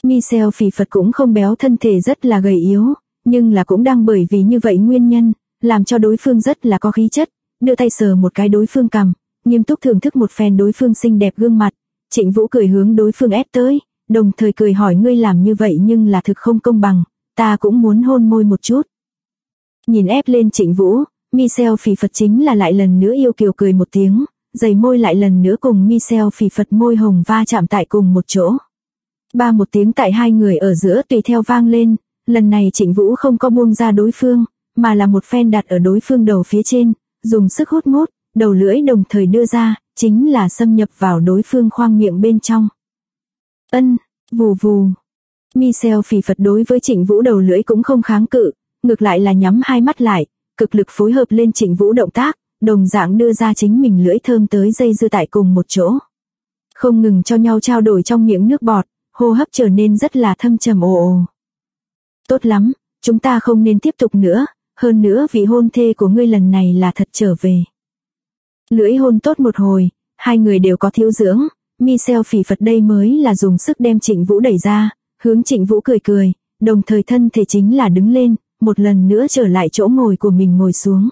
Michelle phì phật cũng không béo, thân thể rất là gầy yếu, nhưng là cũng đang bởi vì như vậy nguyên nhân, làm cho đối phương rất là có khí chất, đưa tay sờ một cái đối phương cằm, nghiêm túc thưởng thức một phen đối phương xinh đẹp gương mặt. Trịnh Vũ cười hướng đối phương ép tới, đồng thời cười hỏi ngươi làm như vậy nhưng là thực không công bằng, ta cũng muốn hôn môi một chút. Nhìn ép lên Trịnh Vũ, Michelle phì phật chính là lại lần nữa yêu kiều cười một tiếng, dày môi lại lần nữa cùng Michelle phì phật môi hồng va chạm tại cùng một chỗ. Ba một tiếng tại hai người ở giữa tùy theo vang lên, lần này Trịnh Vũ không có buông ra đối phương, mà là một phen đặt ở đối phương đầu phía trên, dùng sức hút mút, đầu lưỡi đồng thời đưa ra, chính là xâm nhập vào đối phương khoang miệng bên trong. Ân, vù vù. Michelle phì phật đối với Trịnh Vũ đầu lưỡi cũng không kháng cự, ngược lại là nhắm hai mắt lại, cực lực phối hợp lên Trịnh Vũ động tác, đồng dạng đưa ra chính mình lưỡi thơm tới dây dưa tại cùng một chỗ. Không ngừng cho nhau trao đổi trong miệng nước bọt, hô hấp trở nên rất là thâm trầm ồ ồ. Tốt lắm, chúng ta không nên tiếp tục nữa, hơn nữa vị hôn thê của ngươi lần này là thật trở về. Lưỡi hôn tốt một hồi, hai người đều có thiếu dưỡng, Michelle phì phật đây mới là dùng sức đem Trịnh Vũ đẩy ra, hướng Trịnh Vũ cười cười, đồng thời thân thể chính là đứng lên, một lần nữa trở lại chỗ ngồi của mình ngồi xuống.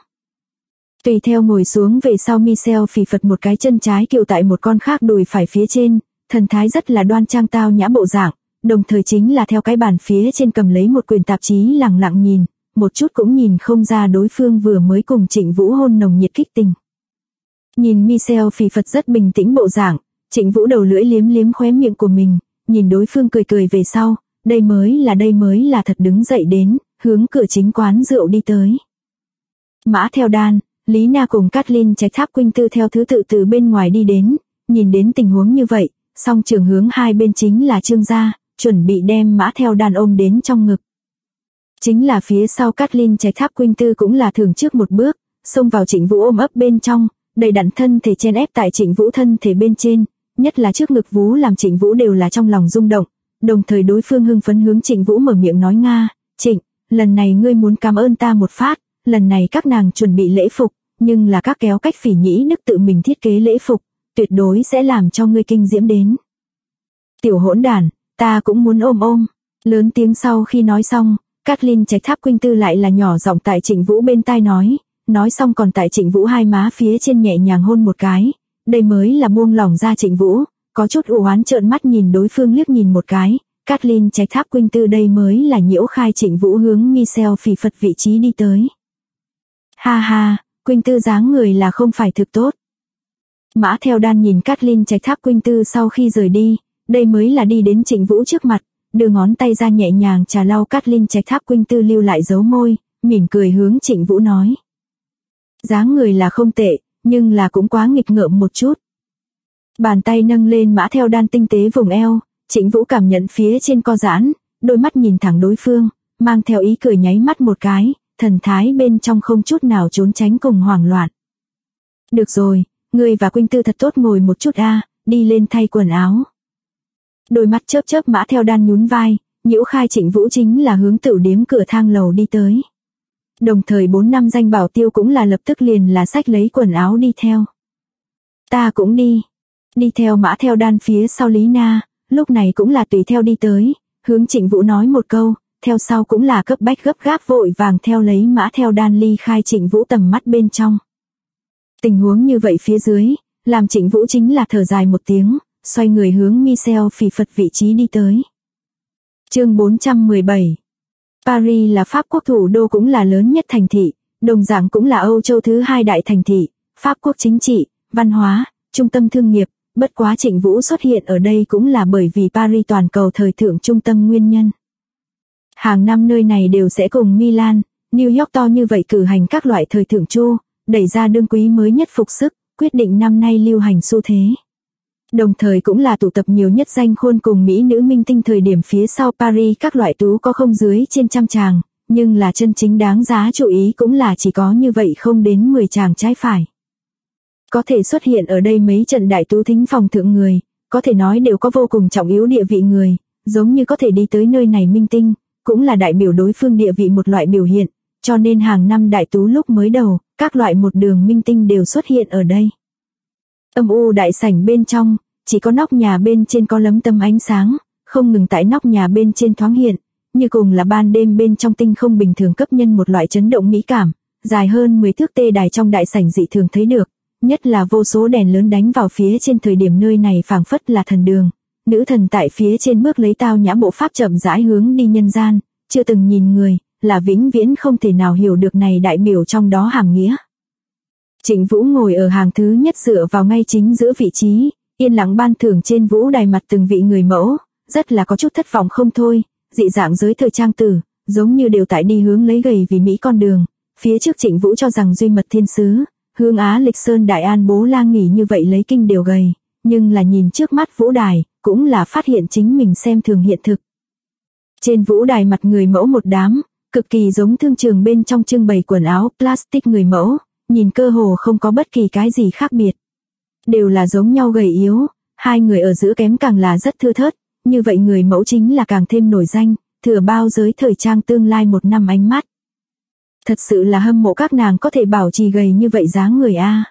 Tùy theo ngồi xuống về sau Michelle phì phật một cái chân trái kiều tại một con khác đùi phải phía trên, thần thái rất là đoan trang tao nhã bộ dạng, đồng thời chính là theo cái bàn phía trên cầm lấy một quyển tạp chí lẳng lặng nhìn, một chút cũng nhìn không ra đối phương vừa mới cùng Trịnh Vũ hôn nồng nhiệt kích tình. Nhìn Michelle phì phật rất bình tĩnh bộ dạng, Trịnh Vũ đầu lưỡi liếm liếm khóe miệng của mình, nhìn đối phương cười cười về sau, đây mới là thật đứng dậy đến, hướng cửa chính quán rượu đi tới. Mã Theo Đan, Lý Na cùng Kathleen Trạch Tháp Quynh Tư theo thứ tự từ bên ngoài đi đến, nhìn đến tình huống như vậy, song trường hướng hai bên chính là Trương gia, chuẩn bị đem Mã Theo Đan ôm đến trong ngực. Chính là phía sau Kathleen Trạch Tháp Quynh Tư cũng là thường trước một bước, xông vào Trịnh Vũ ôm ấp bên trong, đầy đặn thân thể chen ép tại Trịnh Vũ thân thể bên trên, nhất là trước ngực vú làm Trịnh Vũ đều là trong lòng rung động, đồng thời đối phương hưng phấn hướng Trịnh Vũ mở miệng nói Nga, Trịnh, lần này ngươi muốn cảm ơn ta một phát, lần này các nàng chuẩn bị lễ phục, nhưng là các kéo cách Phỉ Nhĩ Đức tự mình thiết kế lễ phục, tuyệt đối sẽ làm cho ngươi kinh diễm đến. Tiểu hỗn đản, ta cũng muốn ôm ôm. Lớn tiếng sau khi nói xong, Kathleen Trạch Tháp Quynh Tư lại là nhỏ giọng tại Trịnh Vũ bên tai nói xong còn tại Trịnh Vũ hai má phía trên nhẹ nhàng hôn một cái, đây mới là buông lỏng ra Trịnh Vũ, có chút u oán trợn mắt nhìn đối phương liếc nhìn một cái, Kathleen Trạch Tháp Quynh Tư đây mới là nhiễu khai Trịnh Vũ hướng Michelle phì phật vị trí đi tới. Ha ha, Quynh Tư dáng người là không phải thực tốt. Mã Theo Đan nhìn Kathleen Trạch Tháp Quynh Tư sau khi rời đi, đây mới là đi đến Trịnh Vũ trước mặt, đưa ngón tay ra nhẹ nhàng trà lau Kathleen Trạch Tháp Quynh Tư lưu lại dấu môi, mỉm cười hướng Trịnh Vũ nói. Dáng người là không tệ, nhưng là cũng quá nghịch ngợm một chút. Bàn tay nâng lên Mã Theo Đan tinh tế vùng eo, Trịnh Vũ cảm nhận phía trên co giãn, đôi mắt nhìn thẳng đối phương, mang theo ý cười nháy mắt một cái, thần thái bên trong không chút nào trốn tránh cùng hoảng loạn. Được rồi, ngươi và Quynh Tư thật tốt ngồi một chút đi lên thay quần áo. Đôi mắt chớp chớp Mã Theo Đan nhún vai, nhiễu khai Trịnh Vũ chính là hướng tửu điếm cửa thang lầu đi tới. Đồng thời 4 năm danh bảo tiêu cũng là lập tức liền là xách lấy quần áo đi theo. Ta cũng đi. Đi theo Mã Theo Đan phía sau Lý Na, lúc này cũng là tùy theo đi tới, hướng Trịnh Vũ nói một câu, theo sau cũng là cấp bách gấp gáp vội vàng theo lấy Mã Theo Đan ly khai Trịnh Vũ tầm mắt bên trong. Tình huống như vậy phía dưới, làm Trịnh Vũ chính là thở dài một tiếng, xoay người hướng Michelle phì phật vị trí đi tới. Chương 417. Paris là Pháp quốc thủ đô cũng là lớn nhất thành thị, đồng dạng cũng là Âu Châu thứ hai đại thành thị, Pháp quốc chính trị, văn hóa, trung tâm thương nghiệp, bất quá Trịnh Vũ xuất hiện ở đây cũng là bởi vì Paris toàn cầu thời thượng trung tâm nguyên nhân. Hàng năm nơi này đều sẽ cùng Milan, New York to như vậy cử hành các loại thời thượng chu, đẩy ra đương quý mới nhất phục sức, quyết định năm nay lưu hành xu thế. Đồng thời cũng là tụ tập nhiều nhất danh khôn cùng Mỹ nữ minh tinh thời điểm phía sau Paris các loại tú có không dưới trên trăm chàng, nhưng là chân chính đáng giá chú ý cũng là chỉ có như vậy không đến 10 chàng trái phải. Có thể xuất hiện ở đây mấy trận đại tú thính phòng thượng người, có thể nói đều có vô cùng trọng yếu địa vị người, giống như có thể đi tới nơi này minh tinh, cũng là đại biểu đối phương địa vị một loại biểu hiện, cho nên hàng năm đại tú lúc mới đầu, các loại một đường minh tinh đều xuất hiện ở đây. Âm u đại sảnh bên trong, chỉ có nóc nhà bên trên có lấm tấm ánh sáng, không ngừng tại nóc nhà bên trên thoáng hiện, như cùng là ban đêm bên trong tinh không bình thường cấp nhân một loại chấn động mỹ cảm, dài hơn 10 thước tê đài trong đại sảnh dị thường thấy được, nhất là vô số đèn lớn đánh vào phía trên thời điểm nơi này phảng phất là thần đường. Nữ thần tại phía trên bước lấy tao nhã bộ pháp chậm rãi hướng đi nhân gian, chưa từng nhìn người, là vĩnh viễn không thể nào hiểu được này đại biểu trong đó hàm nghĩa. Trịnh Vũ ngồi ở hàng thứ nhất dựa vào ngay chính giữa vị trí, yên lặng ban thưởng trên vũ đài mặt từng vị người mẫu, rất là có chút thất vọng không thôi, dị dạng giới thời trang tử, giống như đều tại đi hướng lấy gầy vì Mỹ con đường. Phía trước Trịnh Vũ cho rằng duy mật thiên sứ, hướng Á Lịch Sơn Đại An Bố Lang nghỉ như vậy lấy kinh đều gầy, nhưng là nhìn trước mắt vũ đài, cũng là phát hiện chính mình xem thường hiện thực. Trên vũ đài mặt người mẫu một đám, cực kỳ giống thương trường bên trong trưng bày quần áo plastic người mẫu, nhìn cơ hồ không có bất kỳ cái gì khác biệt. Đều là giống nhau gầy yếu, hai người ở giữa kém càng là rất thưa thớt, như vậy người mẫu chính là càng thêm nổi danh, thừa bao giới thời trang tương lai một năm ánh mắt. Thật sự là hâm mộ các nàng có thể bảo trì gầy như vậy dáng người a.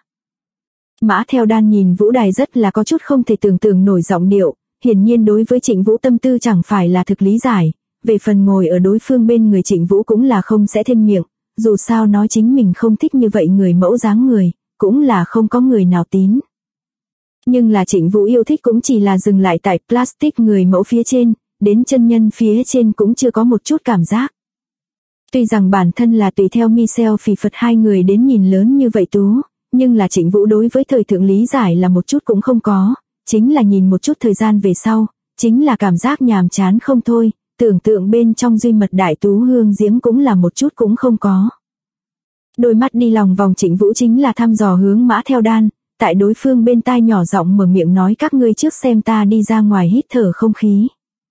Mã Theo Đan nhìn vũ đài rất là có chút không thể tưởng tượng nổi giọng điệu, hiển nhiên đối với Trịnh Vũ tâm tư chẳng phải là thực lý giải, về phần ngồi ở đối phương bên người Trịnh Vũ cũng là không sẽ thêm miệng, dù sao nói chính mình không thích như vậy người mẫu dáng người, cũng là không có người nào tín. Nhưng là Trịnh Vũ yêu thích cũng chỉ là dừng lại tại plastic người mẫu phía trên, đến chân nhân phía trên cũng chưa có một chút cảm giác. Tuy rằng bản thân là tùy theo Michelle Phì Phật hai người đến nhìn lớn như vậy tú, nhưng là Trịnh Vũ đối với thời thượng lý giải là một chút cũng không có, chính là nhìn một chút thời gian về sau, chính là cảm giác nhàm chán không thôi, tưởng tượng bên trong duy mật đại tú hương diễm cũng là một chút cũng không có. Đôi mắt đi lòng vòng Trịnh Vũ chính là thăm dò hướng Mã Theo Đan, tại đối phương bên tai nhỏ giọng mở miệng nói các ngươi trước xem ta đi ra ngoài hít thở không khí.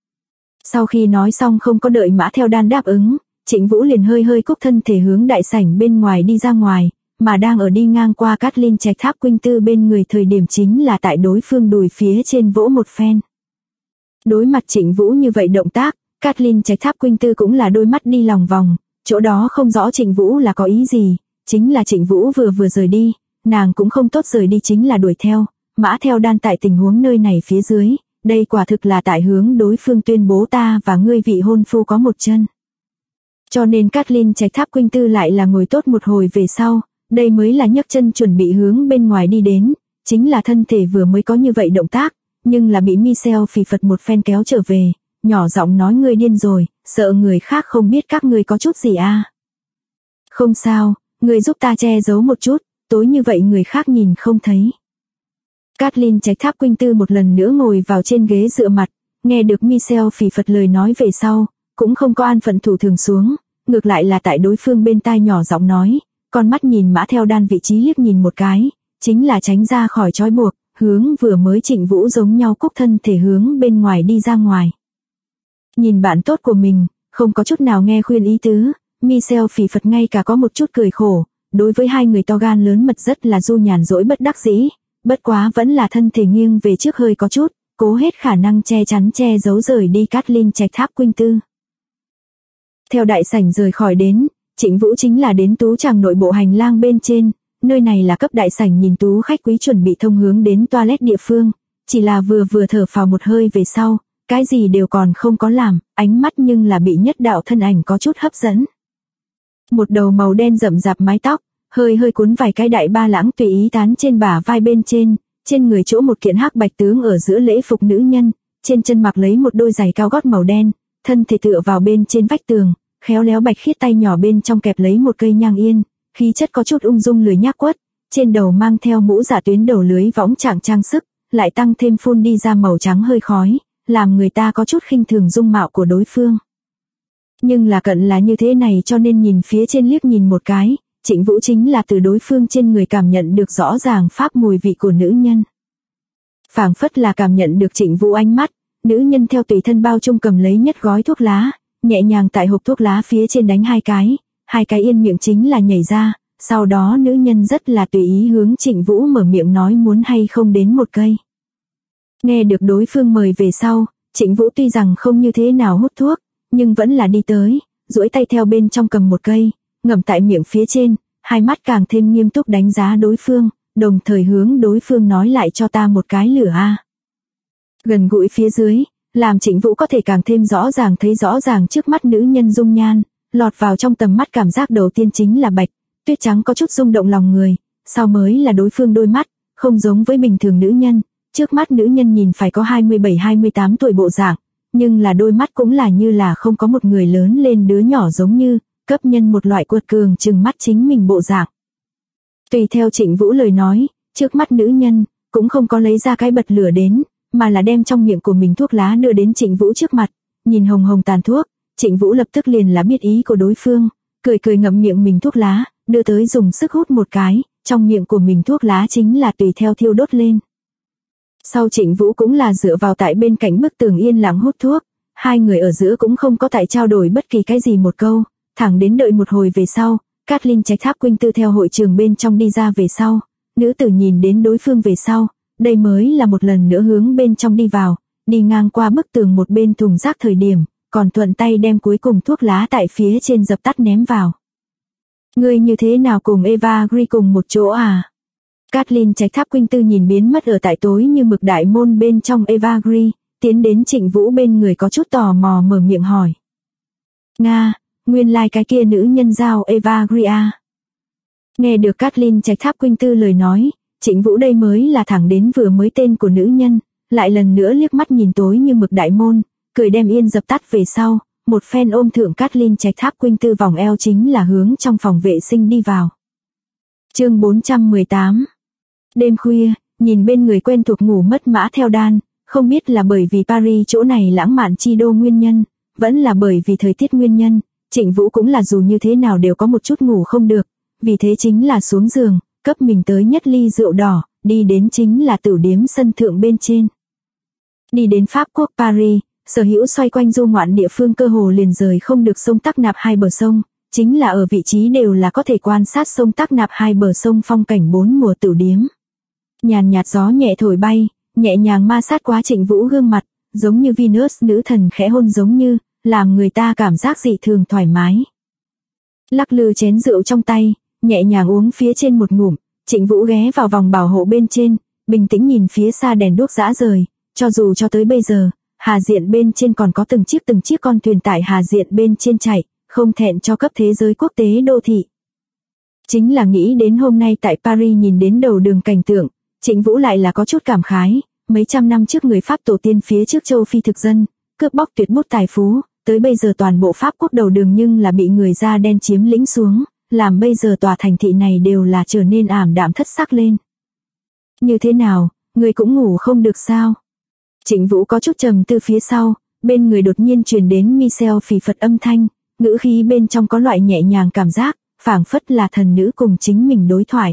Sau khi nói xong không có đợi Mã Theo Đan đáp ứng, Trịnh Vũ liền hơi hơi cúc thân thể hướng đại sảnh bên ngoài đi ra ngoài, mà đang ở đi ngang qua Kathleen Trạch Tháp Quynh Tư bên người thời điểm chính là tại đối phương đùi phía trên vỗ một phen. Đối mặt Trịnh Vũ như vậy động tác, Kathleen Trạch Tháp Quynh Tư cũng là đôi mắt đi lòng vòng, chỗ đó không rõ Trịnh Vũ là có ý gì, chính là Trịnh Vũ vừa rời đi, nàng cũng không tốt rời đi chính là đuổi theo, Mã Theo Đan tại tình huống nơi này phía dưới, đây quả thực là tại hướng đối phương tuyên bố ta và ngươi vị hôn phu có một chân. Cho nên Kathleen Trạch Tháp Quynh Tư lại là ngồi tốt một hồi về sau, đây mới là nhấc chân chuẩn bị hướng bên ngoài đi đến, chính là thân thể vừa mới có như vậy động tác, nhưng là bị Michelle Phì Phật một phen kéo trở về, nhỏ giọng nói ngươi điên rồi, sợ người khác không biết các ngươi có chút gì à. Không sao, ngươi giúp ta che giấu một chút, tối như vậy người khác nhìn không thấy. Kathleen Trạch Tháp Quynh Tư một lần nữa ngồi vào trên ghế dựa mặt, nghe được Michelle Phì Phật lời nói về sau, cũng không có an phận thủ thường xuống, ngược lại là tại đối phương bên tai nhỏ giọng nói, con mắt nhìn Mã Theo Đan vị trí liếc nhìn một cái, chính là tránh ra khỏi trói buộc, hướng vừa mới Trịnh Vũ giống nhau cúc thân thể hướng bên ngoài đi ra ngoài. Nhìn bạn tốt của mình, không có chút nào nghe khuyên ý tứ, Michelle Phì Phật ngay cả có một chút cười khổ, đối với hai người to gan lớn mật rất là du nhàn dỗi bất đắc dĩ, bất quá vẫn là thân thể nghiêng về trước hơi có chút, cố hết khả năng che chắn che giấu rời đi Kathleen Trạch Tháp Quynh Tư. Theo đại sảnh rời khỏi đến, Trịnh Vũ chính là đến tú tràng nội bộ hành lang bên trên, nơi này là cấp đại sảnh nhìn tú khách quý chuẩn bị thông hướng đến toilet địa phương, chỉ là vừa thở phào một hơi về sau, cái gì đều còn không có làm, ánh mắt nhưng là bị nhất đạo thân ảnh có chút hấp dẫn. Một đầu màu đen rậm rạp mái tóc, hơi cuốn vài cái đại ba lãng tùy ý tán trên bả vai bên trên người chỗ một kiện hắc bạch tướng ở giữa lễ phục nữ nhân, trên chân mặc lấy một đôi giày cao gót màu đen, thân thể tựa vào bên trên vách tường, khéo léo bạch khiết tay nhỏ bên trong kẹp lấy một cây nhang yên, khí chất có chút ung dung lười nhác quất, trên đầu mang theo mũ giả tuyến đầu lưới võng trạng trang sức, lại tăng thêm phun đi ra màu trắng hơi khói, làm người ta có chút khinh thường dung mạo của đối phương. Nhưng là cận là như thế này cho nên nhìn phía trên liếc nhìn một cái, Trịnh Vũ chính là từ đối phương trên người cảm nhận được rõ ràng pháp mùi vị của nữ nhân. Phảng phất là cảm nhận được Trịnh Vũ ánh mắt, nữ nhân theo tùy thân bao chung cầm lấy nhất gói thuốc lá, nhẹ nhàng tại hộp thuốc lá phía trên đánh hai cái yên miệng chính là nhảy ra, sau đó nữ nhân rất là tùy ý hướng Trịnh Vũ mở miệng nói muốn hay không đến một cây. Nghe được đối phương mời về sau, Trịnh Vũ tuy rằng không như thế nào hút thuốc, nhưng vẫn là đi tới, duỗi tay theo bên trong cầm một cây, ngậm tại miệng phía trên, hai mắt càng thêm nghiêm túc đánh giá đối phương, đồng thời hướng đối phương nói lại cho ta một cái lửa a. Gần gũi phía dưới, làm Trịnh Vũ có thể càng thêm rõ ràng thấy rõ ràng trước mắt nữ nhân dung nhan, lọt vào trong tầm mắt cảm giác đầu tiên chính là bạch, tuyết trắng có chút rung động lòng người, sau mới là đối phương đôi mắt, không giống với bình thường nữ nhân, trước mắt nữ nhân nhìn phải có 27-28 tuổi bộ dạng, nhưng là đôi mắt cũng là như là không có một người lớn lên đứa nhỏ giống như, cấp nhân một loại cuột cường trừng mắt chính mình bộ dạng. Tùy theo Trịnh Vũ lời nói, trước mắt nữ nhân, cũng không có lấy ra cái bật lửa đến, mà là đem trong miệng của mình thuốc lá đưa đến Trịnh Vũ trước mặt, nhìn hồng hồng tàn thuốc, Trịnh Vũ lập tức liền là biết ý của đối phương, cười cười ngậm miệng mình thuốc lá, đưa tới dùng sức hút một cái, trong miệng của mình thuốc lá chính là tùy theo thiêu đốt lên. Sau Trịnh Vũ cũng là dựa vào tại bên cạnh bức tường yên lặng hút thuốc, hai người ở giữa cũng không có tại trao đổi bất kỳ cái gì một câu, thẳng đến đợi một hồi về sau, Kathleen Trạch Tháp Quynh Tư theo hội trường bên trong đi ra về sau, nữ tử nhìn đến đối phương về sau, đây mới là một lần nữa hướng bên trong đi vào, đi ngang qua bức tường một bên thùng rác thời điểm, còn thuận tay đem cuối cùng thuốc lá tại phía trên dập tắt ném vào. Ngươi như thế nào cùng Eva Green cùng một chỗ à? Kathleen Trạch Tháp Quynh Tư nhìn biến mất ở tại tối như mực đại môn bên trong Eva Green, tiến đến Trịnh Vũ bên người có chút tò mò mở miệng hỏi. Nga, nguyên lai cái kia nữ nhân giao Eva Green à? Nghe được Kathleen Trạch Tháp Quynh Tư lời nói, Trịnh Vũ đây mới là thẳng đến vừa mới tên của nữ nhân, lại lần nữa liếc mắt nhìn tối như mực đại môn, cười đem yên dập tắt về sau, một phen ôm thượng Kathleen Trạch Tháp Quynh Tư vòng eo chính là hướng trong phòng vệ sinh đi vào. Chương 418. Đêm khuya, nhìn bên người quen thuộc ngủ mất mã theo đan, không biết là bởi vì Paris chỗ này lãng mạn chi đô nguyên nhân, vẫn là bởi vì thời tiết nguyên nhân, Trịnh Vũ cũng là dù như thế nào đều có một chút ngủ không được, vì thế chính là xuống giường, cấp mình tới nhất ly rượu đỏ, đi đến chính là tửu điếm sân thượng bên trên. Đi đến Pháp quốc Paris, sở hữu xoay quanh du ngoạn địa phương cơ hồ liền rời không được sông Tắc Nạp hai bờ sông, chính là ở vị trí đều là có thể quan sát sông Tắc Nạp hai bờ sông phong cảnh bốn mùa tửu điếm. Nhàn nhạt gió nhẹ thổi bay, nhẹ nhàng ma sát quá Trịnh Vũ gương mặt, giống như Venus nữ thần khẽ hôn giống như, làm người ta cảm giác dị thường thoải mái. Lắc lư chén rượu trong tay, nhẹ nhàng uống phía trên một ngụm, Trịnh Vũ ghé vào vòng bảo hộ bên trên, bình tĩnh nhìn phía xa đèn đuốc rã rời, cho dù cho tới bây giờ, Hà Diện bên trên còn có từng chiếc con thuyền tại Hà Diện bên trên chạy, không thẹn cho cấp thế giới quốc tế đô thị. Chính là nghĩ đến hôm nay tại Paris nhìn đến đầu đường cảnh tượng, Trịnh Vũ lại là có chút cảm khái, mấy trăm năm trước người Pháp tổ tiên phía trước châu Phi thực dân, cướp bóc tuyệt bút tài phú, tới bây giờ toàn bộ Pháp quốc đầu đường nhưng là bị người da đen chiếm lĩnh xuống, làm bây giờ tòa thành thị này đều là trở nên ảm đạm thất sắc lên. Như thế nào, người cũng ngủ không được sao? Trịnh Vũ có chút trầm tư phía sau, bên người đột nhiên truyền đến Michel phì phật âm thanh, ngữ khí bên trong có loại nhẹ nhàng cảm giác, phảng phất là thần nữ cùng chính mình đối thoại.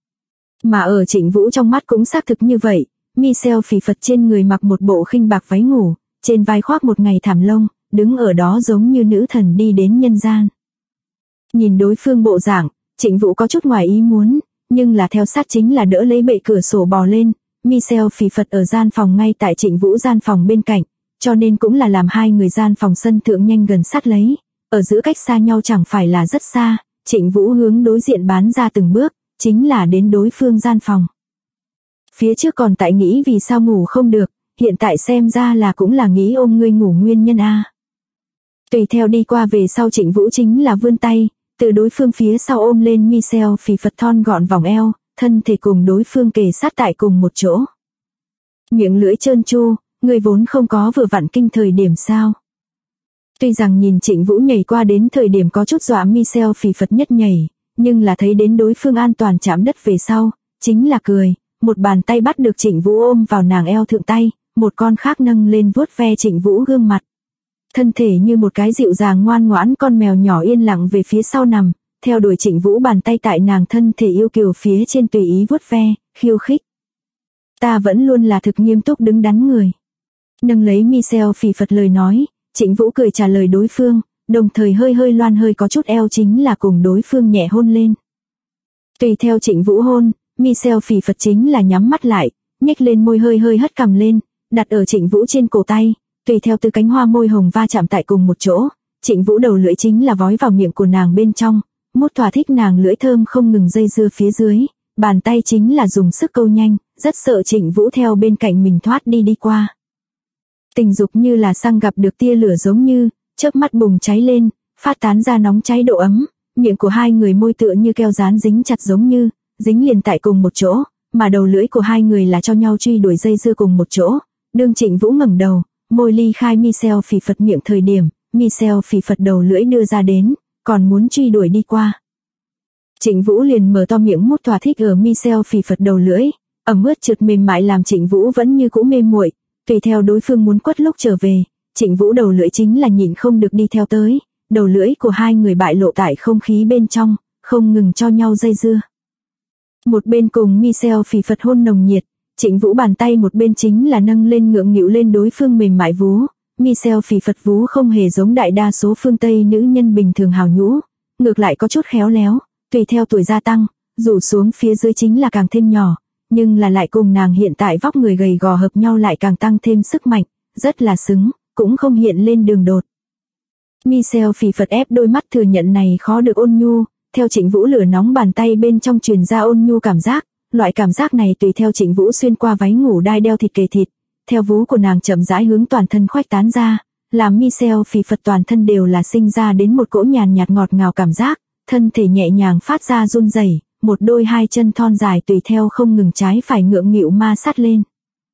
Mà ở Trịnh Vũ trong mắt cũng xác thực như vậy, Michel phì phật trên người mặc một bộ khinh bạc váy ngủ, trên vai khoác một ngày thảm lông, đứng ở đó giống như nữ thần đi đến nhân gian. Nhìn đối phương bộ dạng, Trịnh Vũ có chút ngoài ý muốn, nhưng là theo sát chính là đỡ lấy bệ cửa sổ bò lên, Michel phì phật ở gian phòng ngay tại Trịnh Vũ gian phòng bên cạnh, cho nên cũng là làm hai người gian phòng sân thượng nhanh gần sát lấy, ở giữa cách xa nhau chẳng phải là rất xa, Trịnh Vũ hướng đối diện bán ra từng bước, chính là đến đối phương gian phòng. Phía trước còn tại nghĩ vì sao ngủ không được, hiện tại xem ra là cũng là nghĩ ôm ngươi ngủ nguyên nhân a. Tùy theo đi qua về sau Trịnh Vũ chính là vươn tay, từ đối phương phía sau ôm lên Michel phì phật thon gọn vòng eo, thân thể cùng đối phương kề sát tại cùng một chỗ. Miệng lưỡi trơn tru, người vốn không có vừa vặn kinh thời điểm sao. Tuy rằng nhìn Trịnh Vũ nhảy qua đến thời điểm có chút dọa Michel phì phật nhất nhảy, nhưng là thấy đến đối phương an toàn chạm đất về sau, chính là cười, một bàn tay bắt được Trịnh Vũ ôm vào nàng eo thượng tay, một con khác nâng lên vuốt ve Trịnh Vũ gương mặt. Thân thể như một cái dịu dàng ngoan ngoãn con mèo nhỏ yên lặng về phía sau nằm, theo đuổi Trịnh Vũ bàn tay tại nàng thân thể yêu kiều phía trên tùy ý vuốt ve, khiêu khích. Ta vẫn luôn là thực nghiêm túc đứng đắn người. Nâng lấy Michel phì phật lời nói, Trịnh Vũ cười trả lời đối phương, đồng thời hơi loan hơi có chút eo chính là cùng đối phương nhẹ hôn lên. Tùy theo Trịnh Vũ hôn, Michel phì phật chính là nhắm mắt lại, nhếch lên môi hơi hất cằm lên, đặt ở Trịnh Vũ trên cổ tay, tùy theo từ cánh hoa môi hồng va chạm tại cùng một chỗ, Trịnh Vũ đầu lưỡi chính là vói vào miệng của nàng bên trong, mút thỏa thích nàng lưỡi thơm không ngừng dây dưa phía dưới, bàn tay chính là dùng sức câu nhanh, rất sợ Trịnh Vũ theo bên cạnh mình thoát đi qua. Tình dục như là xăng gặp được tia lửa giống như, chớp mắt bùng cháy lên, phát tán ra nóng cháy độ ấm, miệng của hai người môi tựa như keo dán dính chặt giống như, dính liền tại cùng một chỗ, mà đầu lưỡi của hai người là cho nhau truy đuổi dây dưa cùng một chỗ. Đương Trịnh Vũ ngẩng đầu, môi ly khai Michelle phì phật miệng thời điểm, Michelle phì phật đầu lưỡi đưa ra đến, còn muốn truy đuổi đi qua. Trịnh Vũ liền mở to miệng mút thỏa thích ở Michelle phì phật đầu lưỡi, ẩm ướt trượt mềm mại làm Trịnh Vũ vẫn như cũ mê muội, tùy theo đối phương muốn quất lúc trở về, Trịnh Vũ đầu lưỡi chính là nhịn không được đi theo tới, đầu lưỡi của hai người bại lộ tại không khí bên trong, không ngừng cho nhau dây dưa. Một bên cùng Michelle phì phật hôn nồng nhiệt, Trịnh Vũ bàn tay một bên chính là nâng lên ngượng nghịu lên đối phương mềm mại vú, Michelle phì phật vú không hề giống đại đa số phương Tây nữ nhân bình thường hào nhũ, ngược lại có chút khéo léo, tùy theo tuổi gia tăng, rủ xuống phía dưới chính là càng thêm nhỏ, nhưng là lại cùng nàng hiện tại vóc người gầy gò hợp nhau lại càng tăng thêm sức mạnh, rất là xứng, cũng không hiện lên đường đột. Michelle phì phật ép đôi mắt thừa nhận này khó được ôn nhu, theo Trịnh Vũ lửa nóng bàn tay bên trong truyền ra ôn nhu cảm giác, loại cảm giác này tùy theo Trịnh Vũ xuyên qua váy ngủ đai đeo thịt kề thịt, theo vú của nàng chậm rãi hướng toàn thân khuếch tán ra, làm Michelle phì phật toàn thân đều là sinh ra đến một cỗ nhàn nhạt ngọt ngào cảm giác, thân thể nhẹ nhàng phát ra run rẩy, một đôi hai chân thon dài tùy theo không ngừng trái phải ngượng nghịu ma sát lên.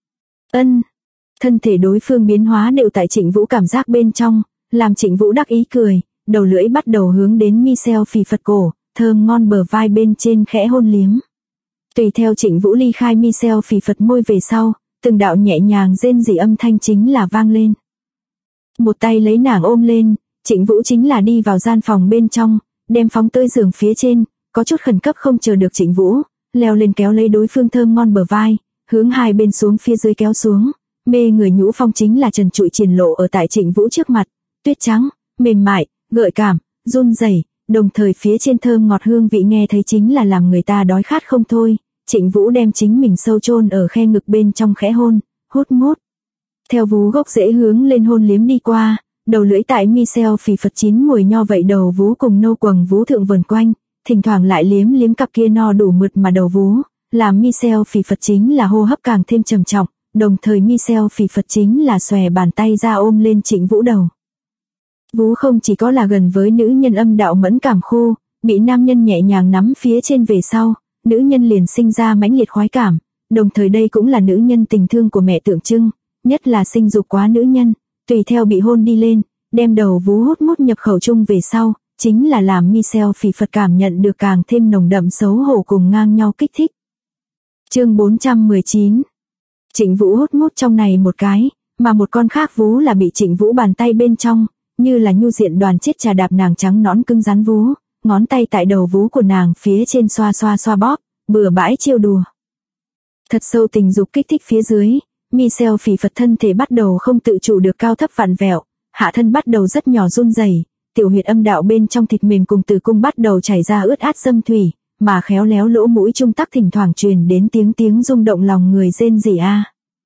Thân thể đối phương biến hóa đều tại Trịnh Vũ cảm giác bên trong, làm Trịnh Vũ đắc ý cười, đầu lưỡi bắt đầu hướng đến Michelle phì phật cổ, thơm ngon bờ vai bên trên khẽ hôn liếm. Tùy theo Trịnh Vũ ly khai Michelle phì phật môi về sau, từng đạo nhẹ nhàng rên rỉ âm thanh chính là vang lên. Một tay lấy nàng ôm lên, Trịnh Vũ chính là đi vào gian phòng bên trong, đem phóng tới giường phía trên, có chút khẩn cấp không chờ được Trịnh Vũ, leo lên kéo lấy đối phương thơm ngon bờ vai, hướng hai bên xuống phía dưới kéo xuống, mê người nhũ phong chính là trần trụi triển lộ ở tại Trịnh Vũ trước mặt, tuyết trắng, mềm mại, gợi cảm, run rẩy, đồng thời phía trên thơm ngọt hương vị nghe thấy chính là làm người ta đói khát không thôi. Trịnh Vũ đem chính mình sâu chôn ở khe ngực bên trong khẽ hôn, hút mút. Theo vú gốc rễ hướng lên hôn liếm đi qua, đầu lưỡi tại Michelle phì phật chín mùi nho vậy đầu vú cùng nâu quầng vú thượng vần quanh, thỉnh thoảng lại liếm liếm cặp kia no đủ mượt mà đầu vú, làm Michelle phì phật chính là hô hấp càng thêm trầm trọng, đồng thời Michelle phì phật chính là xòe bàn tay ra ôm lên Trịnh Vũ đầu. Vú không chỉ có là gần với nữ nhân âm đạo mẫn cảm khu, bị nam nhân nhẹ nhàng nắm phía trên về sau, nữ nhân liền sinh ra mãnh liệt khoái cảm, đồng thời đây cũng là nữ nhân tình thương của mẹ tượng trưng, nhất là sinh dục quá nữ nhân, tùy theo bị hôn đi lên, đem đầu vú hút mút nhập khẩu chung về sau, chính là làm Michelle phì phật cảm nhận được càng thêm nồng đậm xấu hổ cùng ngang nhau kích thích. Chương 419. Trịnh Vũ hút mút trong này một cái, mà một con khác vú là bị Trịnh Vũ bàn tay bên trong, như là nhu diện đoàn chết trà đạp nàng trắng nõn cứng rắn vú, ngón tay tại đầu vú của nàng phía trên xoa xoa xoa bóp, bừa bãi trêu đùa. Thật sâu tình dục kích thích phía dưới, Michelle phì phật thân thể bắt đầu không tự chủ được cao thấp vặn vẹo, hạ thân bắt đầu rất nhỏ run rẩy, tiểu huyệt âm đạo bên trong thịt mềm cùng tử cung bắt đầu chảy ra ướt át dâm thủy, mà khéo léo lỗ mũi trung tắc thỉnh thoảng truyền đến tiếng rung động lòng người rên rỉ a.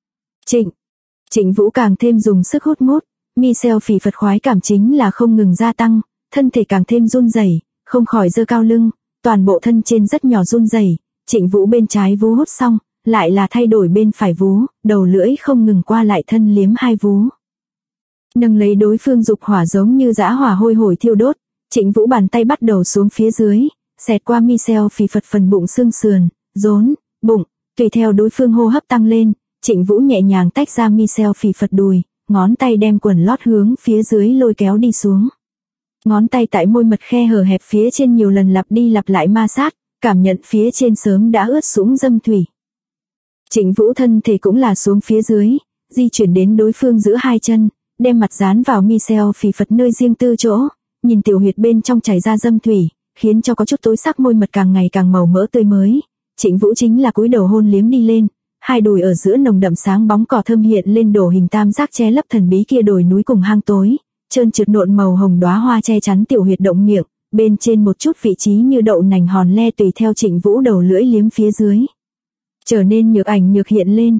Trịnh Vũ càng thêm dùng sức hút mút, Michelle phì phật khoái cảm chính là không ngừng gia tăng, thân thể càng thêm run rẩy, không khỏi giơ cao lưng, toàn bộ thân trên rất nhỏ run rẩy. Trịnh Vũ bên trái vú hút xong, lại là thay đổi bên phải vú, đầu lưỡi không ngừng qua lại thân liếm hai vú. Nâng lấy đối phương dục hỏa giống như dã hỏa hôi hổi thiêu đốt, Trịnh Vũ bàn tay bắt đầu xuống phía dưới, xẹt qua Michelle phì phật phần bụng xương sườn, rốn, bụng, tùy theo đối phương hô hấp tăng lên, Trịnh Vũ nhẹ nhàng tách ra Michelle phì phật đùi, ngón tay đem quần lót hướng phía dưới lôi kéo đi xuống. Ngón tay tại môi mật khe hở hẹp phía trên nhiều lần lặp đi lặp lại ma sát, cảm nhận phía trên sớm đã ướt sũng dâm thủy. Trịnh Vũ thân thể cũng là xuống phía dưới, di chuyển đến đối phương giữa hai chân, đem mặt dán vào Michelle phì phật nơi riêng tư chỗ, nhìn tiểu huyệt bên trong chảy ra dâm thủy, khiến cho có chút tối sắc môi mật càng ngày càng màu mỡ tươi mới. Trịnh Vũ chính là cúi đầu hôn liếm đi lên, hai đùi ở giữa nồng đậm sáng bóng cỏ thơm hiện lên đổ hình tam giác che lấp thần bí kia đồi núi cùng hang tối, trơn trượt nộn màu hồng đóa hoa che chắn tiểu huyệt động miệng, bên trên một chút vị trí như đậu nành hòn le tùy theo Trịnh Vũ đầu lưỡi liếm phía dưới, trở nên nhược ảnh nhược hiện lên.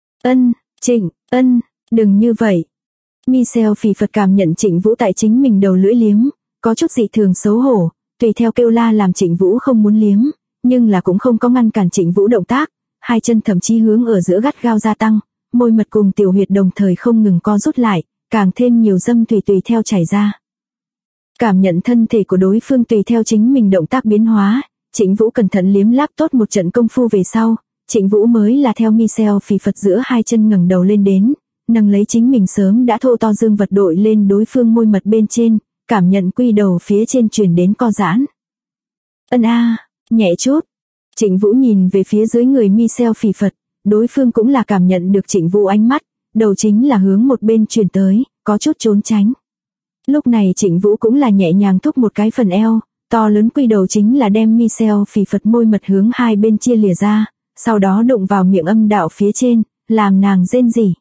Đừng như vậy. Michelle phì phật cảm nhận Trịnh Vũ tại chính mình đầu lưỡi liếm, có chút dị thường xấu hổ, tùy theo kêu la làm Trịnh Vũ không muốn liếm, nhưng là cũng không có ngăn cản Trịnh Vũ động tác, hai chân thậm chí hướng ở giữa gắt gao gia tăng, môi mật cùng tiểu huyệt đồng thời không ngừng co rút lại, càng thêm nhiều dâm thủy tùy theo chảy ra. Cảm nhận thân thể của đối phương tùy theo chính mình động tác biến hóa, Trịnh Vũ cẩn thận liếm láp tốt một trận công phu về sau, Trịnh Vũ mới là theo Michelle phì phật giữa hai chân ngẩng đầu lên đến, nâng lấy chính mình sớm đã thô to dương vật đội lên đối phương môi mật bên trên, cảm nhận quy đầu phía trên truyền đến co giãn. Ân a, nhẹ chút. Trịnh Vũ nhìn về phía dưới người Michelle phì phật, đối phương cũng là cảm nhận được Trịnh Vũ ánh mắt, đầu chính là hướng một bên truyền tới, có chút trốn tránh. Lúc này Trịnh Vũ cũng là nhẹ nhàng thúc một cái phần eo, to lớn quy đầu chính là đem Michelle phì phật môi mật hướng hai bên chia lìa ra, sau đó đụng vào miệng âm đạo phía trên, làm nàng rên rỉ.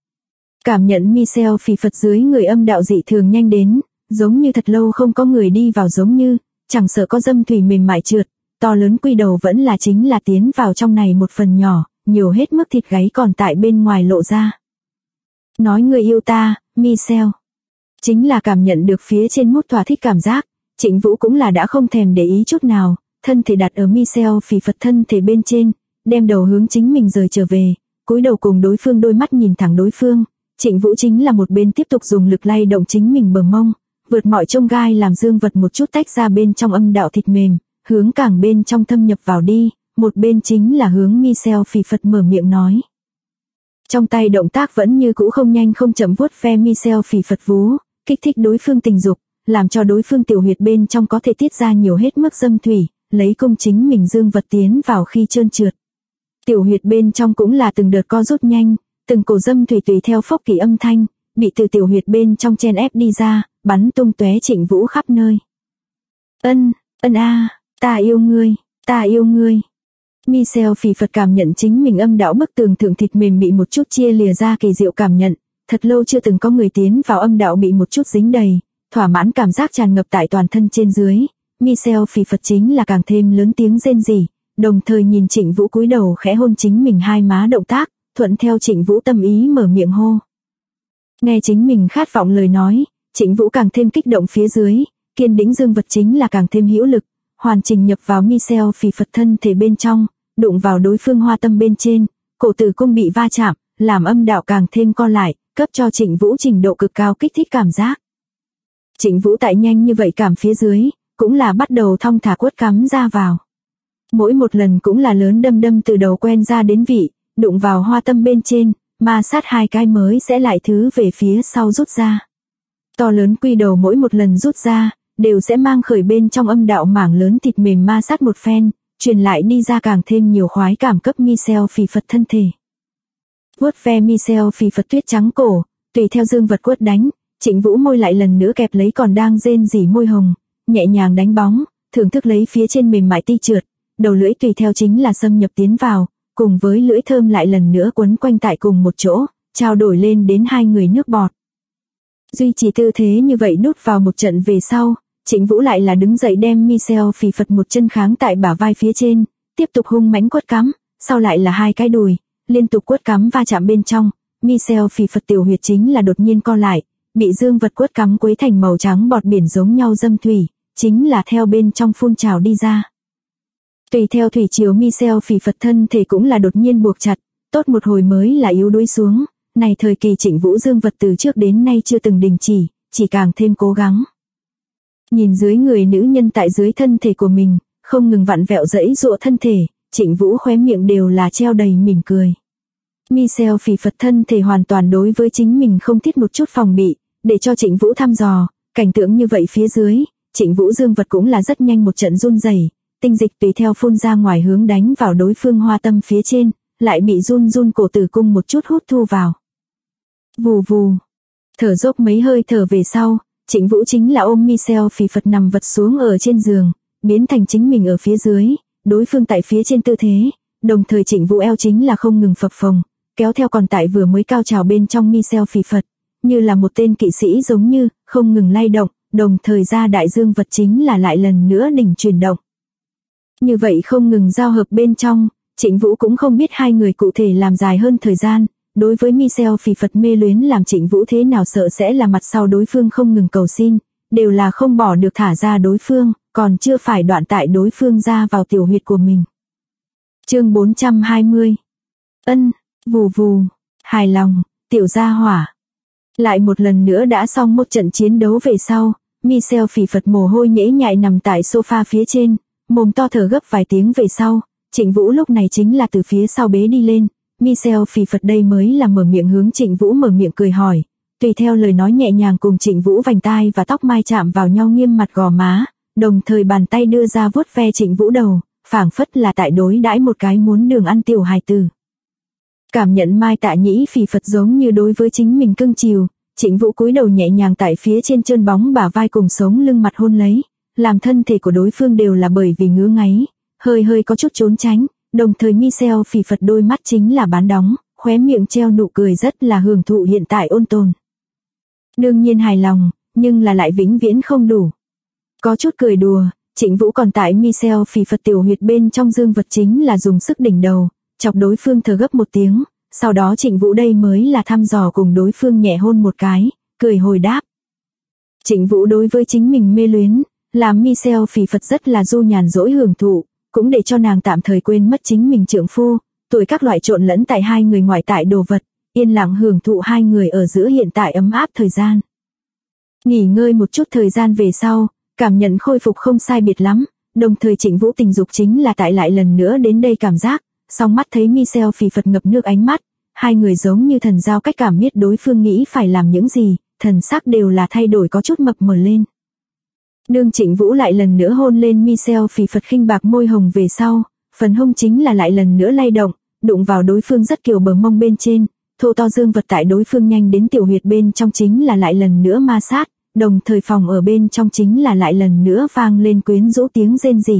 Cảm nhận Michelle phì phật dưới người âm đạo dị thường nhanh đến, giống như thật lâu không có người đi vào, giống như, chẳng sợ có dâm thủy mềm mại trượt, to lớn quy đầu vẫn là chính là tiến vào trong này một phần nhỏ, nhiều hết mức thịt gáy còn tại bên ngoài lộ ra. Nói người yêu ta, Michelle. Chính là cảm nhận được phía trên mút thỏa thích cảm giác, Trịnh Vũ cũng là đã không thèm để ý chút nào, thân thể đặt ở Michelle phì phật thân thể bên trên, đem đầu hướng chính mình rời trở về, cúi đầu cùng đối phương đôi mắt nhìn thẳng đối phương. Trịnh Vũ chính là một bên tiếp tục dùng lực lay động chính mình bờ mông, vượt mọi chông gai làm dương vật một chút tách ra bên trong âm đạo thịt mềm, hướng càng bên trong thâm nhập vào đi, một bên chính là hướng Michelle phì phật mở miệng nói. Trong tay động tác vẫn như cũ không nhanh không chậm vuốt ve Michelle phì phật vú, kích thích đối phương tình dục, làm cho đối phương tiểu huyệt bên trong có thể tiết ra nhiều hết mức dâm thủy, lấy công chính mình dương vật tiến vào khi trơn trượt. Tiểu huyệt bên trong cũng là từng đợt co rút nhanh, từng cổ dâm thủy tùy theo phốc kỳ âm thanh, bị từ tiểu huyệt bên trong chen ép đi ra, bắn tung tóe Trịnh Vũ khắp nơi. Ân a, ta yêu ngươi, ta yêu ngươi. Michelle phì phật cảm nhận chính mình âm đạo bức tường thượng thịt mềm bị một chút chia lìa ra, kỳ diệu cảm nhận, thật lâu chưa từng có người tiến vào âm đạo bị một chút dính đầy, thỏa mãn cảm giác tràn ngập tại toàn thân trên dưới. Michelle phì phật chính là càng thêm lớn tiếng rên rỉ, đồng thời nhìn Trịnh Vũ cúi đầu khẽ hôn chính mình hai má động tác, thuận theo Trịnh Vũ tâm ý mở miệng hô. Nghe chính mình khát vọng lời nói, Trịnh Vũ càng thêm kích động phía dưới, kiên đĩnh dương vật chính là càng thêm hữu lực, hoàn chỉnh nhập vào Michelle phì phật thân thể bên trong, đụng vào đối phương hoa tâm bên trên, cổ tử cung bị va chạm, làm âm đạo càng thêm co lại, cấp cho Trịnh Vũ trình độ cực cao kích thích cảm giác. Trịnh Vũ tại nhanh như vậy cảm phía dưới, cũng là bắt đầu thong thả quất cắm ra vào. Mỗi một lần cũng là lớn đâm đâm từ đầu quen ra đến vị, đụng vào hoa tâm bên trên, ma sát hai cái mới sẽ lại thứ về phía sau rút ra. To lớn quy đầu mỗi một lần rút ra, đều sẽ mang khởi bên trong âm đạo mảng lớn thịt mềm ma sát một phen, truyền lại đi ra càng thêm nhiều khoái cảm cấp Michelle phì phật thân thể. Vuốt ve Michelle phì phật tuyết trắng cổ, tùy theo dương vật quất đánh, Trịnh Vũ môi lại lần nữa kẹp lấy còn đang rên rỉ môi hồng, nhẹ nhàng đánh bóng, thưởng thức lấy phía trên mềm mại ti trượt, đầu lưỡi tùy theo chính là xâm nhập tiến vào, cùng với lưỡi thơm lại lần nữa quấn quanh tại cùng một chỗ, trao đổi lên đến hai người nước bọt. Duy trì tư thế như vậy đút vào một trận về sau, Trịnh Vũ lại là đứng dậy đem Michelle phì phật một chân kháng tại bả vai phía trên, tiếp tục hung mãnh quất cắm, sau lại là hai cái đùi, liên tục quất cắm va chạm bên trong, Michelle phì phật tiểu huyệt chính là đột nhiên co lại, bị dương vật quất cắm quấy thành màu trắng bọt biển giống nhau dâm thủy, chính là theo bên trong phun trào đi ra. Tùy theo thủy chiều Michelle phì phật thân thể cũng là đột nhiên buộc chặt, tốt một hồi mới là yếu đuối xuống, này thời kỳ Trịnh Vũ dương vật từ trước đến nay chưa từng đình chỉ càng thêm cố gắng. Nhìn dưới người nữ nhân tại dưới thân thể của mình, không ngừng vặn vẹo giãy giụa thân thể, Trịnh Vũ khóe miệng đều là treo đầy mỉm cười. Michelle phì phật thân thể hoàn toàn đối với chính mình không thiết một chút phòng bị, để cho Trịnh Vũ thăm dò, cảnh tượng như vậy phía dưới, Trịnh Vũ dương vật cũng là rất nhanh một trận run rẩy, tinh dịch tùy theo phun ra ngoài hướng đánh vào đối phương hoa tâm phía trên, lại bị run cổ tử cung một chút hút thu vào. Vù vù, thở dốc mấy hơi thở về sau, Trịnh Vũ chính là ôm Michelle phì phật nằm vật xuống ở trên giường, biến thành chính mình ở phía dưới, đối phương tại phía trên tư thế, đồng thời Trịnh Vũ eo chính là không ngừng phập phồng, kéo theo còn tại vừa mới cao trào bên trong Michelle phì phật, như là một tên kỵ sĩ giống như, không ngừng lay động, đồng thời ra đại dương vật chính là lại lần nữa đỉnh chuyển động. Như vậy không ngừng giao hợp bên trong, Trịnh Vũ cũng không biết hai người cụ thể làm dài hơn thời gian, đối với Michelle phì phật mê luyến làm Trịnh Vũ thế nào sợ sẽ là mặt sau đối phương không ngừng cầu xin, đều là không bỏ được thả ra đối phương, còn chưa phải đoạn tại đối phương ra vào tiểu huyệt của mình. Chương 420. Vù vù. Hài lòng, tiểu gia hỏa. Lại một lần nữa đã xong một trận chiến đấu về sau, Michelle phì phật mồ hôi nhễ nhại nằm tại sofa phía trên, mồm to thở gấp vài tiếng về sau, Trịnh Vũ lúc này chính là từ phía sau bế đi lên. Michelle phì phật đây mới là mở miệng hướng Trịnh Vũ mở miệng cười hỏi, tùy theo lời nói nhẹ nhàng cùng Trịnh Vũ vành tai và tóc mai chạm vào nhau nghiêm mặt gò má, đồng thời bàn tay đưa ra vuốt ve Trịnh Vũ đầu, phảng phất là tại đối đãi một cái muốn đường ăn tiểu hài tử. Cảm nhận Mai Tạ Nhĩ phì phật giống như đối với chính mình cưng chiều, Trịnh Vũ cúi đầu nhẹ nhàng tại phía trên trơn bóng bả vai cùng sống lưng mặt hôn lấy, làm thân thể của đối phương đều là bởi vì ngứa ngáy, hơi có chút trốn tránh, đồng thời Michelle phì phật đôi mắt chính là bán đóng, khóe miệng treo nụ cười rất là hưởng thụ hiện tại ôn tồn. Đương nhiên hài lòng, nhưng là lại vĩnh viễn không đủ. Có chút cười đùa, Trịnh Vũ còn tại Michelle phì phật tiểu huyệt bên trong dương vật chính là dùng sức đỉnh đầu, chọc đối phương thở gấp một tiếng, sau đó Trịnh Vũ đây mới là thăm dò cùng đối phương nhẹ hôn một cái, cười hồi đáp. Trịnh Vũ đối với chính mình mê luyến, làm Michelle phì phật rất là du nhàn dỗi hưởng thụ, cũng để cho nàng tạm thời quên mất chính mình trượng phu, tuổi các loại trộn lẫn tại hai người ngoại tại đồ vật, yên lặng hưởng thụ hai người ở giữa hiện tại ấm áp thời gian. Nghỉ ngơi một chút thời gian về sau, cảm nhận khôi phục không sai biệt lắm, đồng thời Trịnh Vũ tình dục chính là tại lại lần nữa đến đây cảm giác, song mắt thấy Michelle phì phật ngập nước ánh mắt, hai người giống như thần giao cách cảm biết đối phương nghĩ phải làm những gì, thần sắc đều là thay đổi có chút mập mờ lên. Đương Trịnh Vũ lại lần nữa hôn lên Michelle phì phật khinh bạc môi hồng về sau, phần hông chính là lại lần nữa lay động, đụng vào đối phương rất kiều bờ mông bên trên, thô to dương vật tại đối phương nhanh đến tiểu huyệt bên trong chính là lại lần nữa ma sát, đồng thời phòng ở bên trong chính là lại lần nữa vang lên quyến rũ tiếng rên rỉ.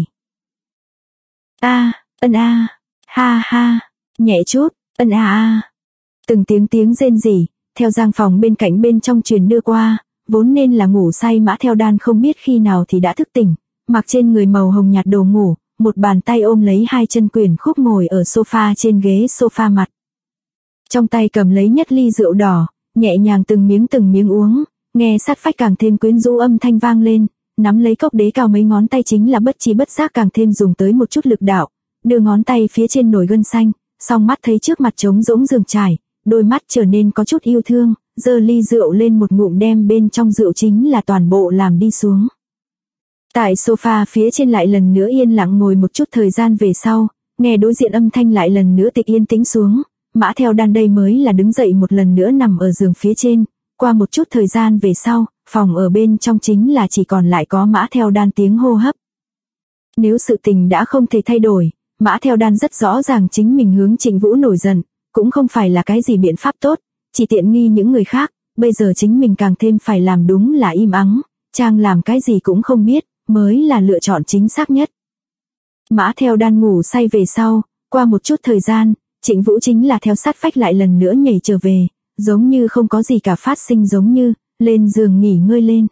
Ha ha, nhẹ chút, Từng tiếng rên rỉ, theo giang phòng bên cạnh bên trong truyền đưa qua, vốn nên là ngủ say Mã Theo Đan không biết khi nào thì đã thức tỉnh, mặc trên người màu hồng nhạt đồ ngủ, một bàn tay ôm lấy hai chân quyển khúc ngồi ở sofa trên ghế sofa mặt. Trong tay cầm lấy nhất ly rượu đỏ, nhẹ nhàng từng miếng uống, nghe sát phách càng thêm quyến rũ âm thanh vang lên, nắm lấy cốc đế cao mấy ngón tay chính là bất chi bất giác càng thêm dùng tới một chút lực đạo, đưa ngón tay phía trên nổi gân xanh, song mắt thấy trước mặt trống rỗng giường trải, đôi mắt trở nên có chút yêu thương, giơ ly rượu lên một ngụm đem bên trong rượu chính là toàn bộ làm đi xuống. Tại sofa phía trên lại lần nữa yên lặng ngồi một chút thời gian về sau, nghe đối diện âm thanh lại lần nữa tịch yên tĩnh xuống, Mã Theo Đan đây mới là đứng dậy một lần nữa nằm ở giường phía trên, qua một chút thời gian về sau, phòng ở bên trong chính là chỉ còn lại có Mã Theo Đan tiếng hô hấp. Nếu sự tình đã không thể thay đổi, Mã Theo Đan rất rõ ràng chính mình hướng Trịnh Vũ nổi giận, cũng không phải là cái gì biện pháp tốt, chỉ tiện nghi những người khác, bây giờ chính mình càng thêm phải làm đúng là im ắng, trang làm cái gì cũng không biết, mới là lựa chọn chính xác nhất. Mã Theo Đan ngủ say về sau, qua một chút thời gian, Trịnh Vũ chính là theo sát phách lại lần nữa nhảy trở về, giống như không có gì cả phát sinh giống như, lên giường nghỉ ngơi lên.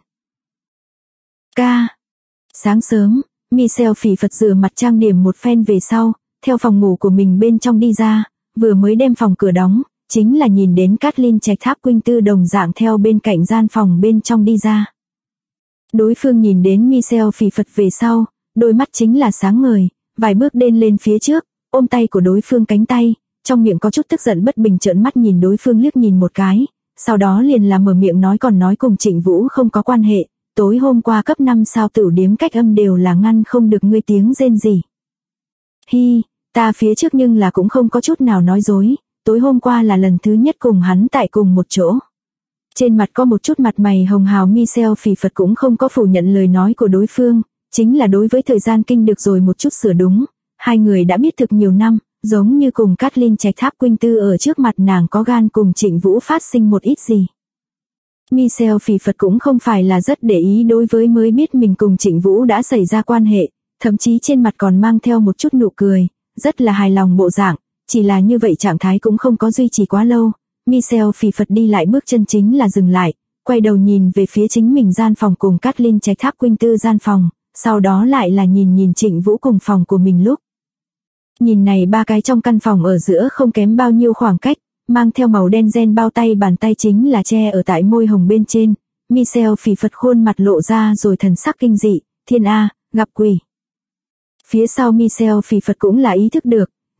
Sáng sớm, Michelle phì phật rửa mặt trang điểm một phen về sau, theo phòng ngủ của mình bên trong đi ra, vừa mới đem phòng cửa đóng, chính là nhìn đến Kathleen Trạch Tháp Quynh Tư đồng dạng theo bên cạnh gian phòng bên trong đi ra. Đối phương nhìn đến Michelle phì phật về sau, đôi mắt chính là sáng ngời, vài bước đên lên phía trước, ôm tay của đối phương cánh tay, trong miệng có chút tức giận bất bình trợn mắt nhìn đối phương liếc nhìn một cái, sau đó liền là mở miệng nói còn nói cùng Trịnh Vũ không có quan hệ, tối hôm qua cấp 5 sao tửu điếm cách âm đều là ngăn không được ngươi tiếng rên gì. Ta phía trước nhưng là cũng không có chút nào nói dối, tối hôm qua là lần thứ nhất cùng hắn tại cùng một chỗ. Trên mặt có một chút mặt mày hồng hào Michelle phì phật cũng không có phủ nhận lời nói của đối phương, chính là đối với thời gian kinh được rồi một chút sửa đúng, hai người đã biết thực nhiều năm, giống như cùng Kathleen Trạch Tháp Quynh Tư ở trước mặt nàng có gan cùng Trịnh Vũ phát sinh một ít gì. Michelle phì phật cũng không phải là rất để ý đối với mới biết mình cùng Trịnh Vũ đã xảy ra quan hệ, thậm chí trên mặt còn mang theo một chút nụ cười, rất là hài lòng bộ dạng, chỉ là như vậy trạng thái cũng không có duy trì quá lâu. Michelle phì phật đi lại bước chân chính là dừng lại, quay đầu nhìn về phía chính mình gian phòng cùng Kathleen Trạch Tháp Quynh Tư gian phòng, sau đó lại là nhìn Trịnh Vũ cùng phòng của mình lúc. Nhìn này ba cái trong căn phòng ở giữa không kém bao nhiêu khoảng cách, mang theo màu đen ren bao tay bàn tay chính là che ở tại môi hồng bên trên, Michelle phì phật khuôn mặt lộ ra rồi thần sắc kinh dị, thiên a, gặp quỷ. Phía sau Michelle phì phật cũng là ý thức được,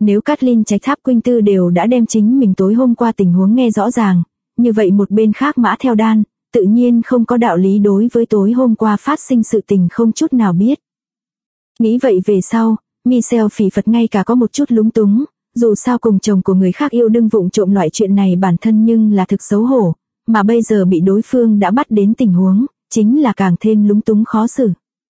Nếu Kathleen Trạch Tháp Quynh Tư đều đã đem chính mình tối hôm qua tình huống nghe rõ ràng, như vậy một bên khác Mã Theo Đan, tự nhiên không có đạo lý đối với tối hôm qua phát sinh sự tình không chút nào biết. Nghĩ vậy về sau, Michelle phỉ phật ngay cả có một chút lúng túng, dù sao cùng chồng của người khác yêu đương vụng trộm loại chuyện này bản thân nhưng là thực xấu hổ, mà bây giờ bị đối phương đã bắt đến tình huống, chính là càng thêm lúng túng khó xử.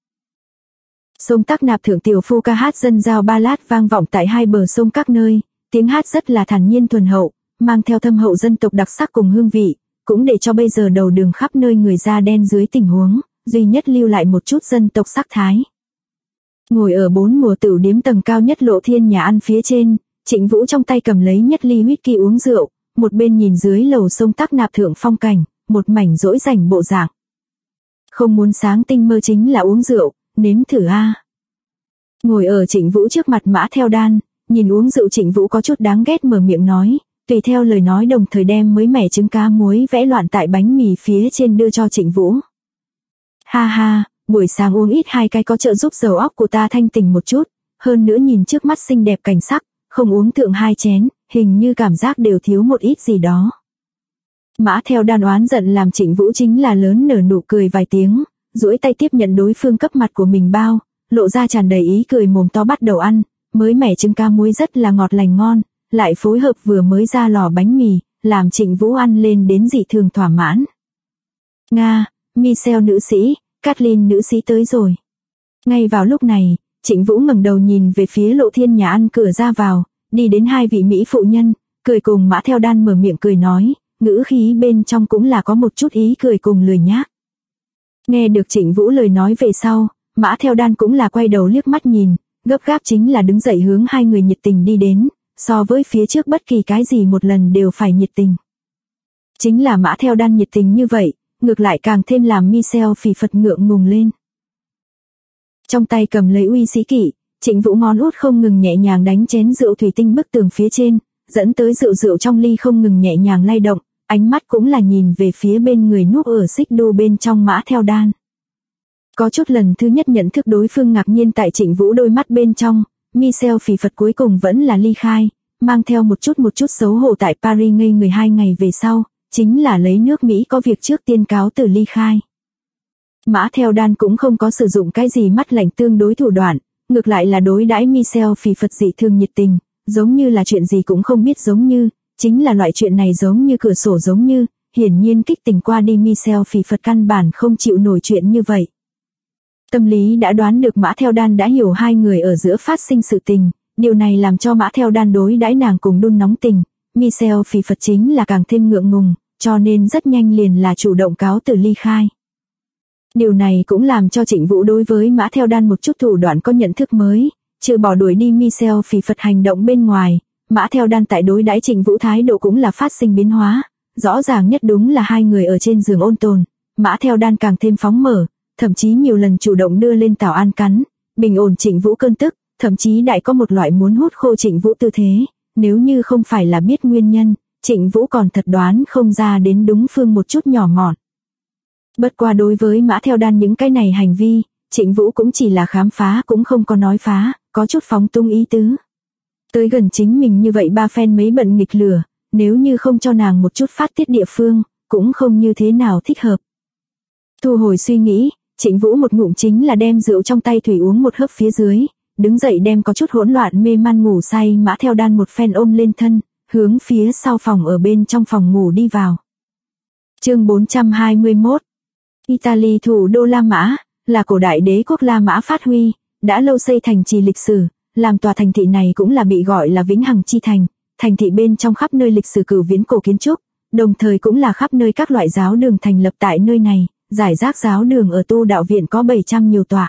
Sông Tắc Nạp thượng tiểu phu ca hát dân giao ballad vang vọng tại hai bờ sông các nơi, tiếng hát rất là thản nhiên thuần hậu, mang theo thâm hậu dân tộc đặc sắc cùng hương vị, cũng để cho bây giờ đầu đường khắp nơi người da đen dưới tình huống, duy nhất lưu lại một chút dân tộc sắc thái. Ngồi ở 4 mùa tửu điếm tầng cao nhất Lộ Thiên nhà ăn phía trên, Trịnh Vũ trong tay cầm lấy nhất ly whisky uống rượu, một bên nhìn dưới lầu sông Tắc Nạp thượng phong cảnh, một mảnh dỗi rảnh bộ dạng. Không muốn sáng tinh mơ chính là uống rượu, nếm thử a. Ngồi ở Trịnh Vũ trước mặt Mã Theo Đan, nhìn uống rượu Trịnh Vũ có chút đáng ghét mở miệng nói, tùy theo lời nói đồng thời đem mới mẻ trứng cá muối vẽ loạn tại bánh mì phía trên đưa cho Trịnh Vũ. Ha ha, buổi sáng uống ít 2 cái có trợ giúp đầu óc của ta thanh tỉnh một chút, hơn nữa nhìn trước mắt xinh đẹp cảnh sắc, không uống thượng 2 chén, hình như cảm giác đều thiếu một ít gì đó. Mã Theo Đan oán giận làm Trịnh Vũ chính là lớn nở nụ cười vài tiếng, duỗi tay tiếp nhận đối phương cấp mặt của mình bao, lộ ra tràn đầy ý cười mồm to bắt đầu ăn, mới mẻ trứng cá muối rất là ngọt lành ngon, lại phối hợp vừa mới ra lò bánh mì, làm Trịnh Vũ ăn lên đến dị thường thỏa mãn. Nga, Michelle nữ sĩ, Kathleen nữ sĩ tới rồi. Ngay vào lúc này, Trịnh Vũ ngẩng đầu nhìn về phía Lộ Thiên nhà ăn cửa ra vào, đi đến 2 vị mỹ phụ nhân, cười cùng Mã Theo Đan mở miệng cười nói, ngữ khí bên trong cũng là có một chút ý cười cùng lười nhác. Nghe được Trịnh Vũ lời nói về sau, Mã Theo Đan cũng là quay đầu liếc mắt nhìn, gấp gáp chính là đứng dậy hướng 2 người nhiệt tình đi đến, so với phía trước bất kỳ cái gì một lần đều phải nhiệt tình. Chính là Mã Theo Đan nhiệt tình như vậy, ngược lại càng thêm làm Michelle phỉ phật ngượng ngùng lên. Trong tay cầm lấy uy sĩ kỵ, Trịnh Vũ ngón út không ngừng nhẹ nhàng đánh chén rượu thủy tinh bức tường phía trên, dẫn tới rượu trong ly không ngừng nhẹ nhàng lay động, ánh mắt cũng là nhìn về phía bên người núp ở xích đu bên trong Mã Theo Đan. Có chút lần thứ nhất nhận thức đối phương ngạc nhiên tại Trịnh Vũ đôi mắt bên trong, Michelle phỉ phật cuối cùng vẫn là ly khai, mang theo một chút xấu hổ tại Paris ngây người 2 ngày về sau, chính là lấy nước Mỹ có việc trước tiên cáo từ ly khai. Mã Theo Đan cũng không có sử dụng cái gì mắt lạnh tương đối thủ đoạn, ngược lại là đối đãi Michelle phỉ phật dị thường nhiệt tình, giống như là chuyện gì cũng không biết giống như, chính là loại chuyện này giống như cửa sổ giống như, hiển nhiên kích tình qua đi Michelle phỉ phật căn bản không chịu nổi chuyện như vậy. Tâm lý đã đoán được Mã Theo Đan đã hiểu 2 người ở giữa phát sinh sự tình, điều này làm cho Mã Theo Đan đối đãi nàng cùng đun nóng tình, Michelle phỉ phật chính là càng thêm ngượng ngùng, cho nên rất nhanh liền là chủ động cáo từ ly khai. Điều này cũng làm cho Trịnh Vũ đối với Mã Theo Đan một chút thủ đoạn có nhận thức mới, trừ bỏ đuổi đi Michelle phỉ phật hành động bên ngoài, Mã Theo Đan tại đối đãi Trịnh Vũ thái độ cũng là phát sinh biến hóa, rõ ràng nhất đúng là 2 người ở trên giường ôn tồn, Mã Theo Đan càng thêm phóng mở, thậm chí nhiều lần chủ động đưa lên tảo an cắn, bình ổn Trịnh Vũ cơn tức, thậm chí đại có một loại muốn hút khô Trịnh Vũ tư thế, nếu như không phải là biết nguyên nhân, Trịnh Vũ còn thật đoán không ra đến đúng phương một chút nhỏ mọn. Bất qua đối với Mã Theo Đan những cái này hành vi, Trịnh Vũ cũng chỉ là khám phá cũng không có nói phá, có chút phóng tung ý tứ. Tới gần chính mình như vậy ba phen mấy bận nghịch lửa, nếu như không cho nàng một chút phát tiết địa phương, cũng không như thế nào thích hợp. Thu hồi suy nghĩ, Trịnh Vũ một ngụm chính là đem rượu trong tay thủy uống một hớp phía dưới, đứng dậy đem có chút hỗn loạn mê man ngủ say Mã Theo Đan một phen ôm lên thân, hướng phía sau phòng ở bên trong phòng ngủ đi vào. Chương 421. Italy thủ đô La Mã, là cổ đại đế quốc La Mã phát huy, đã lâu xây thành trì lịch sử, làm tòa thành thị này cũng là bị gọi là vĩnh hằng chi thành, thành thị bên trong khắp nơi lịch sử cửu viễn cổ kiến trúc, đồng thời cũng là khắp nơi các loại giáo đường thành lập tại nơi này, giải rác giáo đường ở tu đạo viện có 700 nhiều tọa.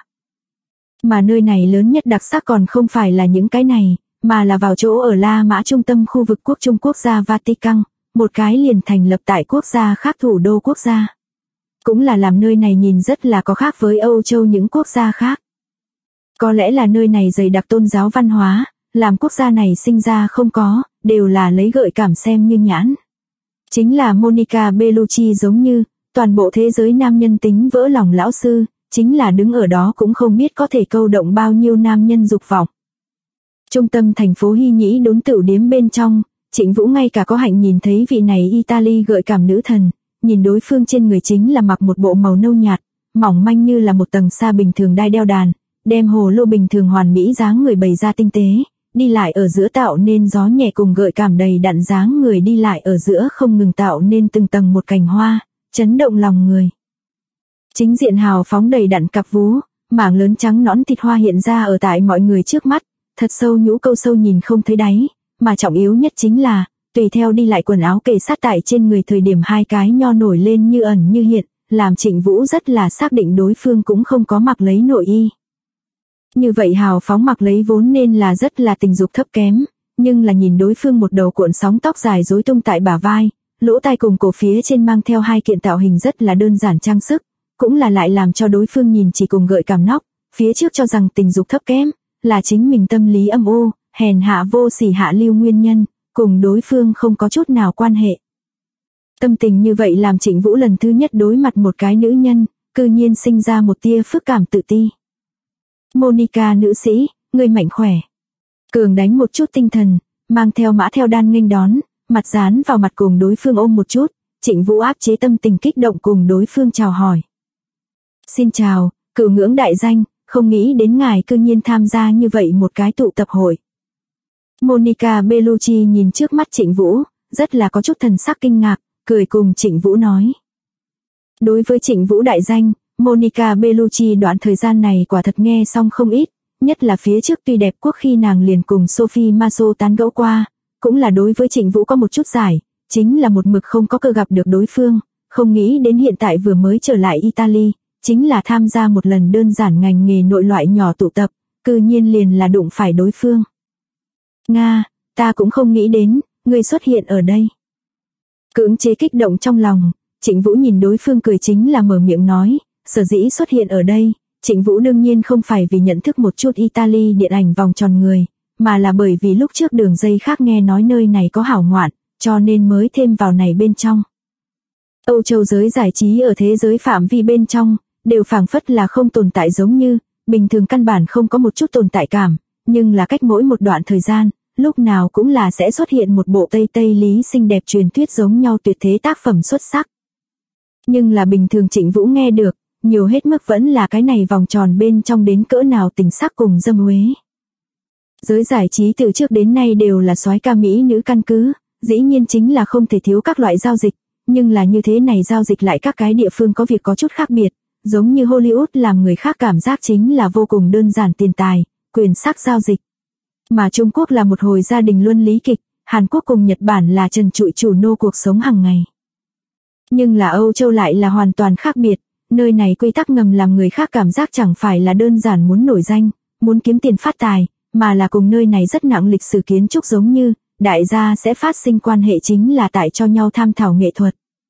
Mà nơi này lớn nhất đặc sắc còn không phải là những cái này, mà là vào chỗ ở La Mã trung tâm khu vực quốc Trung quốc gia Vatican, một cái liền thành lập tại quốc gia khác thủ đô quốc gia. Cũng là làm nơi này nhìn rất là có khác với Âu Châu những quốc gia khác. Có lẽ là nơi này dày đặc tôn giáo văn hóa, làm quốc gia này sinh ra không có, đều là lấy gợi cảm xem như nhãn. Chính là Monica Bellucci giống như, toàn bộ thế giới nam nhân tính vỡ lòng lão sư, chính là đứng ở đó cũng không biết có thể câu động bao nhiêu nam nhân dục vọng. Trung tâm thành phố Hy Nhĩ đốn tửu điếm bên trong, Trịnh Vũ ngay cả có hạnh nhìn thấy vị này Italy gợi cảm nữ thần, nhìn đối phương trên người chính là mặc một bộ màu nâu nhạt, mỏng manh như là một tầng sa bình thường đai đeo đàn, đem hồ lô bình thường hoàn mỹ dáng người bày ra tinh tế, đi lại ở giữa tạo nên gió nhẹ cùng gợi cảm đầy đặn dáng người đi lại ở giữa không ngừng tạo nên từng tầng một cành hoa, chấn động lòng người. Chính diện hào phóng đầy đặn cặp vú, mảng lớn trắng nõn thịt hoa hiện ra ở tại mọi người trước mắt, thật sâu nhũ câu sâu nhìn không thấy đáy, mà trọng yếu nhất chính là, tùy theo đi lại quần áo kề sát tại trên người thời điểm hai cái nho nổi lên như ẩn như hiện, làm Trịnh Vũ rất là xác định đối phương cũng không có mặc lấy nội y. Như vậy hào phóng mặc lấy vốn nên là rất là tình dục thấp kém, nhưng là nhìn đối phương một đầu cuộn sóng tóc dài rối tung tại bả vai, lỗ tai cùng cổ phía trên mang theo hai kiện tạo hình rất là đơn giản trang sức, cũng là lại làm cho đối phương nhìn chỉ cùng gợi cảm nóc, phía trước cho rằng tình dục thấp kém, là chính mình tâm lý âm u, hèn hạ vô sỉ hạ lưu nguyên nhân, cùng đối phương không có chút nào quan hệ. Tâm tình như vậy làm Trịnh Vũ lần thứ nhất đối mặt một cái nữ nhân, cư nhiên sinh ra một tia phức cảm tự ti. Monica nữ sĩ, người mạnh khỏe. Cường đánh một chút tinh thần, mang theo mã theo đan nghênh đón, mặt dán vào mặt cùng đối phương ôm một chút, Trịnh Vũ áp chế tâm tình kích động cùng đối phương chào hỏi. Xin chào, cửu ngưỡng đại danh, không nghĩ đến ngài cư nhiên tham gia như vậy một cái tụ tập hội. Monica Bellucci nhìn trước mắt Trịnh Vũ, rất là có chút thần sắc kinh ngạc, cười cùng Trịnh Vũ nói. Đối với Trịnh Vũ đại danh, Monica Bellucci đoạn thời gian này quả thật nghe xong không ít, nhất là phía trước tuy đẹp quốc khi nàng liền cùng Sophie Maso tán gẫu qua, cũng là đối với Trịnh Vũ có một chút giải, chính là một mực không có cơ gặp được đối phương, không nghĩ đến hiện tại vừa mới trở lại Italy, chính là tham gia một lần đơn giản ngành nghề nội loại nhỏ tụ tập, cư nhiên liền là đụng phải đối phương. Nga, ta cũng không nghĩ đến, ngươi xuất hiện ở đây. Cưỡng chế kích động trong lòng, Trịnh Vũ nhìn đối phương cười chính là mở miệng nói, sở dĩ xuất hiện ở đây, Trịnh Vũ đương nhiên không phải vì nhận thức một chút Italy điện ảnh vòng tròn người, mà là bởi vì lúc trước đường dây khác nghe nói nơi này có hảo ngoạn, cho nên mới thêm vào này bên trong. Âu Châu giới giải trí ở thế giới phạm vi bên trong, đều phảng phất là không tồn tại giống như, bình thường căn bản không có một chút tồn tại cảm, nhưng là cách mỗi một đoạn thời gian, lúc nào cũng là sẽ xuất hiện một bộ Tây lý xinh đẹp truyền thuyết giống nhau tuyệt thế tác phẩm xuất sắc. Nhưng là bình thường Trịnh Vũ nghe được, nhiều hết mức vẫn là cái này vòng tròn bên trong đến cỡ nào tình sắc cùng dâm uế. Giới giải trí từ trước đến nay đều là soái ca mỹ nữ căn cứ, dĩ nhiên chính là không thể thiếu các loại giao dịch, nhưng là như thế này giao dịch lại các cái địa phương có việc có chút khác biệt, giống như Hollywood làm người khác cảm giác chính là vô cùng đơn giản tiền tài, quyền sắc giao dịch. Mà Trung Quốc là một hồi gia đình luân lý kịch, Hàn Quốc cùng Nhật Bản là trần trụi chủ nô cuộc sống hàng ngày. Nhưng là Âu Châu lại là hoàn toàn khác biệt, nơi này quy tắc ngầm làm người khác cảm giác chẳng phải là đơn giản muốn nổi danh, muốn kiếm tiền phát tài, mà là cùng nơi này rất nặng lịch sử kiến trúc giống như, đại gia sẽ phát sinh quan hệ chính là tại cho nhau tham thảo nghệ thuật.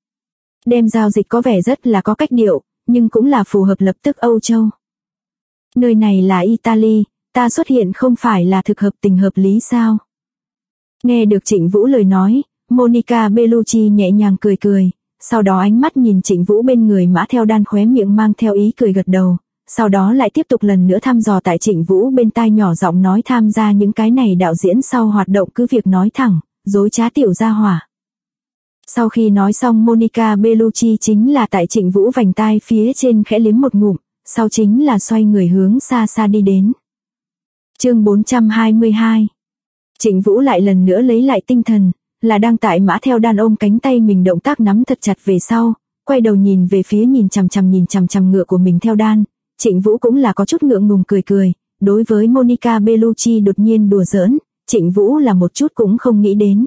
Đem giao dịch có vẻ rất là có cách điệu, nhưng cũng là phù hợp lập tức Âu Châu. Nơi này là Italy, ta xuất hiện không phải là thực hợp tình hợp lý sao? Nghe được Trịnh Vũ lời nói, Monica Bellucci nhẹ nhàng cười cười, sau đó ánh mắt nhìn Trịnh Vũ bên người mã theo đan khóe miệng mang theo ý cười gật đầu, sau đó lại tiếp tục lần nữa thăm dò tại Trịnh Vũ bên tai nhỏ giọng nói tham gia những cái này đạo diễn sau hoạt động cứ việc nói thẳng, dối trá tiểu gia hỏa. Sau khi nói xong Monica Bellucci chính là tại Trịnh Vũ vành tai phía trên khẽ liếm một ngụm, sau chính là xoay người hướng xa xa đi đến. Chương 422. Trịnh Vũ lại lần nữa lấy lại tinh thần, là đang tại mã theo đan ôm cánh tay mình động tác nắm thật chặt về sau, quay đầu nhìn về phía nhìn chằm chằm ngựa của mình theo đan, Trịnh Vũ cũng là có chút ngượng ngùng cười cười, đối với Monica Bellucci đột nhiên đùa giỡn, Trịnh Vũ là một chút cũng không nghĩ đến.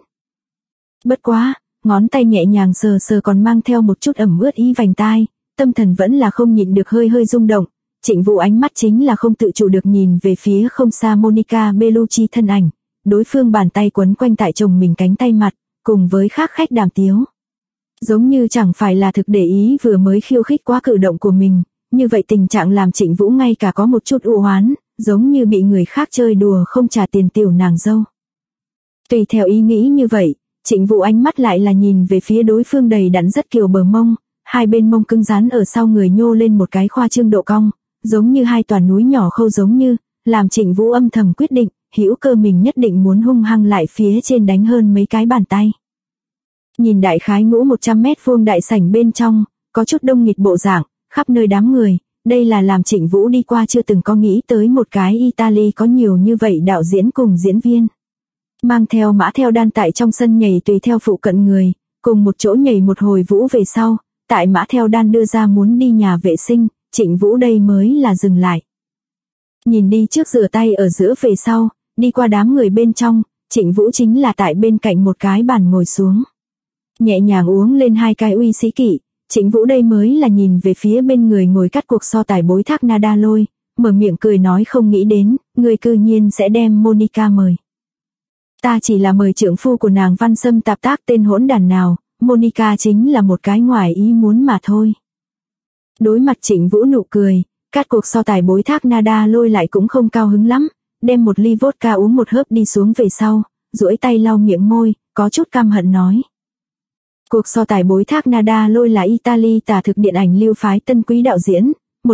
Bất quá, ngón tay nhẹ nhàng sờ sờ còn mang theo một chút ẩm ướt ý vành tai, tâm thần vẫn là không nhịn được hơi rung động, Trịnh Vũ ánh mắt chính là không tự chủ được nhìn về phía không xa Monica Bellucci thân ảnh, đối phương bàn tay quấn quanh tại chồng mình cánh tay mặt, cùng với khác khách đàm tiếu. Giống như chẳng phải là thực để ý vừa mới khiêu khích quá cử động của mình, như vậy tình trạng làm Trịnh Vũ ngay cả có một chút u hoán, giống như bị người khác chơi đùa không trả tiền tiểu nàng dâu. Tùy theo ý nghĩ như vậy, Trịnh Vũ ánh mắt lại là nhìn về phía đối phương đầy đặn rất kiều bờ mông, hai bên mông cứng rắn ở sau người nhô lên một cái khoa trương độ cong, giống như hai tòa núi nhỏ khâu giống như, làm Trịnh Vũ âm thầm quyết định, hữu cơ mình nhất định muốn hung hăng lại phía trên đánh hơn mấy cái bàn tay. Nhìn đại khái ngũ 100 mét vuông đại sảnh bên trong, có chút đông nghịt bộ dạng, khắp nơi đám người, đây là làm Trịnh Vũ đi qua chưa từng có nghĩ tới một cái Italy có nhiều như vậy đạo diễn cùng diễn viên. Mang theo mã theo đan tại trong sân nhảy tùy theo phụ cận người, cùng một chỗ nhảy một hồi vũ về sau, tại mã theo đan đưa ra muốn đi nhà vệ sinh, Trịnh Vũ đây mới là dừng lại. Nhìn đi trước rửa tay ở giữa về sau, đi qua đám người bên trong, Trịnh Vũ chính là tại bên cạnh một cái bàn ngồi xuống. Nhẹ nhàng uống lên 2 cái uy sĩ kỵ, Trịnh Vũ đây mới là nhìn về phía bên người ngồi cắt cuộc so tài bối Thác Na Đa Lôi, mở miệng cười nói không nghĩ đến, người cư nhiên sẽ đem Monica mời. Ta chỉ là mời trượng phu của nàng Văn Sâm tạp tác tên hỗn đàn nào, Monica chính là một cái ngoài ý muốn mà thôi. Đối mặt Trịnh Vũ nụ cười, cắt cuộc so tài bối Thác Na Đa Lôi lại cũng không cao hứng lắm, đem một ly vodka uống một hớp đi xuống về sau, duỗi tay lau miệng môi, có chút căm hận nói. Cuộc so tài bối Thác Na Đa Lôi là Italy tả thực điện ảnh lưu phái tân quý đạo diễn,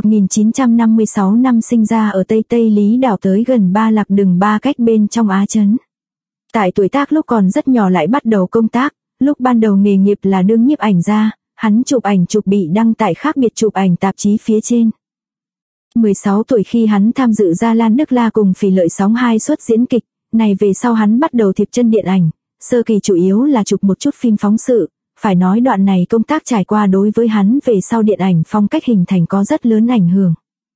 1956 năm sinh ra ở Tây Lý đảo tới gần 3 lạc đường 3 cách bên trong Á Trấn. Tại tuổi tác lúc còn rất nhỏ lại bắt đầu công tác, lúc ban đầu nghề nghiệp là đương nhiếp ảnh gia, hắn chụp ảnh chụp bị đăng tại khác biệt chụp ảnh tạp chí phía trên. 16 tuổi khi hắn tham dự Gia Lan Đức La cùng Phỉ Lợi Sóng 2 suất diễn kịch, này về sau hắn bắt đầu thiệp chân điện ảnh, sơ kỳ chủ yếu là chụp một chút phim phóng sự, phải nói đoạn này công tác trải qua đối với hắn về sau điện ảnh phong cách hình thành có rất lớn ảnh hưởng.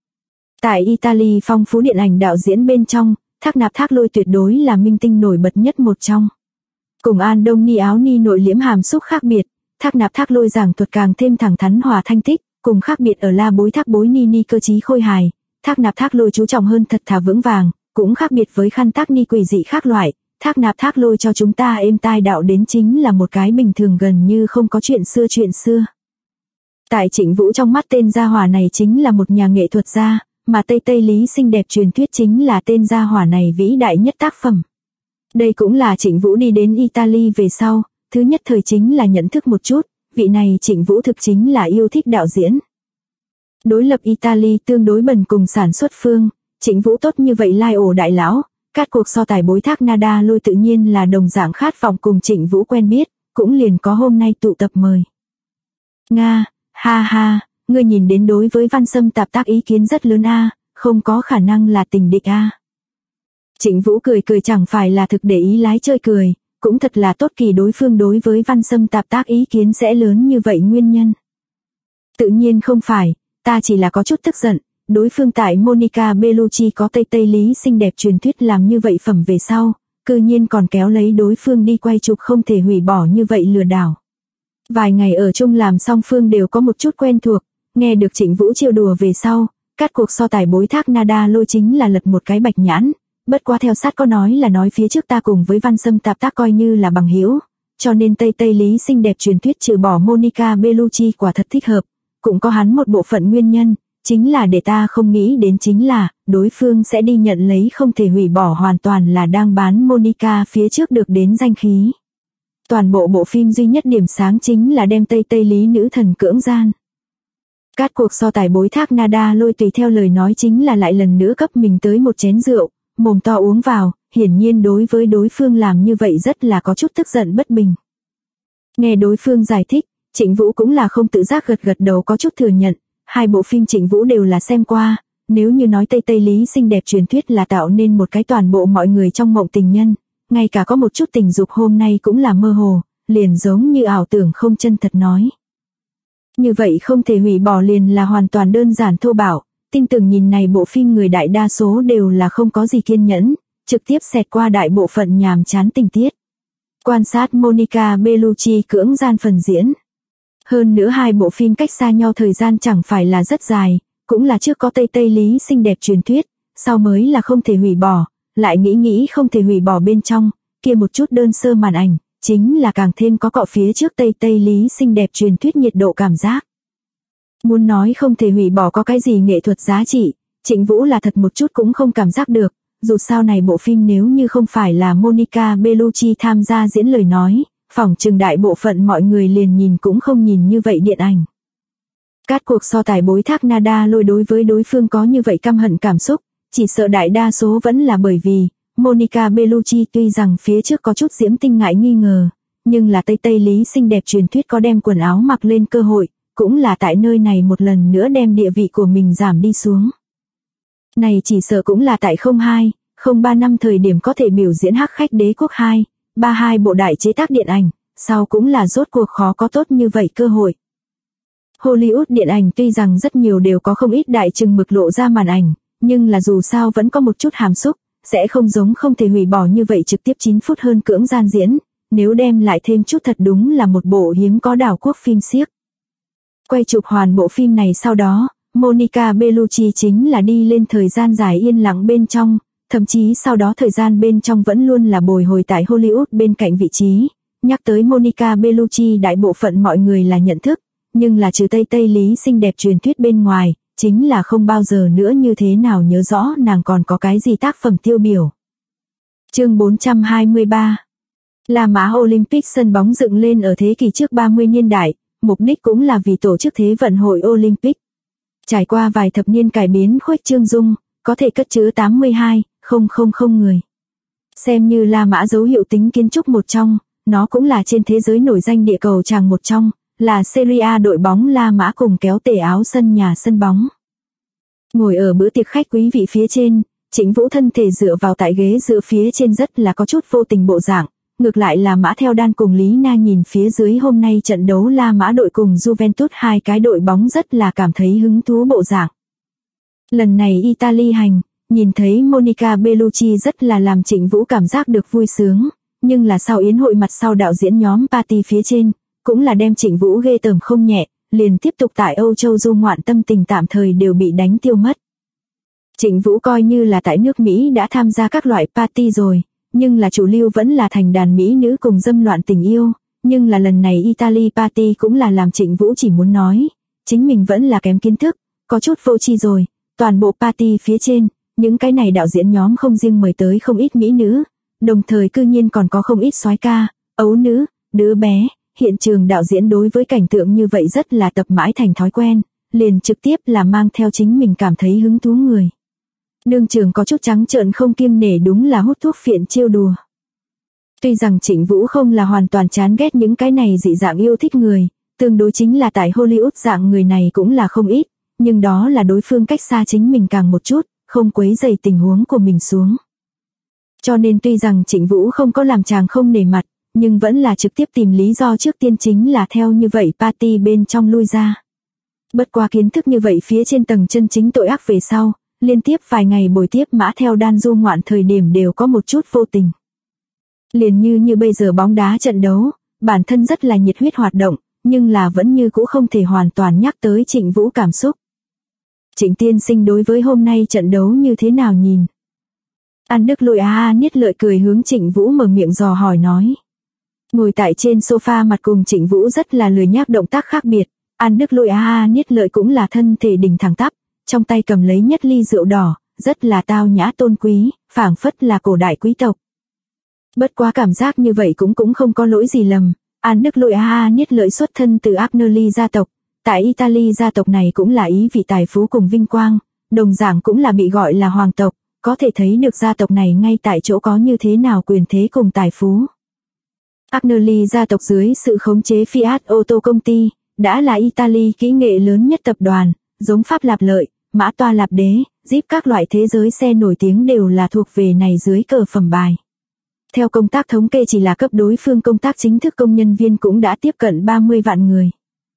Tại Italy phong phú điện ảnh đạo diễn bên trong, Thác Nạp Thác Lôi tuyệt đối là minh tinh nổi bật nhất một trong. Cùng An Đông Ni áo ni nội liễm hàm xúc khác biệt, Thác Nạp Thác Lôi giảng thuật càng thêm thẳng thắn hòa thanh tích, cùng khác biệt ở la bối thác bối ni ni cơ trí khôi hài, Thác Nạp Thác Lôi chú trọng hơn thật thà vững vàng, cũng khác biệt với khăn tác ni quỷ dị khác loại. Thác Nạp Thác Lôi cho chúng ta êm tai đạo đến chính là một cái bình thường gần như không có chuyện xưa. Tại Trịnh Vũ trong mắt tên gia hỏa này chính là một nhà nghệ thuật gia, mà Tây Lý xinh đẹp truyền thuyết chính là tên gia hỏa này vĩ đại nhất tác phẩm. Đây cũng là Trịnh Vũ đi đến Italy về sau, thứ nhất thời chính là nhận thức một chút, vị này Trịnh Vũ thực chính là yêu thích đạo diễn. Đối lập Italy tương đối bần cùng sản xuất phương, Trịnh Vũ tốt như vậy lai ổ đại lão. Các cuộc so tài bối Thác Na Đa Lôi tự nhiên là đồng dạng khát vọng cùng Trịnh Vũ quen biết, cũng liền có hôm nay tụ tập mời. Nga, ha ha, ngươi nhìn đến đối với Văn Sâm tạp tác ý kiến rất lớn a, không có khả năng là tình địch a. Trịnh Vũ cười cười chẳng phải là thực để ý lái chơi cười, cũng thật là tốt kỳ đối phương đối với Văn Sâm tạp tác ý kiến sẽ lớn như vậy nguyên nhân. Tự nhiên không phải, ta chỉ là có chút tức giận. Đối phương tại Monica Bellucci có Tây Lý xinh đẹp truyền thuyết làm như vậy phẩm về sau, cư nhiên còn kéo lấy đối phương đi quay chụp không thể hủy bỏ như vậy lừa đảo. Vài ngày ở chung làm song phương đều có một chút quen thuộc, nghe được Trịnh Vũ trêu đùa về sau, các cuộc so tài bối Thác Na Đa Lôi chính là lật một cái bạch nhãn, bất qua theo sát có nói là nói phía trước ta cùng với Văn Sâm tạp tác coi như là bằng hữu, cho nên Tây Lý xinh đẹp truyền thuyết trừ bỏ Monica Bellucci quả thật thích hợp, cũng có hắn một bộ phận nguyên nhân. Chính là để ta không nghĩ đến chính là, đối phương sẽ đi nhận lấy không thể hủy bỏ hoàn toàn là đang bán Monica phía trước được đến danh khí. Toàn bộ bộ phim duy nhất điểm sáng chính là đem Tây Lý nữ thần cưỡng gian. Các cuộc so tài bối Thác Na Đa Lôi tùy theo lời nói chính là lại lần nữa cấp mình tới một chén rượu, mồm to uống vào, hiển nhiên đối với đối phương làm như vậy rất là có chút tức giận bất bình. Nghe đối phương giải thích, Trịnh Vũ cũng là không tự giác gật đầu có chút thừa nhận. Hai bộ phim Trịnh Vũ đều là xem qua, nếu như nói Tây Lý xinh đẹp truyền thuyết là tạo nên một cái toàn bộ mọi người trong mộng tình nhân, ngay cả có một chút tình dục hôm nay cũng là mơ hồ, liền giống như ảo tưởng không chân thật nói. Như vậy không thể hủy bỏ liền là hoàn toàn đơn giản thô bạo, tin tưởng nhìn này bộ phim người đại đa số đều là không có gì kiên nhẫn, trực tiếp xẹt qua đại bộ phận nhàm chán tình tiết. Quan sát Monica Bellucci cưỡng gian phần diễn. Hơn nữa hai bộ phim cách xa nhau thời gian chẳng phải là rất dài, cũng là trước có Tây Lý xinh đẹp truyền thuyết, sau mới là không thể hủy bỏ, lại nghĩ không thể hủy bỏ bên trong, kia một chút đơn sơ màn ảnh, chính là càng thêm có cọ phía trước Tây Lý xinh đẹp truyền thuyết nhiệt độ cảm giác. Muốn nói không thể hủy bỏ có cái gì nghệ thuật giá trị, Trịnh Vũ là thật một chút cũng không cảm giác được, dù sao này bộ phim nếu như không phải là Monica Bellucci tham gia diễn lời nói. Phỏng chừng đại bộ phận mọi người liền nhìn cũng không nhìn như vậy điện ảnh. Các cuộc so tài bối Thác Na Đa Lôi đối với đối phương có như vậy căm hận cảm xúc, chỉ sợ đại đa số vẫn là bởi vì Monica Bellucci tuy rằng phía trước có chút Diễm Tinh ngại nghi ngờ, nhưng là Tây Lý xinh đẹp truyền thuyết có đem quần áo mặc lên cơ hội, cũng là tại nơi này một lần nữa đem địa vị của mình giảm đi xuống. Này chỉ sợ cũng là tại 02, 03 năm thời điểm có thể biểu diễn Hắc Khách Đế Quốc 2, 32 bộ đại chế tác điện ảnh, sau cũng là rốt cuộc khó có tốt như vậy cơ hội. Hollywood điện ảnh tuy rằng rất nhiều đều có không ít đại chừng mực lộ ra màn ảnh, nhưng là dù sao vẫn có một chút hàm xúc, sẽ không giống không thể hủy bỏ như vậy trực tiếp 9 phút hơn cưỡng gian diễn, nếu đem lại thêm chút thật đúng là một bộ hiếm có đảo quốc phim xiếc. Quay chụp hoàn bộ phim này sau đó, Monica Bellucci chính là đi lên thời gian dài yên lặng bên trong, thậm chí sau đó thời gian bên trong vẫn luôn là bồi hồi tại Hollywood bên cạnh vị trí. Nhắc tới Monica Bellucci đại bộ phận mọi người là nhận thức, nhưng là trừ Tây Lý xinh đẹp truyền thuyết bên ngoài, chính là không bao giờ nữa như thế nào nhớ rõ nàng còn có cái gì tác phẩm tiêu biểu. Chương 423 La Mã Olympic sân bóng dựng lên ở thế kỷ trước 30 niên đại, mục đích cũng là vì tổ chức Thế vận hội Olympic. Trải qua vài thập niên cải biến khuếch trương dung, có thể cất chứa 82,000 người. Xem như La Mã dấu hiệu tính kiến trúc một trong, nó cũng là trên thế giới nổi danh địa cầu tràng một trong, là Serie A đội bóng La Mã cùng kéo tể áo sân nhà sân bóng. Ngồi ở bữa tiệc khách quý vị phía trên, Trịnh Vũ thân thể dựa vào tại ghế dựa phía trên rất là có chút vô tình bộ dạng, ngược lại là Mã Theo Đan cùng Lý Na nhìn phía dưới hôm nay trận đấu La Mã đội cùng Juventus hai cái đội bóng rất là cảm thấy hứng thú bộ dạng. Lần này Italy hành, nhìn thấy Monica Bellucci rất là làm Trịnh Vũ cảm giác được vui sướng, nhưng là sau yến hội mặt sau đạo diễn nhóm party phía trên, cũng là đem Trịnh Vũ ghê tởm không nhẹ, liền tiếp tục tại Âu Châu du ngoạn tâm tình tạm thời đều bị đánh tiêu mất. Trịnh Vũ coi như là tại nước Mỹ đã tham gia các loại party rồi, nhưng là chủ lưu vẫn là thành đàn Mỹ nữ cùng dâm loạn tình yêu, nhưng là lần này Italy party cũng là làm Trịnh Vũ chỉ muốn nói, chính mình vẫn là kém kiến thức, có chút vô tri rồi, toàn bộ party phía trên, những cái này đạo diễn nhóm không riêng mời tới không ít Mỹ nữ, đồng thời cư nhiên còn có không ít soái ca, ấu nữ, đứa bé. Hiện trường đạo diễn đối với cảnh tượng như vậy rất là tập mãi thành thói quen, liền trực tiếp là mang theo chính mình cảm thấy hứng thú người. Đương trường có chút trắng trợn không kiêng nể đúng là hút thuốc phiện trêu đùa. Tuy rằng Trịnh Vũ không là hoàn toàn chán ghét những cái này dị dạng yêu thích người, tương đối chính là tại Hollywood dạng người này cũng là không ít, nhưng đó là đối phương cách xa chính mình càng một chút, không quấy rầy tình huống của mình xuống. Cho nên tuy rằng Trịnh Vũ không có làm chàng không nể mặt, nhưng vẫn là trực tiếp tìm lý do trước tiên chính là theo như vậy party bên trong lui ra. Bất quá kiến thức như vậy phía trên tầng chân chính tội ác về sau, liên tiếp vài ngày buổi tiếp Mã Theo Đan du ngoạn thời điểm đều có một chút vô tình. Liền như bây giờ bóng đá trận đấu, bản thân rất là nhiệt huyết hoạt động, nhưng là vẫn như cũ không thể hoàn toàn nhắc tới Trịnh Vũ cảm xúc. Trịnh tiên sinh đối với hôm nay trận đấu như thế nào nhìn? An Đức Lôi niết lợi cười hướng Trịnh Vũ mở miệng dò hỏi nói. Ngồi tại trên sofa mặt cùng Trịnh Vũ rất là lười nhác động tác khác biệt, An Đức Lôi niết lợi cũng là thân thể đỉnh thẳng tắp, trong tay cầm lấy nhất ly rượu đỏ, rất là tao nhã tôn quý, phảng phất là cổ đại quý tộc. Bất quá cảm giác như vậy cũng không có lỗi gì lầm, An Đức Lôi niết lợi xuất thân từ Agnelli gia tộc, tại Italy gia tộc này cũng là ý vị tài phú cùng vinh quang, đồng dạng cũng là bị gọi là hoàng tộc, có thể thấy được gia tộc này ngay tại chỗ có như thế nào quyền thế cùng tài phú. Agnelli gia tộc dưới sự khống chế Fiat ô tô công ty, đã là Italy kỹ nghệ lớn nhất tập đoàn, giống Pháp Lạp Lợi, Mã Toa Lạp Đế, Jeep các loại thế giới xe nổi tiếng đều là thuộc về này dưới cờ phẩm bài. Theo công tác thống kê chỉ là cấp đối phương công tác chính thức công nhân viên cũng đã tiếp cận 30 vạn người.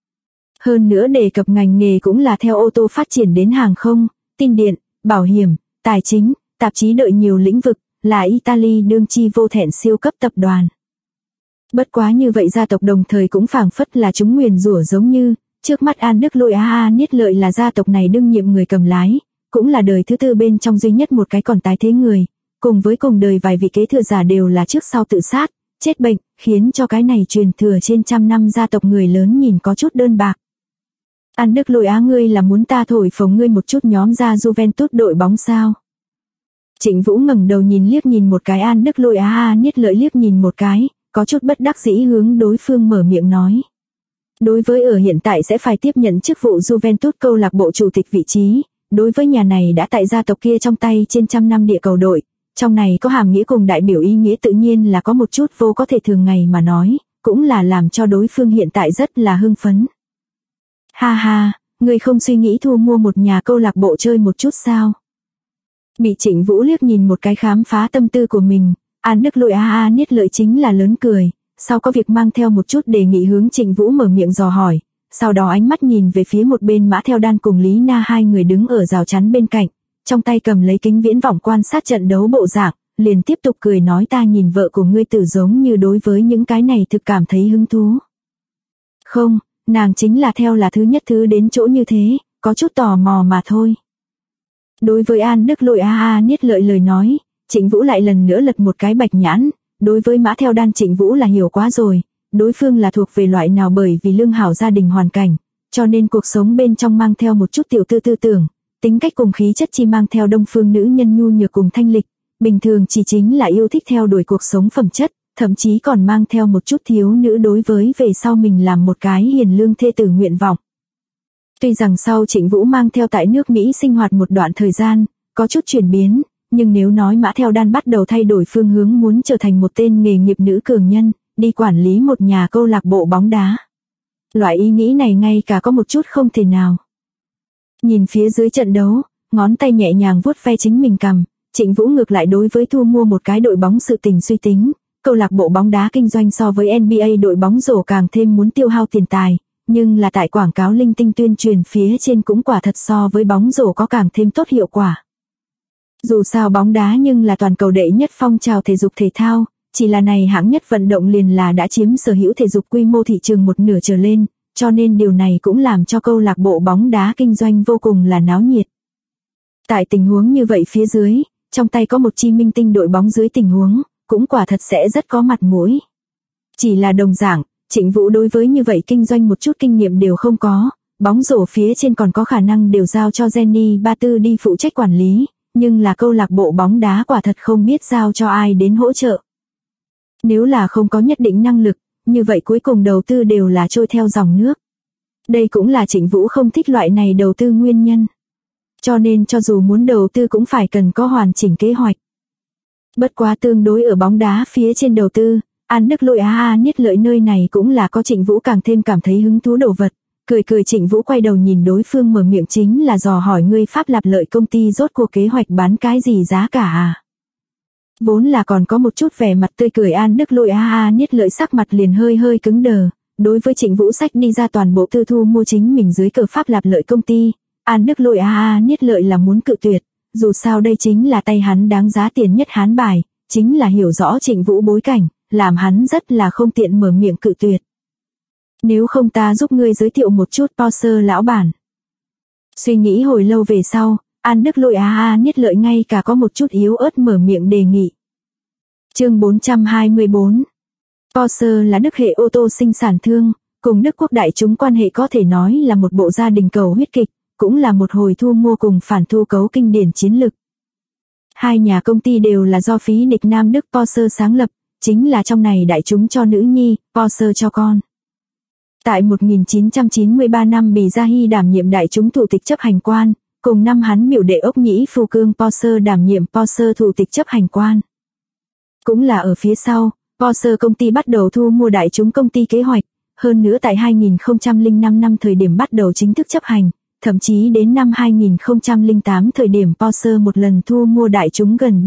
Hơn nữa đề cập ngành nghề cũng là theo ô tô phát triển đến hàng không, tin điện, bảo hiểm, tài chính, tạp chí đợi nhiều lĩnh vực, là Italy đương chi vô thẹn siêu cấp tập đoàn. Bất quá như vậy gia tộc đồng thời cũng phảng phất là chúng nguyền rủa giống như, trước mắt An Đức Lôi niết lợi là gia tộc này đương nhiệm người cầm lái, cũng là đời thứ tư bên trong duy nhất một cái còn tái thế người, cùng với cùng đời vài vị kế thừa giả đều là trước sau tự sát, chết bệnh, khiến cho cái này truyền thừa trên trăm năm gia tộc người lớn nhìn có chút đơn bạc. An Đức Lôi ngươi là muốn ta thổi phồng ngươi một chút nhóm ra Juventus đội bóng sao? Trịnh Vũ ngẩng đầu nhìn liếc nhìn một cái An Đức Lôi niết lợi liếc nhìn một cái, có chút bất đắc dĩ hướng đối phương mở miệng nói. Đối với ở hiện tại sẽ phải tiếp nhận chức vụ Juventus câu lạc bộ chủ tịch vị trí, đối với nhà này đã tại gia tộc kia trong tay trên trăm năm địa cầu đội, trong này có hàm nghĩa cùng đại biểu ý nghĩa tự nhiên là có một chút vô có thể thường ngày mà nói, cũng là làm cho đối phương hiện tại rất là hưng phấn. Ha ha, ngươi không suy nghĩ thu mua một nhà câu lạc bộ chơi một chút sao? Bị Trịnh Vũ liếc nhìn một cái khám phá tâm tư của mình, An Đức Lôi niết lợi chính là lớn cười, sau có việc mang theo một chút đề nghị hướng Trịnh Vũ mở miệng dò hỏi, sau đó ánh mắt nhìn về phía một bên Mã Theo Đan cùng Lý Na hai người đứng ở rào chắn bên cạnh, trong tay cầm lấy kính viễn vọng quan sát trận đấu bộ dạng, liền tiếp tục cười nói ta nhìn vợ của ngươi tử giống như đối với những cái này thực cảm thấy hứng thú. Không, nàng chính là theo là thứ nhất thứ đến chỗ như thế, có chút tò mò mà thôi. Đối với An Đức Lôi niết lợi lời nói, Trịnh Vũ lại lần nữa lật một cái bạch nhãn, đối với Mã Theo Đan Trịnh Vũ là hiểu quá rồi, đối phương là thuộc về loại nào bởi vì lương hảo gia đình hoàn cảnh, cho nên cuộc sống bên trong mang theo một chút tiểu tư tư tưởng, tính cách cùng khí chất chi mang theo đông phương nữ nhân nhu nhược cùng thanh lịch, bình thường chỉ chính là yêu thích theo đuổi cuộc sống phẩm chất, thậm chí còn mang theo một chút thiếu nữ đối với về sau mình làm một cái hiền lương thê tử nguyện vọng. Tuy rằng sau Trịnh Vũ mang theo tại nước Mỹ sinh hoạt một đoạn thời gian, có chút chuyển biến, nhưng nếu nói Mã Theo Đan bắt đầu thay đổi phương hướng muốn trở thành một tên nghề nghiệp nữ cường nhân, đi quản lý một nhà câu lạc bộ bóng đá. Loại ý nghĩ này ngay cả có một chút không thể nào. Nhìn phía dưới trận đấu, ngón tay nhẹ nhàng vuốt ve chính mình cằm, Trịnh Vũ ngược lại đối với thu mua một cái đội bóng sự tình suy tính, câu lạc bộ bóng đá kinh doanh so với NBA đội bóng rổ càng thêm muốn tiêu hao tiền tài, nhưng là tại quảng cáo linh tinh tuyên truyền phía trên cũng quả thật so với bóng rổ có càng thêm tốt hiệu quả. Dù sao bóng đá nhưng là toàn cầu đệ nhất phong trào thể dục thể thao, chỉ là này hạng nhất vận động liền là đã chiếm sở hữu thể dục quy mô thị trường một nửa trở lên, cho nên điều này cũng làm cho câu lạc bộ bóng đá kinh doanh vô cùng là náo nhiệt. Tại tình huống như vậy phía dưới, trong tay có một chi minh tinh đội bóng dưới tình huống, cũng quả thật sẽ rất có mặt mũi. Chỉ là đồng dạng, Trịnh Vũ đối với như vậy kinh doanh một chút kinh nghiệm đều không có, bóng rổ phía trên còn có khả năng đều giao cho Jenny Ba Tư đi phụ trách quản lý, nhưng là câu lạc bộ bóng đá quả thật không biết giao cho ai đến hỗ trợ. Nếu là không có nhất định năng lực, như vậy cuối cùng đầu tư đều là trôi theo dòng nước. Đây cũng là Trịnh Vũ không thích loại này đầu tư nguyên nhân. Cho nên cho dù muốn đầu tư cũng phải cần có hoàn chỉnh kế hoạch. Bất quá tương đối ở bóng đá phía trên đầu tư, An Đức Lôi niết lợi nơi này cũng là có Trịnh Vũ càng thêm cảm thấy hứng thú đồ vật. Cười Trịnh Vũ quay đầu nhìn đối phương mở miệng chính là dò hỏi ngươi Pháp Lạp Lợi công ty rốt cuộc kế hoạch bán cái gì giá cả à? Vốn là còn có một chút vẻ mặt tươi cười An Đức Lôi niết lợi sắc mặt liền hơi cứng đờ, đối với Trịnh Vũ sách đi ra toàn bộ tư thu mua chính mình dưới cờ Pháp Lạp Lợi công ty, An Đức Lôi niết lợi là muốn cự tuyệt, dù sao đây chính là tay hắn đáng giá tiền nhất hán bài, chính là hiểu rõ Trịnh Vũ bối cảnh, làm hắn rất là không tiện mở miệng cự tuyệt. Nếu không ta giúp ngươi giới thiệu một chút Porsche lão bản. Suy nghĩ hồi lâu về sau, An Đức Lôi niết lợi ngay cả có một chút yếu ớt mở miệng đề nghị. Chương 424. Porsche là Đức hệ ô tô sinh sản thương, cùng Đức quốc đại chúng quan hệ có thể nói là một bộ gia đình cầu huyết kịch, cũng là một hồi thu mua cùng phản thu cấu kinh điển chiến lược. Hai nhà công ty đều là do phí địch Nam Đức Porsche sáng lập, chính là trong này đại chúng cho nữ nhi, Porsche cho con. Tại 1993 năm Bì Gia Hy đảm nhiệm đại chúng thủ tịch chấp hành quan, cùng năm hắn biểu đệ ốc nhĩ Phu Cương Porsche đảm nhiệm Porsche thủ tịch chấp hành quan. Cũng là ở phía sau, Porsche công ty bắt đầu thu mua đại chúng công ty kế hoạch, hơn nữa tại 2005 năm thời điểm bắt đầu chính thức chấp hành, thậm chí đến năm 2008 thời điểm Porsche một lần thu mua đại chúng gần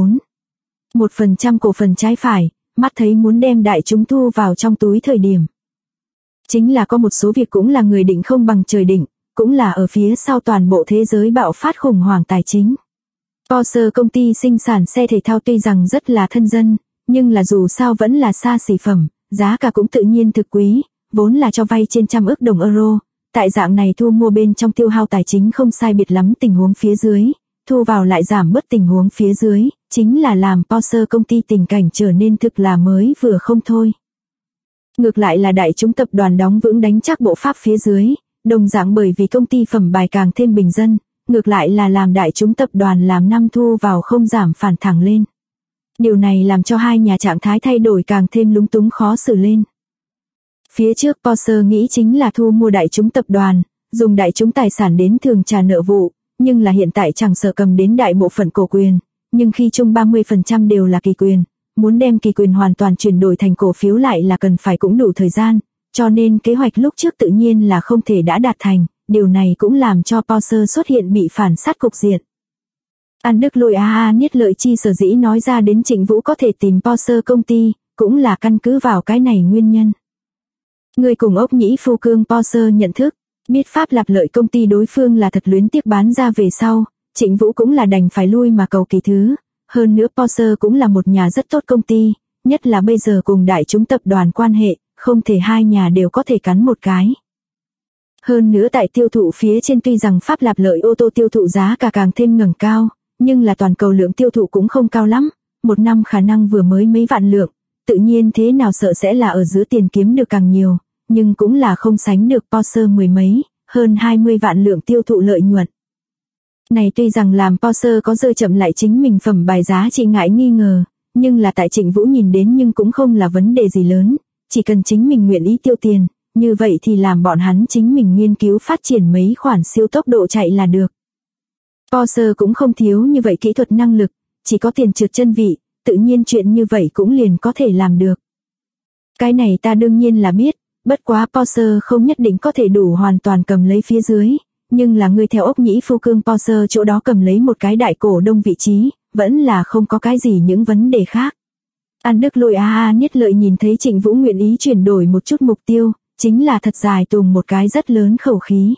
74% cổ phần trái phải, mắt thấy muốn đem đại chúng thu vào trong túi thời điểm. Chính là có một số việc cũng là người định không bằng trời định, cũng là ở phía sau toàn bộ thế giới bạo phát khủng hoảng tài chính. Porsche công ty sinh sản xe thể thao tuy rằng rất là thân dân, nhưng là dù sao vẫn là xa xỉ phẩm, giá cả cũng tự nhiên thực quý, vốn là cho vay trên 100 ức đồng euro. Tại dạng này thu mua bên trong tiêu hao tài chính không sai biệt lắm tình huống phía dưới, thu vào lại giảm bớt tình huống phía dưới, chính là làm Porsche công ty tình cảnh trở nên thực là mới vừa không thôi. Ngược lại là đại chúng tập đoàn đóng vững đánh chắc bộ pháp phía dưới, đồng dạng bởi vì công ty phẩm bài càng thêm bình dân, ngược lại là làm đại chúng tập đoàn làm năm thu vào không giảm phản thẳng lên. Điều này làm cho hai nhà trạng thái thay đổi càng thêm lúng túng khó xử lên. Phía trước Porsche nghĩ chính là thu mua đại chúng tập đoàn, dùng đại chúng tài sản đến thường trả nợ vụ, nhưng là hiện tại chẳng sợ cầm đến đại bộ phận cổ quyền, nhưng khi chung 30% đều là kỳ quyền, muốn đem kỳ quyền hoàn toàn chuyển đổi thành cổ phiếu lại là cần phải cũng đủ thời gian, cho nên kế hoạch lúc trước tự nhiên là không thể đã đạt thành, điều này cũng làm cho Porsche xuất hiện bị phản sát cục diện. An Đức Lôi Niết Lợi Chi sở dĩ nói ra đến Trịnh Vũ có thể tìm Porsche công ty, cũng là căn cứ vào cái này nguyên nhân. Người cùng ốc nhĩ phu cương Porsche nhận thức, biết pháp lạp lợi công ty đối phương là thật luyến tiếc bán ra về sau, Trịnh Vũ cũng là đành phải lui mà cầu kỳ thứ. Hơn nữa Porsche cũng là một nhà rất tốt công ty, nhất là bây giờ cùng đại chúng tập đoàn quan hệ, không thể hai nhà đều có thể cắn một cái. Hơn nữa tại tiêu thụ phía trên tuy rằng pháp lạp lợi ô tô tiêu thụ giá cả càng thêm ngẩng cao, nhưng là toàn cầu lượng tiêu thụ cũng không cao lắm, một năm khả năng vừa mới mấy vạn lượng, tự nhiên thế nào sợ sẽ là ở giữa tiền kiếm được càng nhiều, nhưng cũng là không sánh được Porsche mười mấy, hơn 20 vạn lượng tiêu thụ lợi nhuận. Này tuy rằng làm Porsche có rơi chậm lại chính mình phẩm bài giá trị ngại nghi ngờ, nhưng là tại Trịnh Vũ nhìn đến nhưng cũng không là vấn đề gì lớn, chỉ cần chính mình nguyện ý tiêu tiền, như vậy thì làm bọn hắn chính mình nghiên cứu phát triển mấy khoản siêu tốc độ chạy là được. Porsche cũng không thiếu như vậy kỹ thuật năng lực, chỉ có tiền trượt chân vị, tự nhiên chuyện như vậy cũng liền có thể làm được. Cái này ta đương nhiên là biết, bất quá Porsche không nhất định có thể đủ hoàn toàn cầm lấy phía dưới, nhưng là người theo ốc nhĩ phu cương Porsche chỗ đó cầm lấy một cái đại cổ đông vị trí, vẫn là không có cái gì những vấn đề khác. An Đức Lôi Niết Lợi nhìn thấy Trịnh Vũ nguyện ý chuyển đổi một chút mục tiêu, chính là thật dài tùng một cái rất lớn khẩu khí.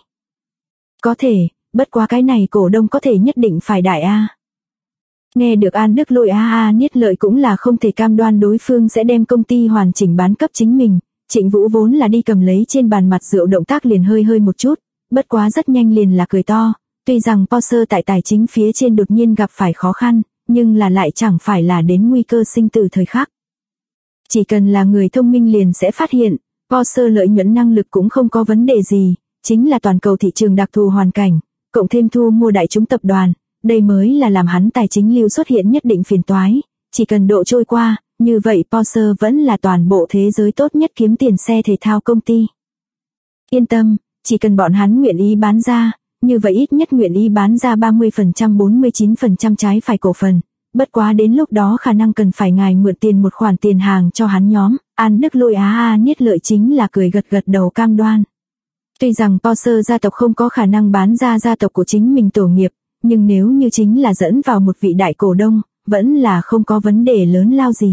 Có thể, bất quá cái này cổ đông có thể nhất định phải đại A. Nghe được An Đức Lôi Niết Lợi cũng là không thể cam đoan đối phương sẽ đem công ty hoàn chỉnh bán cấp chính mình, Trịnh Vũ vốn là đi cầm lấy trên bàn mặt rượu động tác liền hơi một chút, bất quá rất nhanh liền là cười to, tuy rằng Porsche tại tài chính phía trên đột nhiên gặp phải khó khăn, nhưng là lại chẳng phải là đến nguy cơ sinh tử thời khắc. Chỉ cần là người thông minh liền sẽ phát hiện, Porsche lợi nhuận năng lực cũng không có vấn đề gì, chính là toàn cầu thị trường đặc thù hoàn cảnh, cộng thêm thu mua đại chúng tập đoàn, đây mới là làm hắn tài chính lưu xuất hiện nhất định phiền toái, chỉ cần độ trôi qua, như vậy Porsche vẫn là toàn bộ thế giới tốt nhất kiếm tiền xe thể thao công ty. Yên tâm, chỉ cần bọn hắn nguyện ý bán ra, như vậy ít nhất nguyện ý bán ra 30% 49% trái phải cổ phần, bất quá đến lúc đó khả năng cần phải ngài mượn tiền một khoản tiền hàng cho hắn nhóm, An Đức Lôi Niết Lợi chính là cười gật đầu cam đoan. Tuy rằng Porsche gia tộc không có khả năng bán ra gia tộc của chính mình tổ nghiệp, nhưng nếu như chính là dẫn vào một vị đại cổ đông, vẫn là không có vấn đề lớn lao gì.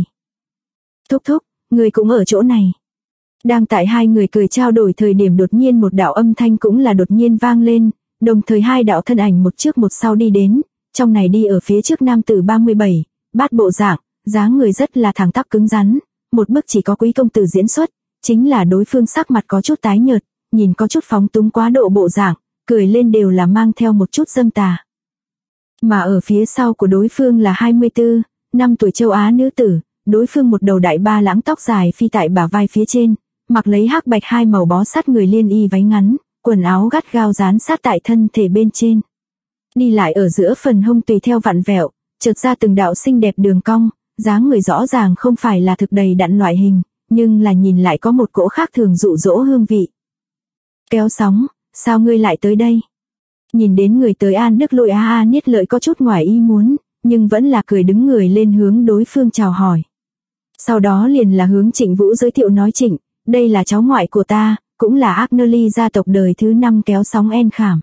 Thúc, người cũng ở chỗ này. Đang tại hai người cười trao đổi thời điểm đột nhiên một đạo âm thanh cũng là đột nhiên vang lên, đồng thời hai đạo thân ảnh một trước một sau đi đến, trong này đi ở phía trước nam tử 37, bát bộ dạng, dáng người rất là thẳng tắp cứng rắn, một bức chỉ có quý công tử diễn xuất, chính là đối phương sắc mặt có chút tái nhợt, nhìn có chút phóng túng quá độ bộ dạng, cười lên đều là mang theo một chút dâm tà. Mà ở phía sau của đối phương là 24, năm tuổi châu Á nữ tử, đối phương một đầu đại ba lãng tóc dài phi tại bả vai phía trên, mặc lấy hắc bạch hai màu bó sát người liên y váy ngắn, quần áo gắt gao dán sát tại thân thể bên trên. Đi lại ở giữa phần hông tùy theo vặn vẹo, chợt ra từng đạo xinh đẹp đường cong, dáng người rõ ràng không phải là thực đầy đặn loại hình, nhưng là nhìn lại có một cỗ khác thường dụ dỗ hương vị. Kéo sóng, sao ngươi lại tới đây? Nhìn đến người tới An Đức Lôi Niết Lợi có chút ngoài ý muốn, nhưng vẫn là cười đứng người lên hướng đối phương chào hỏi. Sau đó liền là hướng Trịnh Vũ giới thiệu nói Trịnh, đây là cháu ngoại của ta, cũng là Agnelli gia tộc đời thứ 5 Kéo Sóng En Khảm.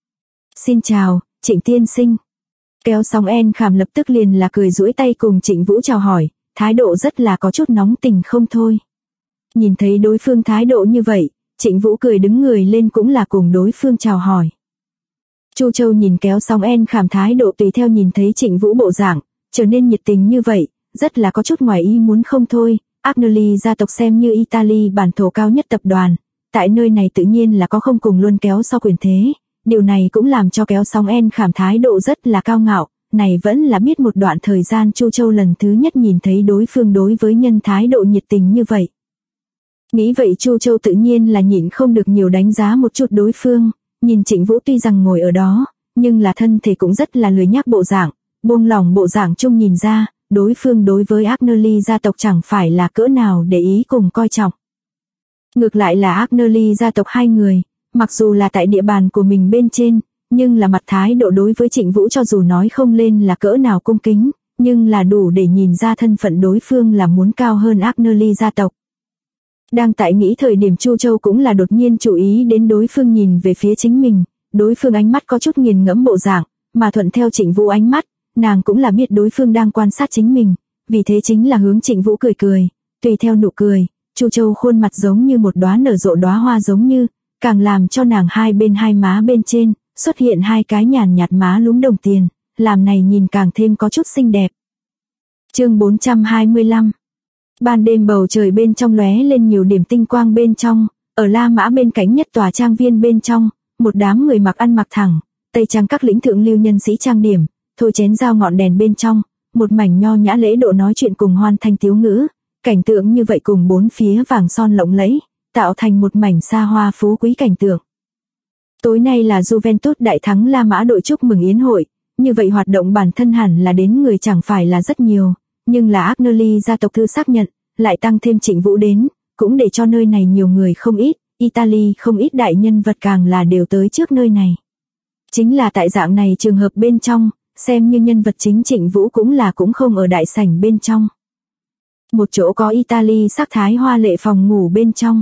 Xin chào, Trịnh tiên sinh. Kéo Sóng En Khảm lập tức liền là cười duỗi tay cùng Trịnh Vũ chào hỏi, thái độ rất là có chút nóng tình không thôi. Nhìn thấy đối phương thái độ như vậy, Trịnh Vũ cười đứng người lên cũng là cùng đối phương chào hỏi. Chu Châu nhìn Kéo Sóng En Khảm thái độ tùy theo nhìn thấy Trịnh Vũ bộ dạng, trở nên nhiệt tình như vậy, rất là có chút ngoài ý muốn không thôi. Agnelli gia tộc xem như Italy bản thổ cao nhất tập đoàn, tại nơi này tự nhiên là có không cùng luôn kéo so quyền thế, điều này cũng làm cho Kéo Sóng En Khảm thái độ rất là cao ngạo, này vẫn là biết một đoạn thời gian Chu Châu lần thứ nhất nhìn thấy đối phương đối với nhân thái độ nhiệt tình như vậy. Nghĩ vậy Chu Châu tự nhiên là nhịn không được nhiều đánh giá một chút đối phương, nhìn Trịnh Vũ tuy rằng ngồi ở đó, nhưng là thân thể cũng rất là lười nhác bộ dạng, buông lỏng bộ dạng chung nhìn ra, đối phương đối với Agnelli gia tộc chẳng phải là cỡ nào để ý cùng coi trọng. Ngược lại là Agnelli gia tộc hai người, mặc dù là tại địa bàn của mình bên trên, nhưng là mặt thái độ đối với Trịnh Vũ cho dù nói không lên là cỡ nào cung kính, nhưng là đủ để nhìn ra thân phận đối phương là muốn cao hơn Agnerly gia tộc. Đang tại nghĩ thời điểm Chu Châu cũng là đột nhiên chú ý đến đối phương nhìn về phía chính mình, đối phương ánh mắt có chút nghiền ngẫm bộ dạng, mà thuận theo Trịnh Vũ ánh mắt, nàng cũng là biết đối phương đang quan sát chính mình, vì thế chính là hướng Trịnh Vũ cười cười, tùy theo nụ cười, Chu Châu khuôn mặt giống như một đóa nở rộ đóa hoa giống như, càng làm cho nàng hai bên hai má bên trên, xuất hiện hai cái nhàn nhạt má lúm đồng tiền, làm này nhìn càng thêm có chút xinh đẹp. Chương 425. Ban đêm bầu trời bên trong lóe lên nhiều điểm tinh quang bên trong, ở La Mã bên cạnh nhất tòa trang viên bên trong, một đám người ăn mặc thẳng, tây trang các lĩnh thượng lưu nhân sĩ trang điểm, thôi chén dao ngọn đèn bên trong, một mảnh nho nhã lễ độ nói chuyện cùng hoan thanh tiếu ngữ, cảnh tượng như vậy cùng bốn phía vàng son lộng lẫy, tạo thành một mảnh xa hoa phú quý cảnh tượng. Tối nay là Juventus đại thắng La Mã đội chúc mừng yến hội, như vậy hoạt động bản thân hẳn là đến người chẳng phải là rất nhiều, nhưng là Agnerly gia tộc thư xác nhận, lại tăng thêm Trịnh Vũ đến, cũng để cho nơi này nhiều người không ít, Italy không ít đại nhân vật càng là đều tới trước nơi này. Chính là tại dạng này trường hợp bên trong, xem như nhân vật chính Trịnh Vũ cũng không ở đại sảnh bên trong. Một chỗ có Italy sắc thái hoa lệ phòng ngủ bên trong.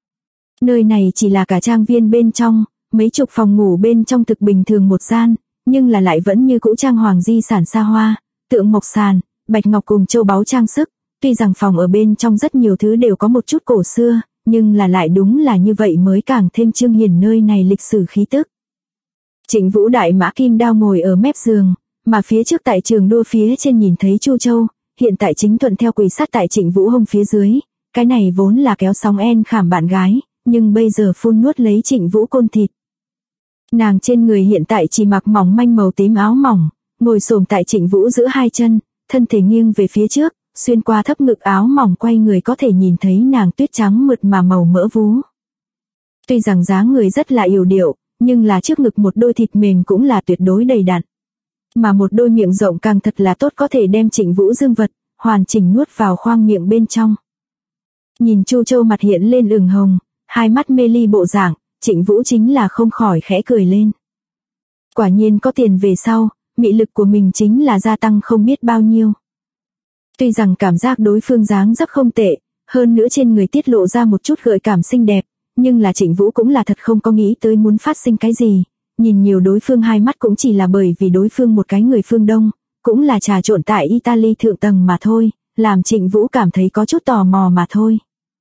Nơi này chỉ là cả trang viên bên trong, mấy chục phòng ngủ bên trong thực bình thường một gian, nhưng là lại vẫn như cũ trang hoàng di sản xa hoa, tượng mộc sàn, bạch ngọc cùng châu báu trang sức, tuy rằng phòng ở bên trong rất nhiều thứ đều có một chút cổ xưa, nhưng là lại đúng là như vậy mới càng thêm trưng hiển nơi này lịch sử khí tức. Trịnh Vũ đại mã kim đao ngồi ở mép giường, mà phía trước tại trường đua phía trên nhìn thấy Chu Châu, hiện tại chính thuận theo quỳ sát tại Trịnh Vũ hông phía dưới, cái này vốn là kéo sóng en khảm bạn gái, nhưng bây giờ phun nuốt lấy Trịnh Vũ côn thịt. Nàng trên người hiện tại chỉ mặc mỏng manh màu tím áo mỏng, ngồi xổm tại Trịnh Vũ giữa hai chân, thân thể nghiêng về phía trước, xuyên qua thấp ngực áo mỏng quay người có thể nhìn thấy nàng tuyết trắng mượt mà màu mỡ vú. Tuy rằng dáng người rất là yểu điệu, nhưng là trước ngực một đôi thịt mềm cũng là tuyệt đối đầy đặn. Mà một đôi miệng rộng càng thật là tốt có thể đem Trịnh Vũ dương vật, hoàn chỉnh nuốt vào khoang miệng bên trong. Nhìn Chu Châu mặt hiện lên ửng hồng, hai mắt mê ly bộ dạng, Trịnh Vũ chính là không khỏi khẽ cười lên. Quả nhiên có tiền về sau, mị lực của mình chính là gia tăng không biết bao nhiêu. Tuy rằng cảm giác đối phương dáng dấp không tệ, hơn nữa trên người tiết lộ ra một chút gợi cảm xinh đẹp, nhưng là Trịnh Vũ cũng là thật không có nghĩ tới muốn phát sinh cái gì. Nhìn nhiều đối phương hai mắt cũng chỉ là bởi vì đối phương một cái người phương Đông, cũng là trà trộn tại Italy thượng tầng mà thôi, làm Trịnh Vũ cảm thấy có chút tò mò mà thôi.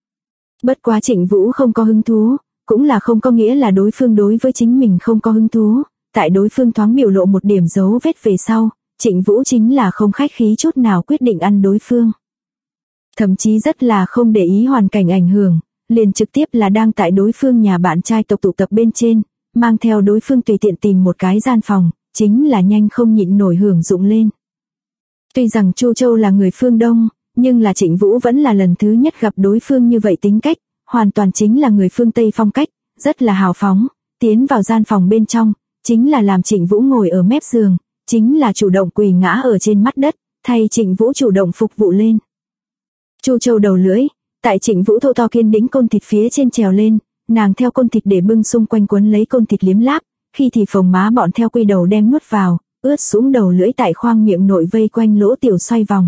Bất quá Trịnh Vũ không có hứng thú, cũng là không có nghĩa là đối phương đối với chính mình không có hứng thú, tại đối phương thoáng biểu lộ một điểm dấu vết về sau, Trịnh Vũ chính là không khách khí chút nào quyết định ăn đối phương. Thậm chí rất là không để ý hoàn cảnh ảnh hưởng, liền trực tiếp là đang tại đối phương nhà bạn trai tộc tụ tập bên trên, mang theo đối phương tùy tiện tìm một cái gian phòng, chính là nhanh không nhịn nổi hưởng dụng lên. Tuy rằng Chu Châu là người phương Đông, nhưng là Trịnh Vũ vẫn là lần thứ nhất gặp đối phương như vậy tính cách, hoàn toàn chính là người phương Tây phong cách, rất là hào phóng, tiến vào gian phòng bên trong, chính là làm Trịnh Vũ ngồi ở mép giường, chính là chủ động quỳ ngã ở trên mặt đất, thay Trịnh Vũ chủ động phục vụ lên. Chu Châu đầu lưỡi, tại Trịnh Vũ thô to kiên đĩnh côn thịt phía trên trèo lên, nàng theo côn thịt để bưng xung quanh quấn lấy côn thịt liếm láp, khi thì phồng má bọn theo quy đầu đem nuốt vào, ướt xuống đầu lưỡi tại khoang miệng nội vây quanh lỗ tiểu xoay vòng.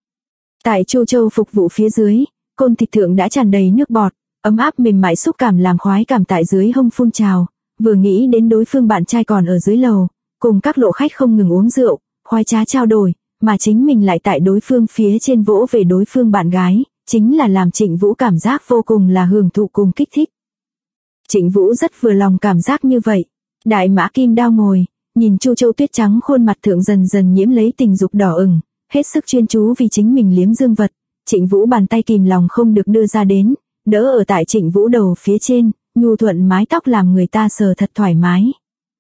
Tại Chu Châu phục vụ phía dưới, côn thịt thượng đã tràn đầy nước bọt, ấm áp mềm mại xúc cảm làm khoái cảm tại dưới hông phun trào, vừa nghĩ đến đối phương bạn trai còn ở dưới lầu, cùng các lộ khách không ngừng uống rượu, khoái trá trao đổi, mà chính mình lại tại đối phương phía trên vỗ về đối phương bạn gái, chính là làm Trịnh Vũ cảm giác vô cùng là hưởng thụ cùng kích thích. Trịnh Vũ rất vừa lòng cảm giác như vậy, đại mã kim đao ngồi, nhìn Chu Châu tuyết trắng khuôn mặt thượng dần dần nhiễm lấy tình dục đỏ ửng, hết sức chuyên chú vì chính mình liếm dương vật, Trịnh Vũ bàn tay kìm lòng không được đưa ra đến, đỡ ở tại Trịnh Vũ đầu phía trên, nhu thuận mái tóc làm người ta sờ thật thoải mái.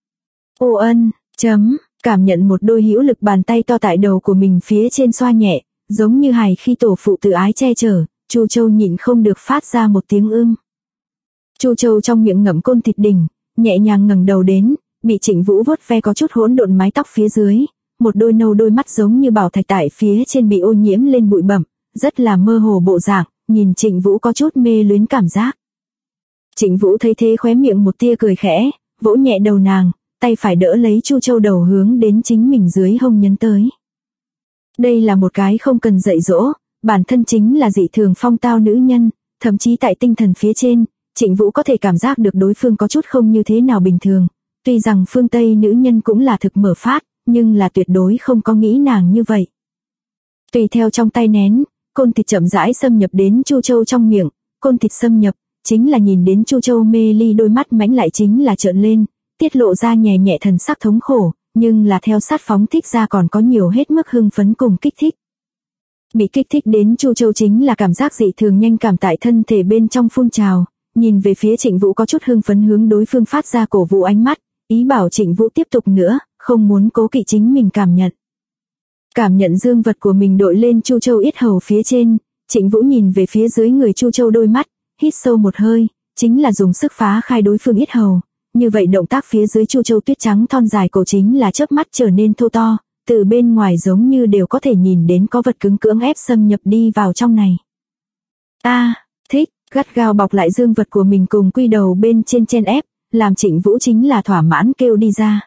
Ô ân, cảm nhận một đôi hữu lực bàn tay to tại đầu của mình phía trên xoa nhẹ, giống như hài khi tổ phụ tự ái che chở, Chu Châu nhịn không được phát ra một tiếng Chu Châu trong miệng ngậm côn thịt đỉnh, nhẹ nhàng ngẩng đầu đến, bị Trịnh Vũ vuốt ve có chút hỗn độn mái tóc phía dưới, một đôi nâu đôi mắt giống như bảo thạch tại phía trên bị ô nhiễm lên bụi bặm, rất là mơ hồ bộ dạng, nhìn Trịnh Vũ có chút mê luyến cảm giác. Trịnh Vũ thấy thế khóe miệng một tia cười khẽ, vỗ nhẹ đầu nàng, tay phải đỡ lấy Chu Châu đầu hướng đến chính mình dưới hông nhấn tới. Đây là một cái không cần dạy dỗ, bản thân chính là dị thường phong tao nữ nhân, thậm chí tại tinh thần phía trên, Trịnh Vũ có thể cảm giác được đối phương có chút không như thế nào bình thường. Tuy rằng phương Tây nữ nhân cũng là thực mở phát, nhưng là tuyệt đối không có nghĩ nàng như vậy. Tùy theo trong tay nén, côn thịt chậm rãi xâm nhập đến Chu Châu trong miệng, côn thịt xâm nhập, chính là nhìn đến Chu Châu mê ly đôi mắt mãnh lại chính là trợn lên, tiết lộ ra nhẹ nhẹ thần sắc thống khổ, nhưng là theo sát phóng thích ra còn có nhiều hết mức hưng phấn cùng kích thích. Bị kích thích đến Chu Châu chính là cảm giác dị thường nhanh cảm tại thân thể bên trong phun trào, nhìn về phía Trịnh Vũ có chút hưng phấn hướng đối phương phát ra cổ vũ ánh mắt, ý bảo Trịnh Vũ tiếp tục nữa, không muốn cố kỵ chính mình cảm nhận. Cảm nhận dương vật của mình đội lên Chu Châu yết hầu phía trên, Trịnh Vũ nhìn về phía dưới người Chu Châu đôi mắt, hít sâu một hơi, chính là dùng sức phá khai đối phương yết hầu. Như vậy động tác phía dưới Chu Châu tuyết trắng thon dài cổ chính là chớp mắt trở nên thô to, từ bên ngoài giống như đều có thể nhìn đến có vật cứng cưỡng ép xâm nhập đi vào trong này. Thích, gắt gao bọc lại dương vật của mình cùng quy đầu bên trên chen ép, làm Trịnh Vũ chính là thỏa mãn kêu đi ra.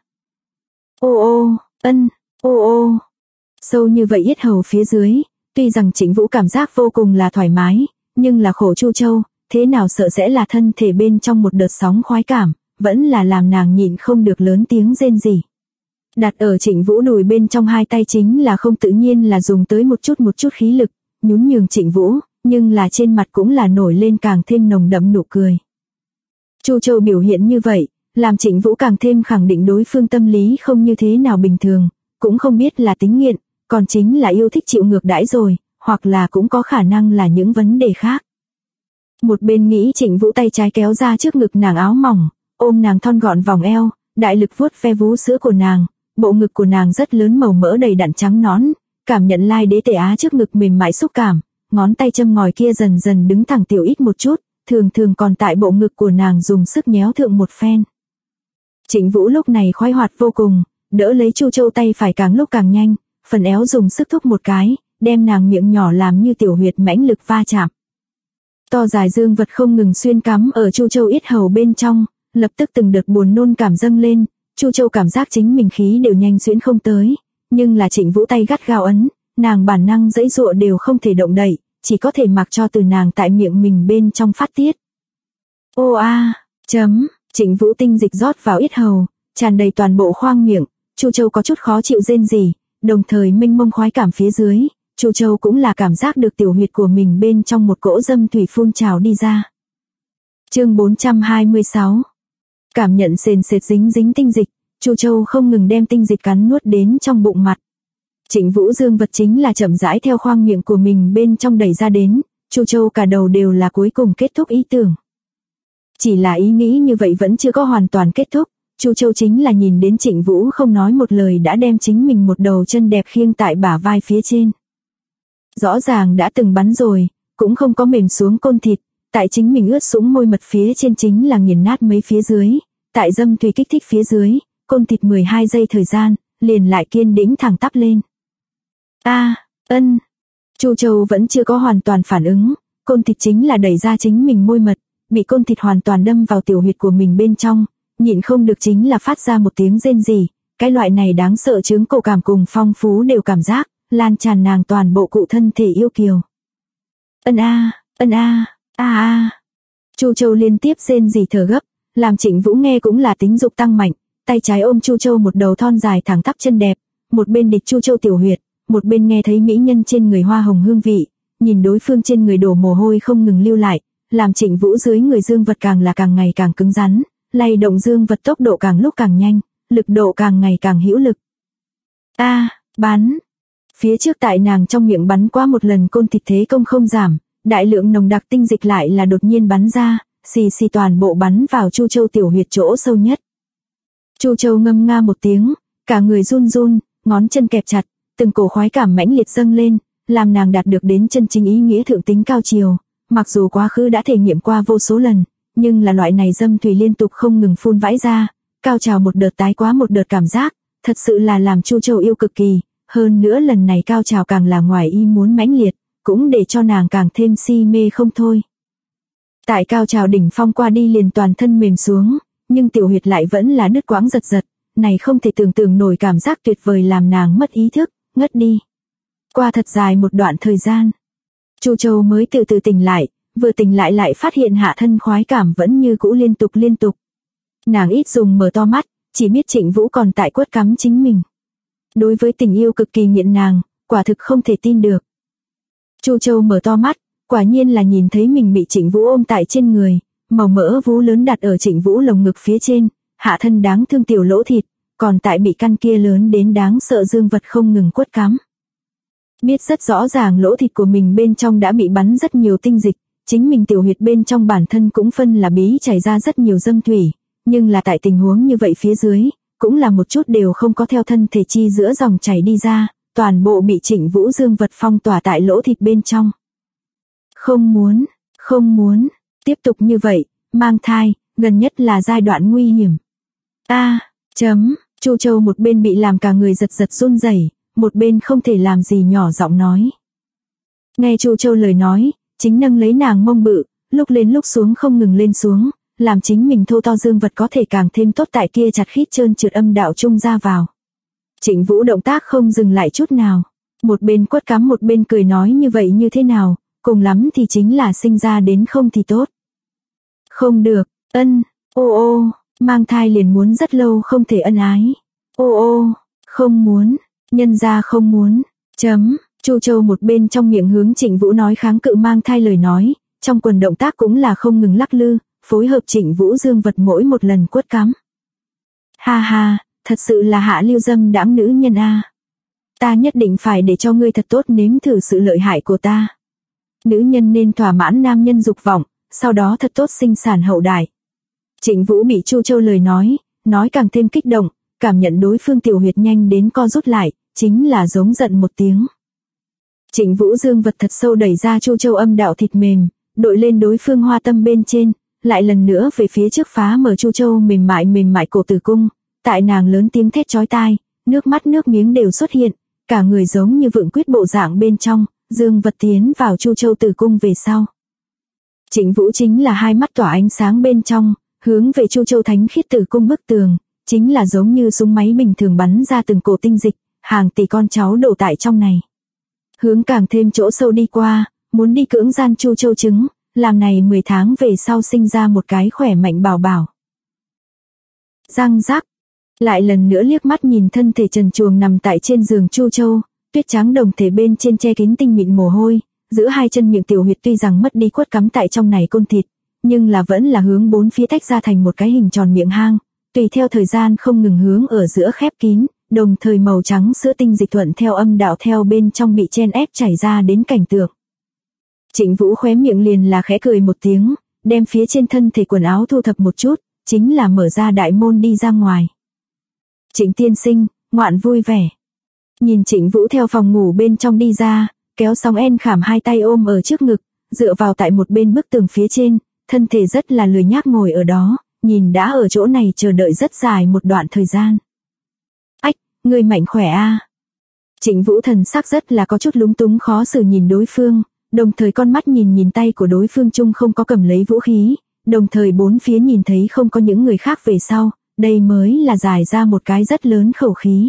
Sâu như vậy yết hầu phía dưới, tuy rằng Trịnh Vũ cảm giác vô cùng là thoải mái, nhưng là khổ Chu Châu, thế nào sợ sẽ là thân thể bên trong một đợt sóng khoái cảm, vẫn là làm nàng nhịn không được lớn tiếng rên rỉ. Đặt ở Trịnh Vũ đùi bên trong hai tay chính là không tự nhiên là dùng tới một chút khí lực, nhún nhường Trịnh Vũ, nhưng là trên mặt cũng là nổi lên càng thêm nồng đậm nụ cười. Chu Châu biểu hiện như vậy, làm Trịnh Vũ càng thêm khẳng định đối phương tâm lý không như thế nào bình thường, cũng không biết là tính nghiện, còn chính là yêu thích chịu ngược đãi rồi, hoặc là cũng có khả năng là những vấn đề khác. Một bên nghĩ Trịnh Vũ tay trái kéo ra trước ngực nàng áo mỏng, ôm nàng thon gọn vòng eo, đại lực vuốt ve vú sữa của nàng, bộ ngực của nàng rất lớn màu mỡ đầy đặn trắng nõn, cảm nhận lai đế tể á trước ngực mềm mại xúc cảm, ngón tay châm ngòi kia dần dần đứng thẳng tiểu ít một chút, thường thường còn tại bộ ngực của nàng dùng sức nhéo thượng một phen. Trịnh Vũ lúc này khoái hoạt vô cùng, đỡ lấy Chu Châu tay phải càng lúc càng nhanh, phần éo dùng sức thúc một cái, đem nàng miệng nhỏ làm như tiểu huyệt mãnh lực va chạm. To dài dương vật không ngừng xuyên cắm ở Chu Châu yết hầu bên trong, lập tức từng đợt buồn nôn cảm dâng lên, Chu Châu cảm giác chính mình khí đều nhanh xuyễn không tới, nhưng là Trịnh Vũ tay gắt gao ấn, nàng bản năng giãy giụa đều không thể động đậy, chỉ có thể mặc cho từ nàng tại miệng mình bên trong phát tiết. Trịnh Vũ tinh dịch rót vào yết hầu, tràn đầy toàn bộ khoang miệng, Chu Châu có chút khó chịu rên rỉ, đồng thời mênh mông khoái cảm phía dưới, Chu Châu cũng là cảm giác được tiểu huyệt của mình bên trong một cỗ dâm thủy phun trào đi ra. Chương 426. Cảm nhận sền sệt dính dính tinh dịch, Chu Châu không ngừng đem tinh dịch cắn nuốt đến trong bụng mặt. Trịnh Vũ dương vật chính là chậm rãi theo khoang miệng của mình bên trong đẩy ra đến, Chu Châu cả đầu đều là cuối cùng kết thúc ý tưởng. Chỉ là ý nghĩ như vậy vẫn chưa có hoàn toàn kết thúc, Chu Châu chính là nhìn đến Trịnh Vũ không nói một lời đã đem chính mình một đầu chân đẹp khiêng tại bả vai phía trên. Rõ ràng đã từng bắn rồi, cũng không có mềm xuống côn thịt, tại chính mình ướt sũng môi mật phía trên chính là nghiền nát mấy phía dưới, tại dâm thủy kích thích phía dưới, côn thịt 12 giây thời gian, liền lại kiên đĩnh thẳng tắp lên. Chu Châu vẫn chưa có hoàn toàn phản ứng, côn thịt chính là đẩy ra chính mình môi mật, bị côn thịt hoàn toàn đâm vào tiểu huyệt của mình bên trong, nhịn không được chính là phát ra một tiếng rên rỉ, cái loại này đáng sợ chứng cổ cảm cùng phong phú đều cảm giác, lan tràn nàng toàn bộ cụ thân thể yêu kiều. Chu Châu liên tiếp rên rỉ thở gấp, làm Trịnh Vũ nghe cũng là tính dục tăng mạnh, tay trái ôm Chu Châu một đầu thon dài thẳng tắp chân đẹp, một bên địch Chu Châu tiểu huyệt, một bên nghe thấy mỹ nhân trên người hoa hồng hương vị, nhìn đối phương trên người đổ mồ hôi không ngừng lưu lại, làm Trịnh Vũ dưới người dương vật càng ngày càng cứng rắn, lay động dương vật tốc độ càng lúc càng nhanh, lực độ càng ngày càng hữu lực. Bắn. Phía trước tại nàng trong miệng bắn qua một lần côn thịt thế công không giảm, đại lượng nồng đặc tinh dịch lại là đột nhiên bắn ra, xì toàn bộ bắn vào Chu Châu tiểu huyệt chỗ sâu nhất. Chu Châu ngâm nga một tiếng, cả người run run, ngón chân kẹp chặt, từng cổ khoái cảm mãnh liệt dâng lên, làm nàng đạt được đến chân chính ý nghĩa thượng tính cao chiều, mặc dù quá khứ đã thể nghiệm qua vô số lần, nhưng là loại này dâm thủy liên tục không ngừng phun vãi ra, cao trào một đợt tái quá một đợt cảm giác, thật sự là làm Chu Châu yêu cực kỳ, hơn nữa lần này cao trào càng là ngoài ý muốn mãnh liệt, cũng để cho nàng càng thêm si mê không thôi. Tại cao trào đỉnh phong qua đi liền toàn thân mềm xuống, nhưng tiểu huyệt lại vẫn là đứt quãng giật, này không thể tưởng tượng nổi cảm giác tuyệt vời làm nàng mất ý thức, ngất đi. Qua thật dài một đoạn thời gian, Chu Châu mới từ từ tỉnh lại, vừa tỉnh lại phát hiện hạ thân khoái cảm vẫn như cũ liên tục. Nàng ít dùng mở to mắt, chỉ biết Trịnh Vũ còn tại quất cắm chính mình. Đối với tình yêu cực kỳ nghiện nàng, quả thực không thể tin được. Chu Châu mở to mắt, quả nhiên là nhìn thấy mình bị Trịnh Vũ ôm tại trên người, màu mỡ vú lớn đặt ở Trịnh Vũ lồng ngực phía trên, hạ thân đáng thương tiểu lỗ thịt, còn tại bị căn kia lớn đến đáng sợ dương vật không ngừng quất cắm. Biết rất rõ ràng lỗ thịt của mình bên trong đã bị bắn rất nhiều tinh dịch, chính mình tiểu huyệt bên trong bản thân cũng phân là bí chảy ra rất nhiều dâm thủy, nhưng là tại tình huống như vậy phía dưới, cũng là một chút đều không có theo thân thể chi giữa dòng chảy đi ra, toàn bộ bị Trịnh Vũ dương vật phong tỏa tại lỗ thịt bên trong. Không muốn, tiếp tục như vậy, mang thai, gần nhất là giai đoạn nguy hiểm. Chu Châu một bên bị làm cả người giật run rẩy, một bên không thể làm gì nhỏ giọng nói. Nghe Chu Châu lời nói, chính nâng lấy nàng mông bự, lúc lên lúc xuống không ngừng lên xuống, làm chính mình thô to dương vật có thể càng thêm tốt tại kia chặt khít trơn trượt âm đạo trung ra vào. Trịnh Vũ động tác không dừng lại chút nào, một bên quất cắm một bên cười nói như vậy như thế nào, cùng lắm thì chính là sinh ra đến không thì tốt. Không được, mang thai liền muốn rất lâu không thể ân ái. Không muốn, nhân ra không muốn. Chu Châu một bên trong miệng hướng Trịnh Vũ nói kháng cự mang thai lời nói, trong quần động tác cũng là không ngừng lắc lư, phối hợp Trịnh Vũ dương vật mỗi một lần quất cắm. Ha, thật sự là hạ lưu dâm đãng nữ nhân a. Ta nhất định phải để cho ngươi thật tốt nếm thử sự lợi hại của ta. Nữ nhân nên thỏa mãn nam nhân dục vọng, sau đó thật tốt sinh sản hậu đại. Trịnh Vũ bị Chu Châu lời nói càng thêm kích động, cảm nhận đối phương tiểu huyệt nhanh đến co rút lại, chính là giống giận một tiếng. Trịnh Vũ dương vật thật sâu đẩy ra Chu Châu âm đạo thịt mềm, đội lên đối phương hoa tâm bên trên, lại lần nữa về phía trước phá mở Chu Châu mềm mại cổ tử cung, tại nàng lớn tiếng thét chói tai, nước mắt nước miếng đều xuất hiện, cả người giống như vượng quyết bộ dạng bên trong, dương vật tiến vào Chu Châu tử cung về sau. Trịnh Vũ chính là hai mắt tỏa ánh sáng bên trong, hướng về Chu Châu thánh khiết tử cung bức tường, chính là giống như súng máy bình thường bắn ra từng cổ tinh dịch, hàng tỷ con cháu đổ tại trong này. Hướng càng thêm chỗ sâu đi qua, muốn đi cưỡng gian Chu Châu trứng, làm này 10 tháng về sau sinh ra một cái khỏe mạnh bảo bảo. Răng rắc, lại lần nữa liếc mắt nhìn thân thể trần truồng nằm tại trên giường Chu Châu, tuyết trắng đồng thể bên trên che kín tinh mịn mồ hôi, giữa hai chân miệng tiểu huyệt tuy rằng mất đi quất cắm tại trong này côn thịt, nhưng là vẫn là hướng bốn phía tách ra thành một cái hình tròn miệng hang, tùy theo thời gian không ngừng hướng ở giữa khép kín, đồng thời màu trắng sữa tinh dịch thuận theo âm đạo theo bên trong bị chen ép chảy ra đến cảnh tượng. Trịnh Vũ khóe miệng liền là khẽ cười một tiếng, đem phía trên thân thể quần áo thu thập một chút, chính là mở ra đại môn đi ra ngoài. Trịnh tiên sinh, ngoạn vui vẻ. Nhìn Trịnh Vũ theo phòng ngủ bên trong đi ra, kéo sóng en khảm hai tay ôm ở trước ngực, dựa vào tại một bên bức tường phía trên, thân thể rất là lười nhác ngồi ở đó, nhìn đã ở chỗ này chờ đợi rất dài một đoạn thời gian. Ách, người mạnh khỏe a. Trịnh Vũ thần sắc rất là có chút lúng túng khó xử nhìn đối phương, đồng thời con mắt nhìn tay của đối phương chung không có cầm lấy vũ khí, đồng thời bốn phía nhìn thấy không có những người khác về sau, đây mới là giải ra một cái rất lớn khẩu khí.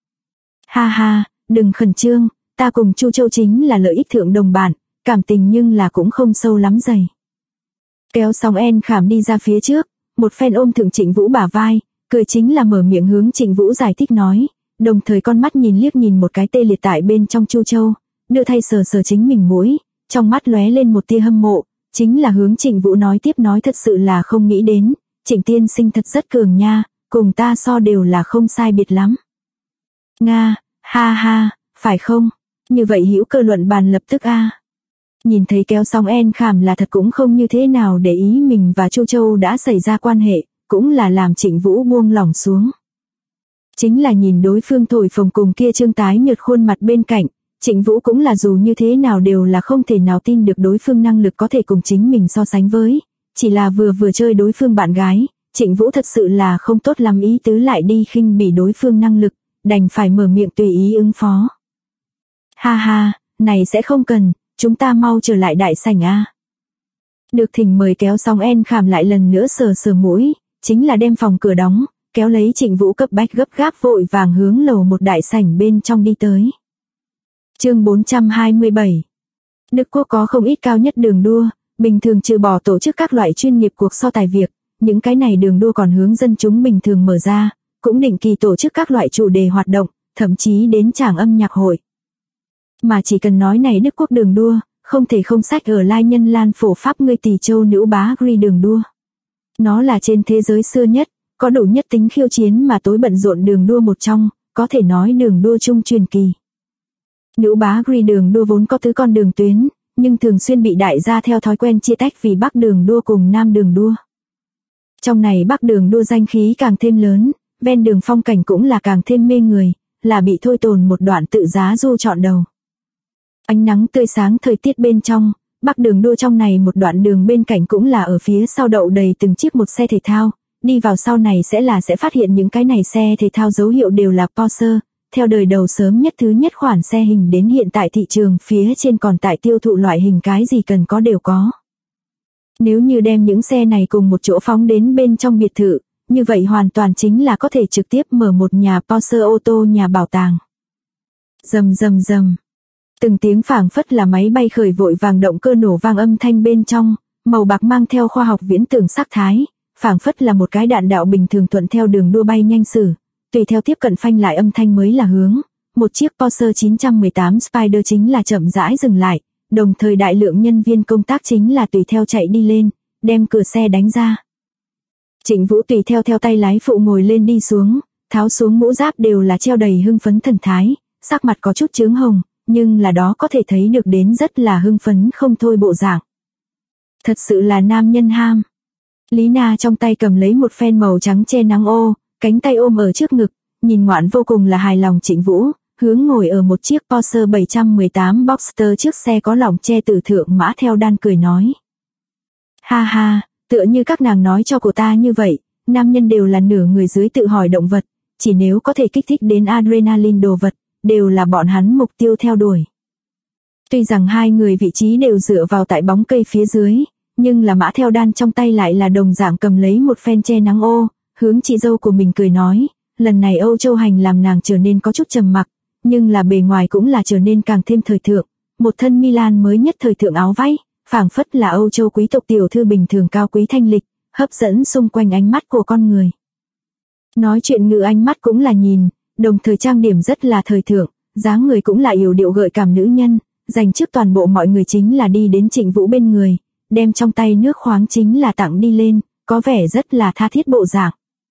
Ha, đừng khẩn trương, ta cùng Chu Châu chính là lợi ích thượng đồng bạn, cảm tình nhưng là cũng không sâu lắm dày. Kéo sóng en khảm đi ra phía trước, một phen ôm thượng Trịnh Vũ bả vai, cười chính là mở miệng hướng Trịnh Vũ giải thích nói, đồng thời con mắt liếc nhìn một cái tê liệt tại bên trong Chu Châu, đưa thay sờ chính mình mũi, trong mắt lóe lên một tia hâm mộ, chính là hướng Trịnh Vũ nói tiếp nói thật sự là không nghĩ đến, Trịnh tiên sinh thật rất cường nha, cùng ta so đều là không sai biệt lắm. Nga, ha, phải không? Như vậy hữu cơ luận bàn lập tức a. Nhìn thấy kéo sóng en khảm là thật cũng không như thế nào để ý mình và Chu Châu đã xảy ra quan hệ, cũng là làm Trịnh Vũ buông lỏng xuống. Chính là nhìn đối phương thổi phồng cùng kia trương tái nhợt khuôn mặt bên cạnh, Trịnh Vũ cũng là dù như thế nào đều là không thể nào tin được đối phương năng lực có thể cùng chính mình so sánh với, chỉ là vừa chơi đối phương bạn gái, Trịnh Vũ thật sự là không tốt lắm ý tứ lại đi khinh bỉ đối phương năng lực, đành phải mở miệng tùy ý ứng phó. Ha, này sẽ không cần, chúng ta mau trở lại đại sảnh a. Được thỉnh mời kéo sóng en khảm lại lần nữa sờ mũi, chính là đem phòng cửa đóng, kéo lấy Trịnh Vũ cấp bách gấp gáp vội vàng hướng lầu một đại sảnh bên trong đi tới. Chương 427. Đức Quốc có không ít cao nhất đường đua, bình thường trừ bỏ tổ chức các loại chuyên nghiệp cuộc so tài việc, những cái này đường đua còn hướng dân chúng bình thường mở ra, cũng định kỳ tổ chức các loại chủ đề hoạt động, thậm chí đến tràng âm nhạc hội. Mà chỉ cần nói này Đức Quốc đường đua, không thể không sách ở lai nhân Lan phổ Pháp ngươi tỷ châu nữ bá Gri đường đua. Nó là trên thế giới xưa nhất, có đủ nhất tính khiêu chiến mà tối bận rộn đường đua một trong, có thể nói đường đua chung truyền kỳ. Nữ bá Gri đường đua vốn có tứ con đường tuyến, nhưng thường xuyên bị đại gia theo thói quen chia tách vì Bắc đường đua cùng Nam đường đua. Trong này Bắc đường đua danh khí càng thêm lớn, ven đường phong cảnh cũng là càng thêm mê người, là bị thôi tồn một đoạn tự giá du chọn đầu. Ánh nắng tươi sáng thời tiết bên trong, Bắc đường đua trong này một đoạn đường bên cạnh cũng là ở phía sau đậu đầy từng chiếc một xe thể thao, đi vào sau này sẽ phát hiện những cái này xe thể thao dấu hiệu đều là Porsche, theo đời đầu sớm nhất thứ nhất khoản xe hình đến hiện tại thị trường phía trên còn tại tiêu thụ loại hình cái gì cần có đều có. Nếu như đem những xe này cùng một chỗ phóng đến bên trong biệt thự, như vậy hoàn toàn chính là có thể trực tiếp mở một nhà Porsche ô tô nhà bảo tàng. Rầm rầm rầm. Từng tiếng phảng phất là máy bay khởi vội vàng động cơ nổ vang âm thanh bên trong, màu bạc mang theo khoa học viễn tưởng sắc thái, phảng phất là một cái đạn đạo bình thường thuận theo đường đua bay nhanh sử, tùy theo tiếp cận phanh lại âm thanh mới là hướng. Một chiếc Porsche 918 Spider chính là chậm rãi dừng lại, đồng thời đại lượng nhân viên công tác chính là tùy theo chạy đi lên, đem cửa xe đánh ra. Trịnh Vũ tùy theo tay lái phụ ngồi lên đi xuống, tháo xuống mũ giáp đều là treo đầy hưng phấn thần thái, sắc mặt có chút chướng hồng, nhưng là đó có thể thấy được đến rất là hưng phấn không thôi bộ dạng. Thật sự là nam nhân ham. Lý Na trong tay cầm lấy một phen màu trắng che nắng ô, cánh tay ôm ở trước ngực, nhìn ngoạn vô cùng là hài lòng Trịnh Vũ, hướng ngồi ở một chiếc Porsche 718 Boxster trước xe có lỏng che tử thượng mã theo đan cười nói. Ha ha, tựa như các nàng nói cho cô ta như vậy, nam nhân đều là nửa người dưới tự hỏi động vật, chỉ nếu có thể kích thích đến adrenaline đồ vật, đều là bọn hắn mục tiêu theo đuổi. Tuy rằng hai người vị trí đều dựa vào tại bóng cây phía dưới, nhưng là mã theo đan trong tay lại là đồng dạng cầm lấy một phen che nắng ô, hướng chị dâu của mình cười nói, lần này Âu Châu hành làm nàng trở nên có chút trầm mặc, nhưng là bề ngoài cũng là trở nên càng thêm thời thượng, một thân Milan mới nhất thời thượng áo váy, phảng phất là Âu Châu quý tộc tiểu thư bình thường cao quý thanh lịch, hấp dẫn xung quanh ánh mắt của con người. Nói chuyện ngữ ánh mắt cũng là nhìn, đồng thời trang điểm rất là thời thượng, dáng người cũng là yểu điệu gợi cảm nữ nhân, dành trước toàn bộ mọi người chính là đi đến Trịnh Vũ bên người, đem trong tay nước khoáng chính là tặng đi lên, có vẻ rất là tha thiết bộ dạng.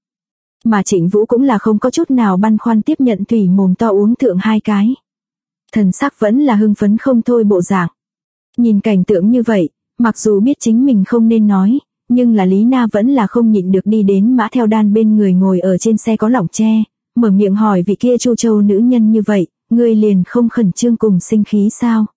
Mà Trịnh Vũ cũng là không có chút nào băn khoăn tiếp nhận thủy mồm to uống thượng hai cái. Thần sắc vẫn là hưng phấn không thôi bộ dạng. Nhìn cảnh tượng như vậy, mặc dù biết chính mình không nên nói, nhưng là Lý Na vẫn là không nhịn được đi đến mã theo đan bên người ngồi ở trên xe có lỏng tre, mở miệng hỏi vị kia Chu Châu nữ nhân như vậy, ngươi liền không khẩn trương cùng sinh khí sao?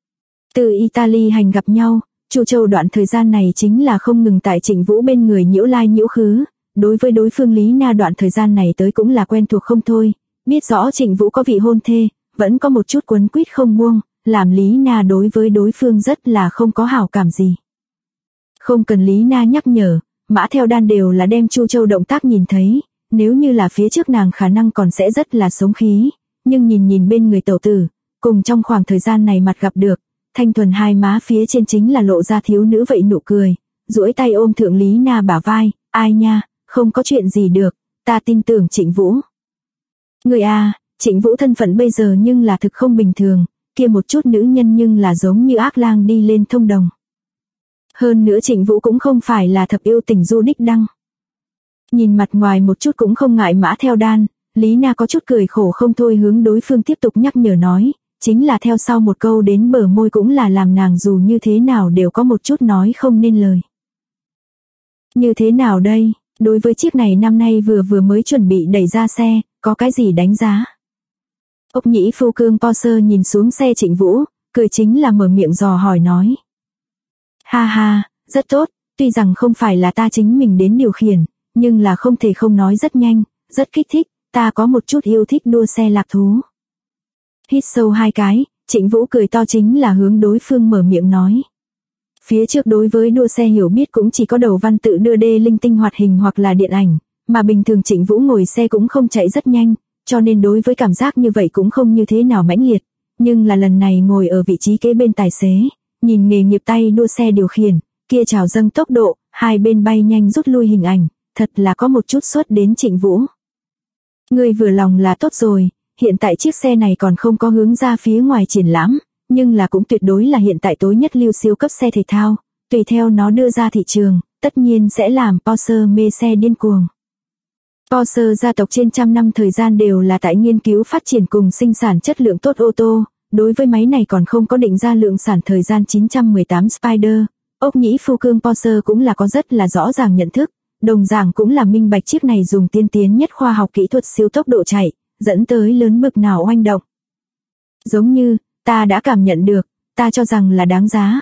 Từ Italy hành gặp nhau, Chu Châu đoạn thời gian này chính là không ngừng tại Trịnh Vũ bên người nhiễu lai nhiễu khứ, đối với đối phương Lý Na đoạn thời gian này tới cũng là quen thuộc không thôi, biết rõ Trịnh Vũ có vị hôn thê, vẫn có một chút quấn quýt không buông, làm Lý Na đối với đối phương rất là không có hảo cảm gì. Không cần Lý Na nhắc nhở, mã theo đan đều là đem Chu Châu động tác nhìn thấy, nếu như là phía trước nàng khả năng còn sẽ rất là sống khí, nhưng nhìn bên người tẩu tử, cùng trong khoảng thời gian này mặt gặp được, thanh thuần hai má phía trên chính là lộ ra thiếu nữ vậy nụ cười, duỗi tay ôm thượng Lý Na bả vai, ai nha, không có chuyện gì được, ta tin tưởng Trịnh Vũ. Người à, Trịnh Vũ thân phận bây giờ nhưng là thực không bình thường, kia một chút nữ nhân nhưng là giống như ác lang đi lên thông đồng. Hơn nữa Trịnh Vũ cũng không phải là thập yêu tình du đích đăng. Nhìn mặt ngoài một chút cũng không ngại mã theo đan, Lý Na có chút cười khổ không thôi hướng đối phương tiếp tục nhắc nhở nói, chính là theo sau một câu đến bờ môi cũng là làm nàng dù như thế nào đều có một chút nói không nên lời. Như thế nào đây, đối với chiếc này năm nay vừa mới chuẩn bị đẩy ra xe, có cái gì đánh giá? Ốc nhĩ phu cương Porsche nhìn xuống xe Trịnh Vũ, cười chính là mở miệng dò hỏi nói. Ha ha, rất tốt, tuy rằng không phải là ta chính mình đến điều khiển, nhưng là không thể không nói rất nhanh, rất kích thích, ta có một chút yêu thích đua xe lạc thú. Hít sâu hai cái, Trịnh Vũ cười to chính là hướng đối phương mở miệng nói. Phía trước đối với đua xe hiểu biết cũng chỉ có đầu văn tự đưa đê linh tinh hoạt hình hoặc là điện ảnh, Mà bình thường Trịnh Vũ ngồi xe cũng không chạy rất nhanh, cho nên đối với cảm giác như vậy cũng không như thế nào mãnh liệt. Nhưng là lần này ngồi ở vị trí kế bên tài xế, nhìn nghề nghiệp tay đua xe điều khiển, kia trào dâng tốc độ, hai bên bay nhanh rút lui hình ảnh, thật là có một chút sốt đến Trịnh Vũ. Ngươi vừa lòng là tốt rồi, hiện tại chiếc xe này còn không có hướng ra phía ngoài triển lãm, nhưng là cũng tuyệt đối là hiện tại tối nhất lưu siêu cấp xe thể thao, tùy theo nó đưa ra thị trường, tất nhiên sẽ làm Porsche mê xe điên cuồng. Porsche gia tộc trên trăm năm thời gian đều là tại nghiên cứu phát triển cùng sinh sản chất lượng tốt ô tô, đối với máy này còn không có định ra lượng sản thời gian 918 Spider, ốc nhĩ phu cương Porsche cũng là có rất là rõ ràng nhận thức, đồng dạng cũng là minh bạch chiếc này dùng tiên tiến nhất khoa học kỹ thuật siêu tốc độ chạy, dẫn tới lớn bực nào oanh động. Giống như, ta đã cảm nhận được, ta cho rằng là đáng giá,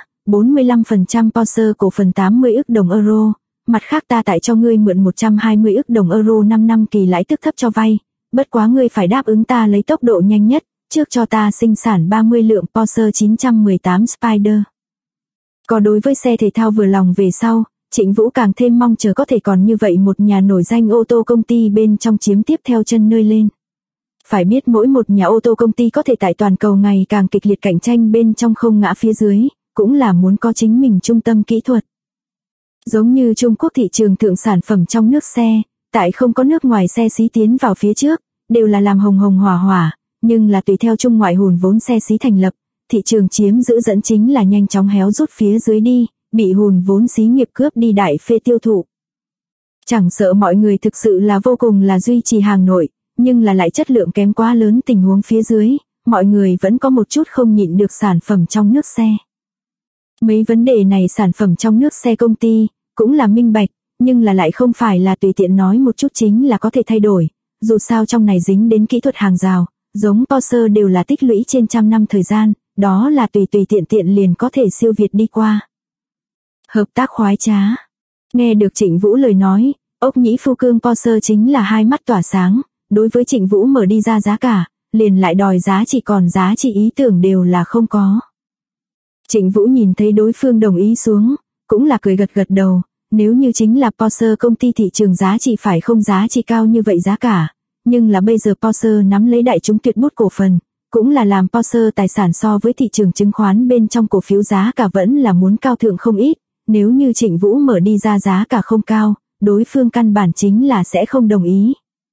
45% Porsche cổ phần 80 ức đồng euro, mặt khác ta tại cho ngươi mượn 120 ức đồng euro 5 năm kỳ lãi tức thấp cho vay, bất quá ngươi phải đáp ứng ta lấy tốc độ nhanh nhất, trước cho ta sinh sản 30 lượng Porsche 918 Spider. Còn đối với xe thể thao vừa lòng về sau, Trịnh Vũ càng thêm mong chờ có thể còn như vậy một nhà nổi danh ô tô công ty bên trong chiếm tiếp theo chân nơi lên. Phải biết mỗi một nhà ô tô công ty có thể tại toàn cầu ngày càng kịch liệt cạnh tranh bên trong không ngã phía dưới, cũng là muốn có chính mình trung tâm kỹ thuật. Giống như Trung Quốc thị trường thượng sản phẩm trong nước xe, tại không có nước ngoài xe xí tiến vào phía trước, đều là làm hồng hồng hỏa hỏa, nhưng là tùy theo Trung ngoại hùn vốn xe xí thành lập, thị trường chiếm giữ dẫn chính là nhanh chóng héo rút phía dưới đi, bị hùn vốn xí nghiệp cướp đi đại phê tiêu thụ. Chẳng sợ mọi người thực sự là vô cùng là duy trì hàng nội, nhưng là lại chất lượng kém quá lớn tình huống phía dưới, mọi người vẫn có một chút không nhịn được sản phẩm trong nước xe. Mấy vấn đề này sản phẩm trong nước xe công ty, cũng là minh bạch, nhưng là lại không phải là tùy tiện nói một chút chính là có thể thay đổi, dù sao trong này dính đến kỹ thuật hàng rào, giống Porsche đều là tích lũy trên trăm năm thời gian, đó là tùy tiện liền có thể siêu việt đi qua. Hợp tác khoái trá. Nghe được Trịnh Vũ lời nói, ốc nhĩ phu cương Porsche chính là hai mắt tỏa sáng, đối với Trịnh Vũ mở đi ra giá cả, liền lại đòi giá trị còn giá trị ý tưởng đều là không có. Trịnh Vũ nhìn thấy đối phương đồng ý xuống, cũng là cười gật gật đầu, nếu như chính là Porsche công ty thị trường giá trị phải không giá trị cao như vậy giá cả, nhưng là bây giờ Porsche nắm lấy đại chúng tuyệt bút cổ phần, cũng là làm Porsche tài sản so với thị trường chứng khoán bên trong cổ phiếu giá cả vẫn là muốn cao thượng không ít, nếu như Trịnh Vũ mở đi ra giá cả không cao, đối phương căn bản chính là sẽ không đồng ý.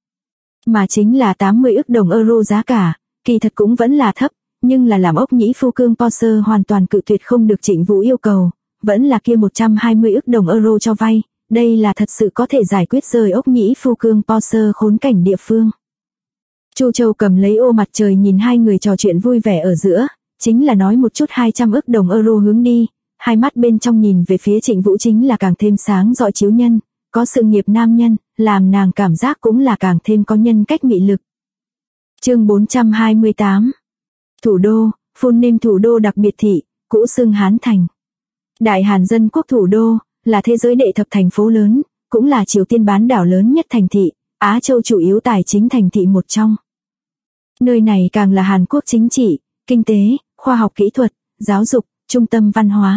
Mà chính là 80 ức đồng euro giá cả, kỳ thật cũng vẫn là thấp, nhưng là làm ốc nhĩ phu cương Porsche hoàn toàn cự tuyệt không được Trịnh Vũ yêu cầu, vẫn là kia 120 ức đồng euro cho vay, đây là thật sự có thể giải quyết rời ốc nhĩ phu cương Porsche khốn cảnh địa phương. Chu Châu cầm lấy ô mặt trời nhìn hai người trò chuyện vui vẻ ở giữa, chính là nói một chút 200 ức đồng euro hướng đi, hai mắt bên trong nhìn về phía Trịnh Vũ chính là càng thêm sáng rọi chiếu nhân, có sự nghiệp nam nhân, làm nàng cảm giác cũng là càng thêm có nhân cách mị lực. Chương 428. Thủ đô, phun ninh thủ đô đặc biệt thị, cũ xưng Hán Thành. Đại Hàn dân quốc thủ đô, là thế giới đệ thập thành phố lớn, cũng là Triều Tiên bán đảo lớn nhất thành thị, Á Châu chủ yếu tài chính thành thị một trong. Nơi này càng là Hàn Quốc chính trị, kinh tế, khoa học kỹ thuật, giáo dục, trung tâm văn hóa.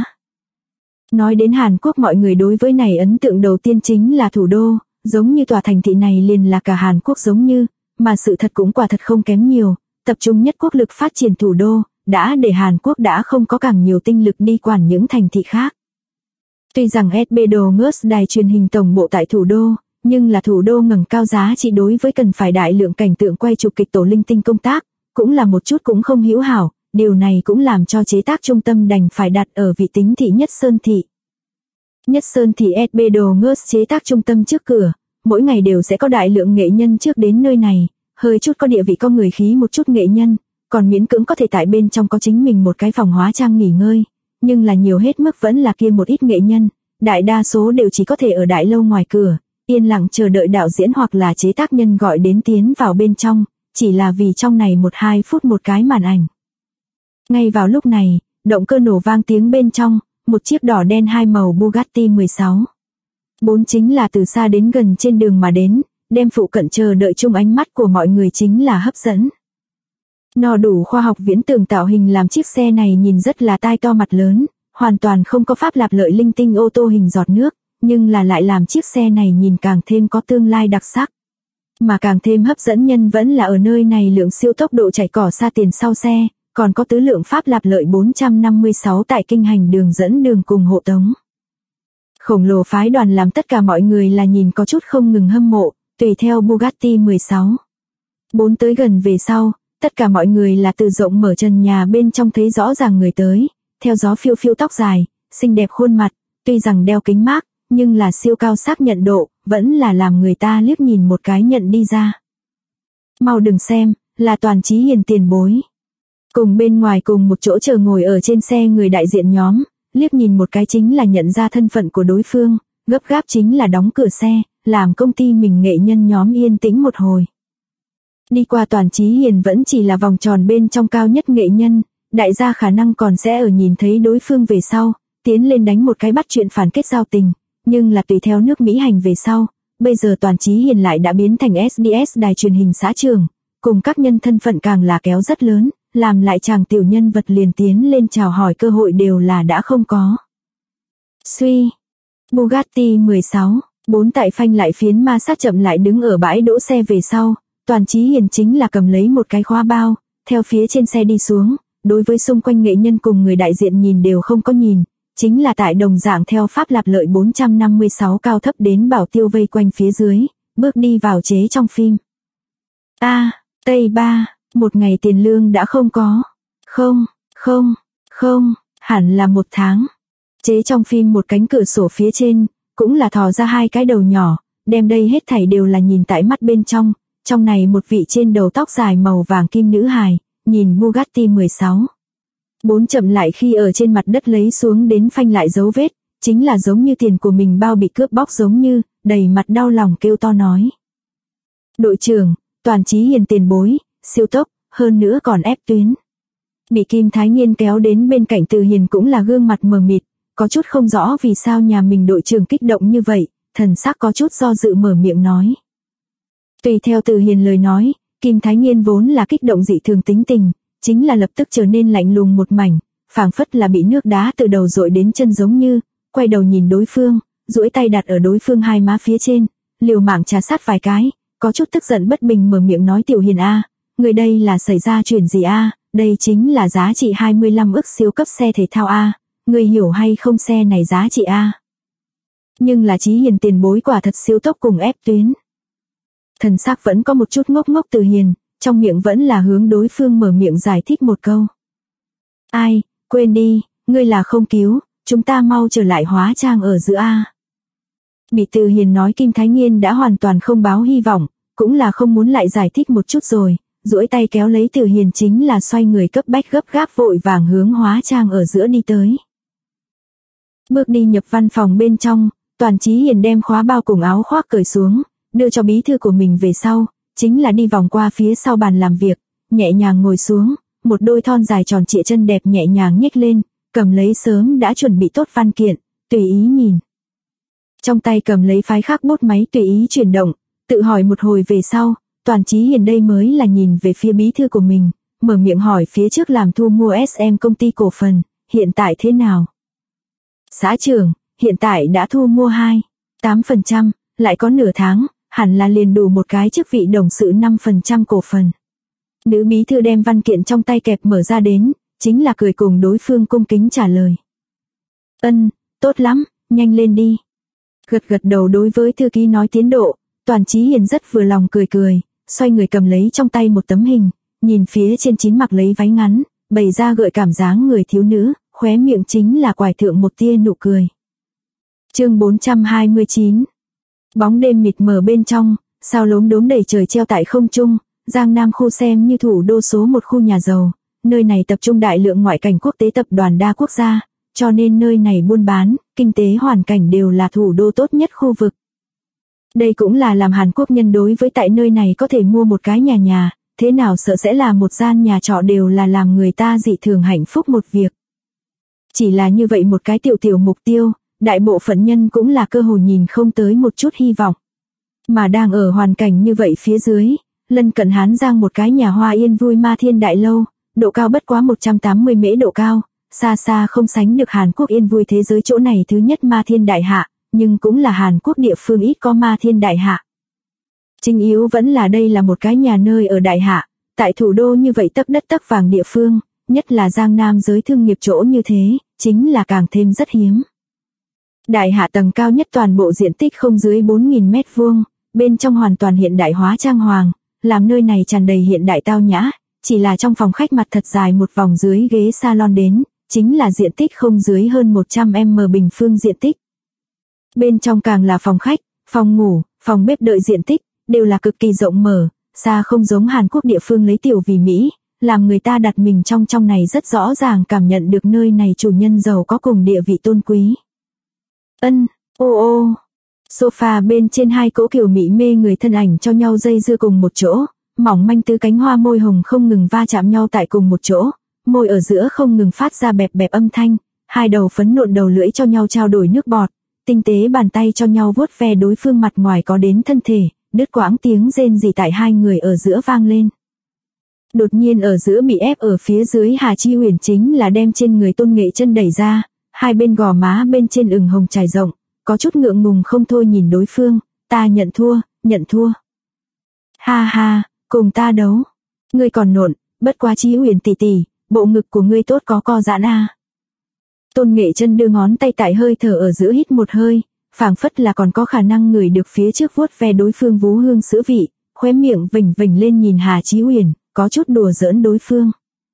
Nói đến Hàn Quốc mọi người đối với này ấn tượng đầu tiên chính là thủ đô, giống như tòa thành thị này liền là cả Hàn Quốc giống như, mà sự thật cũng quả thật không kém nhiều, tập trung nhất quốc lực phát triển thủ đô, đã để Hàn Quốc đã không có càng nhiều tinh lực đi quản những thành thị khác. Tuy rằng SBS đài truyền hình tổng bộ tại thủ đô, nhưng là thủ đô ngẩng cao giá trị đối với cần phải đại lượng cảnh tượng quay chụp kịch tổ linh tinh công tác, cũng là một chút cũng không hữu hảo, điều này cũng làm cho chế tác trung tâm đành phải đặt ở vị tính thị Nhất Sơn thị. Nhất Sơn thị SBS chế tác trung tâm trước cửa, mỗi ngày đều sẽ có đại lượng nghệ nhân trước đến nơi này, hơi chút có địa vị có người khí một chút nghệ nhân, còn miễn cưỡng có thể tại bên trong có chính mình một cái phòng hóa trang nghỉ ngơi, nhưng là nhiều hết mức vẫn là kia một ít nghệ nhân, đại đa số đều chỉ có thể ở đại lâu ngoài cửa, yên lặng chờ đợi đạo diễn hoặc là chế tác nhân gọi đến tiến vào bên trong, chỉ là vì trong này 1-2 phút một cái màn ảnh. Ngay vào lúc này, động cơ nổ vang tiếng bên trong, một chiếc đỏ đen hai màu Bugatti 16. 4 chính là từ xa đến gần trên đường mà đến, đem phụ cận chờ đợi chung ánh mắt của mọi người chính là hấp dẫn. No đủ khoa học viễn tưởng tạo hình làm chiếc xe này nhìn rất là tai to mặt lớn, hoàn toàn không có pháp lạp lợi linh tinh ô tô hình giọt nước, nhưng là lại làm chiếc xe này nhìn càng thêm có tương lai đặc sắc. Mà càng thêm hấp dẫn nhân vẫn là ở nơi này lượng siêu tốc độ chạy cỏ xa tiền sau xe, còn có tứ lượng Pháp lạp lợi 456 tại kinh hành đường dẫn đường cùng hộ tống. Khổng lồ phái đoàn làm tất cả mọi người là nhìn có chút không ngừng hâm mộ, tùy theo Bugatti 16. 4 tới gần về sau, tất cả mọi người là từ rộng mở trần nhà bên trong thấy rõ ràng người tới, theo gió phiêu phiêu tóc dài, xinh đẹp khuôn mặt, tuy rằng đeo kính mác, nhưng là siêu cao xác nhận độ, vẫn là làm người ta liếc nhìn một cái nhận đi ra. Mau đừng xem, là Toàn Chí Hiền tiền bối. Cùng bên ngoài cùng một chỗ chờ ngồi ở trên xe người đại diện nhóm, liếc nhìn một cái chính là nhận ra thân phận của đối phương, gấp gáp chính là đóng cửa xe, làm công ty mình nghệ nhân nhóm yên tĩnh một hồi. Đi qua Toàn Chí Hiền vẫn chỉ là vòng tròn bên trong cao nhất nghệ nhân, đại gia khả năng còn sẽ ở nhìn thấy đối phương về sau, tiến lên đánh một cái bắt chuyện phản kết giao tình, nhưng là tùy theo nước Mỹ hành về sau, bây giờ Toàn Chí Hiền lại đã biến thành SBS đài truyền hình xã trường, cùng các nhân thân phận càng là kéo rất lớn, làm lại chàng tiểu nhân vật liền tiến lên chào hỏi cơ hội đều là đã không có. Suy, Bugatti 16, 4 tại phanh lại phiến ma sát chậm lại đứng ở bãi đỗ xe về sau, Toàn Chí Hiền chính là cầm lấy một cái khóa bao, theo phía trên xe đi xuống, đối với xung quanh nghệ nhân cùng người đại diện nhìn đều không có nhìn, chính là tại đồng dạng theo Pháp lạp lợi 456 cao thấp đến bảo tiêu vây quanh phía dưới, bước đi vào chế trong phim. Tây Ba, một ngày tiền lương đã không có. Không, hẳn là 1 tháng. Chế trong phim một cánh cửa sổ phía trên, cũng là thò ra 2 cái đầu nhỏ, đem đây hết thảy đều là nhìn tại mắt bên trong này một vị trên đầu tóc dài màu vàng kim nữ hài, nhìn Bugatti 16. 4 chậm lại khi ở trên mặt đất lấy xuống đến phanh lại dấu vết, chính là giống như tiền của mình bao bị cướp bóc giống như, đầy mặt đau lòng kêu to nói. Đội trưởng, Toàn Chí Hiền tiền bối, siêu tốc, hơn nữa còn ép tuyến. Bị Kim Thái Nhiên kéo đến bên cạnh Từ Hiền cũng là gương mặt mờ mịt, có chút không rõ vì sao nhà mình đội trưởng kích động như vậy, thần sắc có chút do dự mở miệng nói. Tùy theo Từ Hiền lời nói, Kim Thái Nhiên vốn là kích động dị thường tính tình, chính là lập tức trở nên lạnh lùng một mảnh, phảng phất là bị nước đá từ đầu dội đến chân giống như, quay đầu nhìn đối phương, duỗi tay đặt ở đối phương hai má phía trên, liều mạng trà sát vài cái, có chút tức giận bất bình mở miệng nói Tiểu Hiền a, người đây là xảy ra chuyện gì a, đây chính là giá trị 25 ức siêu cấp xe thể thao a, người hiểu hay không xe này giá trị a. Nhưng là Chí Hiền tiền bối quả thật siêu tốc cùng ép tuyến. Thần sắc vẫn có một chút ngốc ngốc Từ Hiền, trong miệng vẫn là hướng đối phương mở miệng giải thích một câu. Ai, quên đi, ngươi là không cứu, chúng ta mau trở lại hóa trang ở giữa a. Bị Từ Hiền nói Kim Thái Nhiên đã hoàn toàn không báo hy vọng, cũng là không muốn lại giải thích một chút rồi, duỗi tay kéo lấy Từ Hiền chính là xoay người cấp bách gấp gáp vội vàng hướng hóa trang ở giữa đi tới. Bước đi nhập văn phòng bên trong, Toàn Chí Hiền đem khóa bao cùng áo khoác cởi xuống, đưa cho bí thư của mình về sau, chính là đi vòng qua phía sau bàn làm việc, nhẹ nhàng ngồi xuống, một đôi thon dài tròn trịa chân đẹp nhẹ nhàng nhếch lên, cầm lấy sớm đã chuẩn bị tốt văn kiện, tùy ý nhìn. Trong tay cầm lấy phái khắc bút máy tùy ý chuyển động, tự hỏi một hồi về sau, Toàn Chí Hiền đây mới là nhìn về phía bí thư của mình, mở miệng hỏi phía trước làm thu mua SM công ty cổ phần, hiện tại thế nào? Xã trưởng, hiện tại đã thu mua 8%, lại có nửa tháng, hẳn là liền đủ một cái chức vị董sự 5% cổ phần. Nữ bí thư đem văn kiện trong tay kẹp mở ra đến, chính là cười cùng đối phương cung kính trả lời. Tốt lắm, nhanh lên đi. Gật đầu đối với thư ký nói tiến độ, Toàn Chí Hiền rất vừa lòng cười, xoay người cầm lấy trong tay một tấm hình, nhìn phía trên chín mặc lấy váy ngắn, bày ra gợi cảm dáng người thiếu nữ, khóe miệng chính là quải thượng một tia nụ cười. Chương 429. Bóng đêm mịt mờ bên trong, sao lốm đốm đầy trời treo tại không trung, Giang Nam khu xem như thủ đô số một khu nhà giàu, nơi này tập trung đại lượng ngoại cảnh quốc tế tập đoàn đa quốc gia, cho nên nơi này buôn bán, kinh tế hoàn cảnh đều là thủ đô tốt nhất khu vực. Đây cũng là làm Hàn Quốc nhân đối với tại nơi này có thể mua một cái nhà, thế nào sợ sẽ là một gian nhà trọ đều là làm người ta dị thường hạnh phúc một việc. Chỉ là như vậy một cái tiểu mục tiêu, đại bộ phận nhân cũng là cơ hội nhìn không tới một chút hy vọng. Mà đang ở hoàn cảnh như vậy phía dưới, lân cận Hán Giang một cái nhà hoa yên vui Ma Thiên Đại Lâu, độ cao bất quá 180 mễ độ cao, xa xa không sánh được Hàn Quốc yên vui thế giới chỗ này thứ nhất Ma Thiên Đại Hạ, nhưng cũng là Hàn Quốc địa phương ít có ma thiên đại hạ. Chính yếu vẫn là đây là một cái nhà nơi ở đại hạ, tại thủ đô như vậy tấc đất tấc vàng địa phương, nhất là Giang Nam giới thương nghiệp chỗ như thế, chính là càng thêm rất hiếm. Đại hạ tầng cao nhất toàn bộ diện tích không dưới 4.000 mét vuông, bên trong hoàn toàn hiện đại hóa trang hoàng, làm nơi này tràn đầy hiện đại tao nhã, chỉ là trong phòng khách mặt thật dài một vòng dưới ghế salon đến, chính là diện tích không dưới hơn 100m bình phương diện tích. Bên trong càng là phòng khách, phòng ngủ, phòng bếp đợi diện tích, đều là cực kỳ rộng mở, xa không giống Hàn Quốc địa phương lấy tiểu vì Mỹ, làm người ta đặt mình trong này rất rõ ràng cảm nhận được nơi này chủ nhân giàu có cùng địa vị tôn quý. Ô, sofa bên trên hai cỗ kiểu mỹ mê người thân ảnh cho nhau dây dưa cùng một chỗ, mỏng manh tứ cánh hoa môi hồng không ngừng va chạm nhau tại cùng một chỗ, môi ở giữa không ngừng phát ra bẹp bẹp âm thanh, hai đầu phấn nộn đầu lưỡi cho nhau trao đổi nước bọt, tinh tế bàn tay cho nhau vuốt ve đối phương mặt ngoài có đến thân thể, đứt quãng tiếng rên rỉ tại hai người ở giữa vang lên. Đột nhiên ở giữa bị ép ở phía dưới Hà Chi Huyền chính là đem trên người Tôn Nghệ Chân đẩy ra, hai bên gò má bên trên ửng hồng trải rộng, có chút ngượng ngùng không thôi nhìn đối phương, ta nhận thua. Ha ha, cùng ta đấu. Ngươi còn nộn, bất quá Chi Huyền tỷ tỷ, bộ ngực của ngươi tốt có co giãn a. Tôn Nghệ Chân đưa ngón tay tại hơi thở ở giữa hít một hơi, phảng phất là còn có khả năng ngửi được phía trước vuốt ve đối phương vú hương sữa vị, khóe miệng vểnh vểnh lên nhìn Hà Chí Huyền, có chút đùa giỡn đối phương.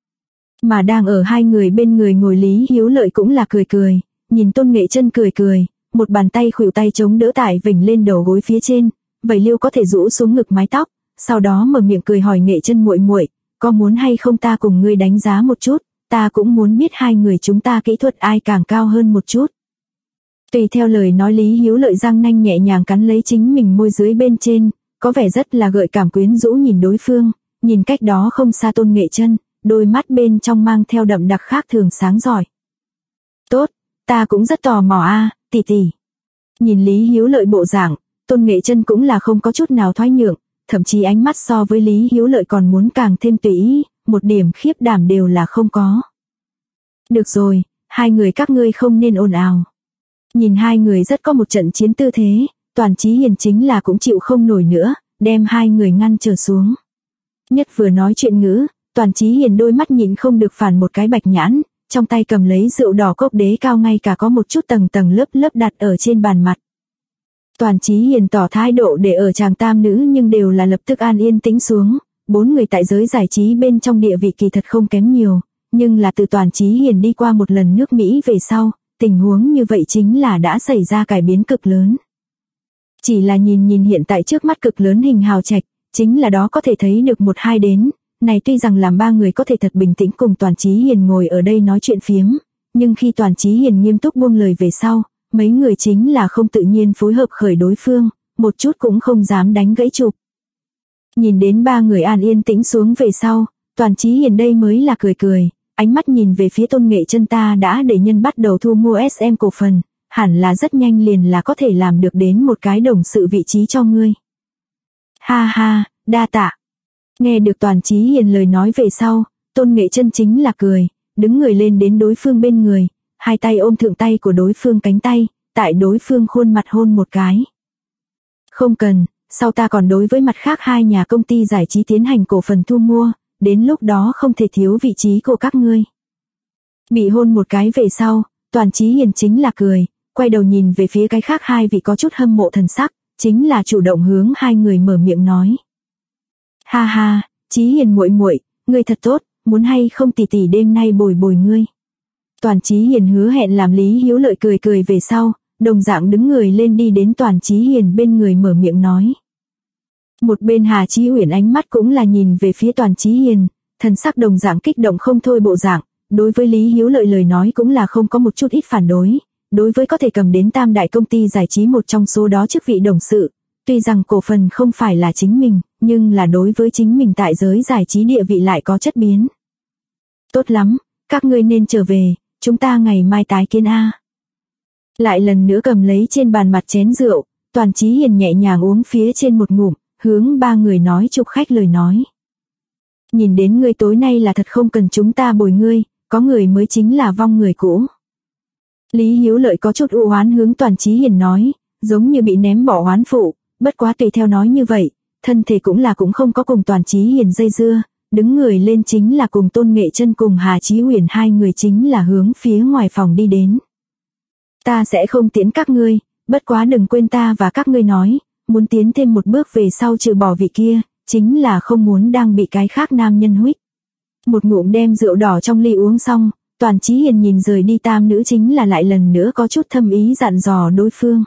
Mà đang ở hai người bên người ngồi Lý Hiếu Lợi cũng là cười, nhìn Tôn Nghệ Chân cười, một bàn tay khuỷu tay chống đỡ tại vểnh lên đầu gối phía trên, vẩy liêu có thể rũ xuống ngực mái tóc, sau đó mở miệng cười hỏi Nghệ Chân muội muội, có muốn hay không ta cùng ngươi đánh giá một chút, ta cũng muốn biết hai người chúng ta kỹ thuật ai càng cao hơn một chút. Tùy theo lời nói Lý Hiếu Lợi răng nanh nhẹ nhàng cắn lấy chính mình môi dưới bên trên, có vẻ rất là gợi cảm quyến rũ nhìn đối phương, nhìn cách đó không xa Tôn Nghệ Chân, đôi mắt bên trong mang theo đậm đặc khác thường sáng giỏi. Tốt, ta cũng rất tò mò a, tỷ tỷ. Nhìn Lý Hiếu Lợi bộ dạng, Tôn Nghệ Chân cũng là không có chút nào thoái nhượng, thậm chí ánh mắt so với Lý Hiếu Lợi còn muốn càng thêm tùy ý, một điểm khiếp đảm đều là không có. Được rồi, hai người các ngươi không nên ồn ào. Nhìn hai người rất có một trận chiến tư thế, Toàn Chí Hiền chính là cũng chịu không nổi nữa, đem hai người ngăn trở xuống. Nhất vừa nói chuyện ngữ, Toàn Chí Hiền đôi mắt nhịn không được phản một cái bạch nhãn, trong tay cầm lấy rượu đỏ cốc đế cao ngay cả có một chút tầng lớp đặt ở trên bàn mặt. Toàn Chí Hiền tỏ thái độ để ở chàng tam nữ nhưng đều là lập tức an yên tĩnh xuống, bốn người tại giới giải trí bên trong địa vị kỳ thật không kém nhiều, nhưng là từ Toàn Chí Hiền đi qua một lần nước Mỹ về sau, tình huống như vậy chính là đã xảy ra cải biến cực lớn. Chỉ là nhìn hiện tại trước mắt cực lớn hình hào trạch, chính là đó có thể thấy được một hai đến, này tuy rằng làm ba người có thể thật bình tĩnh cùng Toàn Chí Hiền ngồi ở đây nói chuyện phiếm, nhưng khi Toàn Chí Hiền nghiêm túc buông lời về sau, mấy người chính là không tự nhiên phối hợp khởi đối phương, một chút cũng không dám đánh gãy chụp. Nhìn đến ba người an yên tĩnh xuống về sau, Toàn Chí Hiền đây mới là cười, ánh mắt nhìn về phía Tôn Nghệ Chân, ta đã để nhân bắt đầu thu mua SM cổ phần, hẳn là rất nhanh liền là có thể làm được đến một cái đồng sự vị trí cho ngươi. Ha ha, đa tạ. Nghe được Toàn Chí Hiền lời nói về sau, Tôn Nghệ Chân chính là cười, đứng người lên đến đối phương bên người, hai tay ôm thượng tay của đối phương cánh tay, tại đối phương khuôn mặt hôn một cái. Không cần, sau ta còn đối với mặt khác hai nhà công ty giải trí tiến hành cổ phần thu mua, đến lúc đó không thể thiếu vị trí của các ngươi. Bị hôn một cái về sau, Toàn Chí Hiền chính là cười, quay đầu nhìn về phía cái khác hai vị có chút hâm mộ thần sắc, chính là chủ động hướng hai người mở miệng nói. Ha ha, Chí Hiền muội muội, ngươi thật tốt, muốn hay không tỷ tỷ đêm nay bồi ngươi. Toàn Chí Hiền hứa hẹn làm Lý Hiếu Lợi cười về sau, đồng dạng đứng người lên đi đến Toàn Chí Hiền bên người mở miệng nói. Một bên Hà Chí Huyền ánh mắt cũng là nhìn về phía Toàn Chí Hiền, thần sắc đồng dạng kích động không thôi bộ dạng, đối với Lý Hiếu Lợi lời nói cũng là không có một chút ít phản đối, đối với có thể cầm đến tam đại công ty giải trí một trong số đó chức vị đồng sự, tuy rằng cổ phần không phải là chính mình, nhưng là đối với chính mình tại giới giải trí địa vị lại có chất biến. Tốt lắm, các ngươi nên trở về, chúng ta ngày mai tái kiến a. Lại lần nữa cầm lấy trên bàn mặt chén rượu, Toàn Chí Hiền nhẹ nhàng uống phía trên một ngụm, hướng ba người nói chúc khách lời nói. Nhìn đến ngươi tối nay là thật không cần chúng ta bồi ngươi, có người mới chính là vong người cũ. Lý Hiếu Lợi có chút u oán hướng Toàn Chí Hiền nói, giống như bị ném bỏ oán phụ, bất quá tùy theo nói như vậy, thân thể cũng không có cùng Toàn Chí Hiền dây dưa, đứng người lên chính là cùng Tôn Nghệ Chân cùng Hà Chí Huyền hai người chính là hướng phía ngoài phòng đi đến. Ta sẽ không tiễn các ngươi, bất quá đừng quên ta và các ngươi nói, muốn tiến thêm một bước về sau trừ bỏ vị kia, chính là không muốn đang bị cái khác nam nhân huých. Một ngụm đem rượu đỏ trong ly uống xong, Toàn Chí Hiền nhìn rời đi tam nữ chính là lại lần nữa có chút thâm ý dặn dò đối phương.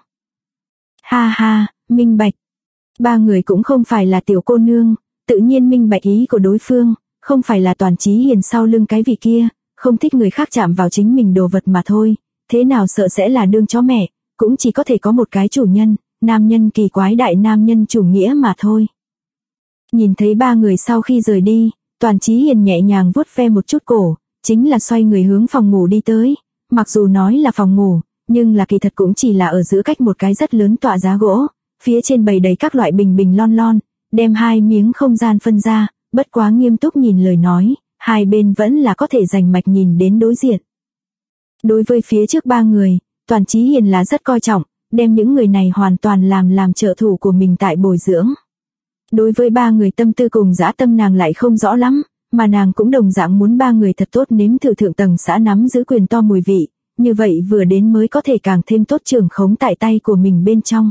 Ha ha, minh bạch. Ba người cũng không phải là tiểu cô nương, tự nhiên minh bạch ý của đối phương, không phải là Toàn Chí Hiền sau lưng cái vị kia, không thích người khác chạm vào chính mình đồ vật mà thôi, thế nào sợ sẽ là đương chó mẹ, cũng chỉ có thể có một cái chủ nhân, nam nhân kỳ quái đại nam nhân chủ nghĩa mà thôi. Nhìn thấy ba người sau khi rời đi, Toàn Chí Hiền nhẹ nhàng vuốt ve một chút cổ, chính là xoay người hướng phòng ngủ đi tới, mặc dù nói là phòng ngủ, nhưng là kỳ thật cũng chỉ là ở giữa cách một cái rất lớn tọa giá gỗ, phía trên bày đầy các loại bình bình lon lon, đem hai miếng không gian phân ra, bất quá nghiêm túc nhìn lời nói, hai bên vẫn là có thể rành mạch nhìn đến đối diện. Đối với phía trước ba người, Toàn Chí Hiền là rất coi trọng, đem những người này hoàn toàn làm trợ thủ của mình tại bồi dưỡng. Đối với ba người tâm tư cùng dã tâm nàng lại không rõ lắm, mà nàng cũng đồng dạng muốn ba người thật tốt nếm thử thượng tầng xã nắm giữ quyền to mùi vị, như vậy vừa đến mới có thể càng thêm tốt trưởng khống tại tay của mình bên trong.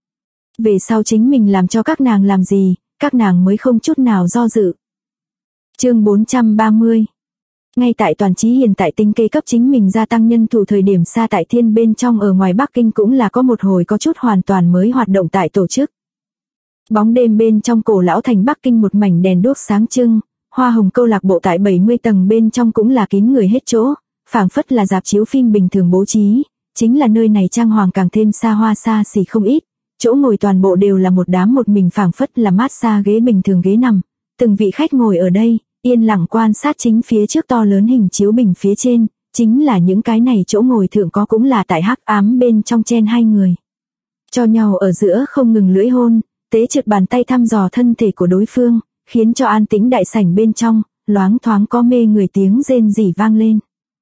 Về sau chính mình làm cho các nàng làm gì, các nàng mới không chút nào do dự. Chương 430. Ngay tại Toàn Chí Hiền tại tinh kê cấp chính mình gia tăng nhân thủ thời điểm xa tại thiên bên trong ở ngoài Bắc Kinh cũng là có một hồi có chút hoàn toàn mới hoạt động tại tổ chức. Bóng đêm bên trong cổ lão thành Bắc Kinh một mảnh đèn đuốc sáng trưng, Hoa Hồng câu lạc bộ tại 70 tầng bên trong cũng là kín người hết chỗ, phảng phất là rạp chiếu phim bình thường bố trí, chính là nơi này trang hoàng càng thêm xa hoa xa xỉ không ít, chỗ ngồi toàn bộ đều là một đám một mình phảng phất là massage ghế bình thường ghế nằm, từng vị khách ngồi ở đây, yên lặng quan sát chính phía trước to lớn hình chiếu bình phía trên, chính là những cái này chỗ ngồi thượng có cũng là tại hắc ám bên trong chen hai người. Cho nhau ở giữa không ngừng lưỡi hôn, tế trượt bàn tay thăm dò thân thể của đối phương, khiến cho an tĩnh đại sảnh bên trong, loáng thoáng có mê người tiếng rên rỉ vang lên.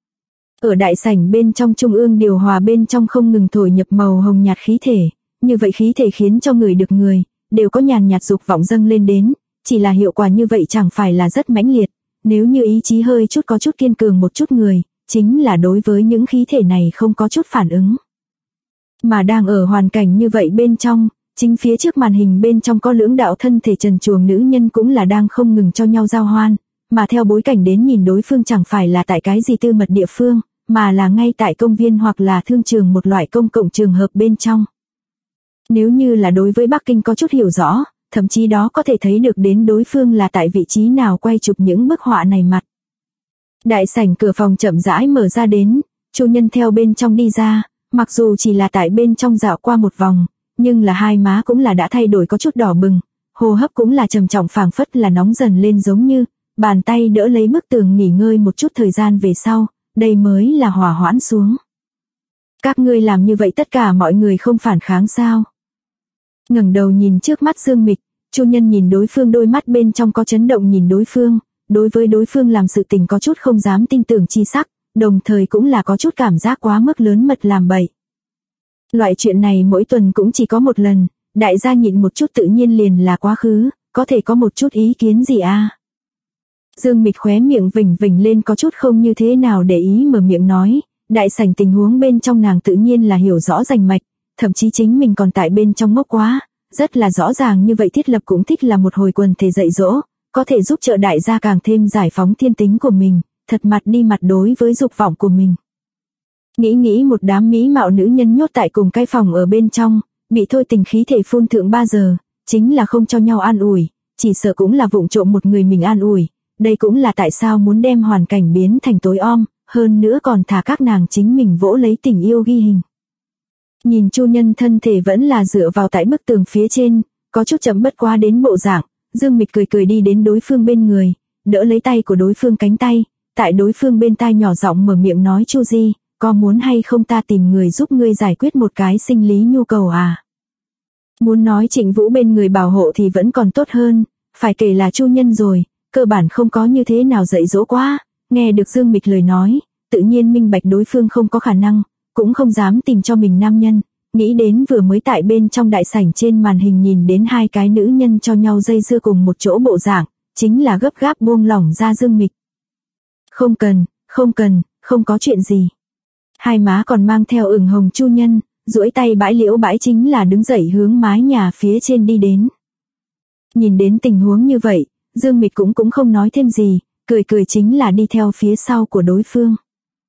Ở đại sảnh bên trong trung ương điều hòa bên trong không ngừng thổi nhập màu hồng nhạt khí thể, như vậy khí thể khiến cho người được người, đều có nhàn nhạt dục vọng dâng lên đến, chỉ là hiệu quả như vậy chẳng phải là rất mãnh liệt, nếu như ý chí hơi chút có chút kiên cường một chút người, chính là đối với những khí thể này không có chút phản ứng. Mà đang ở hoàn cảnh như vậy bên trong, chính phía trước màn hình bên trong có lưỡng đạo thân thể trần truồng nữ nhân cũng là đang không ngừng cho nhau giao hoan, mà theo bối cảnh đến nhìn đối phương chẳng phải là tại cái gì tư mật địa phương, mà là ngay tại công viên hoặc là thương trường một loại công cộng trường hợp bên trong. Nếu như là đối với Bắc Kinh có chút hiểu rõ, thậm chí đó có thể thấy được đến đối phương là tại vị trí nào quay chụp những bức họa này mặt. Đại sảnh cửa phòng chậm rãi mở ra đến, chủ nhân theo bên trong đi ra, mặc dù chỉ là tại bên trong dạo qua một vòng, nhưng là hai má cũng là đã thay đổi có chút đỏ bừng, hô hấp cũng là trầm trọng phảng phất là nóng dần lên giống như, bàn tay đỡ lấy bức tường nghỉ ngơi một chút thời gian về sau, đây mới là hòa hoãn xuống. Các ngươi làm như vậy tất cả mọi người không phản kháng sao? Ngẩng đầu nhìn trước mắt Dương Mịch, chủ nhân nhìn đối phương đôi mắt bên trong có chấn động nhìn đối phương, đối với đối phương làm sự tình có chút không dám tin tưởng chi sắc, đồng thời cũng là có chút cảm giác quá mức lớn mật làm bậy. Loại chuyện này mỗi tuần cũng chỉ có một lần, đại gia nhịn một chút tự nhiên liền là quá khứ, có thể có một chút ý kiến gì à? Dương Mịch khóe miệng vỉnh vỉnh lên có chút không như thế nào để ý mở miệng nói, đại sảnh tình huống bên trong nàng tự nhiên là hiểu rõ rành mạch, thậm chí chính mình còn tại bên trong ngốc quá, rất là rõ ràng như vậy thiết lập cũng thích là một hồi quần thể dạy dỗ, có thể giúp trợ đại gia càng thêm giải phóng thiên tính của mình, thật mặt đi mặt đối với dục vọng của mình. Nghĩ một đám mỹ mạo nữ nhân nhốt tại cùng cái phòng ở bên trong, bị thôi tình khí thể phun thượng 3 giờ, chính là không cho nhau an ủi, chỉ sợ cũng là vụng trộm một người mình an ủi, đây cũng là tại sao muốn đem hoàn cảnh biến thành tối om, hơn nữa còn thả các nàng chính mình vỗ lấy tình yêu ghi hình. Nhìn chu nhân thân thể vẫn là dựa vào tại bức tường phía trên, có chút chậm bất quá đến bộ dạng, Dương Mịch cười đi đến đối phương bên người, đỡ lấy tay của đối phương cánh tay, tại đối phương bên tai nhỏ giọng mở miệng nói Chu Di, có muốn hay không ta tìm người giúp ngươi giải quyết một cái sinh lý nhu cầu à? Muốn nói Trịnh Vũ bên người bảo hộ thì vẫn còn tốt hơn, phải kể là chu nhân rồi, cơ bản không có như thế nào dạy dỗ quá, nghe được Dương Mịch lời nói, tự nhiên minh bạch đối phương không có khả năng, cũng không dám tìm cho mình nam nhân, nghĩ đến vừa mới tại bên trong đại sảnh trên màn hình nhìn đến hai cái nữ nhân cho nhau dây dưa cùng một chỗ bộ dạng, chính là gấp gáp buông lỏng ra Dương Mịch. Không cần, không có chuyện gì. Hai má còn mang theo ửng hồng Chu Nhân, duỗi tay bãi liễu bãi chính là đứng dậy hướng mái nhà phía trên đi đến. Nhìn đến tình huống như vậy, Dương Mịch cũng không nói thêm gì, cười chính là đi theo phía sau của đối phương.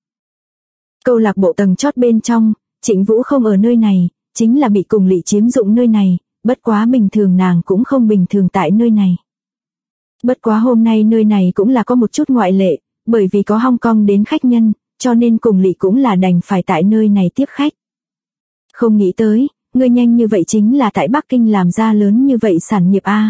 Câu lạc bộ tầng chót bên trong, Trịnh Vũ không ở nơi này, chính là bị Cùng Lị chiếm dụng nơi này, bất quá bình thường nàng cũng không bình thường tại nơi này. Bất quá hôm nay nơi này cũng là có một chút ngoại lệ, bởi vì có Hong Kong đến khách nhân, cho nên Cùng Lị cũng là đành phải tại nơi này tiếp khách. Không nghĩ tới, ngươi nhanh như vậy chính là tại Bắc Kinh làm ra lớn như vậy sản nghiệp a.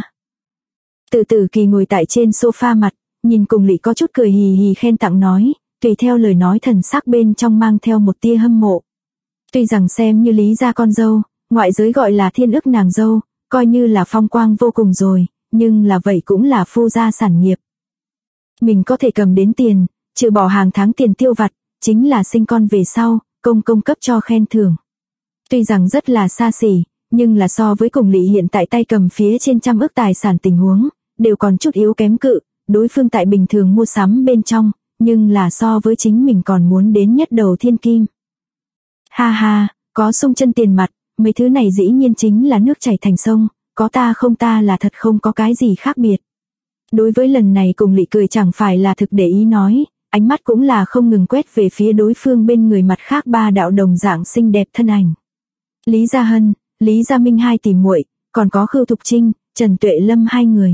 Từ Tử Kỳ ngồi tại trên sofa mặt, nhìn Cùng Lị có chút cười hì hì khen tặng nói, tùy theo lời nói thần sắc bên trong mang theo một tia hâm mộ. Tuy rằng xem như Lý gia con dâu, ngoại giới gọi là thiên ức nàng dâu, coi như là phong quang vô cùng rồi, nhưng là vậy cũng là phu gia sản nghiệp. Mình có thể cầm đến tiền, trừ bỏ hàng tháng tiền tiêu vặt, chính là sinh con về sau, công cấp cho khen thưởng. Tuy rằng rất là xa xỉ, nhưng là so với Cùng Lị hiện tại tay cầm phía trên 100 ức tài sản tình huống, đều còn chút yếu kém cự, đối phương tại bình thường mua sắm bên trong, nhưng là so với chính mình còn muốn đến nhất đầu thiên kim. Ha ha, có sung chân tiền mặt, mấy thứ này dĩ nhiên chính là nước chảy thành sông, có ta không ta là thật không có cái gì khác biệt. Đối với lần này Cùng Lị cười chẳng phải là thực để ý nói, ánh mắt cũng là không ngừng quét về phía đối phương bên người mặt khác ba đạo đồng dạng xinh đẹp thân ảnh. Lý Gia Hân, Lý Gia Minh hai tỷ muội, còn có Khưu Thục Trinh, Trần Tuệ Lâm hai người.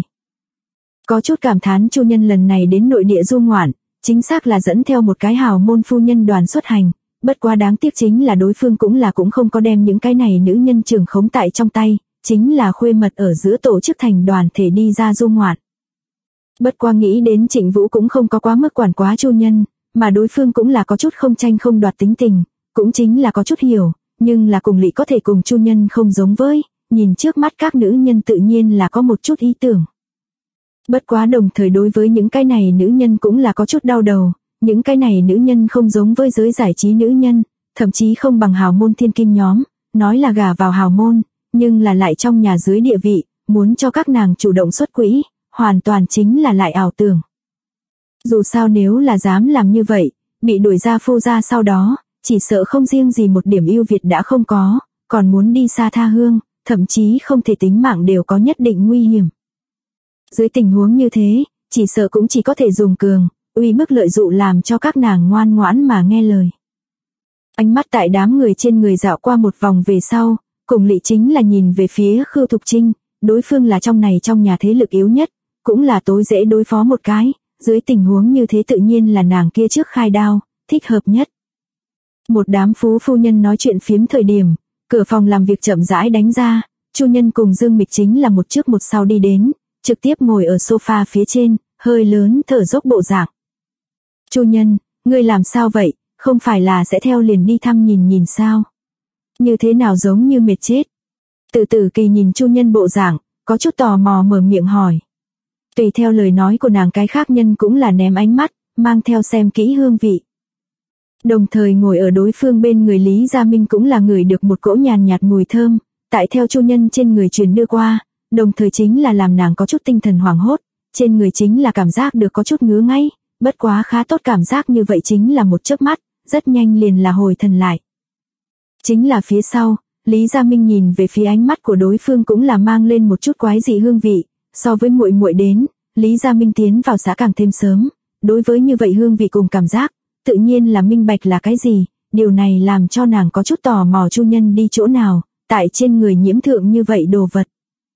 Có chút cảm thán Chu Nhân lần này đến nội địa du ngoạn, chính xác là dẫn theo một cái hào môn phu nhân đoàn xuất hành, bất quá đáng tiếc chính là đối phương cũng không có đem những cái này nữ nhân trưởng khống tại trong tay, chính là khuê mật ở giữa tổ chức thành đoàn thể đi ra du ngoạn. Bất quá nghĩ đến Trịnh Vũ cũng không có quá mức quản quá Chu Nhân, mà đối phương cũng là có chút không tranh không đoạt tính tình, cũng chính là có chút hiểu, nhưng là Cùng Lị có thể cùng Chu Nhân không giống với, nhìn trước mắt các nữ nhân tự nhiên là có một chút ý tưởng. Bất quá đồng thời đối với những cái này nữ nhân cũng là có chút đau đầu, những cái này nữ nhân không giống với giới giải trí nữ nhân, thậm chí không bằng hào môn thiên kim nhóm, nói là gả vào hào môn, nhưng là lại trong nhà dưới địa vị, muốn cho các nàng chủ động xuất quỹ, hoàn toàn chính là lại ảo tưởng. Dù sao nếu là dám làm như vậy, bị đuổi ra phu gia sau đó, chỉ sợ không riêng gì một điểm ưu việt đã không có, còn muốn đi xa tha hương, thậm chí không thể tính mạng đều có nhất định nguy hiểm. Dưới tình huống như thế, chỉ sợ cũng chỉ có thể dùng cường, uy bức lợi dụ làm cho các nàng ngoan ngoãn mà nghe lời. Ánh mắt tại đám người trên người dạo qua một vòng về sau, Cùng Lị chính là nhìn về phía Khưu Thục Trinh, đối phương là trong nhà thế lực yếu nhất, cũng là tối dễ đối phó một cái, dưới tình huống như thế tự nhiên là nàng kia trước khai đao, thích hợp nhất. Một đám phu nhân nói chuyện phiếm thời điểm, cửa phòng làm việc chậm rãi đánh ra, Chu Nhân cùng Dương Mịch chính là một trước một sau đi đến, trực tiếp ngồi ở sofa phía trên, hơi lớn thở dốc bộ dạng. Chu Nhân, ngươi làm sao vậy, không phải là sẽ theo liền đi thăm nhìn sao? Như thế nào giống như mệt chết? Từ Tử Kỳ nhìn Chu Nhân bộ dạng, có chút tò mò mở miệng hỏi. Tùy theo lời nói của nàng cái khác nhân cũng là ném ánh mắt, mang theo xem kỹ hương vị. Đồng thời ngồi ở đối phương bên người Lý Gia Minh cũng là ngửi được một cỗ nhàn nhạt mùi thơm, tại theo Chu Nhân trên người truyền đưa qua, đồng thời chính là làm nàng có chút tinh thần hoảng hốt, trên người chính là cảm giác được có chút ngứa ngáy, bất quá khá tốt cảm giác như vậy chính là một chớp mắt, rất nhanh liền là hồi thần lại. Chính là phía sau, Lý Gia Minh nhìn về phía ánh mắt của đối phương cũng là mang lên một chút quái dị hương vị, so với muội đến, Lý Gia Minh tiến vào xã càng thêm sớm, đối với như vậy hương vị cùng cảm giác, tự nhiên là minh bạch là cái gì, điều này làm cho nàng có chút tò mò Chu Nhân đi chỗ nào, tại trên người nhiễm thượng như vậy đồ vật.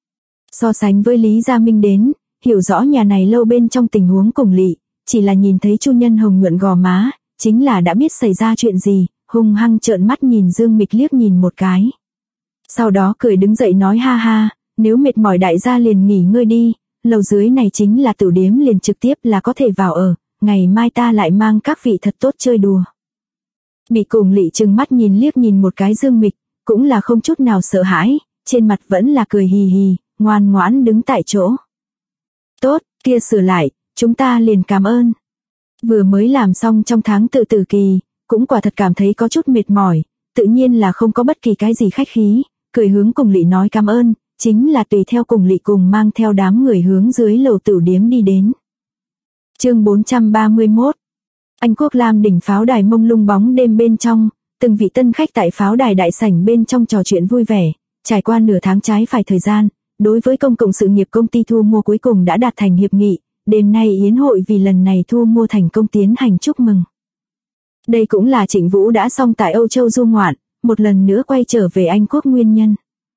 So sánh với Lý Gia Minh đến, hiểu rõ nhà này lâu bên trong tình huống Cùng Lị, chỉ là nhìn thấy Chu Nhân hồng nhuận gò má, chính là đã biết xảy ra chuyện gì, hung hăng trợn mắt nhìn Dương Mịch liếc nhìn một cái. Sau đó cười đứng dậy nói ha ha, nếu mệt mỏi đại gia liền nghỉ ngơi đi, lầu dưới này chính là tử điếm liền trực tiếp là có thể vào ở, ngày mai ta lại mang các vị thật tốt chơi đùa. Bị Cùng Lị trừng mắt nhìn liếc nhìn một cái Dương Mịch, cũng là không chút nào sợ hãi, trên mặt vẫn là cười hì hì, ngoan ngoãn đứng tại chỗ. Tốt, kia sửa lại, chúng ta liền cảm ơn. Vừa mới làm xong trong tháng Tự Tử Kỳ, cũng quả thật cảm thấy có chút mệt mỏi, tự nhiên là không có bất kỳ cái gì khách khí, cười hướng Cùng Lị nói cảm ơn, chính là tùy theo Cùng Lị cùng mang theo đám người hướng dưới lầu tửu điếm đi đến. Chương 431. Anh Quốc Lam đỉnh pháo đài mông lung bóng đêm bên trong, từng vị tân khách tại pháo đài đại sảnh bên trong trò chuyện vui vẻ, trải qua nửa tháng trái phải thời gian, đối với công cộng sự nghiệp công ty thu mua cuối cùng đã đạt thành hiệp nghị, đêm nay yến hội vì lần này thu mua thành công tiến hành chúc mừng. Đây cũng là Trịnh Vũ đã xong tại Âu Châu du ngoạn, một lần nữa quay trở về Anh Quốc nguyên nhân.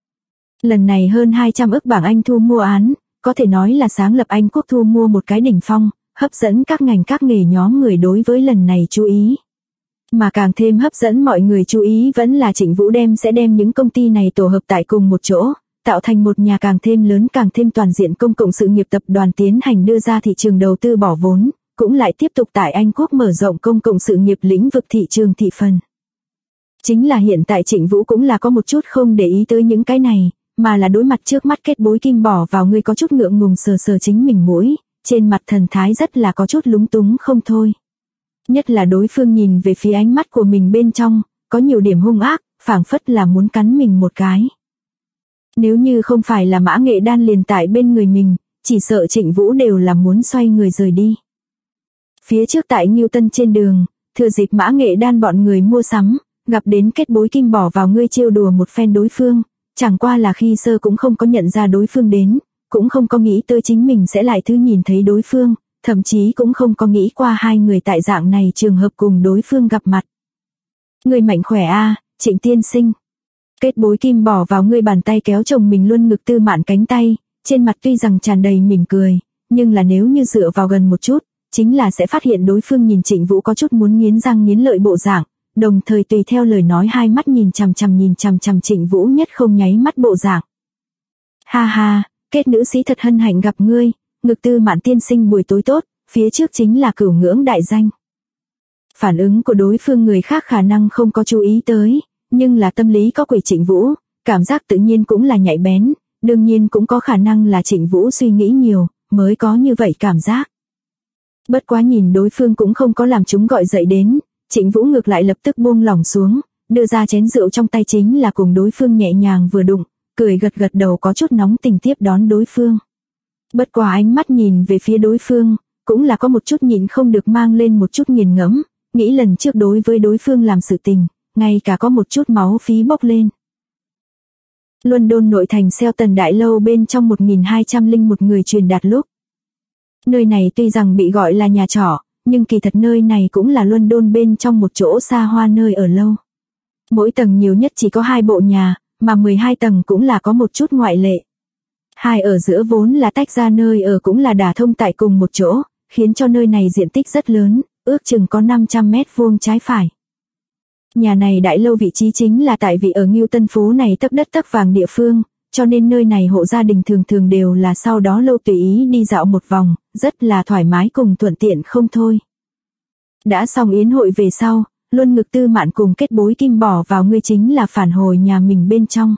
Lần này hơn 200 ức bảng Anh thu mua án, có thể nói là sáng lập Anh Quốc thu mua một cái đỉnh phong, hấp dẫn các ngành các nghề nhóm người đối với lần này chú ý. Mà càng thêm hấp dẫn mọi người chú ý vẫn là Trịnh Vũ sẽ đem những công ty này tổ hợp tại cùng một chỗ, tạo thành một nhà càng thêm lớn càng thêm toàn diện công cộng sự nghiệp tập đoàn tiến hành đưa ra thị trường đầu tư bỏ vốn, cũng lại tiếp tục tại Anh Quốc mở rộng công cộng sự nghiệp lĩnh vực thị trường thị phần. Chính là hiện tại Trịnh Vũ cũng là có một chút không để ý tới những cái này, mà là đối mặt trước mắt kết bối kim bỏ vào người có chút ngượng ngùng sờ sờ chính mình mũi, trên mặt thần thái rất là có chút lúng túng không thôi. Nhất là đối phương nhìn về phía ánh mắt của mình bên trong, có nhiều điểm hung ác, phảng phất là muốn cắn mình một cái. Nếu như không phải là Mã Nghệ Đan liền tại bên người mình, chỉ sợ Trịnh Vũ đều là muốn xoay người rời đi. Phía trước tại Ngưu Tân trên đường, thừa dịp Mã Nghệ Đan bọn người mua sắm, gặp đến kết bối kim bỏ vào ngươi trêu đùa một phen đối phương, chẳng qua là khi sơ cũng không có nhận ra đối phương đến, cũng không có nghĩ tới chính mình sẽ lại thứ nhìn thấy đối phương, thậm chí cũng không có nghĩ qua hai người tại dạng này trường hợp cùng đối phương gặp mặt. Người mạnh khỏe a, Trịnh tiên sinh. Kết bối kim bỏ vào ngươi bàn tay kéo chồng mình luôn ngực Tư Mạn cánh tay, trên mặt tuy rằng tràn đầy mỉm cười, nhưng là nếu như dựa vào gần một chút, chính là sẽ phát hiện đối phương nhìn Trịnh Vũ có chút muốn nghiến răng nghiến lợi bộ dạng, đồng thời tùy theo lời nói hai mắt nhìn chằm chằm Trịnh Vũ nhất không nháy mắt bộ dạng. Ha ha, Kết nữ sĩ thật hân hạnh gặp ngươi, ngực Tư Mạn tiên sinh buổi tối tốt, phía trước chính là Cửu Ngưỡng đại danh. Phản ứng của đối phương người khác khả năng không có chú ý tới, nhưng là tâm lý có quỷ Trịnh Vũ, cảm giác tự nhiên cũng là nhạy bén, đương nhiên cũng có khả năng là Trịnh Vũ suy nghĩ nhiều, mới có như vậy cảm giác. Bất quá nhìn đối phương cũng không có làm chúng gọi dậy đến, Trịnh Vũ ngược lại lập tức buông lỏng xuống, đưa ra chén rượu trong tay chính là cùng đối phương nhẹ nhàng vừa đụng, cười gật gật đầu có chút nóng tình tiếp đón đối phương. Bất quá ánh mắt nhìn về phía đối phương, cũng là có một chút nhịn không được mang lên một chút nghiền ngẫm, nghĩ lần trước đối với đối phương làm sự tình, ngay cả có một chút máu phí bốc lên. London nội thành Selton đại lâu bên trong 1201 người truyền đạt lúc. Nơi này tuy rằng bị gọi là nhà trọ, nhưng kỳ thật nơi này cũng là London bên trong một chỗ xa hoa nơi ở lâu. Mỗi tầng nhiều nhất chỉ có 2 bộ nhà, mà 12 tầng cũng là có một chút ngoại lệ. Hai ở giữa vốn là tách ra nơi ở cũng là đả thông tại cùng một chỗ, khiến cho nơi này diện tích rất lớn, ước chừng có 500 mét vuông trái phải. Nhà này đại lâu vị trí chính là tại vị ở Ngưu Tân phố này tấc đất tấc vàng địa phương, cho nên nơi này hộ gia đình thường thường đều là sau đó lâu tùy ý đi dạo một vòng, rất là thoải mái cùng thuận tiện không thôi. Đã xong yến hội về sau, luôn ngực Tư Mạn cùng kết bối kim bỏ vào ngươi chính là phản hồi nhà mình bên trong.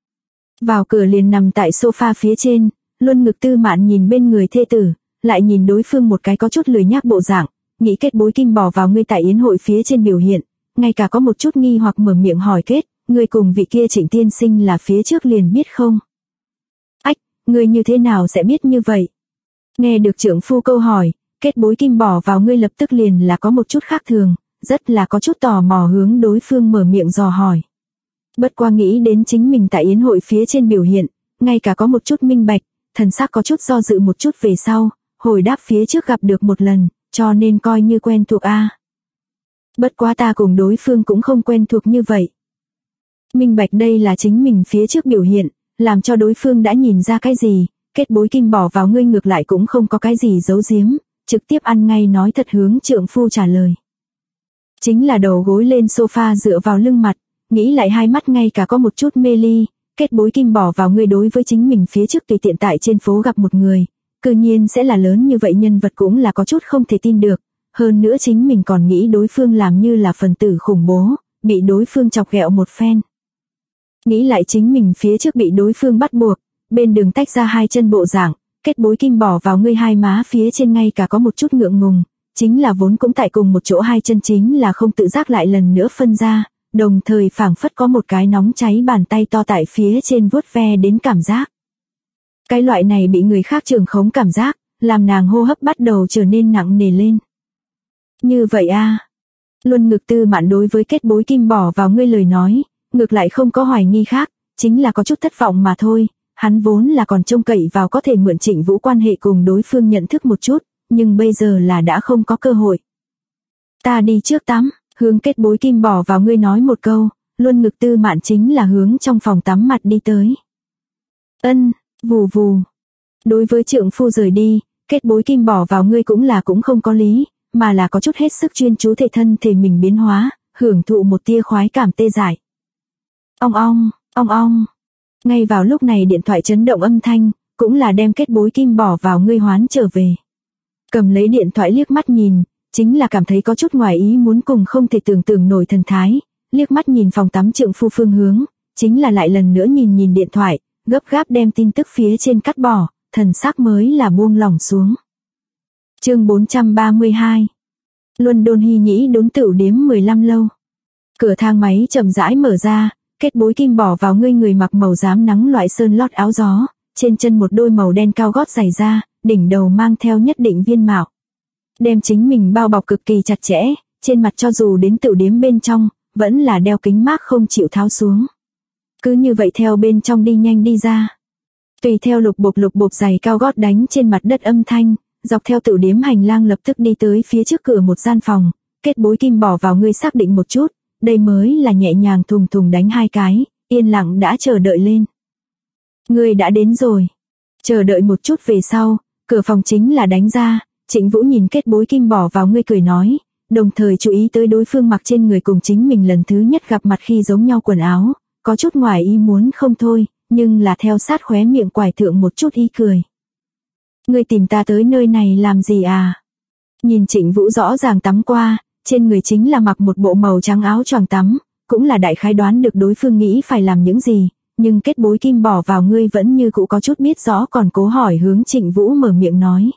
Vào cửa liền nằm tại sofa phía trên, luôn ngực Tư Mạn nhìn bên người thê tử, lại nhìn đối phương một cái có chút lười nhác bộ dạng, nghĩ kết bối kim bỏ vào ngươi tại yến hội phía trên biểu hiện, ngay cả có một chút nghi hoặc mở miệng hỏi kết, ngươi cùng vị kia Trịnh tiên sinh là phía trước liền biết không? Ách, ngươi như thế nào sẽ biết như vậy? Nghe được trưởng phu câu hỏi, kết bối kim bỏ vào ngươi lập tức liền là có một chút khác thường, rất là có chút tò mò hướng đối phương mở miệng dò hỏi. Bất qua nghĩ đến chính mình tại yến hội phía trên biểu hiện, ngay cả có một chút minh bạch, thần sắc có chút do dự một chút về sau, hồi đáp phía trước gặp được một lần, cho nên coi như quen thuộc a. Bất quá ta cùng đối phương cũng không quen thuộc như vậy. Minh bạch đây là chính mình phía trước biểu hiện, làm cho đối phương đã nhìn ra cái gì, kết bối kim bỏ vào ngươi ngược lại cũng không có cái gì giấu giếm, trực tiếp ăn ngay nói thật hướng trượng phu trả lời. Chính là đầu gối lên sofa dựa vào lưng mặt, nghĩ lại hai mắt ngay cả có một chút mê ly, kết bối kim bỏ vào ngươi đối với chính mình phía trước tùy tiện tại trên phố gặp một người, cư nhiên sẽ là lớn như vậy nhân vật cũng là có chút không thể tin được, hơn nữa chính mình còn nghĩ đối phương làm như là phần tử khủng bố, bị đối phương chọc ghẹo một phen. Nghĩ lại chính mình phía trước bị đối phương bắt buộc, bên đường tách ra hai chân bộ dạng, kết bối kim bỏ vào ngươi hai má phía trên ngay cả có một chút ngượng ngùng, chính là vốn cũng tại cùng một chỗ hai chân chính là không tự giác lại lần nữa phân ra, đồng thời phảng phất có một cái nóng cháy bàn tay to tại phía trên vuốt ve đến cảm giác. Cái loại này bị người khác trường khống cảm giác, làm nàng hô hấp bắt đầu trở nên nặng nề lên. Như vậy a. Luân Ngực Tư Mạn đối với kết bối kim bỏ vào ngươi lời nói, ngược lại không có hoài nghi khác, chính là có chút thất vọng mà thôi, hắn vốn là còn trông cậy vào có thể mượn Trịnh Vũ quan hệ cùng đối phương nhận thức một chút, nhưng bây giờ là đã không có cơ hội. Ta đi trước tắm, hướng kết bối kim bỏ vào ngươi nói một câu, Luân Ngực Tư Mạn chính là hướng trong phòng tắm mặt đi tới. Ân, vù vù. Đối với trượng phu rời đi, kết bối kim bỏ vào ngươi cũng không có lý, mà là có chút hết sức chuyên chú thể thân thể mình biến hóa, hưởng thụ một tia khoái cảm tê dại. Ong ong, ong ong. Ngay vào lúc này điện thoại chấn động âm thanh, cũng là đem kết bối kim bỏ vào ngươi hoán trở về. Cầm lấy điện thoại liếc mắt nhìn, chính là cảm thấy có chút ngoài ý muốn cùng không thể tưởng tượng nổi thần thái, liếc mắt nhìn phòng tắm trượng phu phương hướng, chính là lại lần nữa nhìn điện thoại, gấp gáp đem tin tức phía trên cắt bỏ, thần sắc mới là buông lỏng xuống. Chương 432. London Hy Nhĩ đốn tửu điếm 15 lâu. Cửa thang máy chậm rãi mở ra, kết bối kim bỏ vào ngươi người mặc màu xám nắng loại sơn lót áo gió, trên chân một đôi màu đen cao gót giày da, đỉnh đầu mang theo nhất định viên mạo. Đem chính mình bao bọc cực kỳ chặt chẽ, trên mặt cho dù đến tửu điếm bên trong, vẫn là đeo kính mác không chịu tháo xuống. Cứ như vậy theo bên trong đi nhanh đi ra. Tùy theo lục bộp giày cao gót đánh trên mặt đất âm thanh, dọc theo tửu điếm hành lang lập tức đi tới phía trước cửa một gian phòng, kết bối kim bỏ vào ngươi xác định một chút, đây mới là nhẹ nhàng thùng thùng đánh hai cái, yên lặng đã chờ đợi lên. Ngươi đã đến rồi. Chờ đợi một chút về sau, cửa phòng chính là đánh ra, Trịnh Vũ nhìn kết bối kim bỏ vào ngươi cười nói, đồng thời chú ý tới đối phương mặc trên người cùng chính mình lần thứ nhất gặp mặt khi giống nhau quần áo, có chút ngoài ý muốn không thôi, nhưng là theo sát khóe miệng quải thượng một chút ý cười. Ngươi tìm ta tới nơi này làm gì à? Nhìn Trịnh Vũ rõ ràng tắm qua, trên người chính là mặc một bộ màu trắng áo choàng tắm, cũng là đại khái đoán được đối phương nghĩ phải làm những gì, nhưng kết bối kim bỏ vào ngươi vẫn như cũ có chút biết rõ còn cố hỏi hướng Trịnh Vũ mở miệng nói.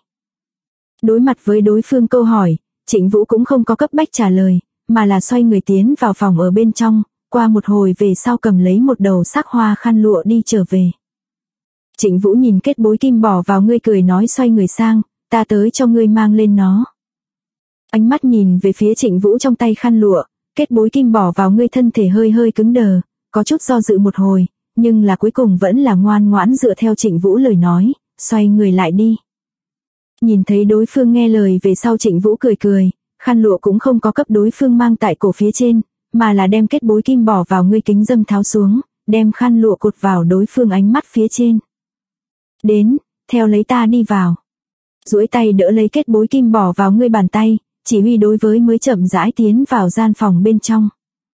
Đối mặt với đối phương câu hỏi, Trịnh Vũ cũng không có cấp bách trả lời, mà là xoay người tiến vào phòng ở bên trong, qua một hồi về sau cầm lấy một đầu sắc hoa khăn lụa đi trở về. Trịnh Vũ nhìn kết bối kim bỏ vào ngươi cười nói xoay người sang, ta tới cho ngươi mang lên nó. Ánh mắt nhìn về phía Trịnh Vũ trong tay khăn lụa, kết bối kim bỏ vào ngươi thân thể hơi cứng đờ, có chút do dự một hồi, nhưng là cuối cùng vẫn là ngoan ngoãn dựa theo Trịnh Vũ lời nói, xoay người lại đi. Nhìn thấy đối phương nghe lời về sau Trịnh Vũ cười, khăn lụa cũng không có cấp đối phương mang tại cổ phía trên, mà là đem kết bối kim bỏ vào ngươi kính dâm tháo xuống, đem khăn lụa cột vào đối phương ánh mắt phía trên. Đến, theo lấy ta đi vào. Duỗi tay đỡ lấy kết bối kim bỏ vào ngươi bàn tay, chỉ huy đối với mới chậm rãi tiến vào gian phòng bên trong.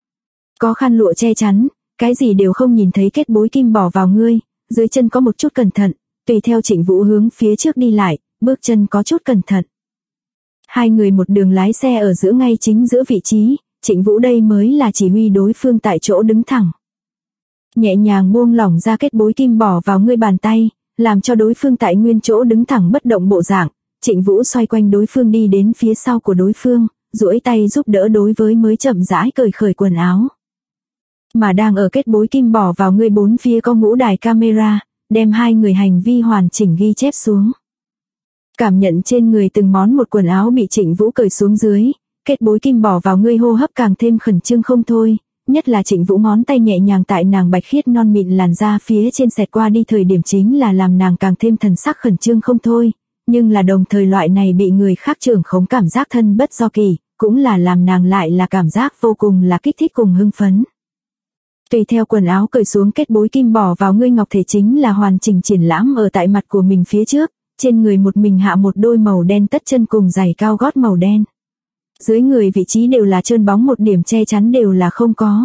Có khăn lụa che chắn, cái gì đều không nhìn thấy kết bối kim bỏ vào ngươi, dưới chân có một chút cẩn thận, tùy theo Trịnh Vũ hướng phía trước đi lại, bước chân có chút cẩn thận. Hai người một đường lái xe ở giữa ngay chính giữa vị trí, Trịnh Vũ đây mới là chỉ huy đối phương tại chỗ đứng thẳng. Nhẹ nhàng buông lỏng ra kết bối kim bỏ vào ngươi bàn tay, làm cho đối phương tại nguyên chỗ đứng thẳng bất động bộ dạng, Trịnh Vũ xoay quanh đối phương đi đến phía sau của đối phương, duỗi tay giúp đỡ đối với mới chậm rãi cởi khởi quần áo. Mà đang ở kết bối kim bỏ vào ngươi bốn phía có ngũ đài camera, đem hai người hành vi hoàn chỉnh ghi chép xuống. Cảm nhận trên người từng món một quần áo bị Trịnh Vũ cởi xuống dưới, kết bối kim bỏ vào ngươi hô hấp càng thêm khẩn trương không thôi, nhất là Trịnh Vũ ngón tay nhẹ nhàng tại nàng bạch khiết non mịn làn da phía trên xẹt qua đi thời điểm chính là làm nàng càng thêm thần sắc khẩn trương không thôi, nhưng là đồng thời loại này bị người khác trưởng khống cảm giác thân bất do kỳ, cũng là làm nàng lại là cảm giác vô cùng là kích thích cùng hưng phấn. Tùy theo quần áo cởi xuống kết bối kim bỏ vào ngươi ngọc thể chính là hoàn chỉnh triển lãm ở tại mặt của mình phía trước, trên người một mình hạ một đôi màu đen tất chân cùng giày cao gót màu đen. Dưới người vị trí đều là trơn bóng một điểm che chắn đều là không có.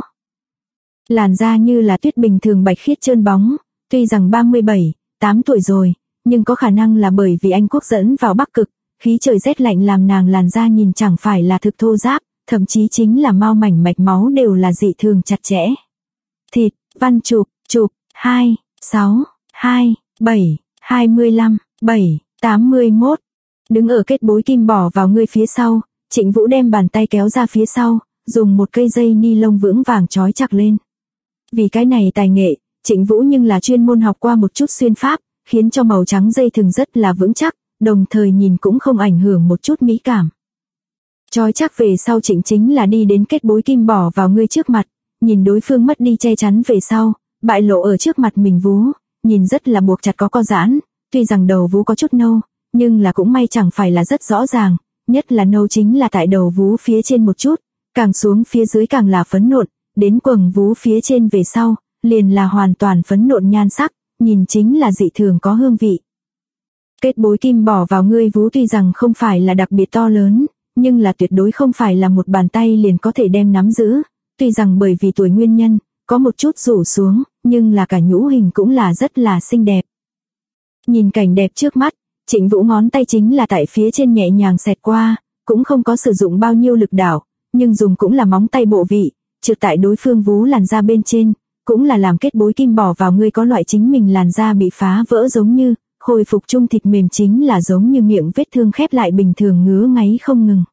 Làn da như là tuyết bình thường bạch khiết trơn bóng, tuy rằng 37, 8 tuổi rồi, nhưng có khả năng là bởi vì Anh Quốc dẫn vào Bắc Cực, khí trời rét lạnh làm nàng làn da nhìn chẳng phải là thực thô ráp, thậm chí chính là mao mảnh mạch máu đều là dị thường chặt chẽ. Thịt, văn chụp, 2, 6, 2, 7, 25, 7, 81. Đứng ở kết bối kim bỏ vào ngươi phía sau, Trịnh Vũ đem bàn tay kéo ra phía sau, dùng một cây dây ni lông vững vàng trói chặt lên. Vì cái này tài nghệ, Trịnh Vũ nhưng là chuyên môn học qua một chút xuyên pháp, khiến cho màu trắng dây thừng rất là vững chắc, đồng thời nhìn cũng không ảnh hưởng một chút mỹ cảm. Trói chắc về sau Trịnh chính là đi đến kết bối kim bỏ vào ngươi trước mặt, nhìn đối phương mất đi che chắn về sau, bại lộ ở trước mặt mình vú, nhìn rất là buộc chặt có co giãn, tuy rằng đầu vú có chút nâu, nhưng là cũng may chẳng phải là rất rõ ràng, nhất là nâu chính là tại đầu vú phía trên một chút, càng xuống phía dưới càng là phấn nộn, đến quầng vú phía trên về sau, liền là hoàn toàn phấn nộn nhan sắc, nhìn chính là dị thường có hương vị. Kết bối kim bỏ vào ngươi vú tuy rằng không phải là đặc biệt to lớn, nhưng là tuyệt đối không phải là một bàn tay liền có thể đem nắm giữ, tuy rằng bởi vì tuổi nguyên nhân, có một chút rủ xuống, nhưng là cả nhũ hình cũng là rất là xinh đẹp. Nhìn cảnh đẹp trước mắt, Trịnh Vũ ngón tay chính là tại phía trên nhẹ nhàng xẹt qua, cũng không có sử dụng bao nhiêu lực đảo, nhưng dùng cũng là móng tay bộ vị, trượt tại đối phương vú làn da bên trên, cũng là làm kết bối kim bỏ vào ngươi có loại chính mình làn da bị phá vỡ giống như, khôi phục chung thịt mềm chính là giống như miệng vết thương khép lại bình thường ngứa ngáy không ngừng.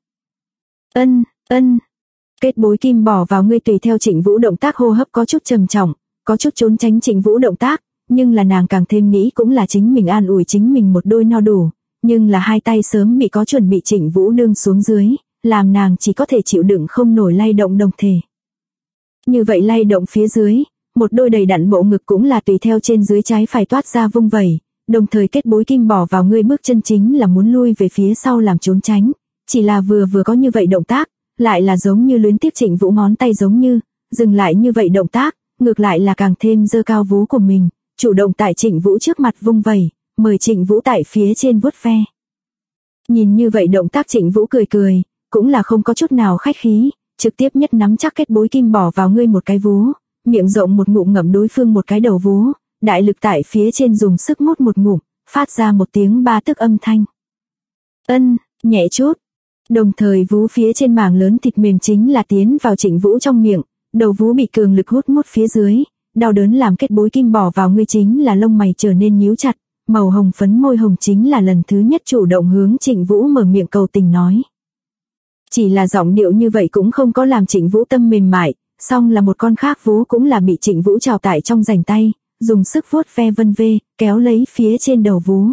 Ân. Kết bối kim bỏ vào ngươi tùy theo Trịnh Vũ động tác hô hấp có chút trầm trọng, có chút trốn tránh Trịnh Vũ động tác, nhưng là nàng càng thêm nghĩ cũng là chính mình an ủi chính mình một đôi no đủ, nhưng là hai tay sớm bị có chuẩn bị Trịnh Vũ nương xuống dưới, làm nàng chỉ có thể chịu đựng không nổi lay động đồng thể. Như vậy lay động phía dưới, một đôi đầy đặn bộ ngực cũng là tùy theo trên dưới trái phải toát ra vung vẩy, đồng thời kết bối kim bỏ vào ngươi bước chân chính là muốn lui về phía sau làm trốn tránh, chỉ là vừa có như vậy động tác, lại là giống như luyến tiếc Trịnh Vũ ngón tay giống như, dừng lại như vậy động tác, ngược lại là càng thêm dơ cao vú của mình, chủ động tại Trịnh Vũ trước mặt vung vẩy, mời Trịnh Vũ tại phía trên vuốt ve. Nhìn như vậy động tác Trịnh Vũ cười, cũng là không có chút nào khách khí, trực tiếp nhất nắm chắc kết bối kim bỏ vào ngươi một cái vú, miệng rộng một ngụm ngậm đối phương một cái đầu vú, đại lực tại phía trên dùng sức mút một ngụm, phát ra một tiếng ba tức âm thanh. Nhẹ chút. Đồng thời vú phía trên mảng lớn thịt mềm chính là tiến vào Trịnh Vũ trong miệng, đầu vú bị cường lực hút mút phía dưới, đau đớn làm kết bối kim bỏ vào ngươi chính là lông mày trở nên nhíu chặt, màu hồng phấn môi hồng chính là lần thứ nhất chủ động hướng Trịnh Vũ mở miệng cầu tình nói. Chỉ là giọng điệu như vậy cũng không có làm Trịnh Vũ tâm mềm mại, song là một con khác vú cũng là bị Trịnh Vũ trào tại trong rảnh tay, dùng sức vuốt ve vân vê, kéo lấy phía trên đầu vú.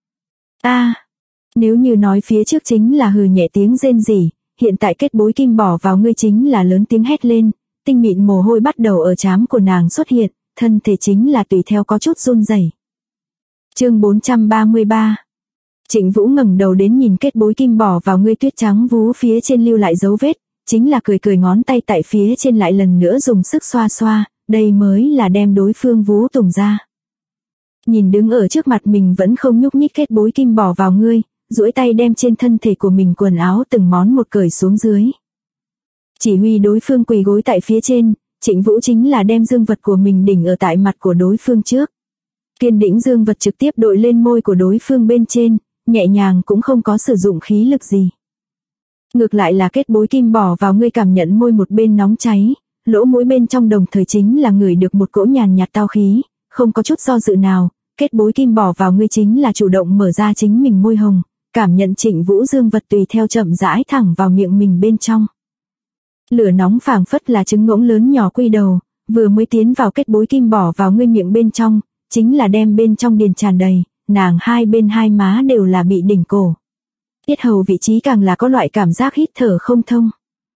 Nếu như nói phía trước chính là hừ nhẹ tiếng rên rỉ, hiện tại kết bối kim bỏ vào ngươi chính là lớn tiếng hét lên, tinh mịn mồ hôi bắt đầu ở trán của nàng xuất hiện, thân thể chính là tùy theo có chút run rẩy. Chương 433. Trịnh Vũ ngẩng đầu đến nhìn kết bối kim bỏ vào ngươi tuyết trắng vú phía trên lưu lại dấu vết, chính là cười ngón tay tại phía trên lại lần nữa dùng sức xoa xoa, đây mới là đem đối phương vú tùng ra. Nhìn đứng ở trước mặt mình vẫn không nhúc nhích kết bối kim bỏ vào ngươi, duỗi tay đem trên thân thể của mình quần áo từng món một cởi xuống dưới. Chỉ huy đối phương quỳ gối tại phía trên, Trịnh Vũ chính là đem dương vật của mình đỉnh ở tại mặt của đối phương trước. Kiên đĩnh dương vật trực tiếp đội lên môi của đối phương bên trên, nhẹ nhàng cũng không có sử dụng khí lực gì. Ngược lại là kết bối kim bỏ vào ngươi cảm nhận môi một bên nóng cháy, lỗ mũi bên trong đồng thời chính là ngửi được một cỗ nhàn nhạt tao khí, không có chút do dự nào, kết bối kim bỏ vào ngươi chính là chủ động mở ra chính mình môi hồng, cảm nhận Trịnh Vũ dương vật tùy theo chậm rãi thẳng vào miệng mình bên trong. Lửa nóng phảng phất là trứng ngỗng lớn nhỏ quy đầu, vừa mới tiến vào kết bối kim bỏ vào ngươi miệng bên trong, chính là đem bên trong điền tràn đầy, nàng hai bên hai má đều là bị đỉnh cổ. Yết hầu vị trí càng là có loại cảm giác hít thở không thông.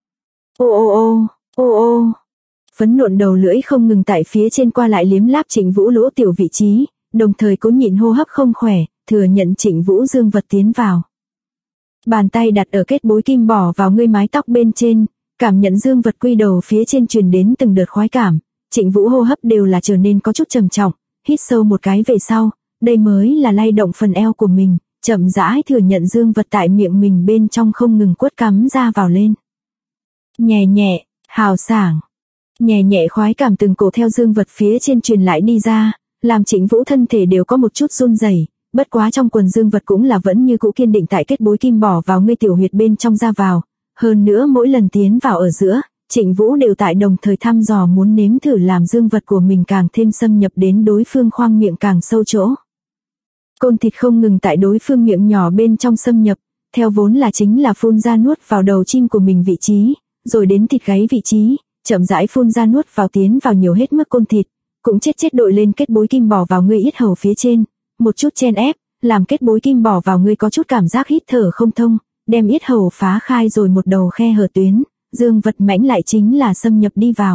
Ô. Phấn nộn đầu lưỡi không ngừng tại phía trên qua lại liếm láp Trịnh Vũ lỗ tiểu vị trí, đồng thời cố nhịn hô hấp không khỏe, thừa nhận Trịnh Vũ dương vật tiến vào. Bàn tay đặt ở kết bối kim bỏ vào ngươi mái tóc bên trên, cảm nhận dương vật quy đầu phía trên truyền đến từng đợt khoái cảm, Trịnh Vũ hô hấp đều là trở nên có chút trầm trọng, hít sâu một cái về sau, đây mới là lay động phần eo của mình, chậm rãi thừa nhận dương vật tại miệng mình bên trong không ngừng quất cắm ra vào lên. Nhẹ, hào sảng. Nhẹ khoái cảm từng cổ theo dương vật phía trên truyền lại đi ra, làm Trịnh Vũ thân thể đều có một chút run rẩy, bất quá trong quần dương vật cũng là vẫn như cũ kiên định tại kết bối kim bỏ vào ngươi tiểu huyệt bên trong ra vào, hơn nữa mỗi lần tiến vào ở giữa, Trịnh Vũ đều tại đồng thời thăm dò muốn nếm thử làm dương vật của mình càng thêm xâm nhập đến đối phương khoang miệng càng sâu chỗ. Côn thịt không ngừng tại đối phương miệng nhỏ bên trong xâm nhập, theo vốn là chính là phun ra nuốt vào đầu chim của mình vị trí, rồi đến thịt gáy vị trí, chậm rãi phun ra nuốt vào tiến vào nhiều hết mức côn thịt, cũng chết đội lên kết bối kim bỏ vào ngươi yết hầu phía trên, một chút chen ép, làm kết bối kim bỏ vào ngươi có chút cảm giác hít thở không thông, đem yết hầu phá khai rồi một đầu khe hở tuyến, dương vật mãnh lại chính là xâm nhập đi vào.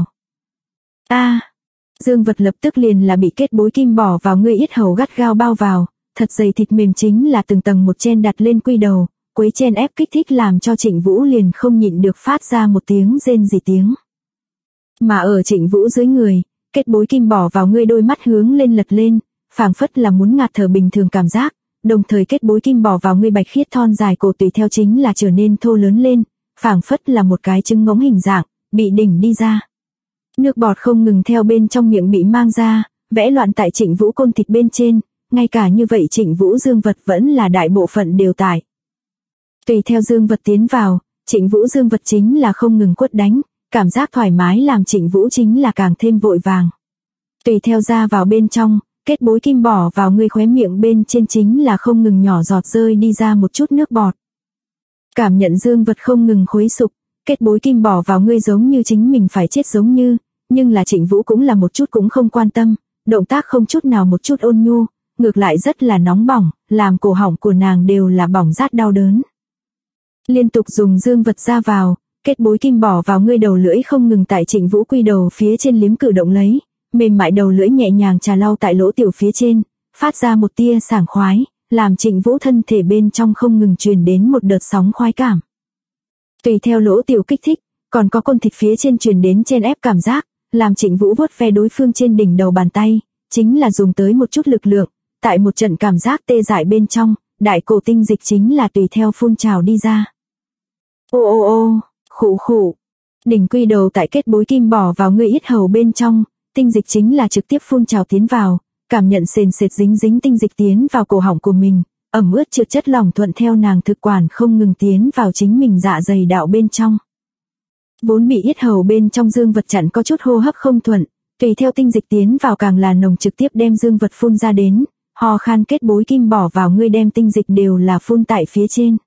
Dương vật lập tức liền là bị kết bối kim bỏ vào ngươi yết hầu gắt gao bao vào, thật dày thịt mềm chính là từng tầng một chen đặt lên quy đầu, quấy chen ép kích thích làm cho Trịnh Vũ liền không nhịn được phát ra một tiếng rên rỉ tiếng. Mà ở Trịnh Vũ dưới người, kết bối kim bỏ vào ngươi đôi mắt hướng lên lật lên, phảng phất là muốn ngạt thở bình thường cảm giác, đồng thời kết bối kim bỏ vào ngươi bạch khiết thon dài cổ tùy theo chính là trở nên thô lớn lên, phảng phất là một cái trứng ngỗng hình dạng, bị đỉnh đi ra. Nước bọt không ngừng theo bên trong miệng bị mang ra, vẽ loạn tại Trịnh Vũ côn thịt bên trên, ngay cả như vậy Trịnh Vũ dương vật vẫn là đại bộ phận đều tải. Tùy theo dương vật tiến vào, Trịnh Vũ dương vật chính là không ngừng quất đánh, cảm giác thoải mái làm Trịnh Vũ chính là càng thêm vội vàng. Tùy theo ra vào bên trong, kết bối kim bỏ vào ngươi khóe miệng bên trên chính là không ngừng nhỏ giọt rơi đi ra một chút nước bọt. Cảm nhận dương vật không ngừng khuấy sục, kết bối kim bỏ vào ngươi giống như chính mình phải chết giống như, nhưng là Trịnh Vũ cũng là một chút cũng không quan tâm, động tác không chút nào một chút ôn nhu, ngược lại rất là nóng bỏng, làm cổ họng của nàng đều là bỏng rát đau đớn. Liên tục dùng dương vật ra vào, kết bối kim bỏ vào ngươi đầu lưỡi không ngừng tại Trịnh Vũ quy đầu phía trên liếm cử động lấy, mềm mại đầu lưỡi nhẹ nhàng trà lau tại lỗ tiểu phía trên, phát ra một tia sảng khoái, làm Trịnh Vũ thân thể bên trong không ngừng truyền đến một đợt sóng khoái cảm. Tùy theo lỗ tiểu kích thích, còn có côn thịt phía trên truyền đến chen ép cảm giác, làm Trịnh Vũ vuốt ve đối phương trên đỉnh đầu bàn tay, chính là dùng tới một chút lực lượng, tại một trận cảm giác tê dại bên trong, đại cổ tinh dịch chính là tùy theo phun trào đi ra. Ô, khụ. Đỉnh quy đầu tại kết bối kim bỏ vào ngươi yết hầu bên trong, tinh dịch chính là trực tiếp phun trào tiến vào, cảm nhận sền sệt dính tinh dịch tiến vào cổ họng của mình, ẩm ướt trượt chất lỏng thuận theo nàng thực quản không ngừng tiến vào chính mình dạ dày đạo bên trong. Vốn bị yết hầu bên trong dương vật chặn có chút hô hấp không thuận, tùy theo tinh dịch tiến vào càng là nồng trực tiếp đem dương vật phun ra đến, ho khan kết bối kim bỏ vào ngươi đem tinh dịch đều là phun tại phía trên.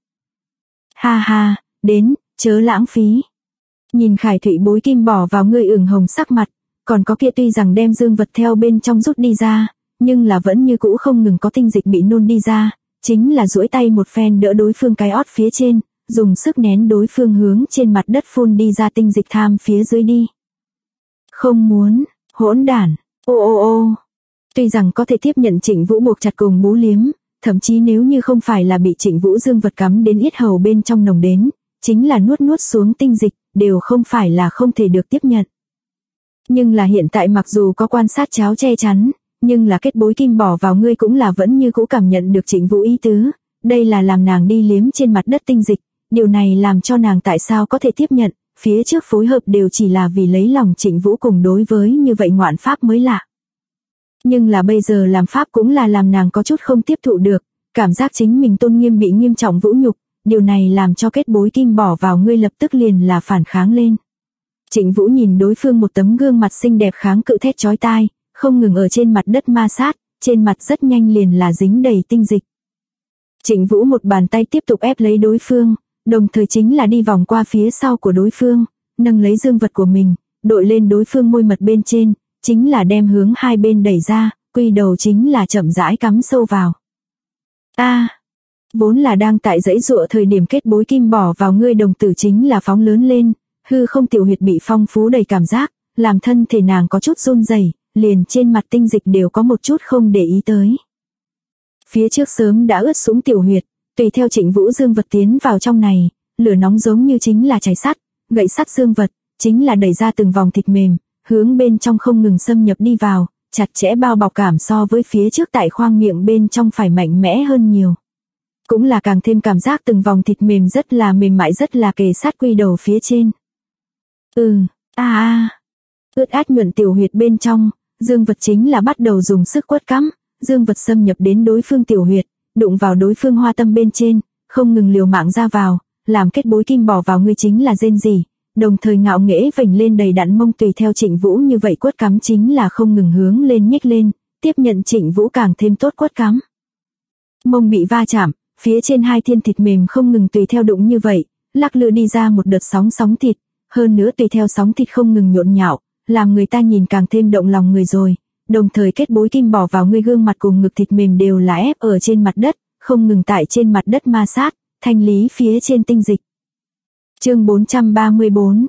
Ha, đến, chớ lãng phí. Nhìn Khải Thụy bối kim bỏ vào ngươi ửng hồng sắc mặt, còn có kia tuy rằng đem dương vật theo bên trong rút đi ra, nhưng là vẫn như cũ không ngừng có tinh dịch bị nôn đi ra, chính là duỗi tay một phen đỡ đối phương cái ót phía trên, dùng sức nén đối phương hướng trên mặt đất phun đi ra tinh dịch tham phía dưới đi. Không muốn, hỗn đản, ô. Tuy rằng có thể tiếp nhận Trịnh Vũ buộc chặt cùng bú liếm, thậm chí nếu như không phải là bị Trịnh Vũ dương vật cắm đến yết hầu bên trong nồng đến, chính là nuốt xuống tinh dịch, đều không phải là không thể được tiếp nhận. Nhưng là hiện tại mặc dù có quan sát cháo che chắn, nhưng là kết bối kim bỏ vào ngươi cũng là vẫn như cũ cảm nhận được Trịnh Vũ ý tứ, đây là làm nàng đi liếm trên mặt đất tinh dịch, điều này làm cho nàng tại sao có thể tiếp nhận, phía trước phối hợp đều chỉ là vì lấy lòng Trịnh Vũ cùng đối với như vậy ngoạn pháp mới lạ. Nhưng là bây giờ làm pháp cũng là làm nàng có chút không tiếp thụ được, cảm giác chính mình tôn nghiêm bị nghiêm trọng vũ nhục, điều này làm cho kết bối kim bỏ vào ngươi lập tức liền là phản kháng lên. Trịnh Vũ nhìn đối phương một tấm gương mặt xinh đẹp kháng cự thét chói tai, không ngừng ở trên mặt đất ma sát, trên mặt rất nhanh liền là dính đầy tinh dịch. Trịnh Vũ một bàn tay tiếp tục ép lấy đối phương, đồng thời chính là đi vòng qua phía sau của đối phương, nâng lấy dương vật của mình, đội lên đối phương môi mật bên trên, chính là đem hướng hai bên đẩy ra, quy đầu chính là chậm rãi cắm sâu vào. Vốn là đang tại dãy dụa thời điểm kết bối kim bỏ vào ngươi đồng tử chính là phóng lớn lên, hư không tiểu huyệt bị phong phú đầy cảm giác, làm thân thể nàng có chút run rẩy, liền trên mặt tinh dịch đều có một chút không để ý tới. Phía trước sớm đã ướt sũng tiểu huyệt, tùy theo Trịnh Vũ dương vật tiến vào trong này, lửa nóng giống như chính là cháy sắt, gậy sắt dương vật, chính là đẩy ra từng vòng thịt mềm, hướng bên trong không ngừng xâm nhập đi vào, chặt chẽ bao bọc cảm so với phía trước tại khoang miệng bên trong phải mạnh mẽ hơn nhiều. Cũng là càng thêm cảm giác từng vòng thịt mềm rất là mềm mại rất là kề sát quy đầu phía trên. Ướt át nhuận tiểu huyệt bên trong, dương vật chính là bắt đầu dùng sức quất cắm, dương vật xâm nhập đến đối phương tiểu huyệt, đụng vào đối phương hoa tâm bên trên, không ngừng liều mạng ra vào, làm kết bối kim bỏ vào ngươi chính là rên rỉ, đồng thời ngạo nghễ vểnh lên đầy đặn mông tùy theo Trịnh Vũ như vậy quất cắm chính là không ngừng hướng lên nhích lên, tiếp nhận Trịnh Vũ càng thêm tốt quất cắm. Mông bị va chạm, phía trên hai thiên thịt mềm không ngừng tùy theo đụng như vậy, lắc lư đi ra một đợt sóng thịt, hơn nữa tùy theo sóng thịt không ngừng nhộn nhạo, làm người ta nhìn càng thêm động lòng người rồi. Đồng thời kết bối kim bỏ vào người gương mặt cùng ngực thịt mềm đều là ép ở trên mặt đất, không ngừng tại trên mặt đất ma sát, thanh lý phía trên tinh dịch. Chương 434.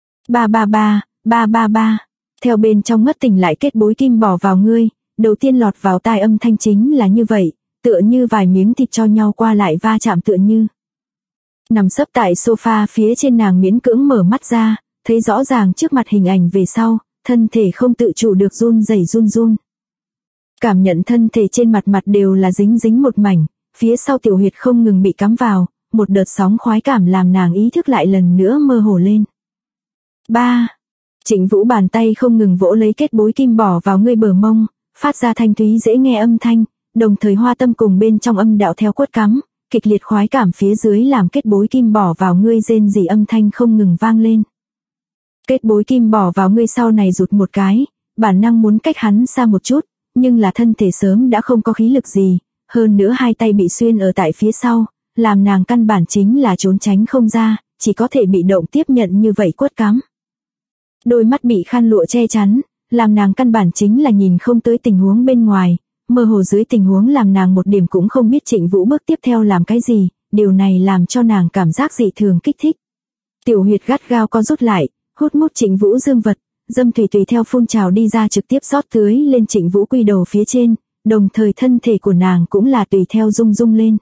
333. Theo bên trong ngất tỉnh lại kết bối kim bỏ vào ngươi, đầu tiên lọt vào tai âm thanh chính là như vậy, tựa như vài miếng thịt cho nhau qua lại va chạm tựa như. Nằm sấp tại sofa phía trên nàng miễn cưỡng mở mắt ra, thấy rõ ràng trước mặt hình ảnh về sau, thân thể không tự chủ được run rẩy run. Cảm nhận thân thể trên mặt đều là dính một mảnh, phía sau tiểu huyệt không ngừng bị cắm vào, một đợt sóng khoái cảm làm nàng ý thức lại lần nữa mơ hồ lên. 3. Trịnh Vũ bàn tay không ngừng vỗ lấy kết bối kim bỏ vào ngươi bờ mông, phát ra thanh thúy dễ nghe âm thanh, đồng thời hoa tâm cùng bên trong âm đạo theo quất cắm, kịch liệt khoái cảm phía dưới làm kết bối kim bỏ vào ngươi rên rỉ âm thanh không ngừng vang lên. Kết bối kim bỏ vào ngươi sau này rụt một cái, bản năng muốn cách hắn xa một chút, nhưng là thân thể sớm đã không có khí lực gì, hơn nữa hai tay bị xuyên ở tại phía sau, làm nàng căn bản chính là trốn tránh không ra, chỉ có thể bị động tiếp nhận như vậy quất cắm. Đôi mắt bị khăn lụa che chắn, làm nàng căn bản chính là nhìn không tới tình huống bên ngoài, mơ hồ dưới tình huống làm nàng một điểm cũng không biết Trịnh Vũ bước tiếp theo làm cái gì, điều này làm cho nàng cảm giác dị thường kích thích. Tiểu huyệt gắt gao co rút lại, hút mút Trịnh Vũ dương vật, dâm thủy tùy theo phun trào đi ra trực tiếp rót tưới lên Trịnh Vũ quy đầu phía trên, đồng thời thân thể của nàng cũng là tùy theo rung lên.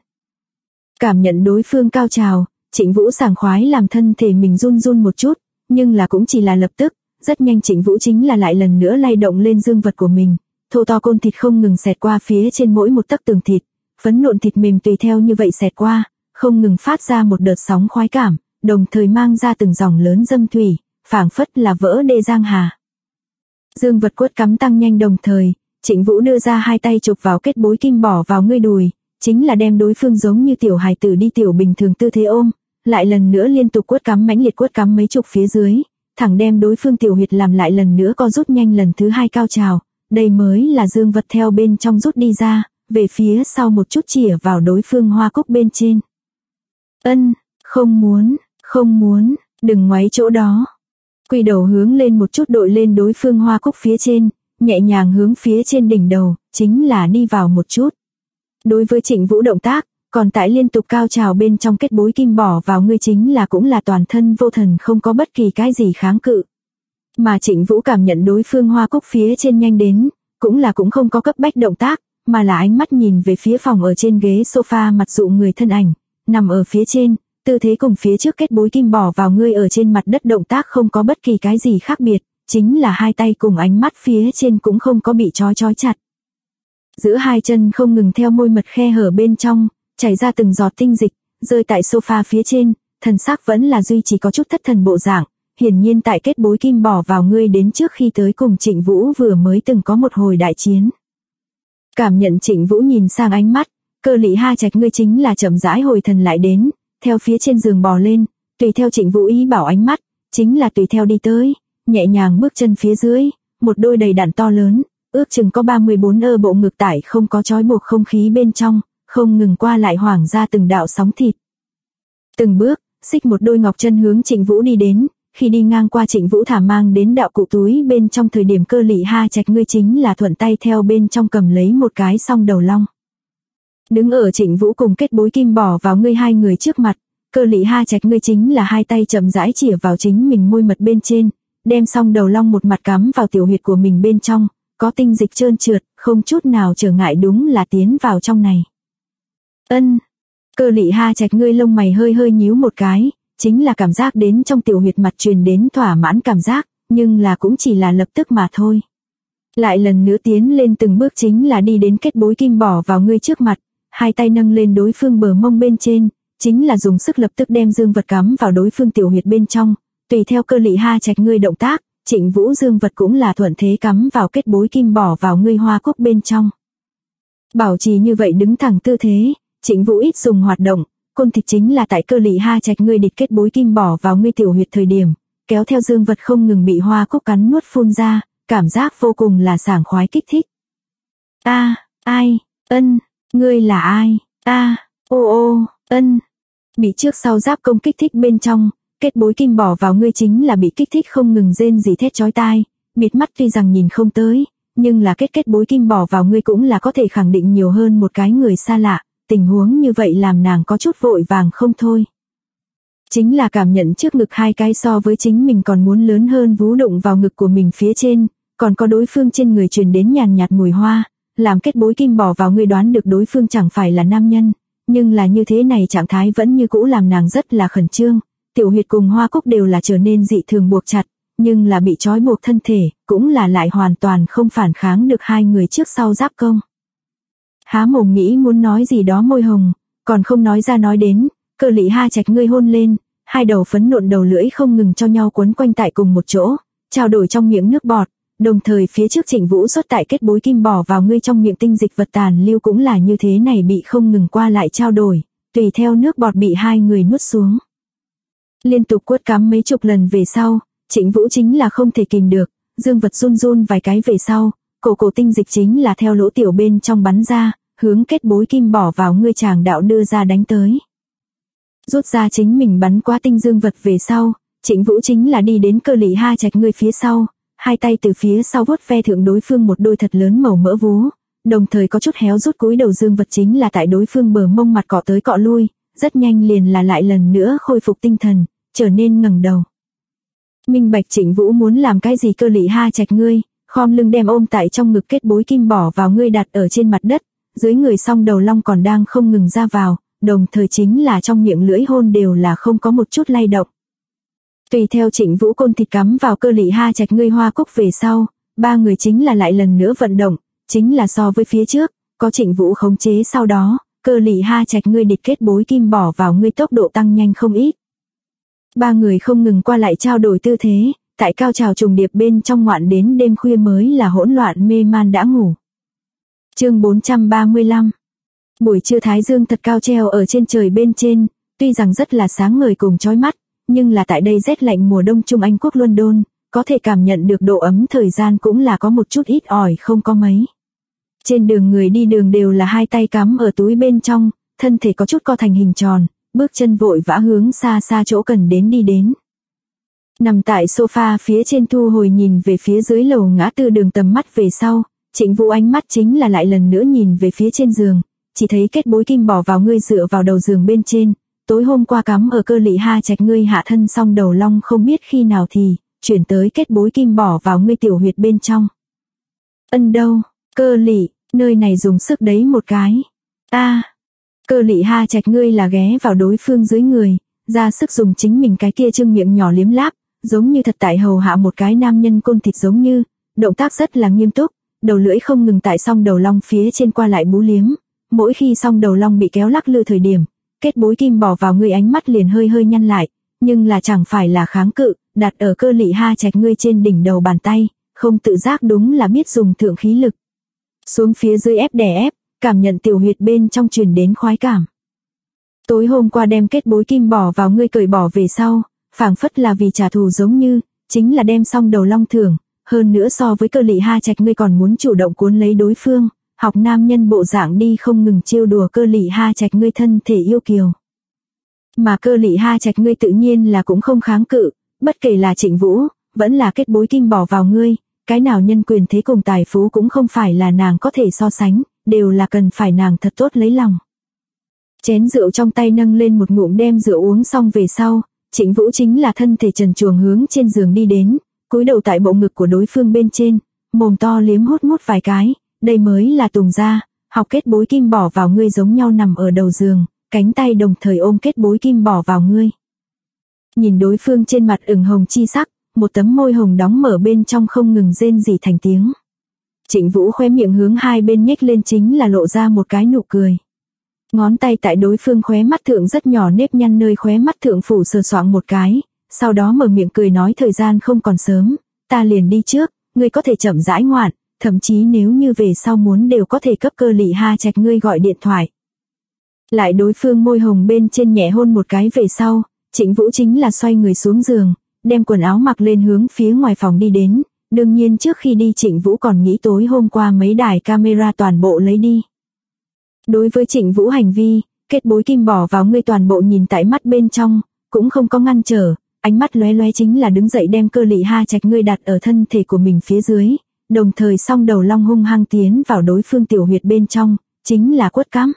Cảm nhận đối phương cao trào, Trịnh Vũ sảng khoái làm thân thể mình run một chút, nhưng là cũng chỉ là lập tức, rất nhanh Trịnh Vũ chính là lại lần nữa lay động lên dương vật của mình, thô to côn thịt không ngừng xẹt qua phía trên mỗi một tấc tường thịt, phấn nộn thịt mềm tùy theo như vậy xẹt qua, không ngừng phát ra một đợt sóng khoái cảm, đồng thời mang ra từng dòng lớn dâm thủy, phảng phất là vỡ đê giang hà. Dương vật quất cắm tăng nhanh đồng thời, Trịnh Vũ đưa ra hai tay chụp vào kết bối kim bỏ vào ngươi đùi, chính là đem đối phương giống như tiểu hài tử đi tiểu bình thường tư thế ôm, lại lần nữa liên tục quất cắm mãnh liệt quất cắm mấy chục phía dưới, thẳng đem đối phương tiểu huyệt làm lại lần nữa co rút nhanh lần thứ hai cao trào, đây mới là dương vật theo bên trong rút đi ra, về phía sau một chút chĩa vào đối phương hoa cúc bên trên. Không muốn, đừng ngoáy chỗ đó. Quy đầu hướng lên một chút đội lên đối phương hoa cúc phía trên, nhẹ nhàng hướng phía trên đỉnh đầu, chính là đi vào một chút. Đối với Trịnh Vũ động tác, còn tại liên tục cao trào bên trong kết bối kim bỏ vào ngươi chính là cũng là toàn thân vô thần không có bất kỳ cái gì kháng cự. Mà Trịnh Vũ cảm nhận đối phương hoa cúc phía trên nhanh đến, cũng không có cấp bách động tác, mà là ánh mắt nhìn về phía phòng ở trên ghế sofa mặt dụ người thân ảnh, nằm ở phía trên, tư thế cùng phía trước kết bối kim bỏ vào ngươi ở trên mặt đất động tác không có bất kỳ cái gì khác biệt, chính là hai tay cùng ánh mắt phía trên cũng không có bị trói chặt. Giữa hai chân không ngừng theo môi mật khe hở bên trong, chảy ra từng giọt tinh dịch, rơi tại sofa phía trên, thần sắc vẫn là duy trì có chút thất thần bộ dạng, hiển nhiên tại kết bối kim bỏ vào ngươi đến trước khi tới cùng Trịnh Vũ vừa mới từng có một hồi đại chiến. Cảm nhận Trịnh Vũ nhìn sang ánh mắt, Cơ Lị Ha Trạch ngươi chính là chậm rãi hồi thần lại đến, theo phía trên giường bò lên, tùy theo Trịnh Vũ ý bảo ánh mắt, chính là tùy theo đi tới, nhẹ nhàng bước chân phía dưới, một đôi đầy đặn to lớn, ước chừng có 34 bộ ngực tải không có trói buộc không khí bên trong, không ngừng qua lại hoảng ra từng đạo sóng thịt. Từng bước, xích một đôi ngọc chân hướng Trịnh Vũ đi đến, khi đi ngang qua Trịnh Vũ thả mang đến đạo cụ túi bên trong thời điểm Cơ Lị Ha Trạch ngươi chính là thuận tay theo bên trong cầm lấy một cái song đầu long. Đứng ở Trịnh Vũ cùng kết bối kim bỏ vào ngươi hai người trước mặt, Cơ Lị Ha Trạch ngươi chính là hai tay chậm rãi chĩa vào chính mình môi mật bên trên, đem song đầu long một mặt cắm vào tiểu huyệt của mình bên trong, có tinh dịch trơn trượt, không chút nào trở ngại đúng là tiến vào trong này. Cơ Lị Ha Trạch ngươi lông mày hơi nhíu một cái, chính là cảm giác đến trong tiểu huyệt mặt truyền đến thỏa mãn cảm giác, nhưng là cũng chỉ là lập tức mà thôi. Lại lần nữa tiến lên từng bước chính là đi đến kết bối kim bỏ vào ngươi trước mặt, hai tay nâng lên đối phương bờ mông bên trên, chính là dùng sức lập tức đem dương vật cắm vào đối phương tiểu huyệt bên trong, tùy theo Cơ Lị Ha Trạch ngươi động tác, Trịnh Vũ dương vật cũng là thuận thế cắm vào kết bối kim bỏ vào ngươi hoa cúc bên trong. Bảo trì như vậy đứng thẳng tư thế, Trịnh Vũ ít dùng hoạt động, côn thịt chính là tại Cơ Lị Ha Trạch ngươi địt kết bối kim bỏ vào ngươi tiểu huyệt thời điểm, kéo theo dương vật không ngừng bị hoa cúc cắn nuốt phun ra, cảm giác vô cùng là sảng khoái kích thích. Ngươi là ai? Ân. Bị trước sau giáp công kích thích bên trong, kết bối kim bỏ vào ngươi chính là bị kích thích không ngừng rên rỉ thét chói tai, bịt mắt tuy rằng nhìn không tới, nhưng là kết bối kim bỏ vào ngươi cũng là có thể khẳng định nhiều hơn một cái người xa lạ, tình huống như vậy làm nàng có chút vội vàng không thôi. Chính là cảm nhận trước ngực hai cái so với chính mình còn muốn lớn hơn vú đụng vào ngực của mình phía trên, còn có đối phương trên người truyền đến nhàn nhạt mùi hoa, làm kết bối kim bỏ vào ngươi đoán được đối phương chẳng phải là nam nhân, nhưng là như thế này trạng thái vẫn như cũ làm nàng rất là khẩn trương, tiểu huyệt cùng hoa cúc đều là trở nên dị thường buộc chặt, nhưng là bị trói buộc thân thể, cũng là lại hoàn toàn không phản kháng được hai người trước sau giáp công. Há mồm nghĩ muốn nói gì đó môi hồng, còn không nói ra nói đến, Cơ Lị Ha Trạch ngươi hôn lên, hai đầu phấn nộn đầu lưỡi không ngừng cho nhau quấn quanh tại cùng một chỗ, trao đổi trong miệng nước bọt, đồng thời phía trước Trịnh Vũ xuất tại kết bối kim bỏ vào ngươi trong miệng tinh dịch vật tàn lưu cũng là như thế này bị không ngừng qua lại trao đổi, tùy theo nước bọt bị hai người nuốt xuống. Liên tục quất cắm mấy chục lần về sau, Trịnh Vũ chính là không thể kìm được, dương vật run run vài cái về sau, cổ tinh dịch chính là theo lỗ tiểu bên trong bắn ra, hướng kết bối kim bỏ vào ngươi chàng đạo đưa ra đánh tới. Rút ra chính mình bắn qua tinh dương vật về sau, Trịnh Vũ chính là đi đến Cơ Lị Ha Trạch ngươi phía sau, hai tay từ phía sau vuốt ve thượng đối phương một đôi thật lớn màu mỡ vú, đồng thời có chút héo rút cúi đầu dương vật chính là tại đối phương bờ mông mặt cọ tới cọ lui, rất nhanh liền là lại lần nữa khôi phục tinh thần, trở nên ngẩng đầu. Minh bạch Trịnh Vũ muốn làm cái gì Cơ Lị Ha Trạch ngươi, khom lưng đem ôm tại trong ngực kết bối kim bỏ vào ngươi đặt ở trên mặt đất, dưới người song đầu long còn đang không ngừng ra vào, đồng thời chính là trong miệng lưỡi hôn đều là không có một chút lay động. Tùy theo Trịnh Vũ côn thịt cắm vào Cơ Lị Ha Trạch ngươi hoa cúc về sau, ba người chính là lại lần nữa vận động, chính là so với phía trước, có Trịnh Vũ khống chế sau đó, Cơ Lị Ha Trạch ngươi địch kết bối kim bỏ vào ngươi tốc độ tăng nhanh không ít. Ba người không ngừng qua lại trao đổi tư thế, tại cao trào trùng điệp bên trong ngoạn đến đêm khuya mới là hỗn loạn mê man đã ngủ. Chương 435. Buổi trưa thái dương thật cao treo ở trên trời bên trên, tuy rằng rất là sáng ngời cùng chói mắt, nhưng là tại đây rét lạnh mùa đông Trung Anh quốc London, có thể cảm nhận được độ ấm thời gian cũng là có một chút ít ỏi không có mấy. Trên đường người đi đường đều là hai tay cắm ở túi bên trong, thân thể có chút co thành hình tròn, bước chân vội vã hướng xa xa chỗ cần đến đi đến. Nằm tại sofa phía trên thu hồi nhìn về phía dưới lầu ngã tư đường tầm mắt về sau, Trịnh Vũ ánh mắt chính là lại lần nữa nhìn về phía trên giường, chỉ thấy kết bối kim bỏ vào ngươi dựa vào đầu giường bên trên, tối hôm qua cắm ở Cơ Lị Ha Trạch ngươi hạ thân xong đầu long không biết khi nào thì chuyển tới kết bối kim bỏ vào ngươi tiểu huyệt bên trong. Ân đâu, Cơ Lị, nơi này dùng sức đấy một cái. Cơ Lị Ha Trạch ngươi là ghé vào đối phương dưới người, ra sức dùng chính mình cái kia trương miệng nhỏ liếm láp, giống như thật tại hầu hạ một cái nam nhân côn thịt giống như, động tác rất là nghiêm túc, đầu lưỡi không ngừng tại song đầu long phía trên qua lại bú liếm, mỗi khi song đầu long bị kéo lắc lư thời điểm, kết bối kim bỏ vào ngươi ánh mắt liền hơi hơi nhăn lại, nhưng là chẳng phải là kháng cự, đặt ở Cơ Lị Ha Trạch ngươi trên đỉnh đầu bàn tay, không tự giác đúng là biết dùng thượng khí lực. Xuống phía dưới ép đè ép, cảm nhận tiểu huyệt bên trong truyền đến khoái cảm. Tối hôm qua đem kết bối kim bỏ vào ngươi cởi bỏ về sau, phảng phất là vì trả thù giống như, chính là đem xong đầu long thưởng, hơn nữa so với Cơ Lị Ha Trạch ngươi còn muốn chủ động cuốn lấy đối phương, học nam nhân bộ dạng đi không ngừng trêu đùa Cơ Lị Ha Trạch ngươi thân thể yêu kiều. Mà Cơ Lị Ha Trạch ngươi tự nhiên là cũng không kháng cự, bất kể là Trịnh Vũ, vẫn là kết bối kim bỏ vào ngươi, cái nào nhân quyền thế cùng tài phú cũng không phải là nàng có thể so sánh, đều là cần phải nàng thật tốt lấy lòng. Chén rượu trong tay nâng lên một ngụm đem rượu uống xong về sau, Trịnh Vũ chính là thân thể trần truồng hướng trên giường đi đến, cúi đầu tại bộ ngực của đối phương bên trên, mồm to liếm hút vài cái, đây mới là tùng ra, học kết bối kim bỏ vào ngươi giống nhau nằm ở đầu giường, cánh tay đồng thời ôm kết bối kim bỏ vào ngươi. Nhìn đối phương trên mặt ửng hồng chi sắc, một tấm môi hồng đóng mở bên trong không ngừng rên rỉ thành tiếng. Trịnh Vũ khóe miệng hướng hai bên nhếch lên chính là lộ ra một cái nụ cười. Ngón tay tại đối phương khóe mắt thượng rất nhỏ nếp nhăn nơi khóe mắt thượng phủ sờ soạng một cái, sau đó mở miệng cười nói thời gian không còn sớm, ta liền đi trước, ngươi có thể chậm rãi ngoạn, thậm chí nếu như về sau muốn đều có thể cấp Cơ Lị Ha Trạch ngươi gọi điện thoại. Lại đối phương môi hồng bên trên nhẹ hôn một cái về sau, Trịnh Vũ chính là xoay người xuống giường, đem quần áo mặc lên hướng phía ngoài phòng đi đến, đương nhiên trước khi đi Trịnh Vũ còn nghĩ tối hôm qua mấy đài camera toàn bộ lấy đi. Đối với Trịnh Vũ hành vi, kết bối kim bỏ vào ngươi toàn bộ nhìn tại mắt bên trong, cũng không có ngăn trở, ánh mắt lóe lóe chính là đứng dậy đem cơ lị ha trạch ngươi đặt ở thân thể của mình phía dưới, đồng thời song đầu long hung hăng tiến vào đối phương tiểu huyệt bên trong, chính là quất cắm.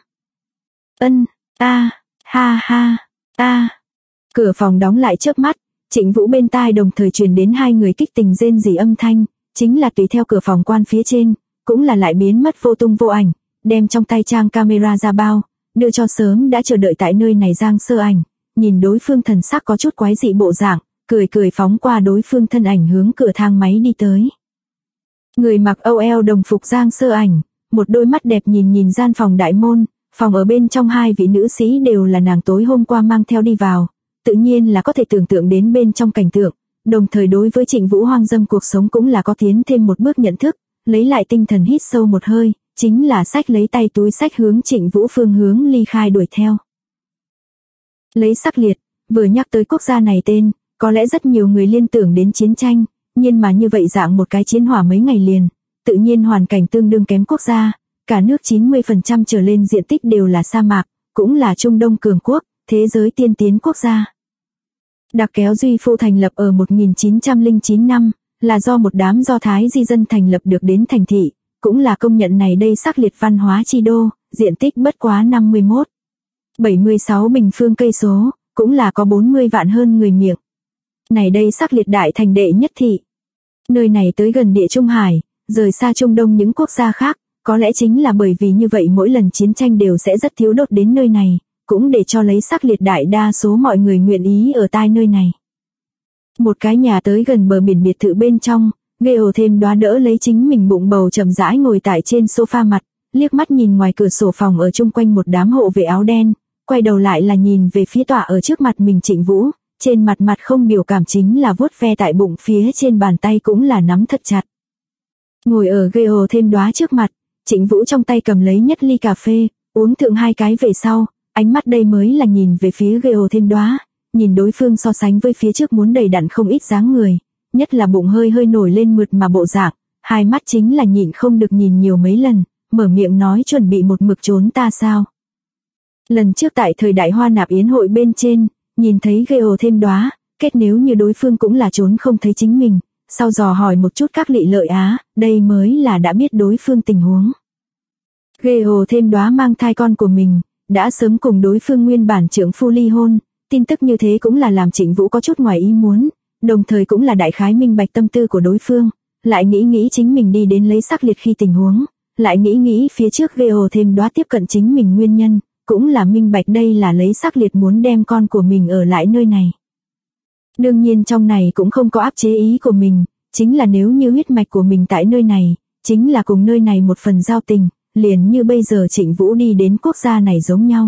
Ha ha. Cửa phòng đóng lại chớp mắt, Trịnh Vũ bên tai đồng thời truyền đến hai người kích tình rên rỉ âm thanh, chính là tùy theo cửa phòng quan phía trên, cũng là lại biến mất vô tung vô ảnh, đem trong tay trang camera ra bao, đưa cho sớm đã chờ đợi tại nơi này Giang Sơ Ảnh, nhìn đối phương thần sắc có chút quái dị bộ dạng, cười phóng qua đối phương thân ảnh hướng cửa thang máy đi tới. Người mặc OL đồng phục Giang Sơ Ảnh, một đôi mắt đẹp nhìn gian phòng đại môn, phòng ở bên trong hai vị nữ sĩ đều là nàng tối hôm qua mang theo đi vào, tự nhiên là có thể tưởng tượng đến bên trong cảnh tượng, đồng thời đối với Trịnh Vũ hoang dâm cuộc sống cũng là có tiến thêm một bước nhận thức, lấy lại tinh thần hít sâu một hơi, chính là xách lấy tay túi xách hướng Trịnh Vũ phương hướng ly khai đuổi theo. Lấy sắc liệt, vừa nhắc tới quốc gia này tên, có lẽ rất nhiều người liên tưởng đến chiến tranh, nhưng mà như vậy dạng một cái chiến hỏa mấy ngày liền, tự nhiên hoàn cảnh tương đương kém quốc gia, cả nước 90% trở lên diện tích đều là sa mạc, cũng là Trung Đông cường quốc, thế giới tiên tiến quốc gia. Đặc kéo Duy Phu thành lập ở 1909 năm, là do một đám Do Thái di dân thành lập được đến thành thị, cũng là công nhận này đây sắc liệt văn hóa chi đô, diện tích bất quá 76 bình phương cây số, cũng là có 40 vạn hơn người miệng. Này đây sắc liệt đại thành đệ nhất thị. Nơi này tới gần Địa Trung Hải, rời xa Trung Đông những quốc gia khác, có lẽ chính là bởi vì như vậy mỗi lần chiến tranh đều sẽ rất thiếu đốt đến nơi này, cũng để cho lấy sắc liệt đại đa số mọi người nguyện ý ở tai nơi này. Một cái nhà tới gần bờ biển biệt thự bên trong, Gale thêm đoá đỡ lấy chính mình bụng bầu chậm rãi ngồi tại trên sofa mặt, liếc mắt nhìn ngoài cửa sổ phòng ở chung quanh một đám hộ vệ áo đen, quay đầu lại là nhìn về phía tọa ở trước mặt mình Trịnh Vũ, trên mặt không biểu cảm chính là vuốt ve tại bụng phía trên bàn tay cũng là nắm thật chặt. Ngồi ở Gale thêm đoá trước mặt, Trịnh Vũ trong tay cầm lấy nhất ly cà phê, uống thượng hai cái về sau, ánh mắt đây mới là nhìn về phía Gale thêm đoá, nhìn đối phương so sánh với phía trước muốn đầy đặn không ít dáng người, nhất là bụng hơi nổi lên mượt mà bộ dạng, hai mắt chính là nhịn không được nhìn nhiều mấy lần, mở miệng nói chuẩn bị một mực trốn ta sao. Lần trước tại thời đại hoa nạp yến hội bên trên, nhìn thấy Gale thêm đoá, kết nếu như đối phương cũng là trốn không thấy chính mình, sau dò hỏi một chút các lị lợi á, đây mới là đã biết đối phương tình huống. Gale thêm đoá mang thai con của mình, đã sớm cùng đối phương nguyên bản trượng phu ly hôn, tin tức như thế cũng là làm Trịnh Vũ có chút ngoài ý muốn, đồng thời cũng là đại khái minh bạch tâm tư của đối phương, lại nghĩ chính mình đi đến lấy sắc liệt khi tình huống, lại nghĩ phía trước Gale thêm đoá tiếp cận chính mình nguyên nhân, cũng là minh bạch đây là lấy sắc liệt muốn đem con của mình ở lại nơi này. Đương nhiên trong này cũng không có áp chế ý của mình, chính là nếu như huyết mạch của mình tại nơi này, chính là cùng nơi này một phần giao tình, liền như bây giờ Trịnh Vũ đi đến quốc gia này giống nhau.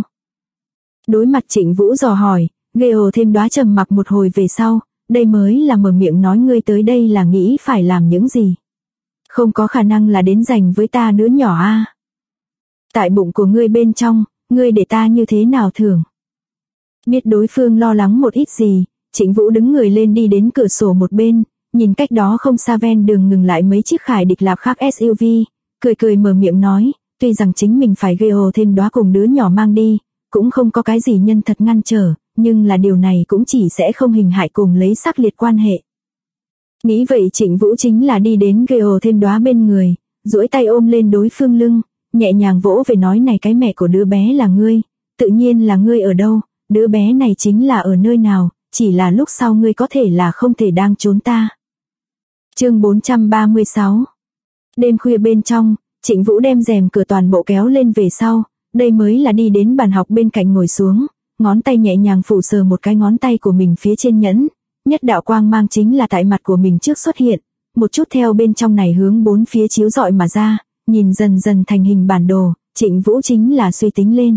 Đối mặt Trịnh Vũ dò hỏi, Gale thêm đoá trầm mặc một hồi về sau, đây mới là mở miệng nói ngươi tới đây là nghĩ phải làm những gì. Không có khả năng là đến giành với ta đứa nhỏ a. Tại bụng của ngươi bên trong, ngươi để ta như thế nào thưởng. Biết đối phương lo lắng một ít gì, Trịnh Vũ đứng người lên đi đến cửa sổ một bên, nhìn cách đó không xa ven đường ngừng lại mấy chiếc khải địch lạp khác SUV, cười mở miệng nói, tuy rằng chính mình phải Gale thêm đoá cùng đứa nhỏ mang đi, cũng không có cái gì nhân thật ngăn trở, nhưng là điều này cũng chỉ sẽ không hình hại cùng lấy sắc liệt quan hệ. Nghĩ vậy Trịnh Vũ chính là đi đến Gale thêm đoá bên người, duỗi tay ôm lên đối phương lưng, nhẹ nhàng vỗ về nói này cái mẹ của đứa bé là ngươi, tự nhiên là ngươi ở đâu, đứa bé này chính là ở nơi nào, chỉ là lúc sau ngươi có thể là không thể đang trốn ta. Chương 436. Đêm khuya bên trong, Trịnh Vũ đem rèm cửa toàn bộ kéo lên về sau, đây mới là đi đến bàn học bên cạnh ngồi xuống, ngón tay nhẹ nhàng phủ sờ một cái ngón tay của mình phía trên nhẫn, nhất đạo quang mang chính là tại mặt của mình trước xuất hiện, một chút theo bên trong này hướng bốn phía chiếu rọi mà ra, nhìn dần dần thành hình bản đồ, Trịnh Vũ chính là suy tính lên.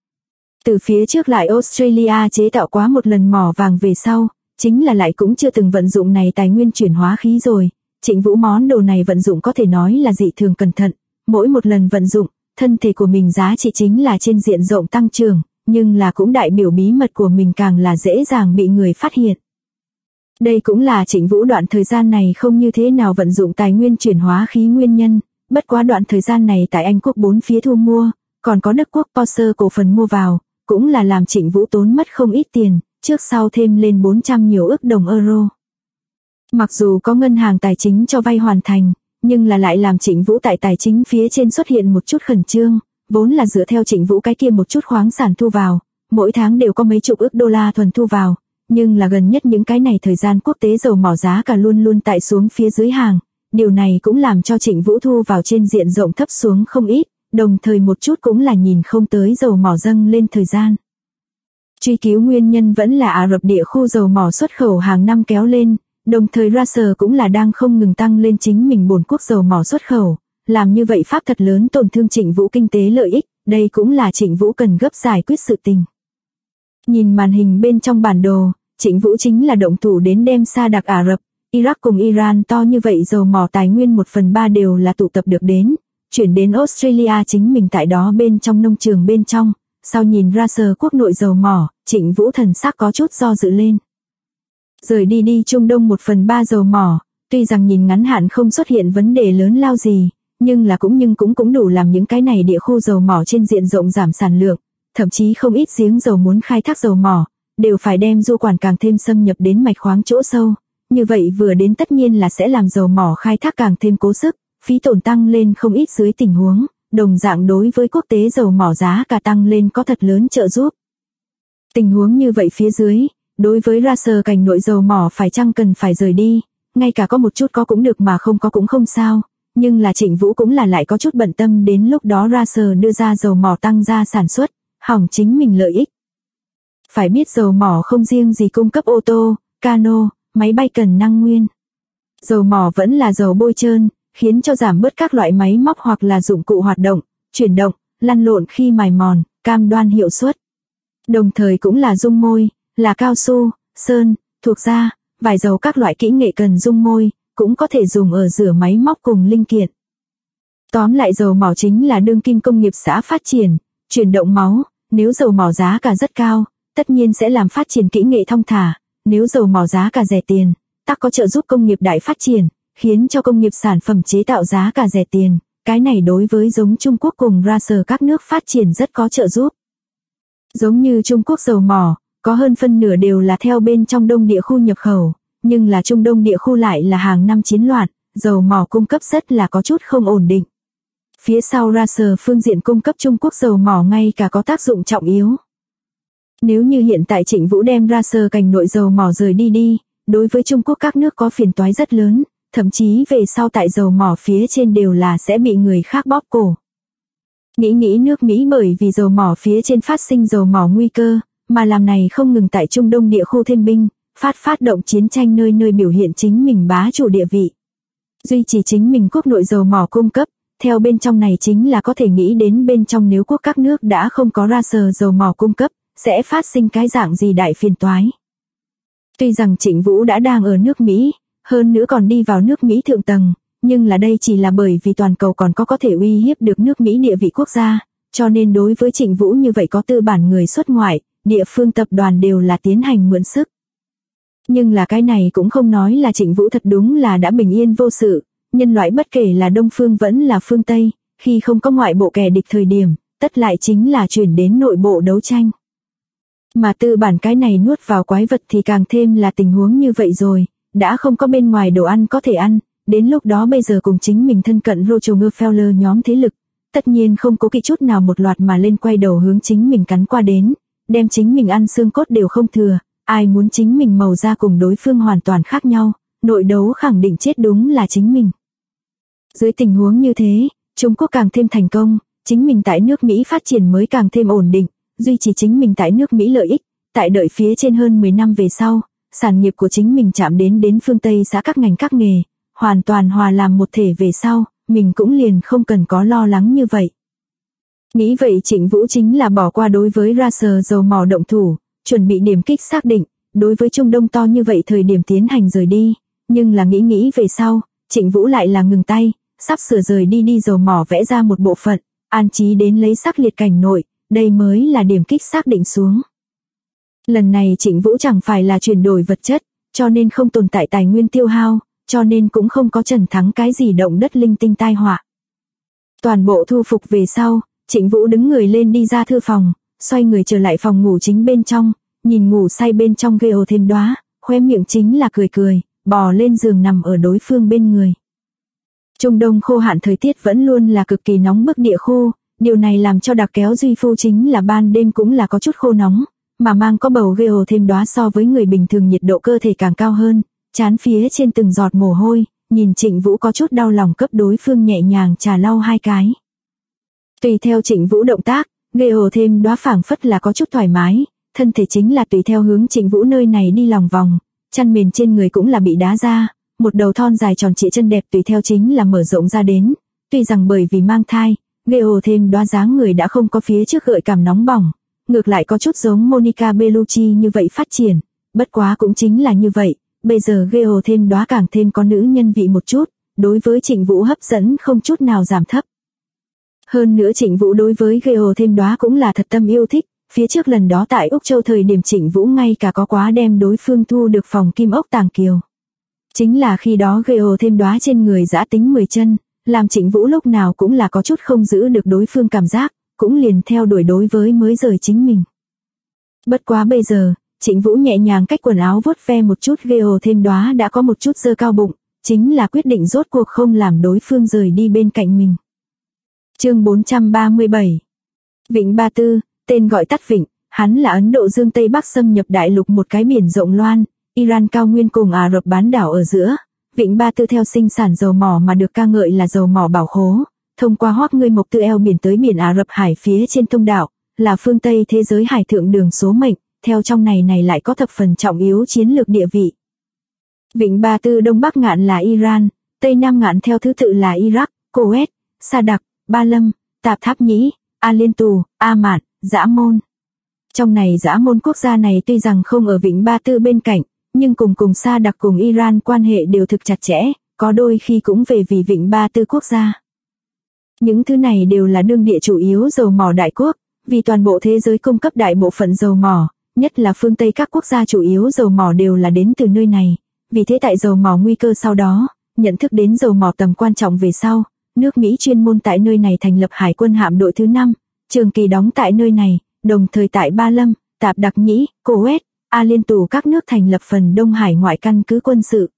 Từ phía trước lại Australia chế tạo quá một lần mỏ vàng về sau, chính là lại cũng chưa từng vận dụng này tài nguyên chuyển hóa khí rồi, Trịnh Vũ món đồ này vận dụng có thể nói là dị thường cẩn thận, mỗi một lần vận dụng, thân thể của mình giá trị chính là trên diện rộng tăng trưởng, nhưng là cũng đại biểu bí mật của mình càng là dễ dàng bị người phát hiện. Đây cũng là Trịnh Vũ đoạn thời gian này không như thế nào vận dụng tài nguyên chuyển hóa khí nguyên nhân, bất quá đoạn thời gian này tại Anh quốc bốn phía thu mua, Còn có Đức Quốc Porsche cổ phần mua vào, cũng là làm Trịnh Vũ tốn mất không ít tiền, trước sau thêm lên 400 nhiều ức đồng euro. Mặc dù có ngân hàng tài chính cho vay hoàn thành, nhưng là lại làm Trịnh Vũ tại tài chính phía trên xuất hiện một chút khẩn trương, vốn là dựa theo Trịnh Vũ cái kia một chút khoáng sản thu vào, mỗi tháng đều có mấy chục ức đô la thuần thu vào, nhưng là gần nhất những cái này thời gian quốc tế dầu mỏ giá cả luôn luôn tại xuống phía dưới hàng, điều này cũng làm cho Trịnh Vũ thu vào trên diện rộng thấp xuống không ít, đồng thời một chút cũng là nhìn không tới dầu mỏ dâng lên thời gian. Truy cứu nguyên nhân vẫn là Ả Rập địa khu dầu mỏ xuất khẩu hàng năm kéo lên, đồng thời Russia cũng là đang không ngừng tăng lên chính mình bổn quốc dầu mỏ xuất khẩu, làm như vậy pháp thật lớn tổn thương Trịnh Vũ kinh tế lợi ích, đây cũng là Trịnh Vũ cần gấp giải quyết sự tình. Nhìn màn hình bên trong bản đồ, Trịnh Vũ chính là động thủ đến đem sa đặc Ả Rập, Iraq cùng Iran to như vậy dầu mỏ tài nguyên 1/3 đều là tụ tập được đến, chuyển đến Australia chính mình tại đó bên trong nông trường bên trong, sau nhìn Russia quốc nội dầu mỏ, Trịnh Vũ thần sắc có chút do dự lên. Rời đi Trung Đông 1/3 dầu mỏ, tuy rằng nhìn ngắn hạn không xuất hiện vấn đề lớn lao gì, nhưng là cũng đủ làm những cái này địa khu dầu mỏ trên diện rộng giảm sản lượng, thậm chí không ít giếng dầu muốn khai thác dầu mỏ, đều phải đem du quản càng thêm xâm nhập đến mạch khoáng chỗ sâu, như vậy vừa đến tất nhiên là sẽ làm dầu mỏ khai thác càng thêm cố sức, phí tổn tăng lên không ít dưới tình huống, đồng dạng đối với quốc tế dầu mỏ giá cả tăng lên có thật lớn trợ giúp. Tình huống như vậy phía dưới, đối với Russia cảnh nội dầu mỏ phải chăng cần phải rời đi, ngay cả có một chút có cũng được mà không có cũng không sao, nhưng là Trịnh Vũ cũng là lại có chút bận tâm đến lúc đó Russia đưa ra dầu mỏ tăng ra sản xuất, hỏng chính mình lợi ích. Phải biết dầu mỏ không riêng gì cung cấp ô tô, cano, máy bay cần năng nguyên. Dầu mỏ vẫn là dầu bôi trơn, khiến cho giảm bớt các loại máy móc hoặc là dụng cụ hoạt động, chuyển động, lăn lộn khi mài mòn, cam đoan hiệu suất. Đồng thời cũng là dung môi, là cao su, sơn, thuộc da, vải dầu các loại kỹ nghệ cần dung môi, cũng có thể dùng ở rửa máy móc cùng linh kiện. Tóm lại dầu mỏ chính là đương kim công nghiệp xã phát triển, chuyển động máu, nếu dầu mỏ giá cả rất cao, tất nhiên sẽ làm phát triển kỹ nghệ thong thả, nếu dầu mỏ giá cả rẻ tiền, tắc có trợ giúp công nghiệp đại phát triển, khiến cho công nghiệp sản phẩm chế tạo giá cả rẻ tiền, cái này đối với giống Trung Quốc cùng Russia các nước phát triển rất có trợ giúp. Giống như Trung Quốc dầu mỏ, có hơn phân nửa đều là theo bên trong Đông địa khu nhập khẩu, nhưng là Trung Đông địa khu lại là hàng năm chiến loạn, dầu mỏ cung cấp rất là có chút không ổn định. Phía sau Russia phương diện cung cấp Trung Quốc dầu mỏ ngay cả có tác dụng trọng yếu. Nếu như hiện tại Trịnh Vũ đem Russia cảnh nội dầu mỏ rời đi, đối với Trung Quốc các nước có phiền toái rất lớn, thậm chí về sau tại dầu mỏ phía trên đều là sẽ bị người khác bóp cổ. Nghĩ nước Mỹ bởi vì dầu mỏ phía trên phát sinh dầu mỏ nguy cơ, mà làm này không ngừng tại Trung Đông địa khu thêm binh, phát động chiến tranh nơi nơi biểu hiện chính mình bá chủ địa vị. Duy trì chính mình quốc nội dầu mỏ cung cấp, theo bên trong này chính là có thể nghĩ đến bên trong nếu quốc các nước đã không có Russia dầu mỏ cung cấp, sẽ phát sinh cái dạng gì đại phiền toái. Tuy rằng Trịnh Vũ đã đang ở nước Mỹ, hơn nữa còn đi vào nước Mỹ thượng tầng, nhưng là đây chỉ là bởi vì toàn cầu còn có thể uy hiếp được nước Mỹ địa vị quốc gia, cho nên đối với Trịnh Vũ như vậy có tư bản người xuất ngoại, địa phương tập đoàn đều là tiến hành mượn sức. Nhưng là cái này cũng không nói là Trịnh Vũ thật đúng là đã bình yên vô sự, nhân loại bất kể là Đông phương vẫn là phương Tây, khi không có ngoại bộ kẻ địch thời điểm, tất lại chính là chuyển đến nội bộ đấu tranh. Mà tư bản cái này nuốt vào quái vật thì càng thêm là tình huống như vậy rồi, đã không có bên ngoài đồ ăn có thể ăn, đến lúc đó bây giờ cùng chính mình thân cận Rockefeller nhóm thế lực, tất nhiên không cố kỵ chút nào một loạt mà lên quay đầu hướng chính mình cắn qua đến, đem chính mình ăn xương cốt đều không thừa, ai muốn chính mình màu da cùng đối phương hoàn toàn khác nhau, nội đấu khẳng định chết đúng là chính mình. Dưới tình huống như thế, Trung Quốc càng thêm thành công, chính mình tại nước Mỹ phát triển mới càng thêm ổn định, duy trì chính mình tại nước Mỹ lợi ích, tại đợi phía trên hơn 10 năm về sau, sản nghiệp của chính mình chạm đến phương Tây xã các ngành các nghề, hoàn toàn hòa làm một thể về sau, mình cũng liền không cần có lo lắng như vậy. Nghĩ vậy Trịnh Vũ chính là bỏ qua đối với Russia dầu mỏ động thủ, chuẩn bị điểm kích xác định, đối với Trung Đông to như vậy thời điểm tiến hành rời đi, nhưng là nghĩ về sau, Trịnh Vũ lại là ngừng tay, sắp sửa rời đi dầu mỏ vẽ ra một bộ phận, an trí đến lấy sắc liệt cảnh nội, đây mới là điểm kích xác định xuống. Lần này Trịnh Vũ chẳng phải là chuyển đổi vật chất, cho nên không tồn tại tài nguyên tiêu hao, cho nên cũng không có trần thắng cái gì động đất linh tinh tai họa. Toàn bộ thu phục về sau, Trịnh Vũ đứng người lên đi ra thư phòng, xoay người trở lại phòng ngủ chính bên trong, nhìn ngủ say bên trong Geo Thêm Đóa, khóe miệng chính là cười cười, bò lên giường nằm ở đối phương bên người. Trung Đông khô hạn thời tiết vẫn luôn là cực kỳ nóng bức địa khu, điều này làm cho đặc kéo Duy Phu chính là ban đêm cũng là có chút khô nóng, mà mang có bầu Geo Thêm Đóa so với người bình thường nhiệt độ cơ thể càng cao hơn, trán phía trên từng giọt mồ hôi, nhìn Trịnh Vũ có chút đau lòng cấp đối phương nhẹ nhàng trà lau 2 cái. Tùy theo Trịnh Vũ động tác, Geo Thêm Đóa phảng phất là có chút thoải mái, thân thể chính là tùy theo hướng Trịnh Vũ nơi này đi lòng vòng, chăn mền trên người cũng là bị đá ra, một đầu thon dài tròn trịa chân đẹp tùy theo chính là mở rộng ra đến, tuy rằng bởi vì mang thai, Geo Thêm Đóa dáng người đã không có phía trước gợi cảm nóng bỏng, ngược lại có chút giống Monica Bellucci như vậy phát triển, bất quá cũng chính là như vậy, bây giờ Geo Thêm Đóa càng thêm có nữ nhân vị một chút, đối với Trịnh Vũ hấp dẫn không chút nào giảm thấp. Hơn nữa Trịnh Vũ đối với Geo Thêm Đóa cũng là thật tâm yêu thích, phía trước lần đó tại Úc Châu thời điểm Trịnh Vũ ngay cả có quá đem đối phương thu được phòng Kim Ốc Tàng Kiều. Chính là khi đó Geo Thêm Đóa trên người giã tính 10 chân, làm Trịnh Vũ lúc nào cũng là có chút không giữ được đối phương cảm giác, cũng liền theo đuổi đối với mới rời chính mình. Bất quá bây giờ, Trịnh Vũ nhẹ nhàng cách quần áo vuốt ve một chút Geo Thêm Đóa đã có một chút dơ cao bụng, chính là quyết định rốt cuộc không làm đối phương rời đi bên cạnh mình. Chương 437. Vịnh Ba Tư, tên gọi tắt Vịnh, hắn là Ấn Độ Dương Tây Bắc xâm nhập đại lục một cái biển rộng loan, Iran cao nguyên cùng Ả Rập bán đảo ở giữa. Vịnh Ba Tư theo sinh sản dầu mỏ mà được ca ngợi là dầu mỏ bảo khố, thông qua Hoác Ngươi Mộc từ eo biển tới biển Ả Rập Hải phía trên thông đạo, là phương Tây thế giới hải thượng đường số mệnh, theo trong này lại có thập phần trọng yếu chiến lược địa vị. Vịnh Ba Tư đông bắc ngạn là Iran, tây nam ngạn theo thứ tự là Iraq, Kuwait, Sa Đặc, Ba Lâm, Tạp Tháp Nhĩ, A Liên Tù, A Mạn, Dã Môn. Trong này Dã Môn quốc gia này tuy rằng không ở Vịnh Ba Tư bên cạnh, nhưng cùng Sa Đặc cùng Iran quan hệ đều thực chặt chẽ, có đôi khi cũng về vì Vịnh Ba Tư quốc gia. Những thứ này đều là đương địa chủ yếu dầu mỏ đại quốc, vì toàn bộ thế giới cung cấp đại bộ phận dầu mỏ, nhất là phương Tây các quốc gia chủ yếu dầu mỏ đều là đến từ nơi này. Vì thế tại dầu mỏ nguy cơ sau đó, nhận thức đến dầu mỏ tầm quan trọng về sau, nước Mỹ chuyên môn tại nơi này thành lập Hải quân hạm đội thứ 5, trường kỳ đóng tại nơi này, đồng thời tại Ba Lâm, Tạp Đặc Nhĩ, Kuwait, A Liên Tù các nước thành lập phần Đông Hải ngoại căn cứ quân sự.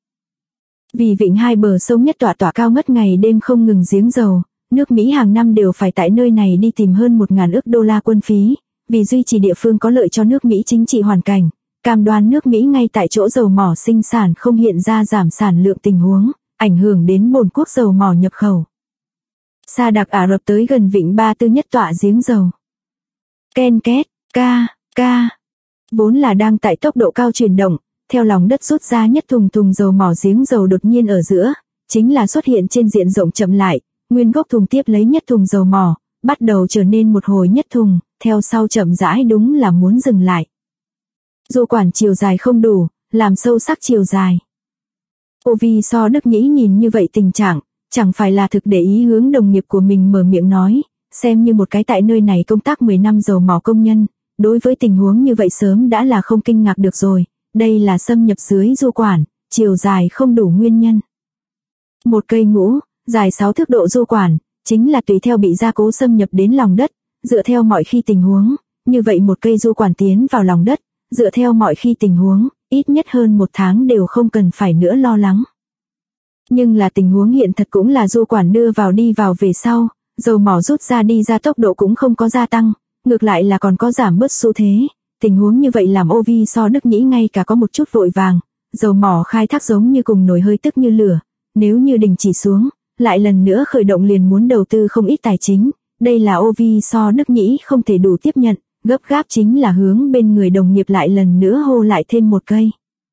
Vì vịnh hai bờ sông nhất tỏa cao ngất ngày đêm không ngừng giếng dầu, nước Mỹ hàng năm đều phải tại nơi này đi tìm hơn 1.000 ức đô la quân phí, vì duy trì địa phương có lợi cho nước Mỹ chính trị hoàn cảnh, cam đoan nước Mỹ ngay tại chỗ dầu mỏ sinh sản không hiện ra giảm sản lượng tình huống, ảnh hưởng đến bổn quốc dầu mỏ nhập khẩu. Sa Đặc Ả Rập tới gần Vịnh Ba Tư nhất tọa giếng dầu. Ken két, ca. Vốn là đang tại tốc độ cao chuyển động, theo lòng đất rút ra nhất thùng dầu mỏ giếng dầu đột nhiên ở giữa, chính là xuất hiện trên diện rộng chậm lại, nguyên gốc thùng tiếp lấy nhất thùng dầu mỏ, bắt đầu trở nên một hồi nhất thùng, theo sau chậm rãi đúng là muốn dừng lại. Dù quản chiều dài không đủ, làm sâu sắc chiều dài. Ovi So Đức Nhĩ nhìn như vậy tình trạng, chẳng phải là thực để ý hướng đồng nghiệp của mình mở miệng nói, xem như một cái tại nơi này công tác 10 năm dầu mỏ công nhân, đối với tình huống như vậy sớm đã là không kinh ngạc được rồi, đây là xâm nhập dưới du quản, chiều dài không đủ nguyên nhân. Một cây ngũ, dài 6 thước độ du quản, chính là tùy theo bị gia cố xâm nhập đến lòng đất, dựa theo mọi khi tình huống, như vậy một cây du quản tiến vào lòng đất, dựa theo mọi khi tình huống, ít nhất hơn 1 tháng đều không cần phải nữa lo lắng. Nhưng là tình huống hiện thật cũng là du quản đưa vào đi vào về sau, dầu mỏ rút ra đi ra tốc độ cũng không có gia tăng, ngược lại là còn có giảm bớt xu thế. Tình huống như vậy làm Ovi So Đức Nhĩ ngay cả có một chút vội vàng, dầu mỏ khai thác giống như cùng nồi hơi tức như lửa, nếu như đình chỉ xuống, lại lần nữa khởi động liền muốn đầu tư không ít tài chính, đây là Ovi So Đức Nhĩ không thể đủ tiếp nhận, gấp gáp chính là hướng bên người đồng nghiệp lại lần nữa hô lại thêm một cây.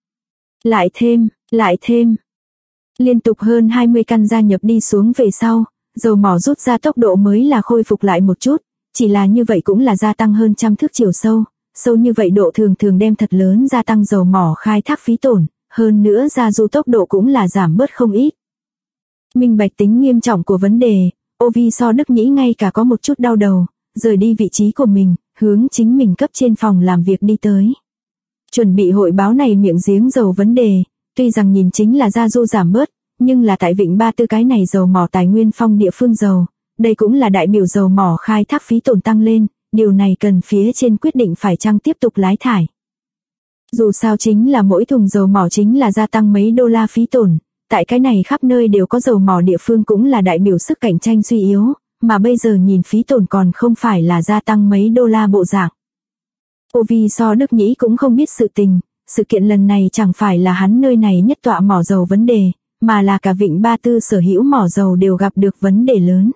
Lại thêm. Liên tục hơn 20 căn gia nhập đi xuống về sau, dầu mỏ rút ra tốc độ mới là khôi phục lại một chút, chỉ là như vậy cũng là gia tăng hơn 100 thước chiều sâu, sâu như vậy độ thường đem thật lớn gia tăng dầu mỏ khai thác phí tổn, hơn nữa gia du tốc độ cũng là giảm bớt không ít. Minh bạch tính nghiêm trọng của vấn đề, Ovi So Đức Nhĩ ngay cả có một chút đau đầu, rời đi vị trí của mình, hướng chính mình cấp trên phòng làm việc đi tới. Chuẩn bị hội báo này miệng giếng dầu vấn đề, tuy rằng nhìn chính là gia du giảm bớt, nhưng là tại Vịnh Ba Tư cái này dầu mỏ tài nguyên phong địa phương dầu, đây cũng là đại biểu dầu mỏ khai thác phí tổn tăng lên, điều này cần phía trên quyết định phải chăng tiếp tục lái thải. Dù sao chính là mỗi thùng dầu mỏ chính là gia tăng mấy đô la phí tổn, tại cái này khắp nơi đều có dầu mỏ địa phương cũng là đại biểu sức cạnh tranh suy yếu, mà bây giờ nhìn phí tổn còn không phải là gia tăng mấy đô la bộ dạng. Ovi so Đức Nhĩ cũng không biết sự tình, sự kiện lần này chẳng phải là hắn nơi này nhất tọa mỏ dầu vấn đề, mà là cả Vịnh Ba Tư sở hữu mỏ dầu đều gặp được vấn đề lớn.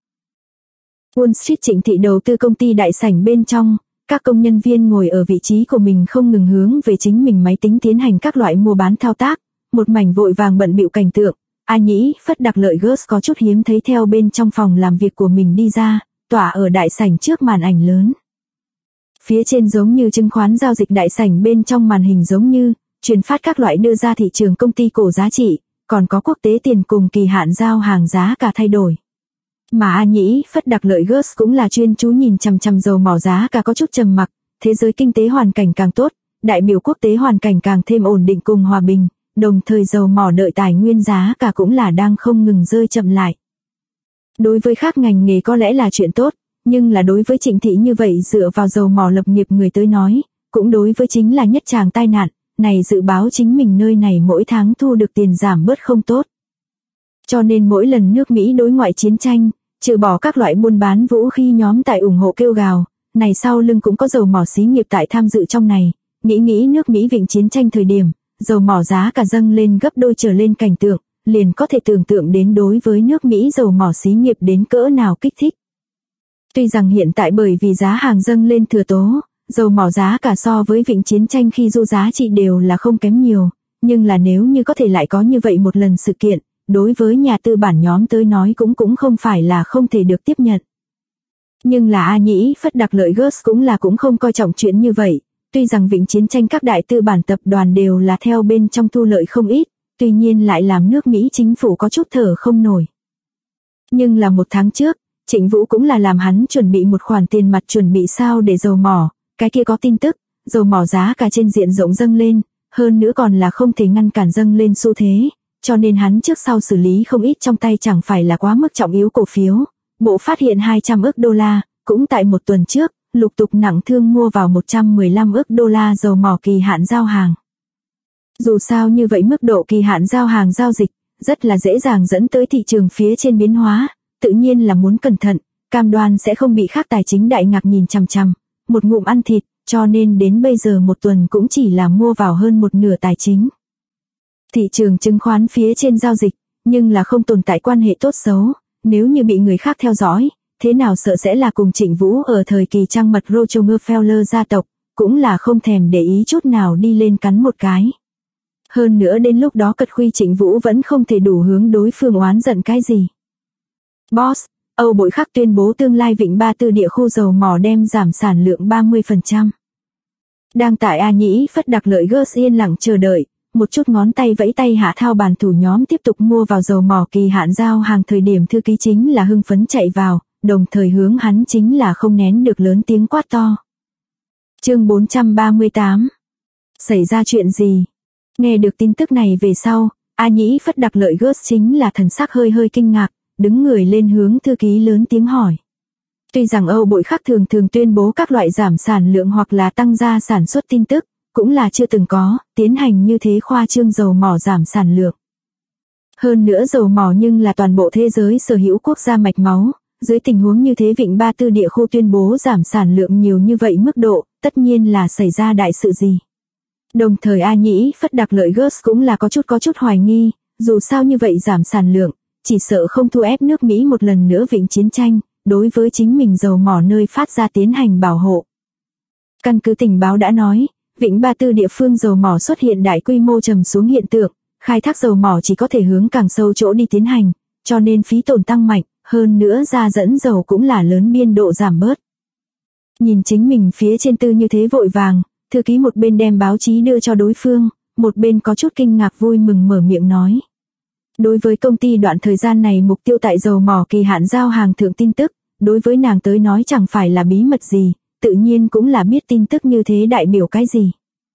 Wall Street Trịnh Thị đầu tư công ty đại sảnh bên trong, các công nhân viên ngồi ở vị trí của mình không ngừng hướng về chính mình máy tính tiến hành các loại mua bán thao tác, một mảnh vội vàng bận bịu cảnh tượng. A Nhĩ, Phất Đặc Lợi Gus có chút hiếm thấy theo bên trong phòng làm việc của mình đi ra, tỏa ở đại sảnh trước màn ảnh lớn. Phía trên giống như chứng khoán giao dịch đại sảnh bên trong màn hình giống như, truyền phát các loại đưa ra thị trường công ty cổ giá trị, còn có quốc tế tiền cùng kỳ hạn giao hàng giá cả thay đổi. Mà A Nhĩ, Phất Đặc Lợi Gus cũng là chuyên chú nhìn chằm chằm dầu mỏ giá cả có chút trầm mặc, thế giới kinh tế hoàn cảnh càng tốt, đại biểu quốc tế hoàn cảnh càng thêm ổn định cùng hòa bình, đồng thời dầu mỏ đợi tài nguyên giá cả cũng là đang không ngừng rơi chậm lại. Đối với khác ngành nghề có lẽ là chuyện tốt, nhưng là đối với Trịnh Thị như vậy dựa vào dầu mỏ lập nghiệp người tới nói, cũng đối với chính là nhất tràng tai nạn, này dự báo chính mình nơi này mỗi tháng thu được tiền giảm bớt không tốt. Cho nên mỗi lần nước Mỹ đối ngoại chiến tranh, trừ bỏ các loại buôn bán vũ khí nhóm tại ủng hộ kêu gào, này sau lưng cũng có dầu mỏ xí nghiệp tại tham dự trong này, nghĩ nước Mỹ vịnh chiến tranh thời điểm, dầu mỏ giá cả dâng lên gấp đôi trở lên cảnh tượng, liền có thể tưởng tượng đến đối với nước Mỹ dầu mỏ xí nghiệp đến cỡ nào kích thích. Tuy rằng hiện tại bởi vì giá hàng dâng lên thừa tố, dầu mỏ giá cả so với vịnh chiến tranh khi du giá trị đều là không kém nhiều, nhưng là nếu như có thể lại có như vậy một lần sự kiện, đối với nhà tư bản nhóm tới nói cũng không phải là không thể được tiếp nhận. Nhưng là A Nhĩ, Phất Đặc Lợi Gus cũng không coi trọng chuyện như vậy, tuy rằng vịnh chiến tranh các đại tư bản tập đoàn đều là theo bên trong thu lợi không ít, tuy nhiên lại làm nước Mỹ chính phủ có chút thở không nổi. Nhưng là một tháng trước, Trịnh Vũ cũng là làm hắn chuẩn bị một khoản tiền mặt chuẩn bị sao để dầu mỏ, cái kia có tin tức, dầu mỏ giá cả trên diện rộng dâng lên, hơn nữa còn là không thể ngăn cản dâng lên xu thế, cho nên hắn trước sau xử lý không ít trong tay chẳng phải là quá mức trọng yếu cổ phiếu. Bộ phát hiện 200 ức đô la, cũng tại một tuần trước, lục tục nặng thương mua vào 115 ức đô la dầu mỏ kỳ hạn giao hàng. Dù sao như vậy mức độ kỳ hạn giao hàng giao dịch, rất là dễ dàng dẫn tới thị trường phía trên biến hóa, tự nhiên là muốn cẩn thận, cam đoan sẽ không bị khác tài chính đại ngạc nhìn chằm chằm, một ngụm ăn thịt, cho nên đến bây giờ một tuần cũng chỉ là mua vào hơn một nửa tài chính. Thị trường chứng khoán phía trên giao dịch, nhưng là không tồn tại quan hệ tốt xấu, nếu như bị người khác theo dõi, thế nào sợ sẽ là cùng Trịnh Vũ ở thời kỳ trăng mật Rockefeller gia tộc, cũng là không thèm để ý chút nào đi lên cắn một cái. Hơn nữa đến lúc đó cật khuy Trịnh Vũ vẫn không thể đủ hướng đối phương oán giận cái gì. Boss, Âu Bội Khắc tuyên bố tương lai Vịnh Ba Tư địa khu dầu mỏ đem giảm sản lượng 30%. Đang tại A Nhĩ, Phất Đặc Lợi Gus yên lặng chờ đợi, một chút ngón tay vẫy tay hạ thao bàn thủ nhóm tiếp tục mua vào dầu mỏ kỳ hạn giao hàng thời điểm thư ký chính là hưng phấn chạy vào, đồng thời hướng hắn chính là không nén được lớn tiếng quát to. Chương 438. Xảy ra chuyện gì? Nghe được tin tức này về sau, A Nhĩ, Phất Đặc Lợi Gus chính là thần sắc hơi kinh ngạc, đứng người lên hướng thư ký lớn tiếng hỏi. Tuy rằng Âu Bội Khắc thường tuyên bố các loại giảm sản lượng hoặc là tăng gia sản xuất tin tức, cũng là chưa từng có, tiến hành như thế khoa trương dầu mỏ giảm sản lượng. Hơn nữa dầu mỏ nhưng là toàn bộ thế giới sở hữu quốc gia mạch máu, dưới tình huống như thế Vịnh Ba Tư địa khu tuyên bố giảm sản lượng nhiều như vậy mức độ, tất nhiên là xảy ra đại sự gì. Đồng thời A Nhĩ, Phất Đặc Lợi Gus cũng là có chút hoài nghi, dù sao như vậy giảm sản lượng, chỉ sợ không thu ép nước Mỹ một lần nữa vịnh chiến tranh, đối với chính mình dầu mỏ nơi phát ra tiến hành bảo hộ. Căn cứ tình báo đã nói, Vịnh Ba Tư địa phương dầu mỏ xuất hiện đại quy mô trầm xuống hiện tượng, khai thác dầu mỏ chỉ có thể hướng càng sâu chỗ đi tiến hành, cho nên phí tổn tăng mạnh, hơn nữa ra dẫn dầu cũng là lớn biên độ giảm bớt. Nhìn chính mình phía trên tư như thế vội vàng, thư ký một bên đem báo chí đưa cho đối phương, một bên có chút kinh ngạc vui mừng mở miệng nói. Đối với công ty đoạn thời gian này mục tiêu tại dầu mỏ kỳ hạn giao hàng thượng tin tức, đối với nàng tới nói chẳng phải là bí mật gì, tự nhiên cũng là biết tin tức như thế đại biểu cái gì.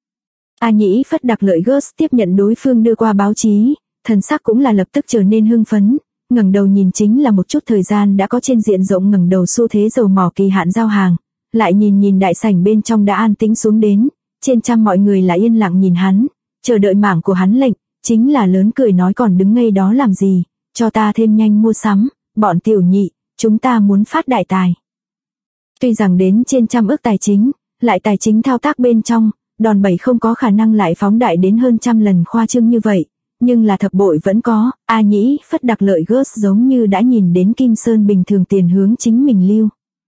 A Nhĩ, Phất Đặc Lợi Gus tiếp nhận đối phương đưa qua báo chí, thần sắc cũng là lập tức trở nên hưng phấn, ngẩng đầu nhìn chính là một chút thời gian đã có trên diện rộng ngẩng đầu xu thế dầu mỏ kỳ hạn giao hàng, lại nhìn đại sảnh bên trong đã an tĩnh xuống đến, trên trăm mọi người là yên lặng nhìn hắn, chờ đợi mảng của hắn lệnh, chính là lớn cười nói còn đứng ngây đó làm gì, cho ta thêm nhanh mua sắm, bọn tiểu nhị, chúng ta muốn phát đại tài. Tuy rằng đến trên trăm ức tài chính, lại tài chính thao tác bên trong, đòn bẩy không có khả năng lại phóng đại đến hơn trăm lần khoa trương như vậy, nhưng là thập bội vẫn có, A Nhĩ phất đặc lợi gớt giống như đã nhìn đến Kim Sơn bình thường tiền hướng chính mình lưu.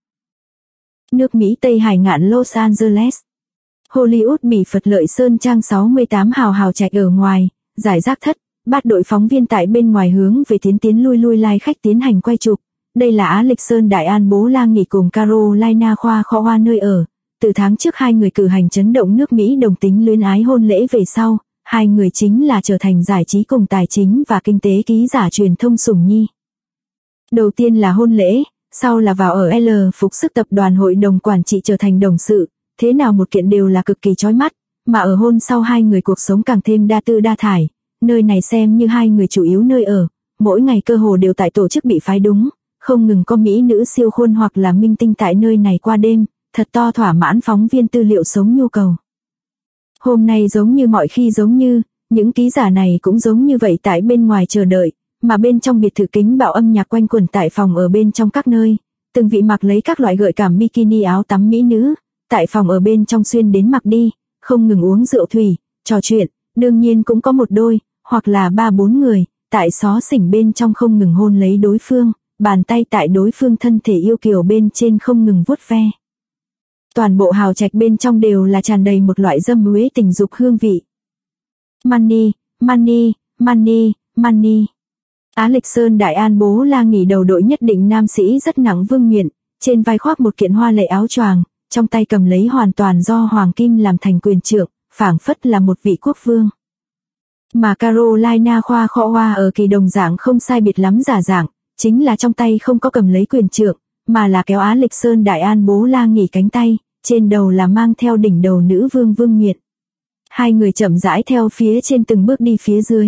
Nước Mỹ Tây Hải ngạn Los Angeles. Hollywood bị Phật lợi Sơn Trang 68 hào trạch ở ngoài, giải rác thất, bát đội phóng viên tại bên ngoài hướng về tiến lui lai khách tiến hành quay chụp. Đây là Á Lịch Sơn Đại An Bố La nghỉ cùng Carolina Khoa Kho Hoa nơi ở. Từ tháng trước hai người cử hành chấn động nước Mỹ đồng tính luyến ái hôn lễ về sau, hai người chính là trở thành giải trí cùng tài chính và kinh tế ký giả truyền thông sủng nhi. Đầu tiên là hôn lễ, sau là vào ở L phục sức tập đoàn hội đồng quản trị trở thành đồng sự, thế nào một kiện đều là cực kỳ chói mắt, mà ở hôn sau hai người cuộc sống càng thêm đa tư đa thải, nơi này xem như hai người chủ yếu nơi ở, mỗi ngày cơ hồ đều tại tổ chức bị phái đúng, không ngừng có mỹ nữ siêu khuôn hoặc là minh tinh tại nơi này qua đêm, thật to thỏa mãn phóng viên tư liệu sống nhu cầu. Hôm nay giống như mọi khi giống như, những ký giả này cũng giống như vậy tại bên ngoài chờ đợi, mà bên trong biệt thự kính bạo âm nhạc quanh quẩn tại phòng ở bên trong các nơi, từng vị mặc lấy các loại gợi cảm bikini áo tắm mỹ nữ, tại phòng ở bên trong xuyên đến mặc đi, không ngừng uống rượu thủy, trò chuyện, đương nhiên cũng có một đôi, hoặc là 3-4 người, tại xó xỉnh bên trong không ngừng hôn lấy đối phương, bàn tay tại đối phương thân thể yêu kiều bên trên không ngừng vuốt ve. Toàn bộ hào trạch bên trong đều là tràn đầy một loại dâm uế tình dục hương vị. Money, money, money, money. Á Lịch Sơn Đại An Bố La nghỉ đầu đội nhất định nam sĩ rất nặng vương miện, trên vai khoác một kiện hoa lệ áo choàng, trong tay cầm lấy hoàn toàn do hoàng kim làm thành quyền trượng, phảng phất là một vị quốc vương. Mà Carolina Khoa Kho Hoa ở kỳ đồng dạng không sai biệt lắm giả dạng, chính là trong tay không có cầm lấy quyền trượng, mà là kéo Á Lịch Sơn Đại An Bố La nghỉ cánh tay, trên đầu là mang theo đỉnh đầu nữ vương vương miện. Hai người chậm rãi theo phía trên từng bước đi phía dưới.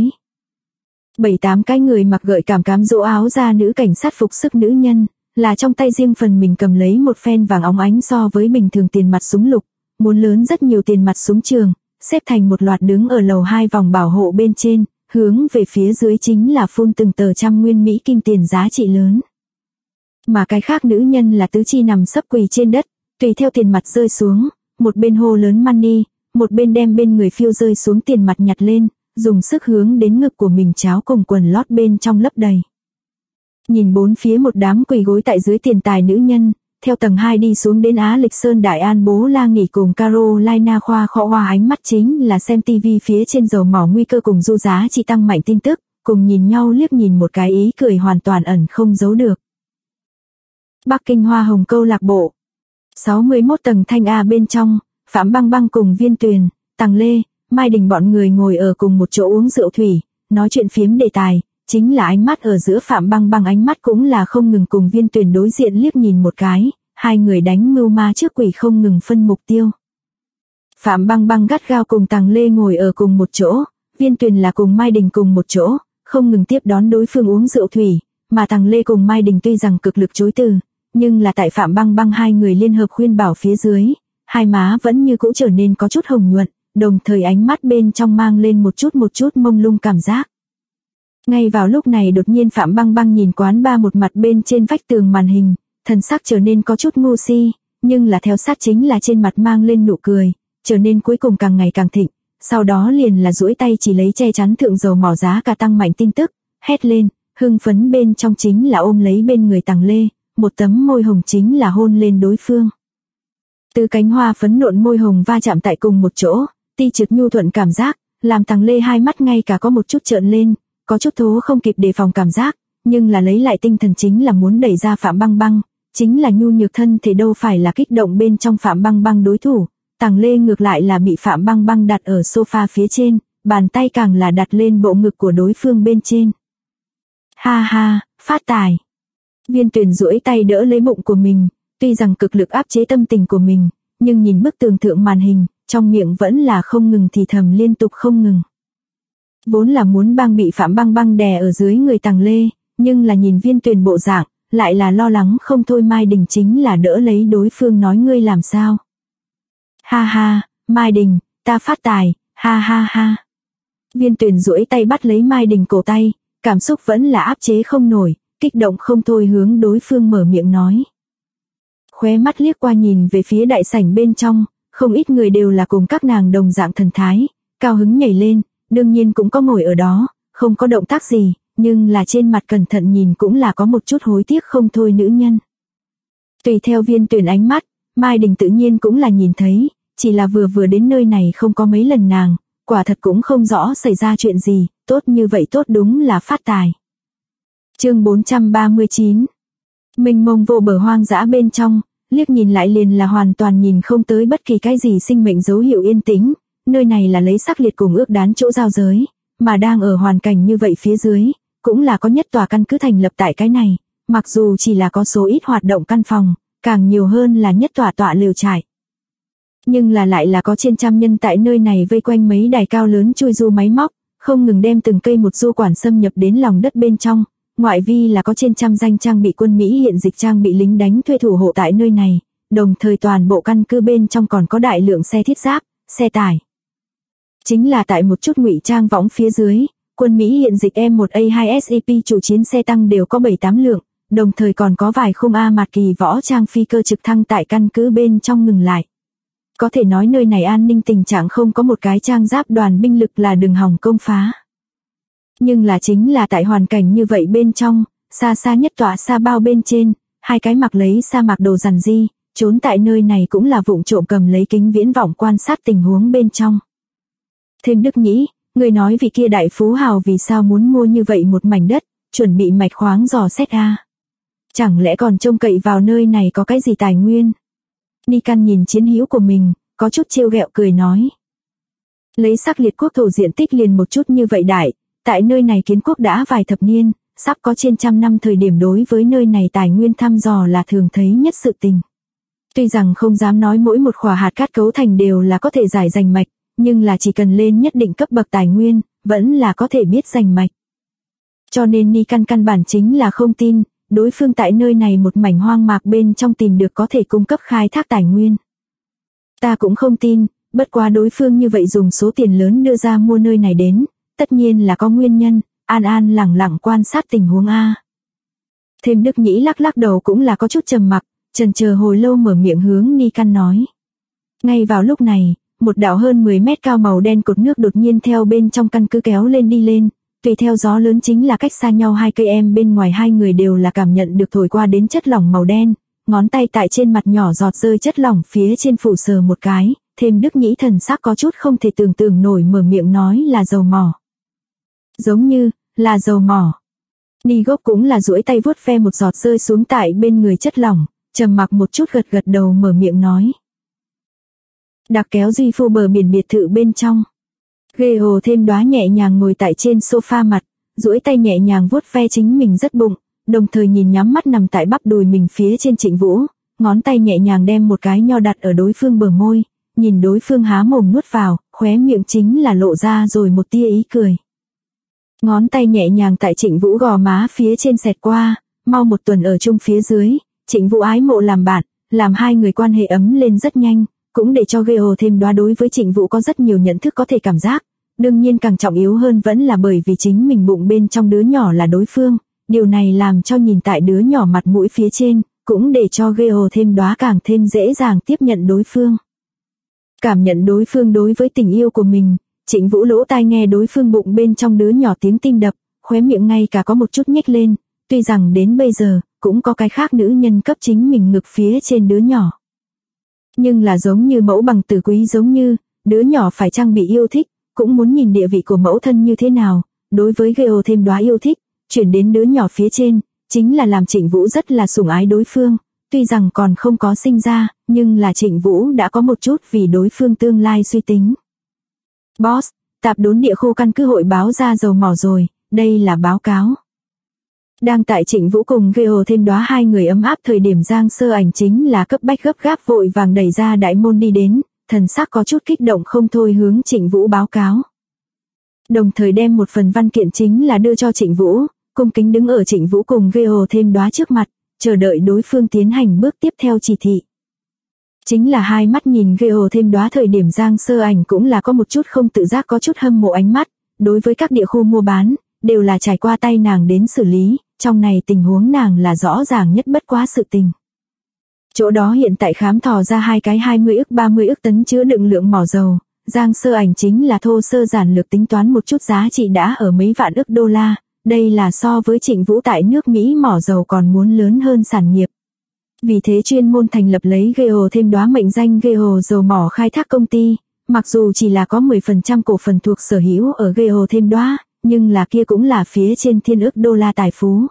7-8 cái người mặc gợi cảm cám dỗ áo da nữ cảnh sát phục sức nữ nhân, là trong tay riêng phần mình cầm lấy một phen vàng óng ánh so với bình thường tiền mặt súng lục, muốn lớn rất nhiều tiền mặt súng trường, xếp thành một loạt đứng ở lầu 2 vòng bảo hộ bên trên, hướng về phía dưới chính là phun từng tờ trăm nguyên Mỹ kim tiền giá trị lớn. Mà cái khác nữ nhân là tứ chi nằm sấp quỳ trên đất, tùy theo tiền mặt rơi xuống, một bên hô lớn money, một bên đem bên người phiêu rơi xuống tiền mặt nhặt lên, dùng sức hướng đến ngực của mình cháo cùng quần lót bên trong lấp đầy. Nhìn bốn phía một đám quỳ gối tại dưới tiền tài nữ nhân, theo tầng 2 đi xuống đến Á Lịch Sơn Đại An Bố La nghỉ cùng Carolina Khoa Kho Hoa, ánh mắt chính là xem tivi phía trên dầu mỏ nguy cơ cùng du giá trị tăng mạnh tin tức, cùng nhìn nhau liếc nhìn một cái ý cười hoàn toàn ẩn không giấu được. Bắc Kinh Hoa Hồng câu lạc bộ. 61 tầng thanh A bên trong, Phạm Băng Băng cùng Viên Tuyền, Tằng Lê, Mai Đình bọn người ngồi ở cùng một chỗ uống rượu thủy, nói chuyện phiếm đề tài, chính là ánh mắt ở giữa Phạm Băng Băng ánh mắt cũng là không ngừng cùng Viên Tuyền đối diện liếc nhìn một cái, hai người đánh mưu ma trước quỷ không ngừng phân mục tiêu. Phạm Băng Băng gắt gao cùng Tằng Lê ngồi ở cùng một chỗ, Viên Tuyền là cùng Mai Đình cùng một chỗ, không ngừng tiếp đón đối phương uống rượu thủy, mà Tằng Lê cùng Mai Đình tuy rằng cực lực chối từ, nhưng là tại Phạm Băng Băng hai người liên hợp khuyên bảo phía dưới, hai má vẫn như cũ trở nên có chút hồng nhuận, đồng thời ánh mắt bên trong mang lên một chút mông lung cảm giác. Ngay vào lúc này đột nhiên Phạm Băng Băng nhìn quán bar một mặt bên trên vách tường màn hình, thần sắc trở nên có chút ngu si, nhưng là theo sát chính là trên mặt mang lên nụ cười, trở nên cuối cùng càng ngày càng thịnh, sau đó liền là duỗi tay chỉ lấy che chắn thượng dầu mỏ giá cả tăng mạnh tin tức, hét lên, hưng phấn bên trong chính là ôm lấy bên người Tằng Lê, một tấm môi hồng chính là hôn lên đối phương. Từ cánh hoa phấn nộn môi hồng va chạm tại cùng một chỗ, ti trượt nhu thuận cảm giác, làm Tằng Lê hai mắt ngay cả có một chút trợn lên, có chút thố không kịp đề phòng cảm giác, nhưng là lấy lại tinh thần chính là muốn đẩy ra Phạm Băng Băng, chính là nhu nhược thân thể đâu phải là kích động bên trong Phạm Băng Băng đối thủ, Tằng Lê ngược lại là bị Phạm Băng Băng đặt ở sofa phía trên, bàn tay càng là đặt lên bộ ngực của đối phương bên trên. Ha ha, phát tài. Viên Tuyền duỗi tay đỡ lấy bụng của mình, tuy rằng cực lực áp chế tâm tình của mình, nhưng nhìn bức tường thượng màn hình, trong miệng vẫn là không ngừng thì thầm liên tục không ngừng. Vốn là muốn bị Phạm Băng Băng đè ở dưới người Tằng Lê, nhưng là nhìn Viên Tuyền bộ dạng, lại là lo lắng không thôi. Mai Đình chính là đỡ lấy đối phương nói ngươi làm sao. Ha ha, Mai Đình, ta phát tài, ha ha ha. Viên Tuyền duỗi tay bắt lấy Mai Đình cổ tay, cảm xúc vẫn là áp chế không nổi, kích động không thôi hướng đối phương mở miệng nói. Khóe mắt liếc qua nhìn về phía đại sảnh bên trong, không ít người đều là cùng các nàng đồng dạng thần thái, cao hứng nhảy lên, đương nhiên cũng có ngồi ở đó, không có động tác gì, nhưng là trên mặt cẩn thận nhìn cũng là có một chút hối tiếc không thôi nữ nhân. Tùy theo Viên Tuyền ánh mắt, Mai Đình tự nhiên cũng là nhìn thấy, chỉ là vừa đến nơi này không có mấy lần nàng, quả thật cũng không rõ xảy ra chuyện gì, tốt như vậy tốt đúng là phát tài. Chương 439. Mênh mông vô bờ hoang dã bên trong, liếc nhìn lại liền là hoàn toàn nhìn không tới bất kỳ cái gì sinh mệnh dấu hiệu yên tĩnh, nơi này là lấy sắc liệt cùng ước đán chỗ giao giới, mà đang ở hoàn cảnh như vậy phía dưới, cũng là có nhất tòa căn cứ thành lập tại cái này, mặc dù chỉ là có số ít hoạt động căn phòng, càng nhiều hơn là nhất tòa lều trại. Nhưng là lại là có trên trăm nhân tại nơi này vây quanh mấy đài cao lớn chui du máy móc, không ngừng đem từng cây một du quản xâm nhập đến lòng đất bên trong, ngoại vi là có trên trăm danh trang bị quân Mỹ hiện dịch trang bị lính đánh thuê thủ hộ tại nơi này, đồng thời toàn bộ căn cứ bên trong còn có đại lượng xe thiết giáp, xe tải. Chính là tại một chút ngụy trang võng phía dưới, quân Mỹ hiện dịch M1A2 SEP chủ chiến xe tăng đều có 7-8 lượng, đồng thời còn có vài khung A mạt kỳ võ trang phi cơ trực thăng tại căn cứ bên trong ngừng lại. Có thể nói nơi này an ninh tình trạng không có một cái trang giáp đoàn binh lực là đừng hòng công phá. Nhưng là chính là tại hoàn cảnh như vậy bên trong, xa xa nhất tọa xa bao bên trên, hai cái mặc lấy sa mạc đồ rằn di, trốn tại nơi này cũng là vụng trộm cầm lấy kính viễn vọng quan sát tình huống bên trong. Thêm Đức Nhĩ, người nói vì kia đại phú hào vì sao muốn mua như vậy một mảnh đất, chuẩn bị mạch khoáng dò xét a. Chẳng lẽ còn trông cậy vào nơi này có cái gì tài nguyên? Nikan nhìn chiến hữu của mình, có chút trêu ghẹo cười nói. Lấy sắc liệt quốc thổ diện tích liền một chút như vậy đại, tại nơi này kiến quốc đã vài thập niên, sắp có trên trăm năm thời điểm đối với nơi này tài nguyên thăm dò là thường thấy nhất sự tình. Tuy rằng không dám nói mỗi một khỏa hạt cát cấu thành đều là có thể giải rành mạch, nhưng là chỉ cần lên nhất định cấp bậc tài nguyên, vẫn là có thể biết rành mạch. Cho nên Nikan căn bản chính là không tin, đối phương tại nơi này một mảnh hoang mạc bên trong tìm được có thể cung cấp khai thác tài nguyên. Ta cũng không tin, bất quá đối phương như vậy dùng số tiền lớn đưa ra mua nơi này đến, tất nhiên là có nguyên nhân, An lẳng lặng quan sát tình huống a. Thêm Đức Nhĩ lắc lắc đầu cũng là có chút trầm mặc, chần chờ hồi lâu mở miệng hướng Nikan nói. Ngay vào lúc này, một đạo hơn 10 mét cao màu đen cột nước đột nhiên theo bên trong căn cứ kéo lên đi lên, tùy theo gió lớn chính là cách xa nhau 2 cây em bên ngoài hai người đều là cảm nhận được thổi qua đến chất lỏng màu đen, ngón tay tại trên mặt nhỏ giọt rơi chất lỏng phía trên phủ sờ một cái, Thêm Đức Nhĩ thần sắc có chút không thể tưởng tượng nổi mở miệng nói là dầu mỏ. Giống như là dầu mỏ. Ni Gốc cũng là duỗi tay vuốt ve một giọt rơi xuống tại bên người chất lỏng, trầm mặc một chút gật gật đầu mở miệng nói. Đặc kéo Duy Phô bờ biển biệt thự bên trong. Ghê hồ Thêm Đóa nhẹ nhàng ngồi tại trên sofa mặt, duỗi tay nhẹ nhàng vuốt ve chính mình rất bụng, đồng thời nhìn nhắm mắt nằm tại bắp đùi mình phía trên Trịnh Vũ, ngón tay nhẹ nhàng đem một cái nho đặt ở đối phương bờ môi, nhìn đối phương há mồm nuốt vào, khóe miệng chính là lộ ra rồi một tia ý cười. Ngón tay nhẹ nhàng tại Trịnh Vũ gò má phía trên xẹt qua, mau một tuần ở chung phía dưới, Trịnh Vũ ái mộ làm bạn, làm hai người quan hệ ấm lên rất nhanh, cũng để cho Ghê hồ Thêm Đóa đối với Trịnh Vũ có rất nhiều nhận thức có thể cảm giác. Đương nhiên càng trọng yếu hơn vẫn là bởi vì chính mình bụng bên trong đứa nhỏ là đối phương, điều này làm cho nhìn tại đứa nhỏ mặt mũi phía trên, cũng để cho Ghê hồ Thêm Đóa càng thêm dễ dàng tiếp nhận đối phương. Cảm nhận đối phương đối với tình yêu của mình, Trịnh Vũ lỗ tai nghe đối phương bụng bên trong đứa nhỏ tiếng tim đập, khóe miệng ngay cả có một chút nhếch lên, tuy rằng đến bây giờ, cũng có cái khác nữ nhân cấp chính mình ngực phía trên đứa nhỏ. Nhưng là giống như mẫu bằng tử quý giống như, đứa nhỏ phải chăng bị yêu thích, cũng muốn nhìn địa vị của mẫu thân như thế nào, đối với Ghê hồ Thêm Đóa yêu thích, chuyển đến đứa nhỏ phía trên, chính là làm Trịnh Vũ rất là sủng ái đối phương, tuy rằng còn không có sinh ra, nhưng là Trịnh Vũ đã có một chút vì đối phương tương lai suy tính. Boss, tạp đốn địa khu căn cứ hội báo ra dầu mỏ rồi, đây là báo cáo. Đang tại Trịnh Vũ cùng Ghê hồ Thêm Đóa hai người ấm áp thời điểm Giang Sơ Ảnh chính là cấp bách gấp gáp vội vàng đẩy ra đại môn đi đến, thần sắc có chút kích động không thôi hướng Trịnh Vũ báo cáo. Đồng thời đem một phần văn kiện chính là đưa cho Trịnh Vũ, cung kính đứng ở Trịnh Vũ cùng Geo Thêm Đóa trước mặt, chờ đợi đối phương tiến hành bước tiếp theo chỉ thị. Chính là hai mắt nhìn Geo Thêm Đóa thời điểm Giang Sơ Ảnh cũng là có một chút không tự giác có chút hâm mộ ánh mắt, đối với các địa khu mua bán, đều là trải qua tay nàng đến xử lý, trong này tình huống nàng là rõ ràng nhất bất quá sự tình. Chỗ đó hiện tại khám thò ra hai cái 20 ức 30 ức tấn chứa đựng lượng mỏ dầu, Giang Sơ Ảnh chính là thô sơ giản lược tính toán một chút giá trị đã ở mấy vạn ức đô la, đây là so với Trịnh Vũ tại nước Mỹ mỏ dầu còn muốn lớn hơn sản nghiệp. Vì thế chuyên môn thành lập lấy Geo Thêm Đóa mệnh danh Geo dầu mỏ khai thác công ty, mặc dù chỉ là có 10% cổ phần thuộc sở hữu ở Geo Thêm Đóa, nhưng là kia cũng là phía trên thiên ức đô la tài phú.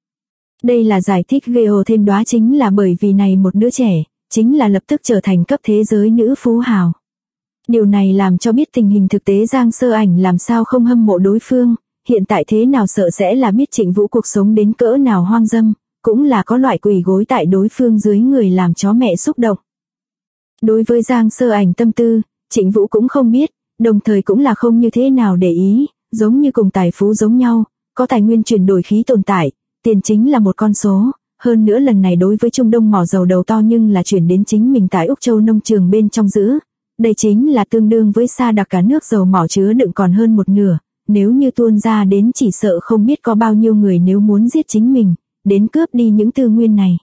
Đây là giải thích Geo Thêm Đóa chính là bởi vì này một đứa trẻ, chính là lập tức trở thành cấp thế giới nữ phú hào. Điều này làm cho biết tình hình thực tế Giang Sơ Ảnh làm sao không hâm mộ đối phương, hiện tại thế nào sợ sẽ là biết Trịnh Vũ cuộc sống đến cỡ nào hoang dâm, cũng là có loại quỳ gối tại đối phương dưới người làm chó mẹ xúc động. Đối với Giang Sơ Ảnh tâm tư, Trịnh Vũ cũng không biết, đồng thời cũng là không như thế nào để ý, giống như cùng tài phú giống nhau, có tài nguyên chuyển đổi khí tồn tại, tiền chính là một con số, hơn nữa lần này đối với Trung Đông mỏ dầu đầu to nhưng là chuyển đến chính mình tại Úc Châu nông trường bên trong giữ, đây chính là tương đương với Sa Đạc cả nước dầu mỏ chứa đựng còn hơn một nửa, nếu như tuôn ra đến chỉ sợ không biết có bao nhiêu người nếu muốn giết chính mình, đến cướp đi những tư nguyên này.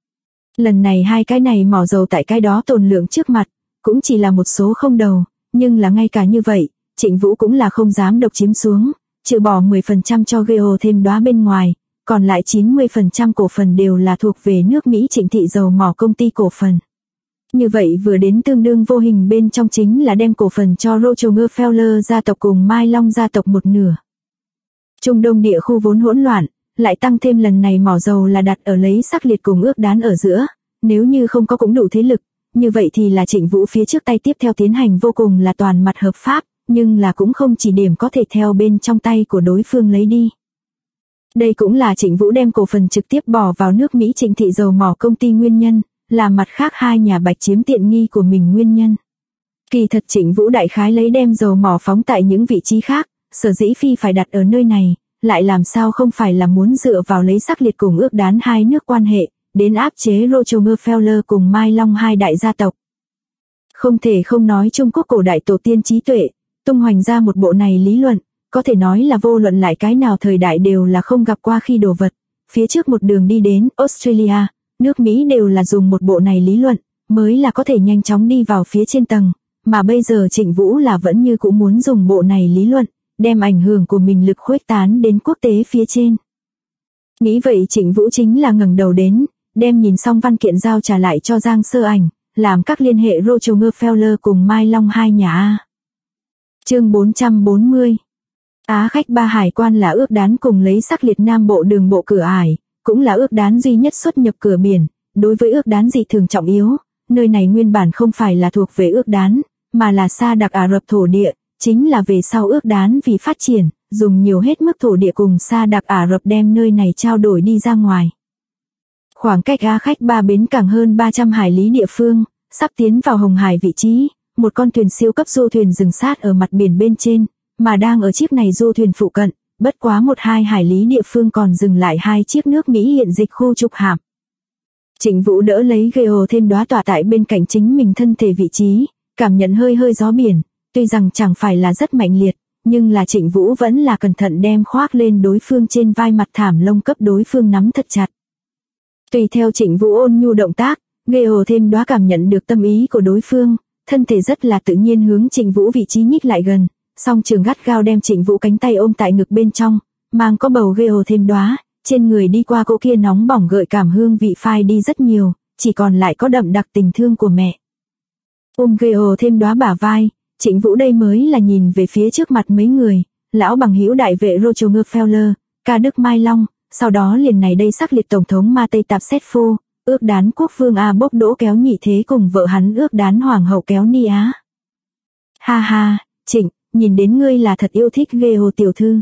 Lần này hai cái này mỏ dầu tại cái đó tồn lượng trước mặt, cũng chỉ là một số không đầu, nhưng là ngay cả như vậy, Trịnh Vũ cũng là không dám độc chiếm xuống, trừ bỏ 10% cho Geo Thêm Đóa bên ngoài, còn lại 90% cổ phần đều là thuộc về nước Mỹ Trịnh Thị dầu mỏ công ty cổ phần. Như vậy vừa đến tương đương vô hình bên trong chính là đem cổ phần cho Rockefeller gia tộc cùng Mai Long gia tộc một nửa. Trung Đông địa khu vốn hỗn loạn, lại tăng thêm lần này mỏ dầu là đặt ở lấy sắc liệt cùng ước đán ở giữa, nếu như không có cũng đủ thế lực, như vậy thì là Trịnh Vũ phía trước tay tiếp theo tiến hành vô cùng là toàn mặt hợp pháp, nhưng là cũng không chỉ điểm có thể theo bên trong tay của đối phương lấy đi. Đây cũng là Trịnh Vũ đem cổ phần trực tiếp bỏ vào nước Mỹ Trịnh Thị dầu mỏ công ty nguyên nhân, là mặt khác hai nhà Bạch chiếm tiện nghi của mình nguyên nhân. Kỳ thật Trịnh Vũ đại khái lấy đem dầu mỏ phóng tại những vị trí khác, sở dĩ phi phải đặt ở nơi này, lại làm sao không phải là muốn dựa vào lấy sắc liệt cùng ước đán hai nước quan hệ, đến áp chế Rockefeller cùng Mai Long hai đại gia tộc. Không thể không nói Trung Quốc cổ đại tổ tiên trí tuệ, tung hoành ra một bộ này lý luận, có thể nói là vô luận lại cái nào thời đại đều là không gặp qua khi đồ vật. Phía trước một đường đi đến Australia, nước Mỹ đều là dùng một bộ này lý luận, mới là có thể nhanh chóng đi vào phía trên tầng, mà bây giờ Trịnh Vũ là vẫn như cũng muốn dùng bộ này lý luận, đem ảnh hưởng của mình lực khuếch tán đến quốc tế phía trên. Nghĩ vậy Trịnh Vũ chính là ngẩng đầu đến, đem nhìn xong văn kiện giao trả lại cho Giang Sơ Ảnh, làm các liên hệ Rockefeller cùng Mai Long hai nhà A. Chương 440. Á khách ba hải quan là ước đán cùng lấy sắc liệt Nam Bộ đường bộ cửa ải, cũng là ước đán duy nhất xuất nhập cửa biển, đối với ước đán dị thường trọng yếu, nơi này nguyên bản không phải là thuộc về ước đán, mà là Sa Đạc Ả Rập thổ địa, chính là về sau ước đán vì phát triển, dùng nhiều hết mức thổ địa cùng Sa Đạc Ả Rập đem nơi này trao đổi đi ra ngoài. Khoảng cách Á khách ba bến cảng hơn 300 hải lý địa phương, sắp tiến vào Hồng Hải vị trí, một con thuyền siêu cấp du thuyền dừng sát ở mặt biển bên trên, mà đang ở chiếc này du thuyền phụ cận, bất quá 1-2 hải lý địa phương còn dừng lại hai chiếc nước Mỹ hiện dịch khu trục hạm. Trịnh Vũ đỡ lấy Geo Thêm Đóa tỏa tại bên cạnh chính mình thân thể vị trí, cảm nhận hơi hơi gió biển, tuy rằng chẳng phải là rất mạnh liệt, nhưng là Trịnh Vũ vẫn là cẩn thận đem khoác lên đối phương trên vai mặt thảm lông cấp đối phương nắm thật chặt. Tùy theo Trịnh Vũ ôn nhu động tác, Geo Thêm Đóa cảm nhận được tâm ý của đối phương, thân thể rất là tự nhiên hướng Trịnh Vũ vị trí nhích lại gần, song trường gắt gao đem Trịnh Vũ cánh tay ôm tại ngực bên trong, mang có bầu Geo Thêm Đóa, trên người đi qua cỗ kia nóng bỏng gợi cảm hương vị phai đi rất nhiều, chỉ còn lại có đậm đặc tình thương của mẹ. Geo Thêm Đóa bả vai, Trịnh Vũ đây mới là nhìn về phía trước mặt mấy người, lão bằng hữu đại vệ Rockefeller, ca đức Mai Long, sau đó liền này đây sắc liệt tổng thống Ma Tây Tạp Xét Phu, ước đán quốc vương A Bốc Đỗ Kéo Nhị Thế cùng vợ hắn ước đán hoàng hậu Kéo Ni Á. Ha ha, Trịnh, nhìn đến ngươi là thật yêu thích Geo tiểu thư.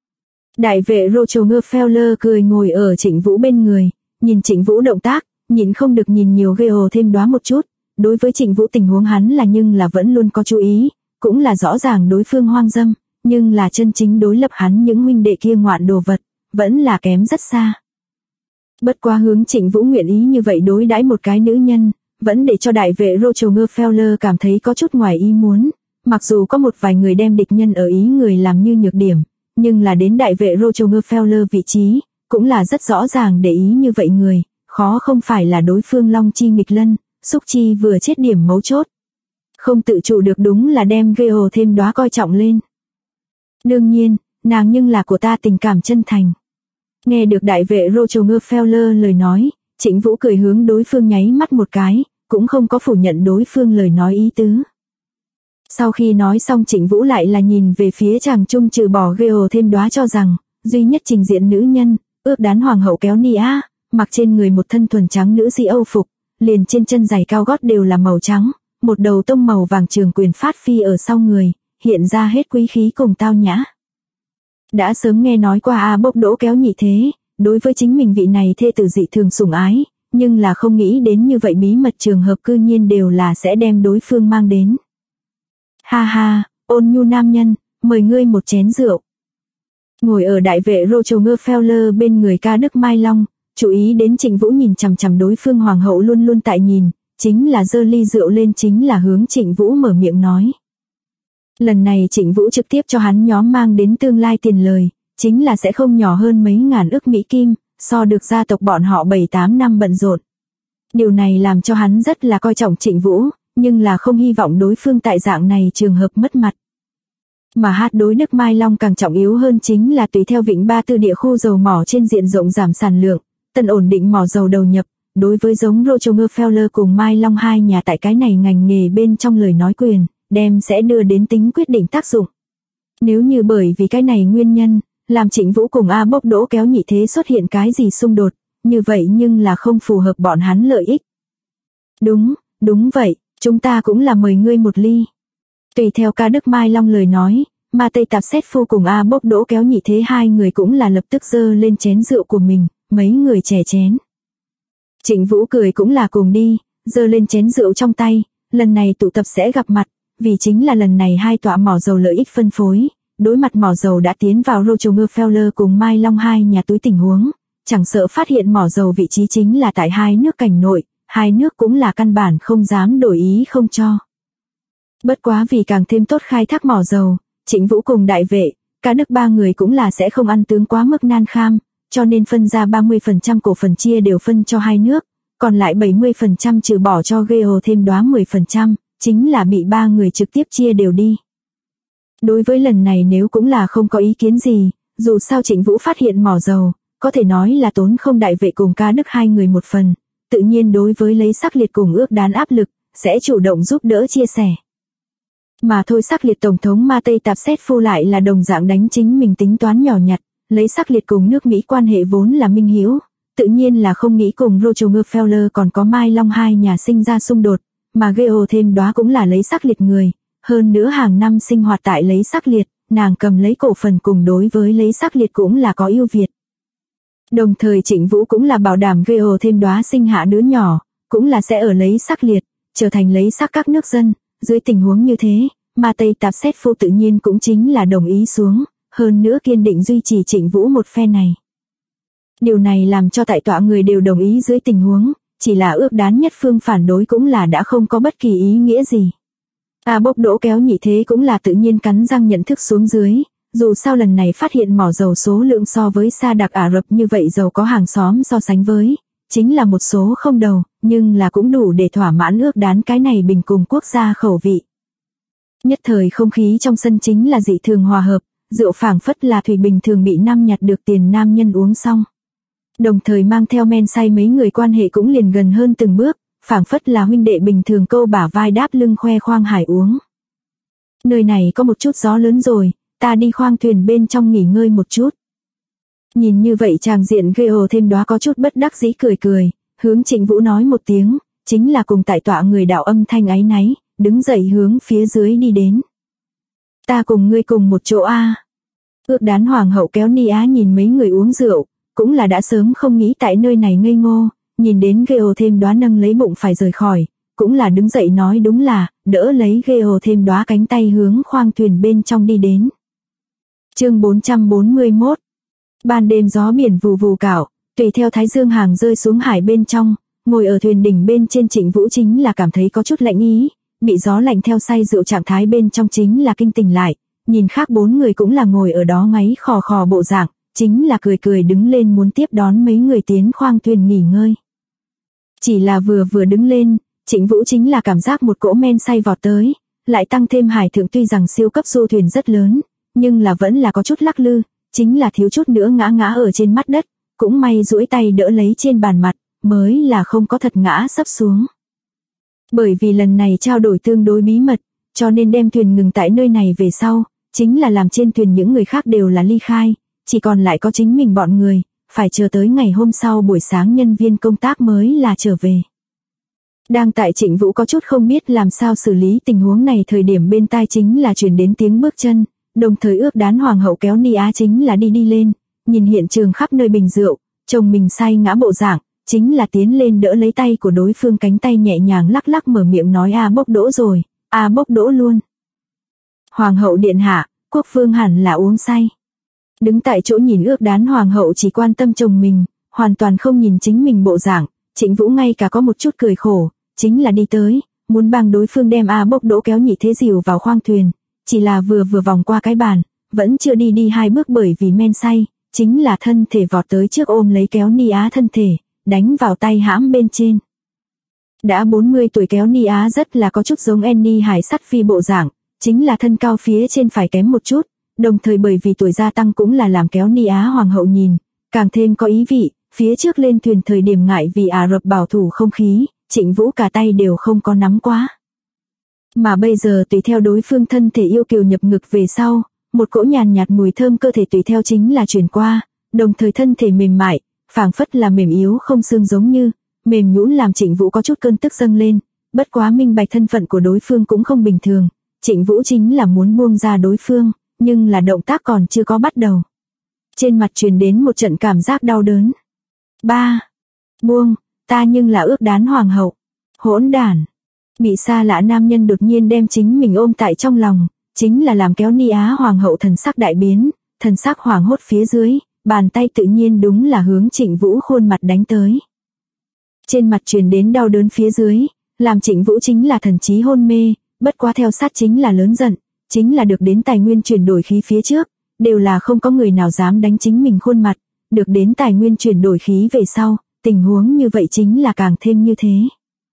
Đại vệ Rockefeller cười ngồi ở Trịnh Vũ bên người, nhìn Trịnh Vũ động tác, nhìn không được nhìn nhiều Geo Thêm Đóa một chút, đối với Trịnh Vũ tình huống hắn là nhưng là vẫn luôn có chú ý, cũng là rõ ràng đối phương hoang dâm, nhưng là chân chính đối lập hắn những huynh đệ kia ngoạn đồ vật, vẫn là kém rất xa. Bất quá hướng Trịnh Vũ nguyện ý như vậy đối đãi một cái nữ nhân, vẫn để cho đại vệ Rockefeller cảm thấy có chút ngoài ý muốn. Mặc dù có một vài người đem địch nhân ở ý người làm như nhược điểm, nhưng là đến đại vệ Rockefeller vị trí, cũng là rất rõ ràng để ý như vậy người, khó không phải là đối phương Long Chi nghịch lân, xúc chi vừa chết điểm mấu chốt. Không tự chủ được đúng là đem Geo thêm đóa coi trọng lên. Đương nhiên, nàng nhưng là của ta tình cảm chân thành. Nghe được đại vệ Rockefeller lời nói, Trịnh Vũ cười hướng đối phương nháy mắt một cái, cũng không có phủ nhận đối phương lời nói ý tứ. Sau khi nói xong Trịnh Vũ lại là nhìn về phía chàng trung trừ bỏ Geo thêm đóa cho rằng, duy nhất trình diện nữ nhân, ước đán hoàng hậu kéo Nia, mặc trên người một thân thuần trắng nữ sĩ Âu phục, liền trên chân giày cao gót đều là màu trắng, một đầu tông màu vàng trường quyền phát phi ở sau người, hiện ra hết quý khí cùng tao nhã. Đã sớm nghe nói qua Bốc Đỗ kéo nhị thế, đối với chính mình vị này thê tử dị thường sủng ái, nhưng là không nghĩ đến như vậy bí mật trường hợp cư nhiên đều là sẽ đem đối phương mang đến. Ha ha, ôn nhu nam nhân, mời ngươi một chén rượu. Ngồi ở đại vệ Rockefeller bên người ca đức Mai Long, chú ý đến Trịnh Vũ nhìn chằm chằm đối phương hoàng hậu luôn luôn tại nhìn, chính là giơ ly rượu lên chính là hướng Trịnh Vũ mở miệng nói. Lần này Trịnh Vũ trực tiếp cho hắn nhóm mang đến tương lai tiền lời, chính là sẽ không nhỏ hơn mấy ngàn ức Mỹ Kim, so được gia tộc bọn họ 7-8 năm bận rộn. Điều này làm cho hắn rất là coi trọng Trịnh Vũ, nhưng là không hy vọng đối phương tại dạng này trường hợp mất mặt. Mà hát đối Đức Mai Long càng trọng yếu hơn chính là tùy theo Vịnh Ba Tư địa khu dầu mỏ trên diện rộng giảm sản lượng, tân ổn định mỏ dầu đầu nhập, đối với giống Rockefeller cùng Mai Long hai nhà tại cái này ngành nghề bên trong lời nói quyền, đem sẽ đưa đến tính quyết định tác dụng. Nếu như bởi vì cái này nguyên nhân, làm Trịnh Vũ cùng Bốc Đỗ kéo nhị thế xuất hiện cái gì xung đột, như vậy nhưng là không phù hợp bọn hắn lợi ích. Đúng vậy, chúng ta cũng là mời ngươi một ly. Tùy theo ca đức Mai Long lời nói, mà Tây Tạp Xét Phu cùng Bốc Đỗ kéo nhị thế hai người cũng là lập tức dơ lên chén rượu của mình, mấy người chè chén. Trịnh Vũ cười cũng là cùng đi, dơ lên chén rượu trong tay, lần này tụ tập sẽ gặp mặt, vì chính là lần này hai tọa mỏ dầu lợi ích phân phối, đối mặt mỏ dầu đã tiến vào Rockefeller cùng Mai Long hai nhà túi tình huống, chẳng sợ phát hiện mỏ dầu vị trí chính là tại hai nước cảnh nội, hai nước cũng là căn bản không dám đổi ý không cho. Bất quá vì càng thêm tốt khai thác mỏ dầu, Trịnh Vũ cùng đại vệ, cả đức ba người cũng là sẽ không ăn tướng quá mức nan kham, cho nên phân ra 30% cổ phần chia đều phân cho hai nước, còn lại 70% trừ bỏ cho Geo thêm đóa 10%, chính là bị ba người trực tiếp chia đều đi. Đối với lần này nếu cũng là không có ý kiến gì, dù sao Trịnh Vũ phát hiện mỏ dầu, có thể nói là tốn không đại vệ cùng ca đức hai người một phần, tự nhiên đối với lấy sắc liệt cùng ước đán áp lực, sẽ chủ động giúp đỡ chia sẻ. Mà thôi sắc liệt tổng thống Ma Tây Tạp Xét Phu lại là đồng dạng đánh chính mình tính toán nhỏ nhặt, lấy sắc liệt cùng nước Mỹ quan hệ vốn là minh hữu, tự nhiên là không nghĩ cùng Rockefeller còn có Mai Long hai nhà sinh ra xung đột, mà Geo thêm đóa cũng là lấy sắc liệt người, hơn nữa hàng năm sinh hoạt tại lấy sắc liệt, nàng cầm lấy cổ phần cùng đối với lấy sắc liệt cũng là có ưu việt. Đồng thời Trịnh Vũ cũng là bảo đảm Geo thêm đóa sinh hạ đứa nhỏ, cũng là sẽ ở lấy sắc liệt, trở thành lấy sắc các nước dân, dưới tình huống như thế, mà Tây Tạp Xét Phu tự nhiên cũng chính là đồng ý xuống, hơn nữa kiên định duy trì Trịnh Vũ một phe này. Điều này làm cho tại tọa người đều đồng ý dưới tình huống, chỉ là ước đán nhất phương phản đối cũng là đã không có bất kỳ ý nghĩa gì. Bốc Đỗ kéo nhị thế cũng là tự nhiên cắn răng nhận thức xuống dưới, dù sao lần này phát hiện mỏ dầu số lượng so với Sa Đặc Ả Rập như vậy dầu có hàng xóm so sánh với, chính là một số không đầu, nhưng là cũng đủ để thỏa mãn ước đán cái này bình cùng quốc gia khẩu vị. Nhất thời không khí trong sân chính là dị thường hòa hợp, rượu phảng phất là thủy bình thường bị nam nhặt được tiền nam nhân uống xong. Đồng thời mang theo men say mấy người quan hệ cũng liền gần hơn từng bước, phảng phất là huynh đệ bình thường câu bả vai đáp lưng khoe khoang hải uống. Nơi này có một chút gió lớn rồi, ta đi khoang thuyền bên trong nghỉ ngơi một chút. Nhìn như vậy chàng diện Geo thêm đóa có chút bất đắc dĩ cười, hướng Trịnh Vũ nói một tiếng, chính là cùng tại tọa người đạo âm thanh áy náy, đứng dậy hướng phía dưới đi đến. Ta cùng ngươi cùng một chỗ a. Ước đán hoàng hậu kéo Nia nhìn mấy người uống rượu, cũng là đã sớm không nghĩ tại nơi này ngây ngô, nhìn đến Geo thêm đóa nâng lấy bụng phải rời khỏi, cũng là đứng dậy nói đúng là, đỡ lấy Geo thêm đóa cánh tay hướng khoang thuyền bên trong đi đến. Chương 441 Ban đêm gió biển vù vù cạo, tùy theo thái dương hàng rơi xuống hải bên trong, ngồi ở thuyền đỉnh bên trên Trịnh Vũ chính là cảm thấy có chút lạnh ý, bị gió lạnh theo say rượu trạng thái bên trong chính là kinh tỉnh lại, nhìn khác 4 người cũng là ngồi ở đó ngáy khò khò bộ dạng, chính là cười cười đứng lên muốn tiếp đón mấy người tiến khoang thuyền nghỉ ngơi. Chỉ là vừa đứng lên, Trịnh Vũ chính là cảm giác một cỗ men say vọt tới, lại tăng thêm hải thượng tuy rằng siêu cấp du thuyền rất lớn, nhưng là vẫn là có chút lắc lư, chính là thiếu chút nữa ngã ở trên mặt đất, cũng may duỗi tay đỡ lấy trên bàn mặt, mới là không có thật ngã sấp xuống. Bởi vì lần này trao đổi tương đối bí mật, cho nên đem thuyền ngừng tại nơi này về sau, chính là làm trên thuyền những người khác đều là ly khai, chỉ còn lại có chính mình bọn người, phải chờ tới ngày hôm sau buổi sáng nhân viên công tác mới là trở về. Đang tại Trịnh Vũ có chút không biết làm sao xử lý tình huống này thời điểm bên tai chính là truyền đến tiếng bước chân, đồng thời ước đán hoàng hậu kéo Ni Á chính là đi lên, nhìn hiện trường khắp nơi bình rượu, chồng mình say ngã bộ dạng, chính là tiến lên đỡ lấy tay của đối phương cánh tay nhẹ nhàng lắc lắc mở miệng nói bốc đỗ rồi, bốc đỗ luôn. Hoàng hậu điện hạ, quốc vương hẳn là uống say. Đứng tại chỗ nhìn ước đán hoàng hậu chỉ quan tâm chồng mình, hoàn toàn không nhìn chính mình bộ dạng, Trịnh Vũ ngay cả có một chút cười khổ, chính là đi tới, muốn bằng đối phương đem bốc đỗ kéo nhị thế dìu vào khoang thuyền, chỉ là vừa vòng qua cái bàn, vẫn chưa đi 2 bước bởi vì men say, chính là thân thể vọt tới trước ôm lấy kéo Ni Á thân thể, đánh vào tay hãm bên trên. Đã 40 tuổi kéo Ni Á rất là có chút giống Annie Hải Sắt Phi bộ dạng, chính là thân cao phía trên phải kém một chút, đồng thời bởi vì tuổi gia tăng cũng là làm kéo Ni Á hoàng hậu nhìn, càng thêm có ý vị, phía trước lên thuyền thời điểm ngại vì Ả Rập bảo thủ không khí, Trịnh Vũ cả tay đều không có nắm quá. Mà bây giờ tùy theo đối phương thân thể yêu kiều nhập ngực về sau, một cỗ nhàn nhạt mùi thơm cơ thể tùy theo chính là truyền qua, đồng thời thân thể mềm mại, phảng phất là mềm yếu không xương giống như, mềm nhũn làm Trịnh Vũ có chút cơn tức dâng lên, bất quá minh bạch thân phận của đối phương cũng không bình thường, Trịnh Vũ chính là muốn buông ra đối phương, nhưng là động tác còn chưa có bắt đầu. Trên mặt truyền đến một trận cảm giác đau đớn. Buông, ta nhưng là ước đán hoàng hậu. Hỗn đản. Bị xa lạ nam nhân đột nhiên đem chính mình ôm tại trong lòng, chính là làm kéo Ni Á hoàng hậu thần sắc đại biến, thần sắc hoảng hốt phía dưới, bàn tay tự nhiên đúng là hướng Trịnh Vũ khuôn mặt đánh tới. Trên mặt truyền đến đau đớn phía dưới, làm Trịnh Vũ chính là thần trí hôn mê, bất quá theo sát chính là lớn giận, chính là được đến tài nguyên chuyển đổi khí phía trước, đều là không có người nào dám đánh chính mình khuôn mặt, được đến tài nguyên chuyển đổi khí về sau, tình huống như vậy chính là càng thêm như thế.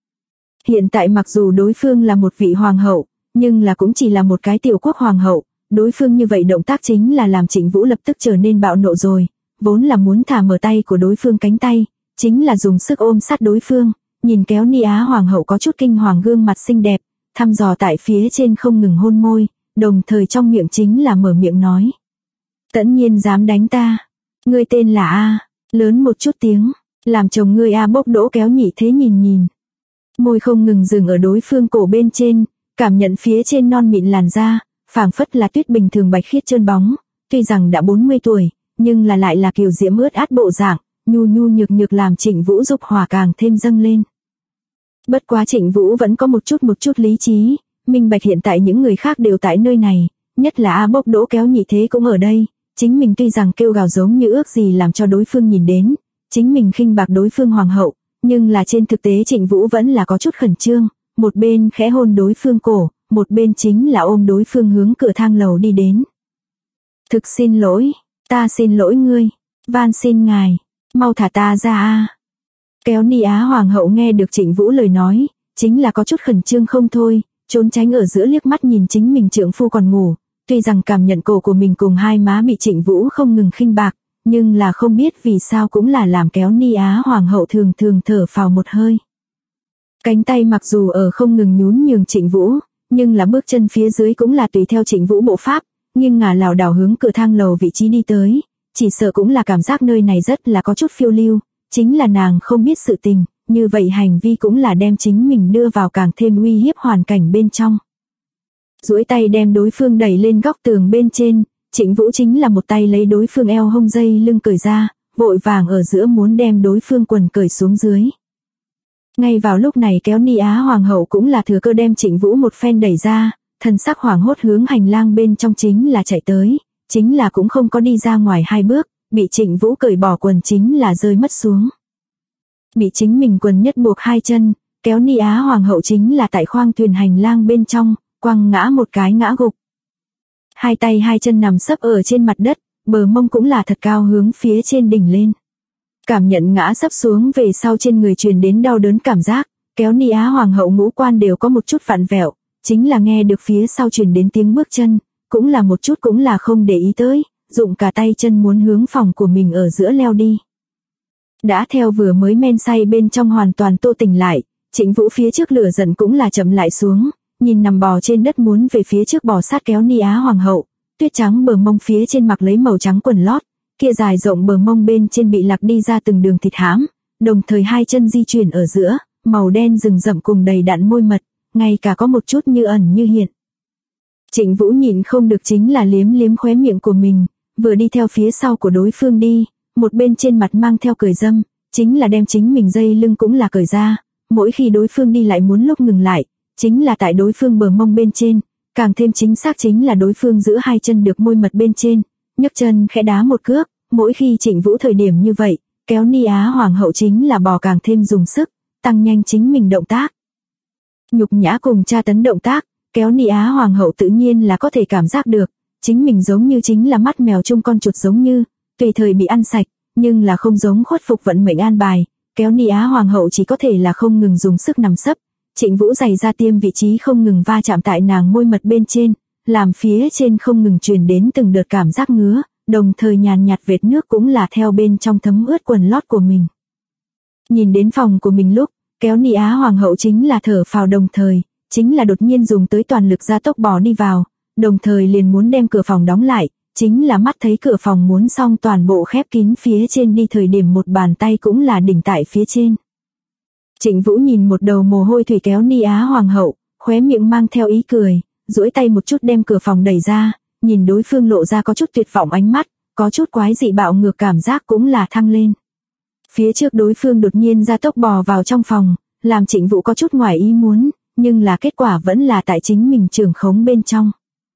Hiện tại mặc dù đối phương là một vị hoàng hậu, nhưng là cũng chỉ là một cái tiểu quốc hoàng hậu, đối phương như vậy động tác chính là làm Trịnh Vũ lập tức trở nên bạo nộ rồi, vốn là muốn thả mở tay của đối phương cánh tay, chính là dùng sức ôm sát đối phương, nhìn kéo Ni Á hoàng hậu có chút kinh hoàng gương mặt xinh đẹp, thăm dò tại phía trên không ngừng hôn môi, đồng thời trong miệng chính là mở miệng nói. Tẫn nhiên dám đánh ta, ngươi tên là lớn một chút tiếng, làm chồng ngươi bốc đỗ kéo nhị thế nhìn. Môi không ngừng dừng ở đối phương cổ bên trên, cảm nhận phía trên non mịn làn da, phảng phất là tuyết bình thường bạch khiết trơn bóng, tuy rằng đã 40 tuổi, nhưng là lại là kiều diễm ướt át bộ dạng, nhu nhược làm Trịnh Vũ dục hỏa càng thêm dâng lên. Bất quá Trịnh Vũ vẫn có một chút lý trí, minh bạch hiện tại những người khác đều tại nơi này, nhất là bốc đỗ kéo nhị thế cũng ở đây, chính mình tuy rằng kêu gào giống như ước gì làm cho đối phương nhìn đến, chính mình khinh bạc đối phương hoàng hậu, nhưng là trên thực tế Trịnh Vũ vẫn là có chút khẩn trương, một bên khẽ hôn đối phương cổ, một bên chính là ôm đối phương hướng cửa thang lầu đi đến. Thực xin lỗi, ta xin lỗi ngươi, van xin ngài, mau thả ta ra Kéo Ni Á hoàng hậu nghe được Trịnh Vũ lời nói, chính là có chút khẩn trương không thôi, trốn tránh ở giữa liếc mắt nhìn chính mình trượng phu còn ngủ, tuy rằng cảm nhận cổ của mình cùng hai má bị Trịnh Vũ không ngừng khinh bạc, nhưng là không biết vì sao cũng là làm kéo Ni Á hoàng hậu thường thở phào một hơi. Cánh tay mặc dù ở không ngừng nhún nhường Trịnh Vũ, nhưng là bước chân phía dưới cũng là tùy theo Trịnh Vũ bộ pháp, nhưng ngả lảo đảo hướng cửa thang lầu vị trí đi tới, chỉ sợ cũng là cảm giác nơi này rất là có chút phiêu lưu, chính là nàng không biết sự tình, như vậy hành vi cũng là đem chính mình đưa vào càng thêm uy hiếp hoàn cảnh bên trong. Duỗi tay đem đối phương đẩy lên góc tường bên trên, Trịnh Vũ chính là một tay lấy đối phương eo hông dây lưng cởi ra, vội vàng ở giữa muốn đem đối phương quần cởi xuống dưới. Ngay vào lúc này kéo Ni Á hoàng hậu cũng là thừa cơ đem Trịnh Vũ một phen đẩy ra, thần sắc hoảng hốt hướng hành lang bên trong chính là chạy tới, chính là cũng không có đi ra ngoài 2 bước, bị Trịnh Vũ cởi bỏ quần chính là rơi mất xuống. Bị chính mình quần nhất buộc hai chân, kéo Ni Á Hoàng hậu chính là tại khoang thuyền hành lang bên trong, quăng ngã một cái ngã gục. Hai tay hai chân nằm sấp ở trên mặt đất, bờ mông cũng là thật cao hướng phía trên đỉnh lên. Cảm nhận ngã sấp xuống về sau trên người truyền đến đau đớn cảm giác, kéo Ni Á Hoàng hậu ngũ quan đều có một chút vặn vẹo, chính là nghe được phía sau truyền đến tiếng bước chân, cũng là một chút cũng là không để ý tới, dụng cả tay chân muốn hướng phòng của mình ở giữa leo đi. Đã theo vừa mới men say bên trong hoàn toàn tô tỉnh lại, Trịnh Vũ phía trước lửa giận cũng là chậm lại xuống, nhìn nằm bò trên đất muốn về phía trước bò sát kéo Ni Á Hoàng hậu, tuyết trắng bờ mông phía trên mặc lấy màu trắng quần lót, kia dài rộng bờ mông bên trên bị lạc đi ra từng đường thịt hãm, đồng thời hai chân di chuyển ở giữa, màu đen rừng rậm cùng đầy đặn môi mật, ngay cả có một chút như ẩn như hiện. Trịnh Vũ nhịn không được chính là liếm liếm khóe miệng của mình, vừa đi theo phía sau của đối phương đi, một bên trên mặt mang theo cười dâm, chính là đem chính mình dây lưng cũng là cởi ra, mỗi khi đối phương đi lại muốn lúc ngừng lại, chính là tại đối phương bờ mông bên trên, càng thêm chính xác chính là đối phương giữ hai chân được môi mật bên trên, nhấc chân khẽ đá một cước, mỗi khi Trịnh Vũ thời điểm như vậy, kéo Ni Á Hoàng hậu chính là bò càng thêm dùng sức, tăng nhanh chính mình động tác. Nhục nhã cùng tra tấn động tác, kéo Ni Á Hoàng hậu tự nhiên là có thể cảm giác được, chính mình giống như chính là mắt mèo chung con chuột giống như, tùy thời bị ăn sạch, nhưng là không giống khuất phục vận mệnh an bài, kéo Ni Á Hoàng hậu chỉ có thể là không ngừng dùng sức nằm sấp, Trịnh Vũ giày ra tiêm vị trí không ngừng va chạm tại nàng môi mật bên trên, làm phía trên không ngừng truyền đến từng đợt cảm giác ngứa, đồng thời nhàn nhạt vệt nước cũng là theo bên trong thấm ướt quần lót của mình. Nhìn đến phòng của mình lúc, kéo Ni Á Hoàng hậu chính là thở phào đồng thời, chính là đột nhiên dùng tới toàn lực gia tốc bò đi vào, đồng thời liền muốn đem cửa phòng đóng lại, chính là mắt thấy cửa phòng muốn xong toàn bộ khép kín phía trên đi thời điểm một bàn tay cũng là đỉnh tại phía trên. Trịnh Vũ nhìn một đầu mồ hôi thủy kéo Ni Á Hoàng hậu, khóe miệng mang theo ý cười, duỗi tay một chút đem cửa phòng đẩy ra, nhìn đối phương lộ ra có chút tuyệt vọng ánh mắt, có chút quái dị bạo ngược cảm giác cũng là thăng lên. Phía trước đối phương đột nhiên gia tốc bò vào trong phòng, làm Trịnh Vũ có chút ngoài ý muốn, nhưng là kết quả vẫn là tại chính mình trường khống bên trong.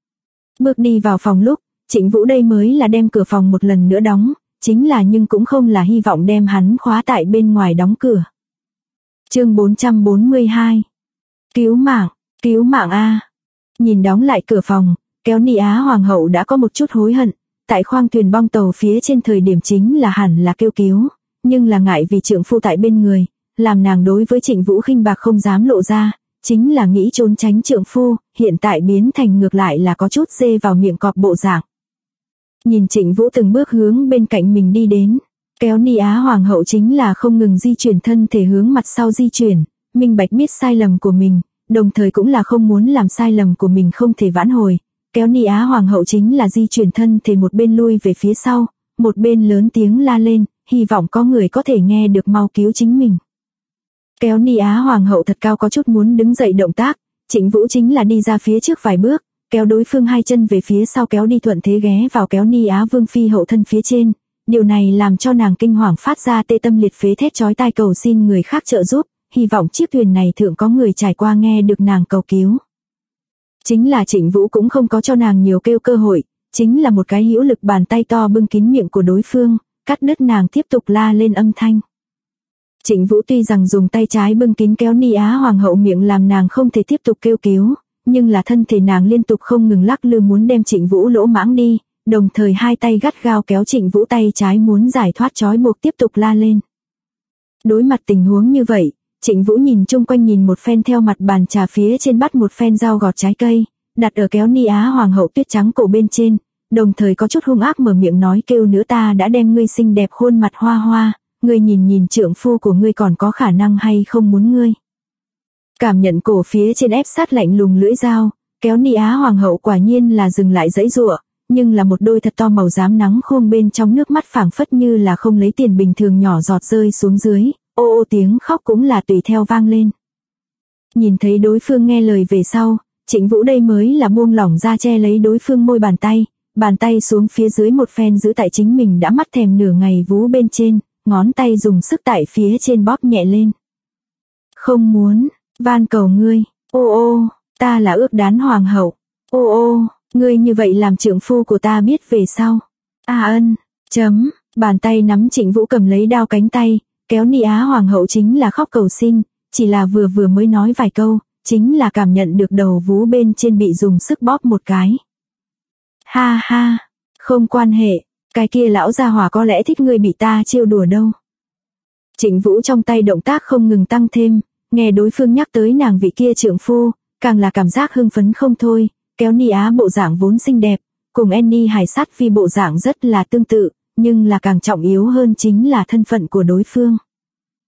Bước đi vào phòng lúc, Trịnh Vũ đây mới là đem cửa phòng một lần nữa đóng, chính là nhưng cũng không là hy vọng đem hắn khóa tại bên ngoài đóng cửa. Chương 442. Cứu mạng a. Nhìn đóng lại cửa phòng, kéo Ni Á Hoàng hậu đã có một chút hối hận, tại khoang thuyền bong tàu phía trên thời điểm chính là hẳn là kêu cứu, nhưng là ngại vì trượng phu tại bên người, làm nàng đối với Trịnh Vũ khinh bạc không dám lộ ra, chính là nghĩ trốn tránh trượng phu, hiện tại biến thành ngược lại là có chút dê vào miệng cọp bộ dạng. Nhìn Trịnh Vũ từng bước hướng bên cạnh mình đi đến, kéo Ni Á Hoàng hậu chính là không ngừng di chuyển thân thể hướng mặt sau di chuyển, minh bạch biết sai lầm của mình, đồng thời cũng là không muốn làm sai lầm của mình không thể vãn hồi, kéo Ni Á Hoàng hậu chính là di chuyển thân thể một bên lui về phía sau, một bên lớn tiếng la lên, hy vọng có người có thể nghe được mau cứu chính mình. Kéo Ni Á Hoàng hậu thật cao có chút muốn đứng dậy động tác, Trịnh Vũ chính là đi ra phía trước vài bước, kéo đối phương hai chân về phía sau kéo đi thuận thế ghé vào kéo Ni Á Vương phi hậu thân phía trên, điều này làm cho nàng kinh hoàng phát ra tê tâm liệt phế thét chói tai cầu xin người khác trợ giúp, hy vọng chiếc thuyền này thượng có người trải qua nghe được nàng cầu cứu. Chính là Trịnh Vũ cũng không có cho nàng nhiều kêu cơ hội, chính là một cái hữu lực bàn tay to bưng kín miệng của đối phương, cắt đứt nàng tiếp tục la lên âm thanh. Trịnh Vũ tuy rằng dùng tay trái bưng kín kéo Ni Á Hoàng hậu miệng làm nàng không thể tiếp tục kêu cứu, nhưng là thân thể nàng liên tục không ngừng lắc lư muốn đem Trịnh Vũ lỗ mãng đi, đồng thời hai tay gắt gao kéo Trịnh Vũ tay trái muốn giải thoát trói buộc tiếp tục la lên. Đối mặt tình huống như vậy, Trịnh Vũ nhìn chung quanh nhìn một phen theo mặt bàn trà phía trên bắt một phen dao gọt trái cây, đặt ở kéo Ni Á Hoàng hậu tuyết trắng cổ bên trên, đồng thời có chút hung ác mở miệng nói kêu nữa ta đã đem ngươi xinh đẹp khuôn mặt hoa hoa, ngươi nhìn trượng phu của ngươi còn có khả năng hay không muốn ngươi. Cảm nhận cổ phía trên ép sát lạnh lùng lưỡi dao, kéo Ni Á Hoàng hậu quả nhiên là dừng lại giãy giụa, nhưng là một đôi thật to màu xám nắng khôn bên trong nước mắt phảng phất như là không lấy tiền bình thường nhỏ giọt rơi xuống dưới, ô ô tiếng khóc cũng là tùy theo vang lên. Nhìn thấy đối phương nghe lời về sau, Trịnh Vũ đây mới là buông lỏng ra che lấy đối phương môi bàn tay xuống phía dưới một phen giữ tại chính mình đã mắt thèm nửa ngày vú bên trên, ngón tay dùng sức tại phía trên bóp nhẹ lên. Không muốn, van cầu ngươi, ô ô, ta là ước đán hoàng hậu, ô ô, ngươi như vậy làm trượng phu của ta biết về sau. A ân, Bàn tay nắm Trịnh Vũ cầm lấy đao cánh tay, kéo Ni Á Hoàng hậu chính là khóc cầu xin, chỉ là vừa mới nói vài câu, chính là cảm nhận được đầu vú bên trên bị dùng sức bóp một cái. Ha ha, không quan hệ, cái kia lão gia hỏa có lẽ thích ngươi bị ta trêu đùa đâu. Trịnh Vũ trong tay động tác không ngừng tăng thêm, nghe đối phương nhắc tới nàng vị kia trượng phu, càng là cảm giác hưng phấn không thôi, kéo Ni Á bộ dạng vốn xinh đẹp, cùng Annie Hải Sát Phi bộ dạng rất là tương tự, nhưng là càng trọng yếu hơn chính là thân phận của đối phương.